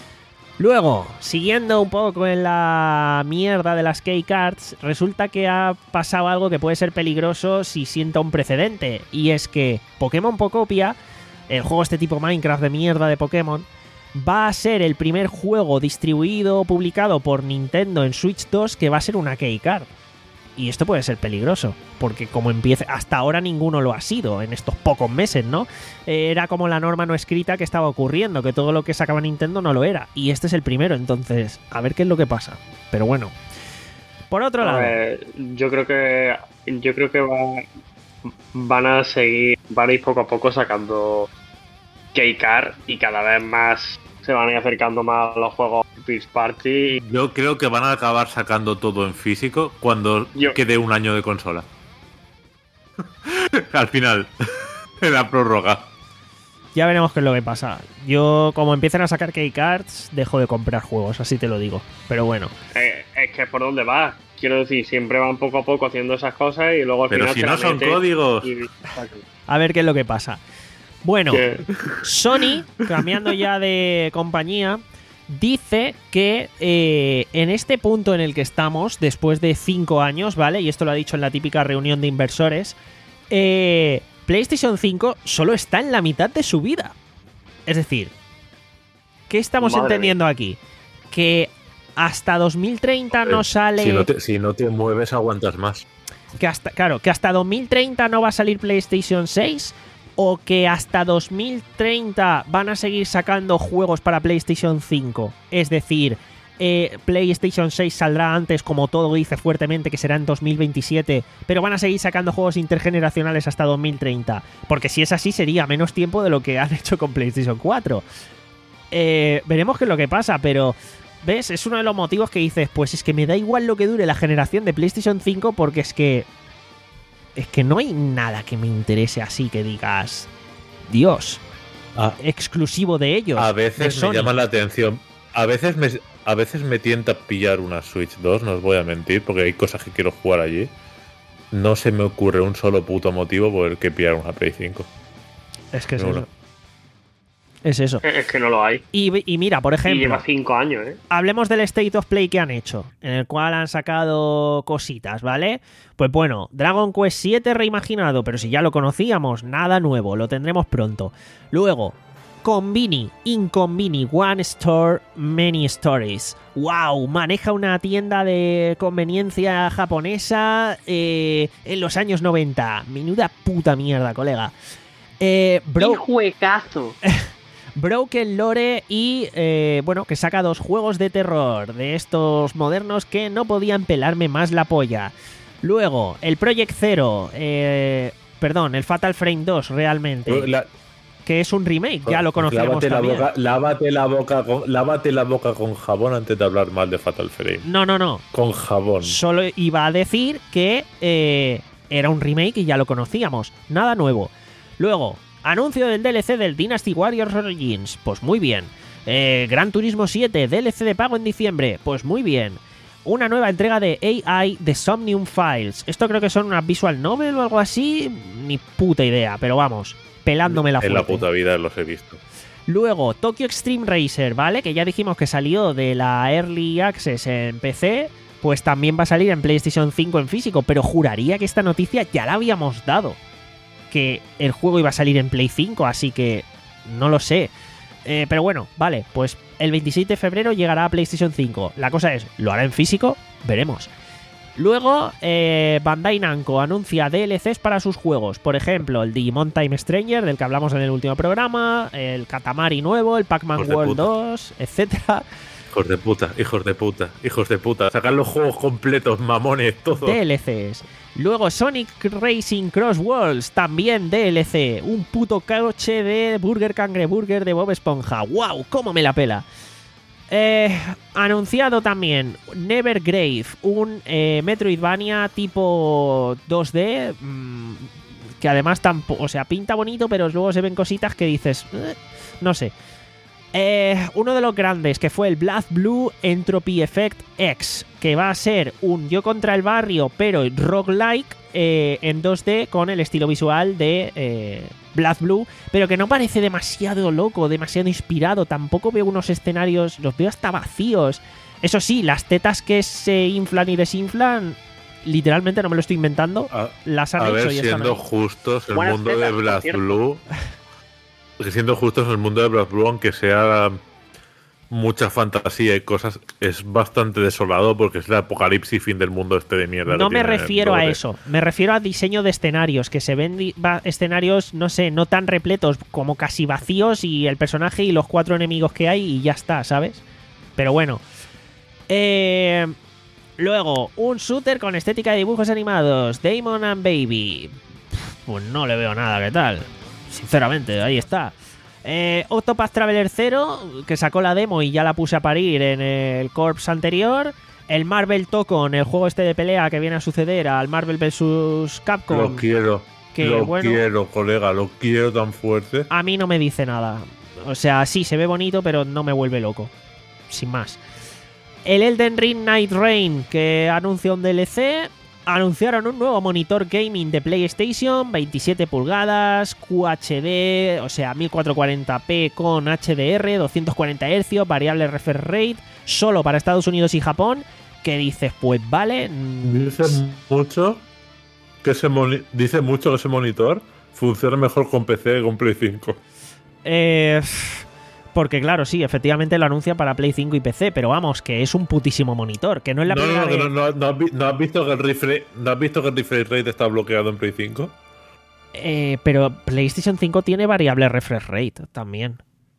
Luego, siguiendo un poco en la mierda de las keycards, resulta que ha pasado algo que puede ser peligroso si sienta un precedente. Y es que Pokémon Pocopia, el juego este tipo Minecraft de mierda de Pokémon, va a ser el primer juego distribuido o publicado por Nintendo en Switch dos que va a ser una keycard. Y esto puede ser peligroso, porque como empiece, hasta ahora ninguno lo ha sido en estos pocos meses, ¿no? Eh, era como la norma no escrita que estaba ocurriendo, que todo lo que sacaba Nintendo no lo era. Y este es el primero, entonces, a ver qué es lo que pasa. Pero bueno. Por otro lado. Eh, yo creo que. Yo creo que va, van a seguir. Van a ir poco a poco sacando Keycard y cada vez más se van a ir acercando más a los juegos First Party. Yo creo que van a acabar sacando todo en físico cuando Yo. quede un año de consola. Al final, en la prórroga. Ya veremos qué es lo que pasa. Yo, como empiecen a sacar Keycards, dejo de comprar juegos, así te lo digo. Pero bueno. Eh, es que por dónde va. Quiero decir, siempre van poco a poco haciendo esas cosas y luego al Pero final si te no la son meten códigos. y- A ver qué es lo que pasa. Bueno, Que- Sony, cambiando ya de compañía, dice que eh, en este punto en el que estamos, después de cinco años, ¿vale? Y esto lo ha dicho en la típica reunión de inversores, eh, PlayStation cinco solo está en la mitad de su vida. Es decir, ¿qué estamos Madre entendiendo aquí? Que hasta dos mil treinta no sale... Si no, te, si no te mueves, aguantas más. que hasta, claro, que hasta dos mil treinta no va a salir PlayStation seis, o que hasta dos mil treinta van a seguir sacando juegos para PlayStation cinco. Es decir, eh, PlayStation seis saldrá antes, como todo dice fuertemente, que será en dos mil veintisiete, pero van a seguir sacando juegos intergeneracionales hasta dos mil treinta. Porque si es así, sería menos tiempo de lo que han hecho con PlayStation cuatro. Eh, veremos qué es lo que pasa, pero... ¿Ves? Es uno de los motivos que dices, pues es que me da igual lo que dure la generación de PlayStation cinco, porque es que... Es que no hay nada que me interese así que digas... Dios, A, exclusivo de ellos. a de veces Sony. me llama la atención. A veces me, a veces me tienta pillar una Switch dos, no os voy a mentir, porque hay cosas que quiero jugar allí. No se me ocurre un solo puto motivo por el que pillar una Play cinco. Es que es Ninguno. eso. Es eso. Es que no lo hay. Y, y mira, por Y ejemplo... lleva cinco años, ¿eh? Hablemos del State of Play que han hecho, en el cual han sacado cositas, ¿vale? Pues bueno, Dragon Quest siete reimaginado, pero si ya lo conocíamos, nada nuevo, lo tendremos pronto. Luego, Konbini, Inconbini, One Store, Many Stories. ¡Wow! Maneja una tienda de conveniencia japonesa eh, en los años noventa. Menuda puta mierda, colega. Eh, bro... ¡Qué juegazo! Broken Lore y, eh, bueno, que saca dos juegos de terror de estos modernos que no podían pelarme más la polla. Luego, el Project Zero, eh, perdón, el Fatal Frame dos realmente, La- que es un remake, ya lo conocíamos lávate la, también. boca, lávate, la boca con, lávate la boca con jabón antes de hablar mal de Fatal Frame. No, no, no, Con jabón. solo iba a decir que eh, era un remake y ya lo conocíamos, nada nuevo. Luego, anuncio del D L C del Dynasty Warriors Origins, pues muy bien. Eh, Gran Turismo siete, D L C de pago en diciembre, pues muy bien. Una nueva entrega de A I de Somnium Files. Esto creo que son unas visual novel o algo así, ni puta idea, pero vamos, pelándome la En la fuerte. puta vida los he visto. Luego, Tokyo Extreme Racer, ¿vale? Que ya dijimos que salió de la Early Access en P C, pues también va a salir en PlayStation cinco en físico, pero juraría que esta noticia ya la habíamos dado. Que el juego iba a salir en Play cinco, así que no lo sé. Eh, pero bueno, vale, pues el veintiséis de febrero llegará a PlayStation cinco. La cosa es, ¿lo hará en físico? Veremos. Luego, eh, Bandai Namco anuncia D L Cs para sus juegos. Por ejemplo, el Digimon Time Stranger, del que hablamos en el último programa, el Katamari nuevo, el Pac-Man Hijos de World puta. dos, etcétera. Hijos de puta, hijos de puta, hijos de puta. Sacan los juegos completos, mamones, todo. D L Cs. Luego Sonic Racing Cross Worlds, también D L C. Un puto coche de Burger Cangreburger de Bob Esponja. ¡Wow! ¡Cómo me la pela! Eh, anunciado también Nevergrave, un eh, Metroidvania tipo dos D, mmm, que además tampoco, o sea, pinta bonito, pero luego se ven cositas que dices, eh, no sé. Eh, uno de los grandes, que fue el Blood Blue Entropy Effect X, que va a ser un Yo contra el barrio, pero roguelike eh, en dos D con el estilo visual de eh, Blood Blue, pero que no parece demasiado loco, demasiado inspirado. Tampoco veo unos escenarios, los veo hasta vacíos. Eso sí, las tetas que se inflan y desinflan, literalmente no me lo estoy inventando, A, las han a hecho ver, y están siendo ahí. justos, el Buenas mundo tetas, de por Black cierto. Blue. Que siendo justos, el mundo de Black Blue, aunque sea mucha fantasía y cosas, es bastante desolado porque es el apocalipsis fin del mundo este de mierda. No me tiene refiero a Lore. eso, me refiero a diseño de escenarios, que se ven di- va- escenarios, no sé, no tan repletos, como casi vacíos y el personaje y los cuatro enemigos que hay y ya está, ¿sabes? Pero bueno. Eh, luego, un shooter con estética de dibujos animados, Damon and Baby. Pues no le veo nada, ¿qué tal? Sinceramente, ahí está. Eh, Octopath Traveler cero, que sacó la demo y ya la puse a parir en el Corps anterior. El Marvel Tokon, el juego este de pelea que viene a suceder al Marvel versus. Capcom. Lo quiero, que, lo bueno, quiero, colega, lo quiero tan fuerte. A mí no me dice nada. O sea, sí, se ve bonito, pero no me vuelve loco. Sin más. El Elden Ring Night Rain, que anuncia un D L C. Anunciaron un nuevo monitor gaming de PlayStation, veintisiete pulgadas, Q H D, o sea, mil cuatrocientos cuarenta p con H D R, doscientos cuarenta hercios, variable refresh rate, solo para Estados Unidos y Japón. Que dices, pues vale. mm, Dice mucho que ese moni- dice mucho que ese monitor funciona mejor con P C que con Play cinco. Eh, porque claro, sí, efectivamente lo anuncia para Play cinco y P C, pero vamos, que es un putísimo monitor, que no es la No, primera no, vez. no, no, no has vi- no has visto que el refresh, ¿no has visto que el refresh rate está bloqueado en Play cinco? Eh, pero PlayStation cinco tiene variable refresh rate también.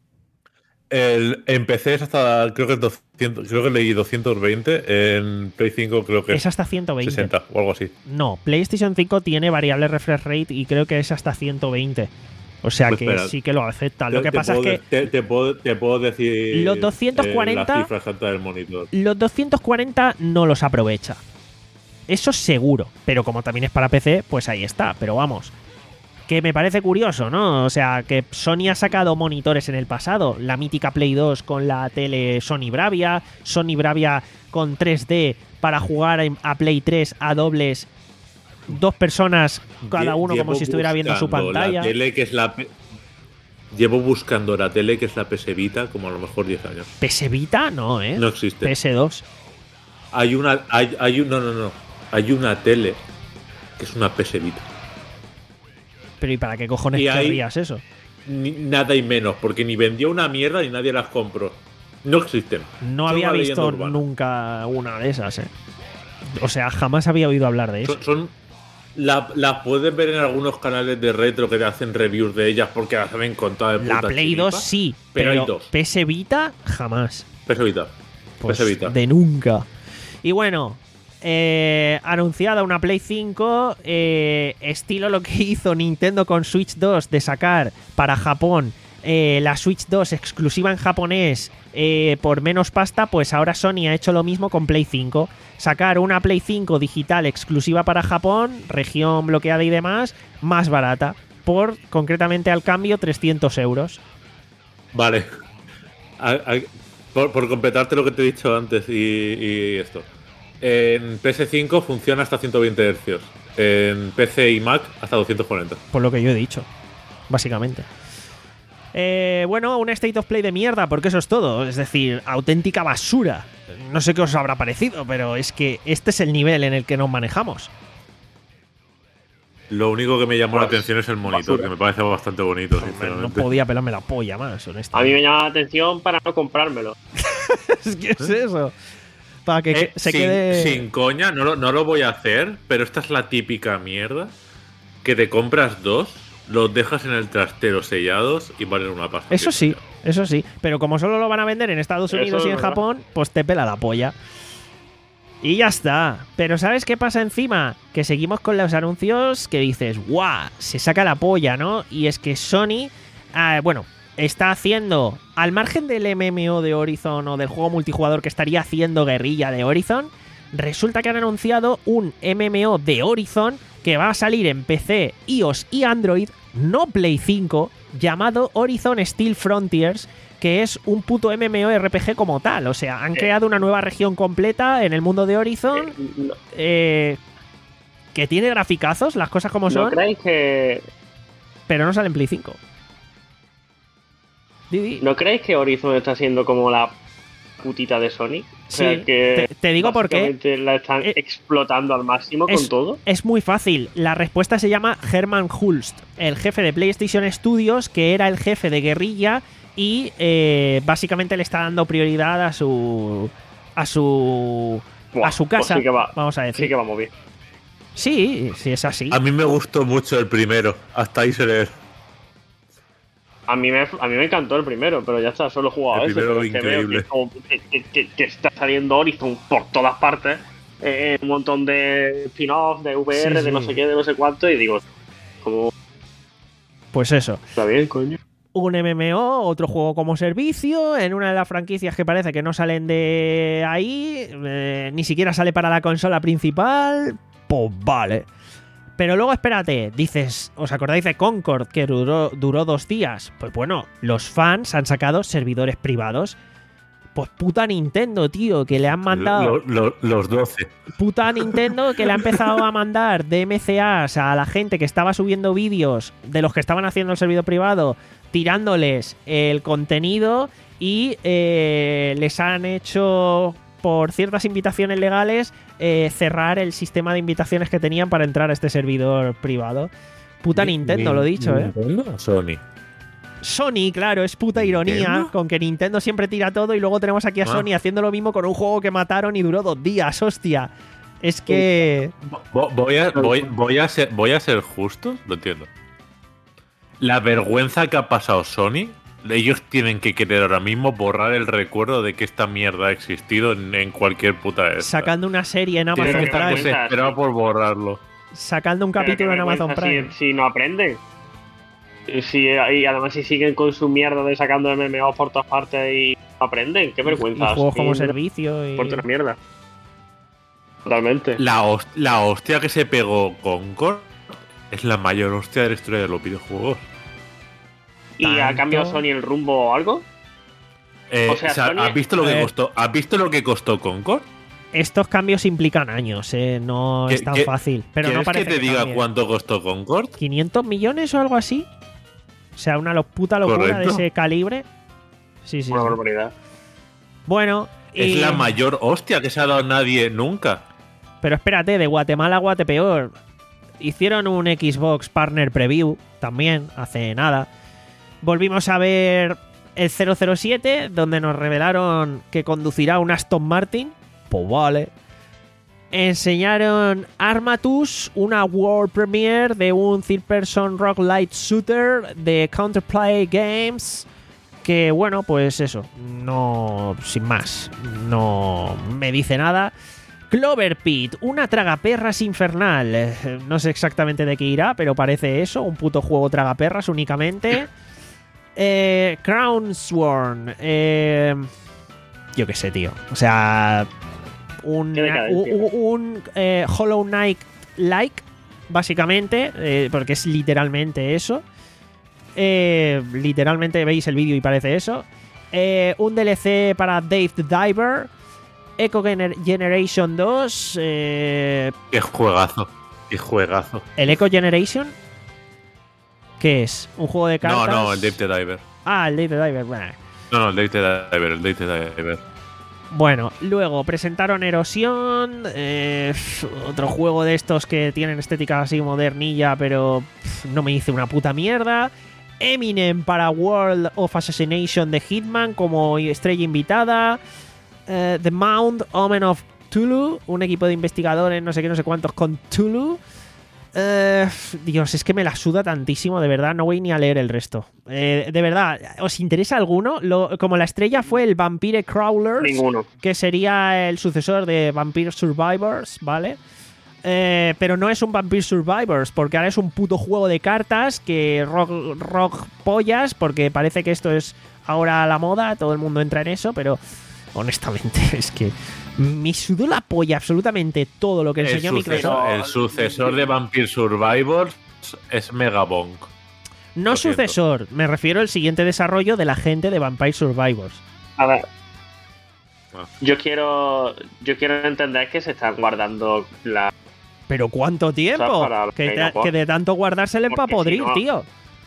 El, en P C es hasta, creo que es doscientos, creo que leí doscientos veinte, en Play cinco creo que Es hasta ciento veinte. sesenta o algo así. No, PlayStation cinco tiene variable refresh rate y creo que es hasta ciento veinte. O sea Pues que espera, sí que lo acepta. Lo Te- que te pasa es puedo que de- te, te puedo, te puedo decir Los doscientos cuarenta eh, la cifra exacta del monitor. los doscientos cuarenta no los aprovecha. Eso seguro. Pero como también es para P C, pues ahí está. Pero vamos, que me parece curioso, ¿no? O sea, que Sony ha sacado monitores en el pasado. La mítica Play dos con la tele Sony Bravia, Sony Bravia con tres D para jugar en- a Play tres a dobles, dos personas cada uno como Llevo si estuviera viendo su buscando pantalla. La tele que es la P- Llevo buscando la tele que es la P S Vita como a lo mejor diez años. P S Vita no, ¿eh? No existe. P S dos. Hay una hay, hay un, no, no, no. Hay una tele que es una P S Vita. Pero ¿y para qué cojones Y hay- querrías eso? Ni- nada y menos, porque ni vendió una mierda ni nadie las compró. No existen. No Son había una visto leyenda urbana. nunca una de esas, ¿eh? O sea, jamás había oído hablar de eso. Son, son- la- las puedes ver en algunos canales de retro que te hacen reviews de ellas porque las saben contar de La puta Play chiripa, dos sí, pero pero, hay dos. P S Vita jamás. P S Vita. Pues P S Vita. de nunca. Y bueno, eh, anunciada una Play cinco, eh, estilo lo que hizo Nintendo con Switch dos de sacar para Japón eh, la Switch dos exclusiva en japonés eh, por menos pasta, pues ahora Sony ha hecho lo mismo con Play cinco. Sacar una Play cinco digital exclusiva para Japón, región bloqueada y demás, más barata, por concretamente al cambio trescientos euros. Vale. A- a- por, por completarte lo que te he dicho antes y, y esto. En P S cinco funciona hasta ciento veinte hercios. En P C y Mac hasta doscientos cuarenta. Por lo que yo he dicho, básicamente. Eh, bueno, un State of Play de mierda, porque eso es todo. Es decir, auténtica basura. No sé qué os habrá parecido, pero es que este es el nivel en el que nos manejamos. Lo único que me llamó la Pues, atención es el monitor, basura. que me parece bastante bonito, Hombre, no sinceramente. podía pelarme la polla más, A mí honestamente. me llama la atención para no comprármelo. Es que es eso. Para que Eh, se sin, quede... sin coña, no lo, no lo voy a hacer, pero esta es la típica mierda que te compras dos, los dejas en el trastero sellados y valen una pasta. Eso sí, eso sí. Pero como solo lo van a vender en Estados Eso Unidos y es en verdad. Japón, pues te pela la polla. Y ya está. Pero ¿sabes qué pasa encima? Que seguimos con los anuncios que dices, ¡guau! Se saca la polla, ¿no? Y es que Sony, ah, bueno, está haciendo, al margen del M M O de Horizon o del juego multijugador que estaría haciendo Guerrilla de Horizon, resulta que han anunciado un M M O de Horizon que va a salir en P C, iOS y Android, no Play cinco, llamado Horizon Steel Frontiers, que es un puto M M O R P G como tal. O sea, han Eh. creado una nueva región completa en el mundo de Horizon, Eh, ¿No, eh, que tiene graficazos, las cosas como ¿no son, creéis que pero no sale en Play cinco. Didi. ¿No creéis que Horizon está siendo como la putita de Sony? O sea, Sí, que te- te digo por qué. básicamente la están Eh, explotando al máximo es- con todo. Es muy fácil. La respuesta se llama Herman Hulst, el jefe de PlayStation Studios, que era el jefe de Guerrilla y eh, básicamente le está dando prioridad a su a su Buah, a su pues casa, sí que va, vamos a decir. Sí que vamos bien. Sí, sí es así. A mí me gustó mucho el primero. Hasta ahí se le... A mí, me, a mí me encantó el primero, pero ya está, solo he jugado El ese. primero Pero es que veo increíble. que, como- que, que- que- que está saliendo Horizon por todas partes. eh, un montón de spin-off, de V R, Sí, de no sí. sé qué, de no sé cuánto. Y digo, como Pues eso. está bien, coño. Un M M O, otro juego como servicio, en una de las franquicias que parece que no salen de ahí, eh, ni siquiera sale para la consola principal, pues vale. Pero luego espérate, dices, ¿os acordáis de Concord que duró, duró dos días? Pues bueno, los fans han sacado servidores privados. Pues puta Nintendo, tío, que le han mandado... Lo- lo- los doce. Puta Nintendo que le ha empezado a mandar D M C As a la gente que estaba subiendo vídeos de los que estaban haciendo el servidor privado, tirándoles el contenido y eh, les han hecho, por ciertas invitaciones legales, eh, cerrar el sistema de invitaciones que tenían para entrar a este servidor privado. Puta Nintendo, lo he dicho, ¿eh? ¿Nintendo? Sony. Sony, claro, es puta ironía ¿Nintendo? con que Nintendo siempre tira todo y luego tenemos aquí a Ah. Sony haciendo lo mismo con un juego que mataron y duró dos días, hostia. Es que... Vo- Voy a, voy, voy a ser, voy a ser justo, lo entiendo. La vergüenza que ha pasado Sony, ellos tienen que querer ahora mismo borrar el recuerdo de que esta mierda ha existido en, en cualquier puta esta. Sacando una serie en Tienen Amazon que estar Prime, desesperados por borrarlo. sacando un Pero capítulo qué en Amazon vergüenza Prime. Si, si no aprenden. Si, y además si siguen con su mierda de sacando M M O por todas partes y no aprenden, qué Y vergüenza. juegos Sí, como me servicio y... importa una mierda. Totalmente. La, hos- la hostia que se pegó Concord es la mayor hostia de la historia de los videojuegos. ¿Y ha tanto- cambiado Sony el rumbo o algo? Eh, O sea, Sony- ¿has visto lo que Eh. costó? ¿Has visto lo que costó Concord? Estos cambios implican años, ¿eh? No ¿Qué- es tan qué- fácil. Pero no ¿Quieres parece que te diga cambie. cuánto costó Concord? ¿quinientos millones o algo así? O sea, una lo- puta locura Correcto. de ese calibre. Sí, sí. Una sí. barbaridad. Bueno, Es y- la mayor hostia que se ha dado nadie nunca. Pero espérate, de Guatemala a Guatepeor. Hicieron un Xbox Partner Preview también, hace nada. Volvimos a ver el cero cero siete, donde nos revelaron que conducirá un Aston Martin. Pues vale. Enseñaron Armatus, una world premiere de un third-person roguelite shooter de Counterplay Games. Que bueno, pues eso, no, sin más, no me dice nada. Clover Pit, una tragaperras infernal. Eh, No sé exactamente de qué irá, pero parece eso, un puto juego tragaperras únicamente. Eh, Crownsworn, eh, yo qué sé, tío. O sea, un, Qué decadencia. un, un, eh, Hollow Knight like, básicamente, eh, porque es literalmente eso. Eh, literalmente veis el vídeo y parece eso. Eh, un D L C para Dave the Diver. Echo Gener- Generation dos. eh, Qué juegazo. Qué juegazo. ¿El Echo Generation? ¿Qué es? ¿Un juego de cartas? No, no, el Dave the Diver. Ah, el Dave the Diver. Bah. No, no, el Dave the Diver, el Dave the Diver. Bueno, luego presentaron Erosión, eh, otro juego de estos que tienen estética así modernilla, pero pff, no me hice una puta mierda. Eminem para World of Assassination de Hitman como estrella invitada. Eh, The Mount, Omen of Tulu, un equipo de investigadores, no sé qué, no sé cuántos, con Tulu. Eh, Dios, es que me la suda tantísimo, de verdad, no voy ni a leer el resto. Eh, de verdad, ¿os interesa alguno? Lo- como la estrella fue el Vampire Crawlers, Ninguno. que sería el sucesor de Vampire Survivors, ¿vale? Eh, pero no es un Vampire Survivors, porque ahora es un puto juego de cartas que rock, rock pollas, porque parece que esto es ahora la moda, todo el mundo entra en eso, pero honestamente es que me sudó la polla absolutamente todo lo que El enseñó Microsoft. sucesor, el sucesor de Vampire Survivors es Megabonk. No lo siento. sucesor, me refiero al siguiente desarrollo de la gente de Vampire Survivors. A ver. Ah. Yo quiero. Yo quiero entender que se están guardando la. ¿Pero cuánto tiempo? para los Que, Game ta- Awards. que de tanto guardarse le Porque va a podrir, si no- tío.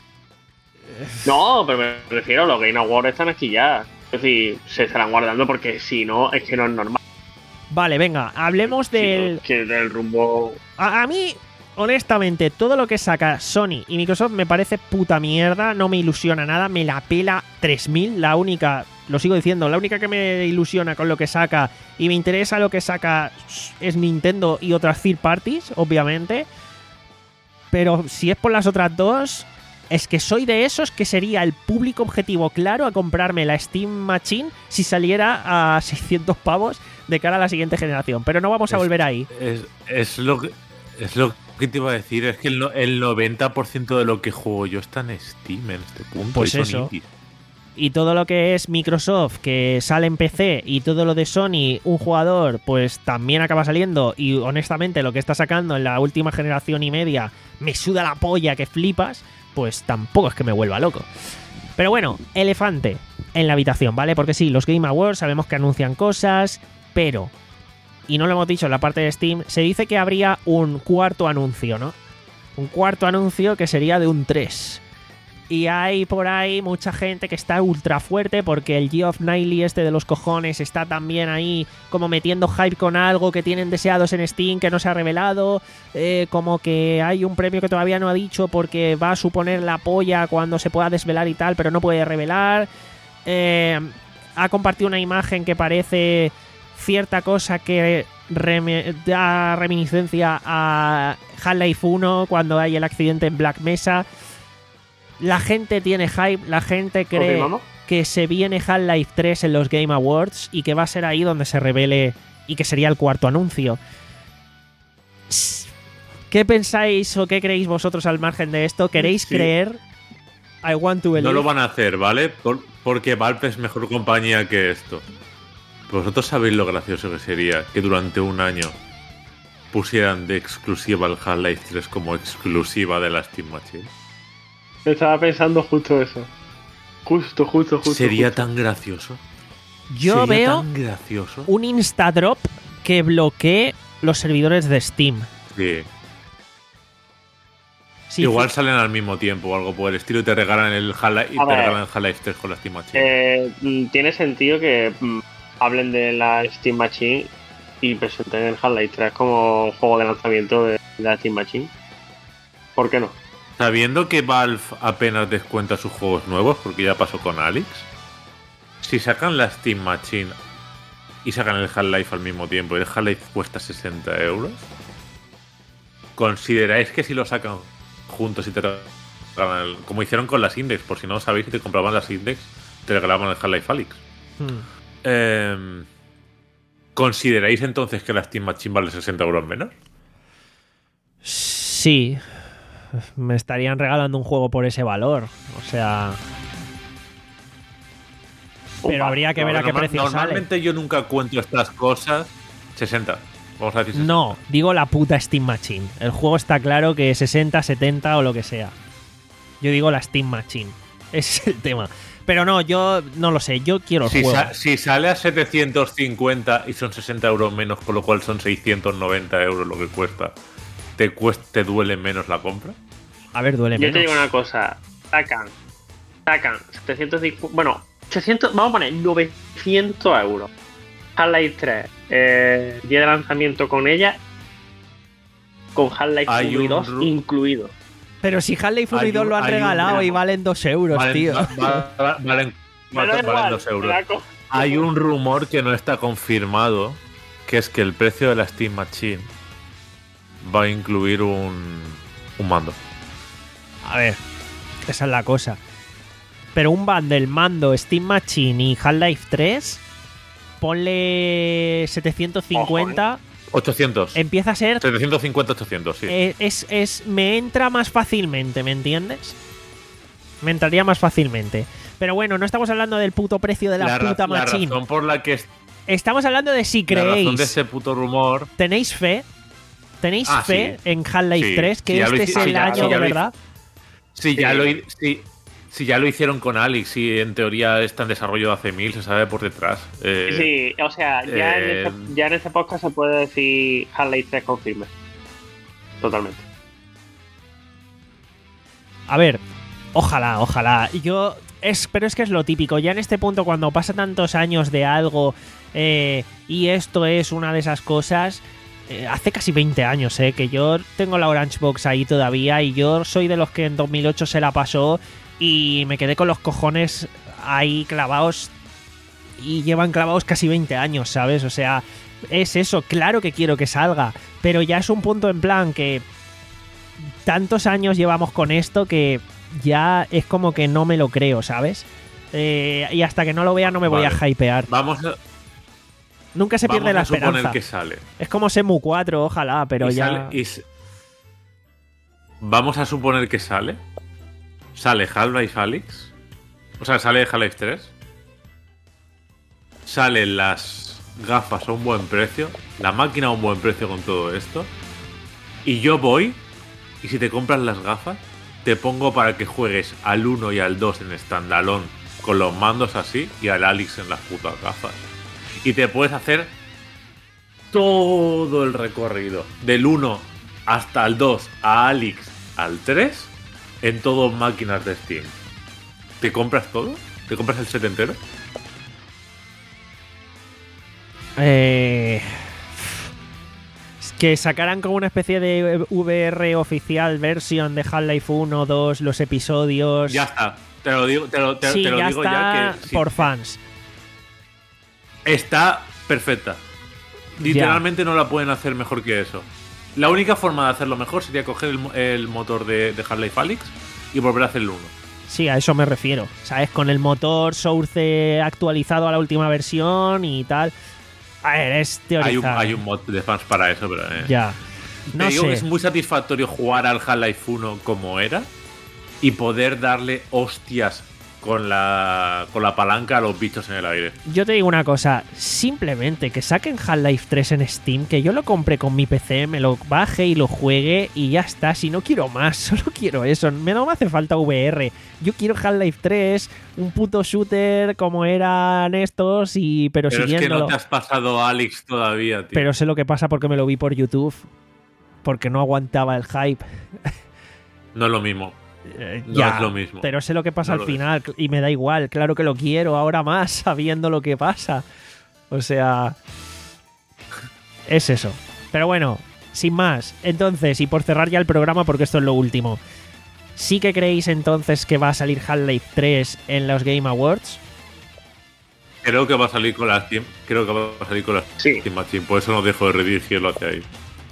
No, pero me refiero a los Game Awards están aquí ya. Es decir, se estarán guardando porque si no, es que no es normal. Vale, venga, hablemos Si no, del... es que del rumbo. A, a mí, honestamente, todo lo que saca Sony y Microsoft me parece puta mierda, no me ilusiona nada, me la pela tres mil, la única, lo sigo diciendo, la única que me ilusiona con lo que saca y me interesa lo que saca es Nintendo y otras third parties, obviamente, pero si es por las otras dos, es que soy de esos que sería el público objetivo claro a comprarme la Steam Machine si saliera a seiscientos pavos de cara a la siguiente generación, pero no vamos a es, volver ahí. Es, es lo que... Es lo que te iba a decir, es que el, no, el noventa por ciento de lo que juego yo está en Steam en este punto. Pues y son eso. indies. Y todo lo que es Microsoft, que sale en P C, y todo lo de Sony, un jugador, pues también acaba saliendo. Y honestamente, lo que está sacando en la última generación y media me suda la polla que flipas, pues tampoco es que me vuelva loco. Pero bueno, elefante en la habitación, ¿vale? Porque sí, los Game Awards sabemos que anuncian cosas, pero... y no lo hemos dicho en la parte de Steam, se dice que habría un cuarto anuncio, ¿no? Un cuarto anuncio que sería de un tres. Y hay por ahí mucha gente que está ultra fuerte porque el Geoff Keighley este de los cojones está también ahí como metiendo hype con algo que tienen deseados en Steam que no se ha revelado, eh, como que hay un premio que todavía no ha dicho porque va a suponer la polla cuando se pueda desvelar y tal, pero no puede revelar. Eh, ha compartido una imagen que parece... cierta cosa que rem- da reminiscencia a Half-Life uno cuando hay el accidente en Black Mesa. La gente tiene hype, la gente cree que se viene Half-Life tres en los Game Awards y que va a ser ahí donde se revele y que sería el cuarto anuncio. ¿Qué pensáis o qué creéis vosotros al margen de esto? ¿Queréis sí. creer? I want to believe. No lo van a hacer, ¿vale? Por- porque Valve es mejor compañía que esto. ¿Vosotros sabéis lo gracioso que sería que durante un año pusieran de exclusiva el Half-Life tres como exclusiva de la Steam Machine? Estaba pensando justo eso. Justo, justo, justo. Sería justo. tan gracioso. Yo sería veo tan gracioso. un Instadrop que bloquee los servidores de Steam. Sí. Sí, Igual fi- salen al mismo tiempo o algo por el estilo y te regalan el Half-Life, y A te ver. regalan el Half-Life tres con la Steam Machine. Eh, mm, tiene sentido que mm, hablen de la Steam Machine y presenten el Half-Life tres como juego de lanzamiento de, de la Steam Machine. ¿Por qué no? Sabiendo que Valve apenas descuenta sus juegos nuevos, porque ya pasó con Alyx, si sacan la Steam Machine y sacan el Half-Life al mismo tiempo y el Half-Life cuesta sesenta euros, ¿consideráis que si lo sacan juntos y te regalan el, como hicieron con las Index, por si no sabéis, si te compraban las Index, te regalaban el Half-Life Alyx? Hmm. Eh, ¿Consideráis entonces que la Steam Machine vale sesenta euros menos? Sí. Me estarían regalando un juego por ese valor. O sea... Pero Opa, habría que No, ver a qué normal- precio sale. Normalmente yo nunca cuento estas cosas. sesenta. Vamos a decir sesenta. No, digo la puta Steam Machine. El juego está claro que sesenta, setenta o lo que sea. Yo digo la Steam Machine. Ese es el tema. Pero no, yo no lo sé. Yo quiero el Si, juego. sa- si sale a setecientos cincuenta y son sesenta euros menos, con lo cual son seiscientos noventa euros lo que cuesta, ¿te, cuesta, te duele menos la compra? A ver, duele Yo menos. te digo una cosa. Sacan. Sacan setecientos cincuenta. Bueno, ochocientos. Vamos a poner novecientos euros. Half-Life tres. Eh, día de lanzamiento con ella. Con Half-Life Hay uno y un dos ru- incluido. Pero si Half-Life uno y Hay dos un- lo han hay un regalado gramo. y valen dos euros, Valen, tío. va- va- valen, Me da valen igual, dos me euros. la co- Hay un rumor que no está confirmado, que es que el precio de la Steam Machine va a incluir un, un mando. A ver, esa es la cosa. Pero un bundle, mando, Steam Machine y Half-Life tres, ponle setecientos cincuenta, ochocientos. empieza a ser... setecientos cincuenta, ochocientos, sí. eh, es, es, me entra más fácilmente, ¿me entiendes? Me entraría más fácilmente. Pero bueno, no estamos hablando del puto precio de la, ra- puta la Machine. razón por la que es- Estamos hablando de si la razón creéis. de ese puto rumor. ¿Tenéis fe? ¿Tenéis Ah, fe sí. en Half-Life Sí, tres? Que sí, ya lo este hice- es sí, el ya- año sí, de ya lo hice. verdad. Si ya, Sí. lo, hi- si, si ya lo hicieron con Alyx y en teoría está en desarrollo de hace mil, se sabe por detrás. Eh, Sí, o sea, ya, eh, en este, ya en este podcast se puede decir Half-Life tres confirme. Totalmente. A ver, ojalá, ojalá. Yo es, pero es que es lo típico. Ya en este punto, cuando pasa tantos años de algo eh, y esto es una de esas cosas, eh, hace casi veinte años, eh, que yo tengo la Orange Box ahí todavía y yo soy de los que en dos mil ocho se la pasó y me quedé con los cojones ahí clavados y llevan clavados casi veinte años, ¿sabes? O sea, es eso, claro que quiero que salga, pero ya es un punto en plan que tantos años llevamos con esto que ya es como que no me lo creo, ¿sabes? Eh, y hasta que no lo vea no me Vale. voy a hypear. Vamos a, Nunca se pierde vamos la a suponer esperanza. que sale. Es como Semu cuatro, ojalá, pero Y ya... sale- y s- Vamos a suponer que sale. Sale Half-Life Alyx. O sea, sale Half-Life tres. Salen las gafas a un buen precio. La máquina a un buen precio con todo esto. Y yo voy. Y si te compras las gafas, te pongo para que juegues al uno y al dos en standalone con los mandos así. Y al Alyx en las putas gafas. Y te puedes hacer todo el recorrido. Del uno hasta el dos, a Alyx al tres, en todo máquinas de Steam. ¿Te compras todo? ¿Te compras el set entero? Eh... Que sacaran como una especie de V R oficial versión de Half-Life uno, dos, los episodios... Ya está. Te lo digo, te lo, te, sí, te lo ya digo está ya que sí, por fans. está perfecta. Literalmente no la pueden hacer mejor que eso. La única forma de hacerlo mejor sería coger el, mo- el motor de, de Half-Life Alyx y volver a hacer el uno. Sí, a eso me refiero. ¿Sabes? Con el motor Source actualizado a la última versión y tal. A ver, es teorizar. Hay un, hay un mod de fans para eso, pero... eh. Ya. Te No digo sé. que es muy satisfactorio jugar al Half-Life uno como era y poder darle hostias con la, con la palanca a los bichos en el aire. Yo te digo una cosa, simplemente que saquen Half-Life tres en Steam, que yo lo compre con mi P C, me lo baje y lo juegue y ya está. Si no quiero más, solo quiero eso. Me no me hace falta V R. Yo quiero Half-Life tres, un puto shooter como eran estos, y pero, Pero es que siguiéndolo. no te has pasado a Alyx todavía, tío. Pero sé lo que pasa porque me lo vi por YouTube, porque no aguantaba el hype. No es lo mismo. Eh, No ya, es lo mismo. pero sé lo que pasa No al lo final y me da igual. Claro que lo quiero ahora más sabiendo lo que pasa. O sea, es eso. Pero bueno, sin más. Entonces, y por cerrar ya el programa, porque esto es lo último, ¿sí que creéis entonces que va a salir Half-Life tres en los Game Awards? Creo que va a salir con las Steam. Creo que va a salir con las Sí. Steam Machine. Por eso no dejo de redirigirlo hacia ahí.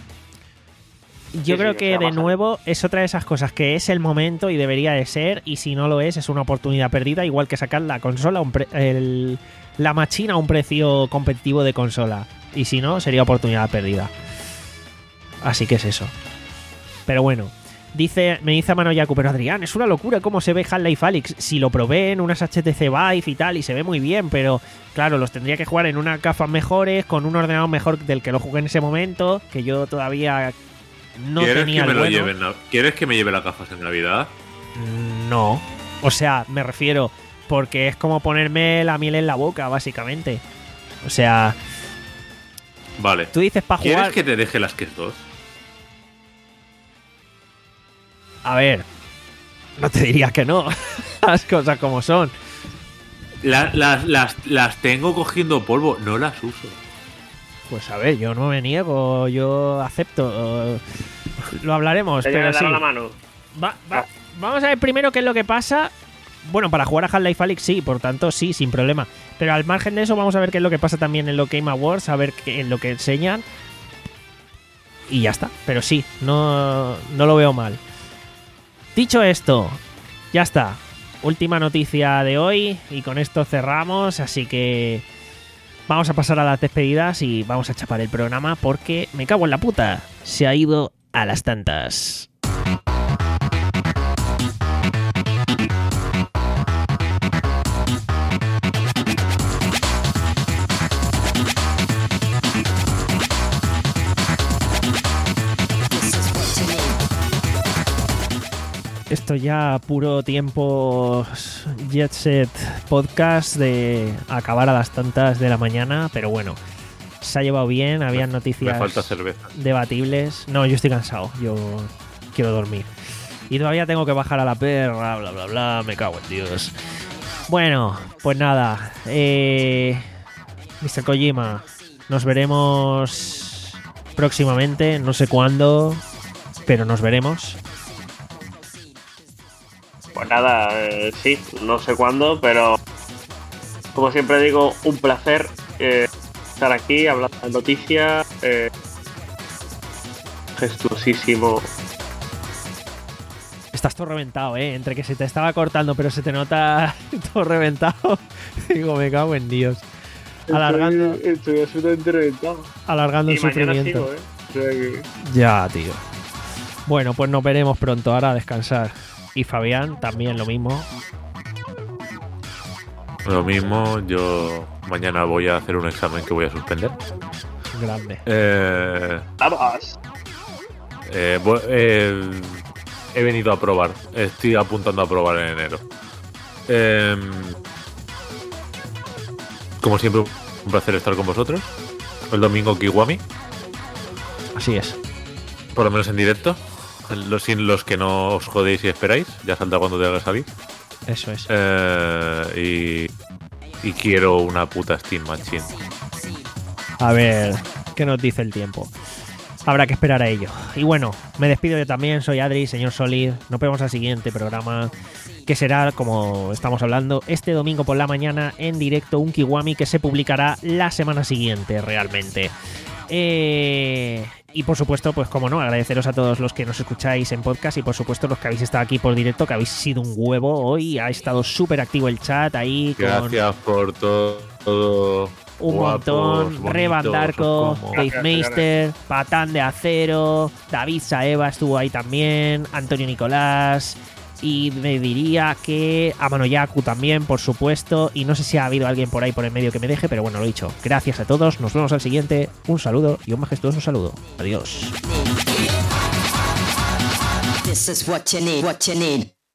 Yo Sí, creo sí, que o sea, de va a salir. nuevo es otra de esas cosas que es el momento y debería de ser, y si no lo es, es una oportunidad perdida, igual que sacar la consola, a un pre- el- la machina a un precio competitivo de consola. Y si no, sería oportunidad perdida. Así que es eso. Pero bueno, dice, me dice Mano Yaku, pero Adrián, es una locura cómo se ve Half-Life Alyx. Si lo probé en unas H T C Vive y tal, y se ve muy bien, pero claro, los tendría que jugar en unas gafas mejores, con un ordenador mejor del que lo jugué en ese momento, que yo todavía no ¿Quieres tenía que me el lo bueno. lleven? na- ¿Quieres que me lleve las gafas en Navidad? No. O sea, me refiero, porque es como ponerme la miel en la boca, básicamente. O sea, Vale. tú dices para ¿Quieres jugar... que te deje las que dos? A ver, no te diría que no. Las cosas como son. La- las, las, las tengo cogiendo polvo, no las uso. Pues a ver, yo no me niego, yo acepto. Lo hablaremos, Te pero llegará sí. la mano. Va- va- vamos a ver primero qué es lo que pasa. Bueno, para jugar a Half-Life Alyx sí, por tanto sí, sin problema. Pero al margen de eso vamos a ver qué es lo que pasa también en los Game Awards, a ver qué, en lo que enseñan. Y ya está. Pero sí, no, no lo veo mal. Dicho esto, ya está. Última noticia de hoy y con esto cerramos, así que vamos a pasar a las despedidas y vamos a chapar el programa porque me cago en la puta. Se ha ido a las tantas. Esto ya puro tiempo Jet Set Podcast de acabar a las tantas de la mañana, pero bueno, se ha llevado bien, habían Me noticias falta cerveza. debatibles. No, yo estoy cansado, yo quiero dormir. Y todavía tengo que bajar a la perra, bla, bla, bla, me cago en Dios. Bueno, pues nada, eh, mister Kojima, nos veremos próximamente, no sé cuándo, pero nos veremos. Pues nada, eh, sí, no sé cuándo, pero como siempre digo, un placer eh, estar aquí hablando de noticias. Eh, gestuosísimo. Estás todo reventado, ¿eh? Entre que se te estaba cortando, pero se te nota todo reventado. Digo, me cago en Dios. Alargando, Estoy, estoy absolutamente reventado. alargando Y el mañana sufrimiento. sigo, ¿eh? O sea que... Ya, tío. Bueno, pues nos veremos pronto. Ahora a descansar. Y Fabián, también lo mismo. Lo mismo, yo mañana voy a hacer un examen que voy a suspender. Grande. Eh, ¡Vamos! eh, bu- eh, he venido a probar. Estoy apuntando a probar en enero. Eh, como siempre, un placer estar con vosotros. El domingo Kiwami, Así es. por lo menos en directo. Los, sin los que no os jodéis y esperáis. Ya saldrá cuando tenga que salir. Eso es. Eh, y, y quiero una puta Steam Machine. A ver, ¿qué nos dice el tiempo? Habrá que esperar a ello. Y bueno, me despido yo también. Soy Adri, señor Solid. Nos vemos al siguiente programa, que será, como estamos hablando, este domingo por la mañana en directo, un Kiwami que se publicará la semana siguiente realmente. Eh, y por supuesto, pues como no, agradeceros a todos los que nos escucháis en podcast y por supuesto los que habéis estado aquí por directo, que habéis sido un huevo hoy. Ha estado súper activo el chat ahí. Gracias con por todo. todo. un Guapos, montón. bonitos, Rebandarco, como- Dave Meister, Patán de Acero, David Saeva estuvo ahí también, Antonio Nicolás. Y me diría que Amanoyaku también, por supuesto. Y no sé si ha habido alguien por ahí por el medio que me deje, pero bueno, lo he dicho. Gracias a todos, nos vemos al siguiente. Un saludo y un majestuoso saludo. Adiós. This is what you need, what you need.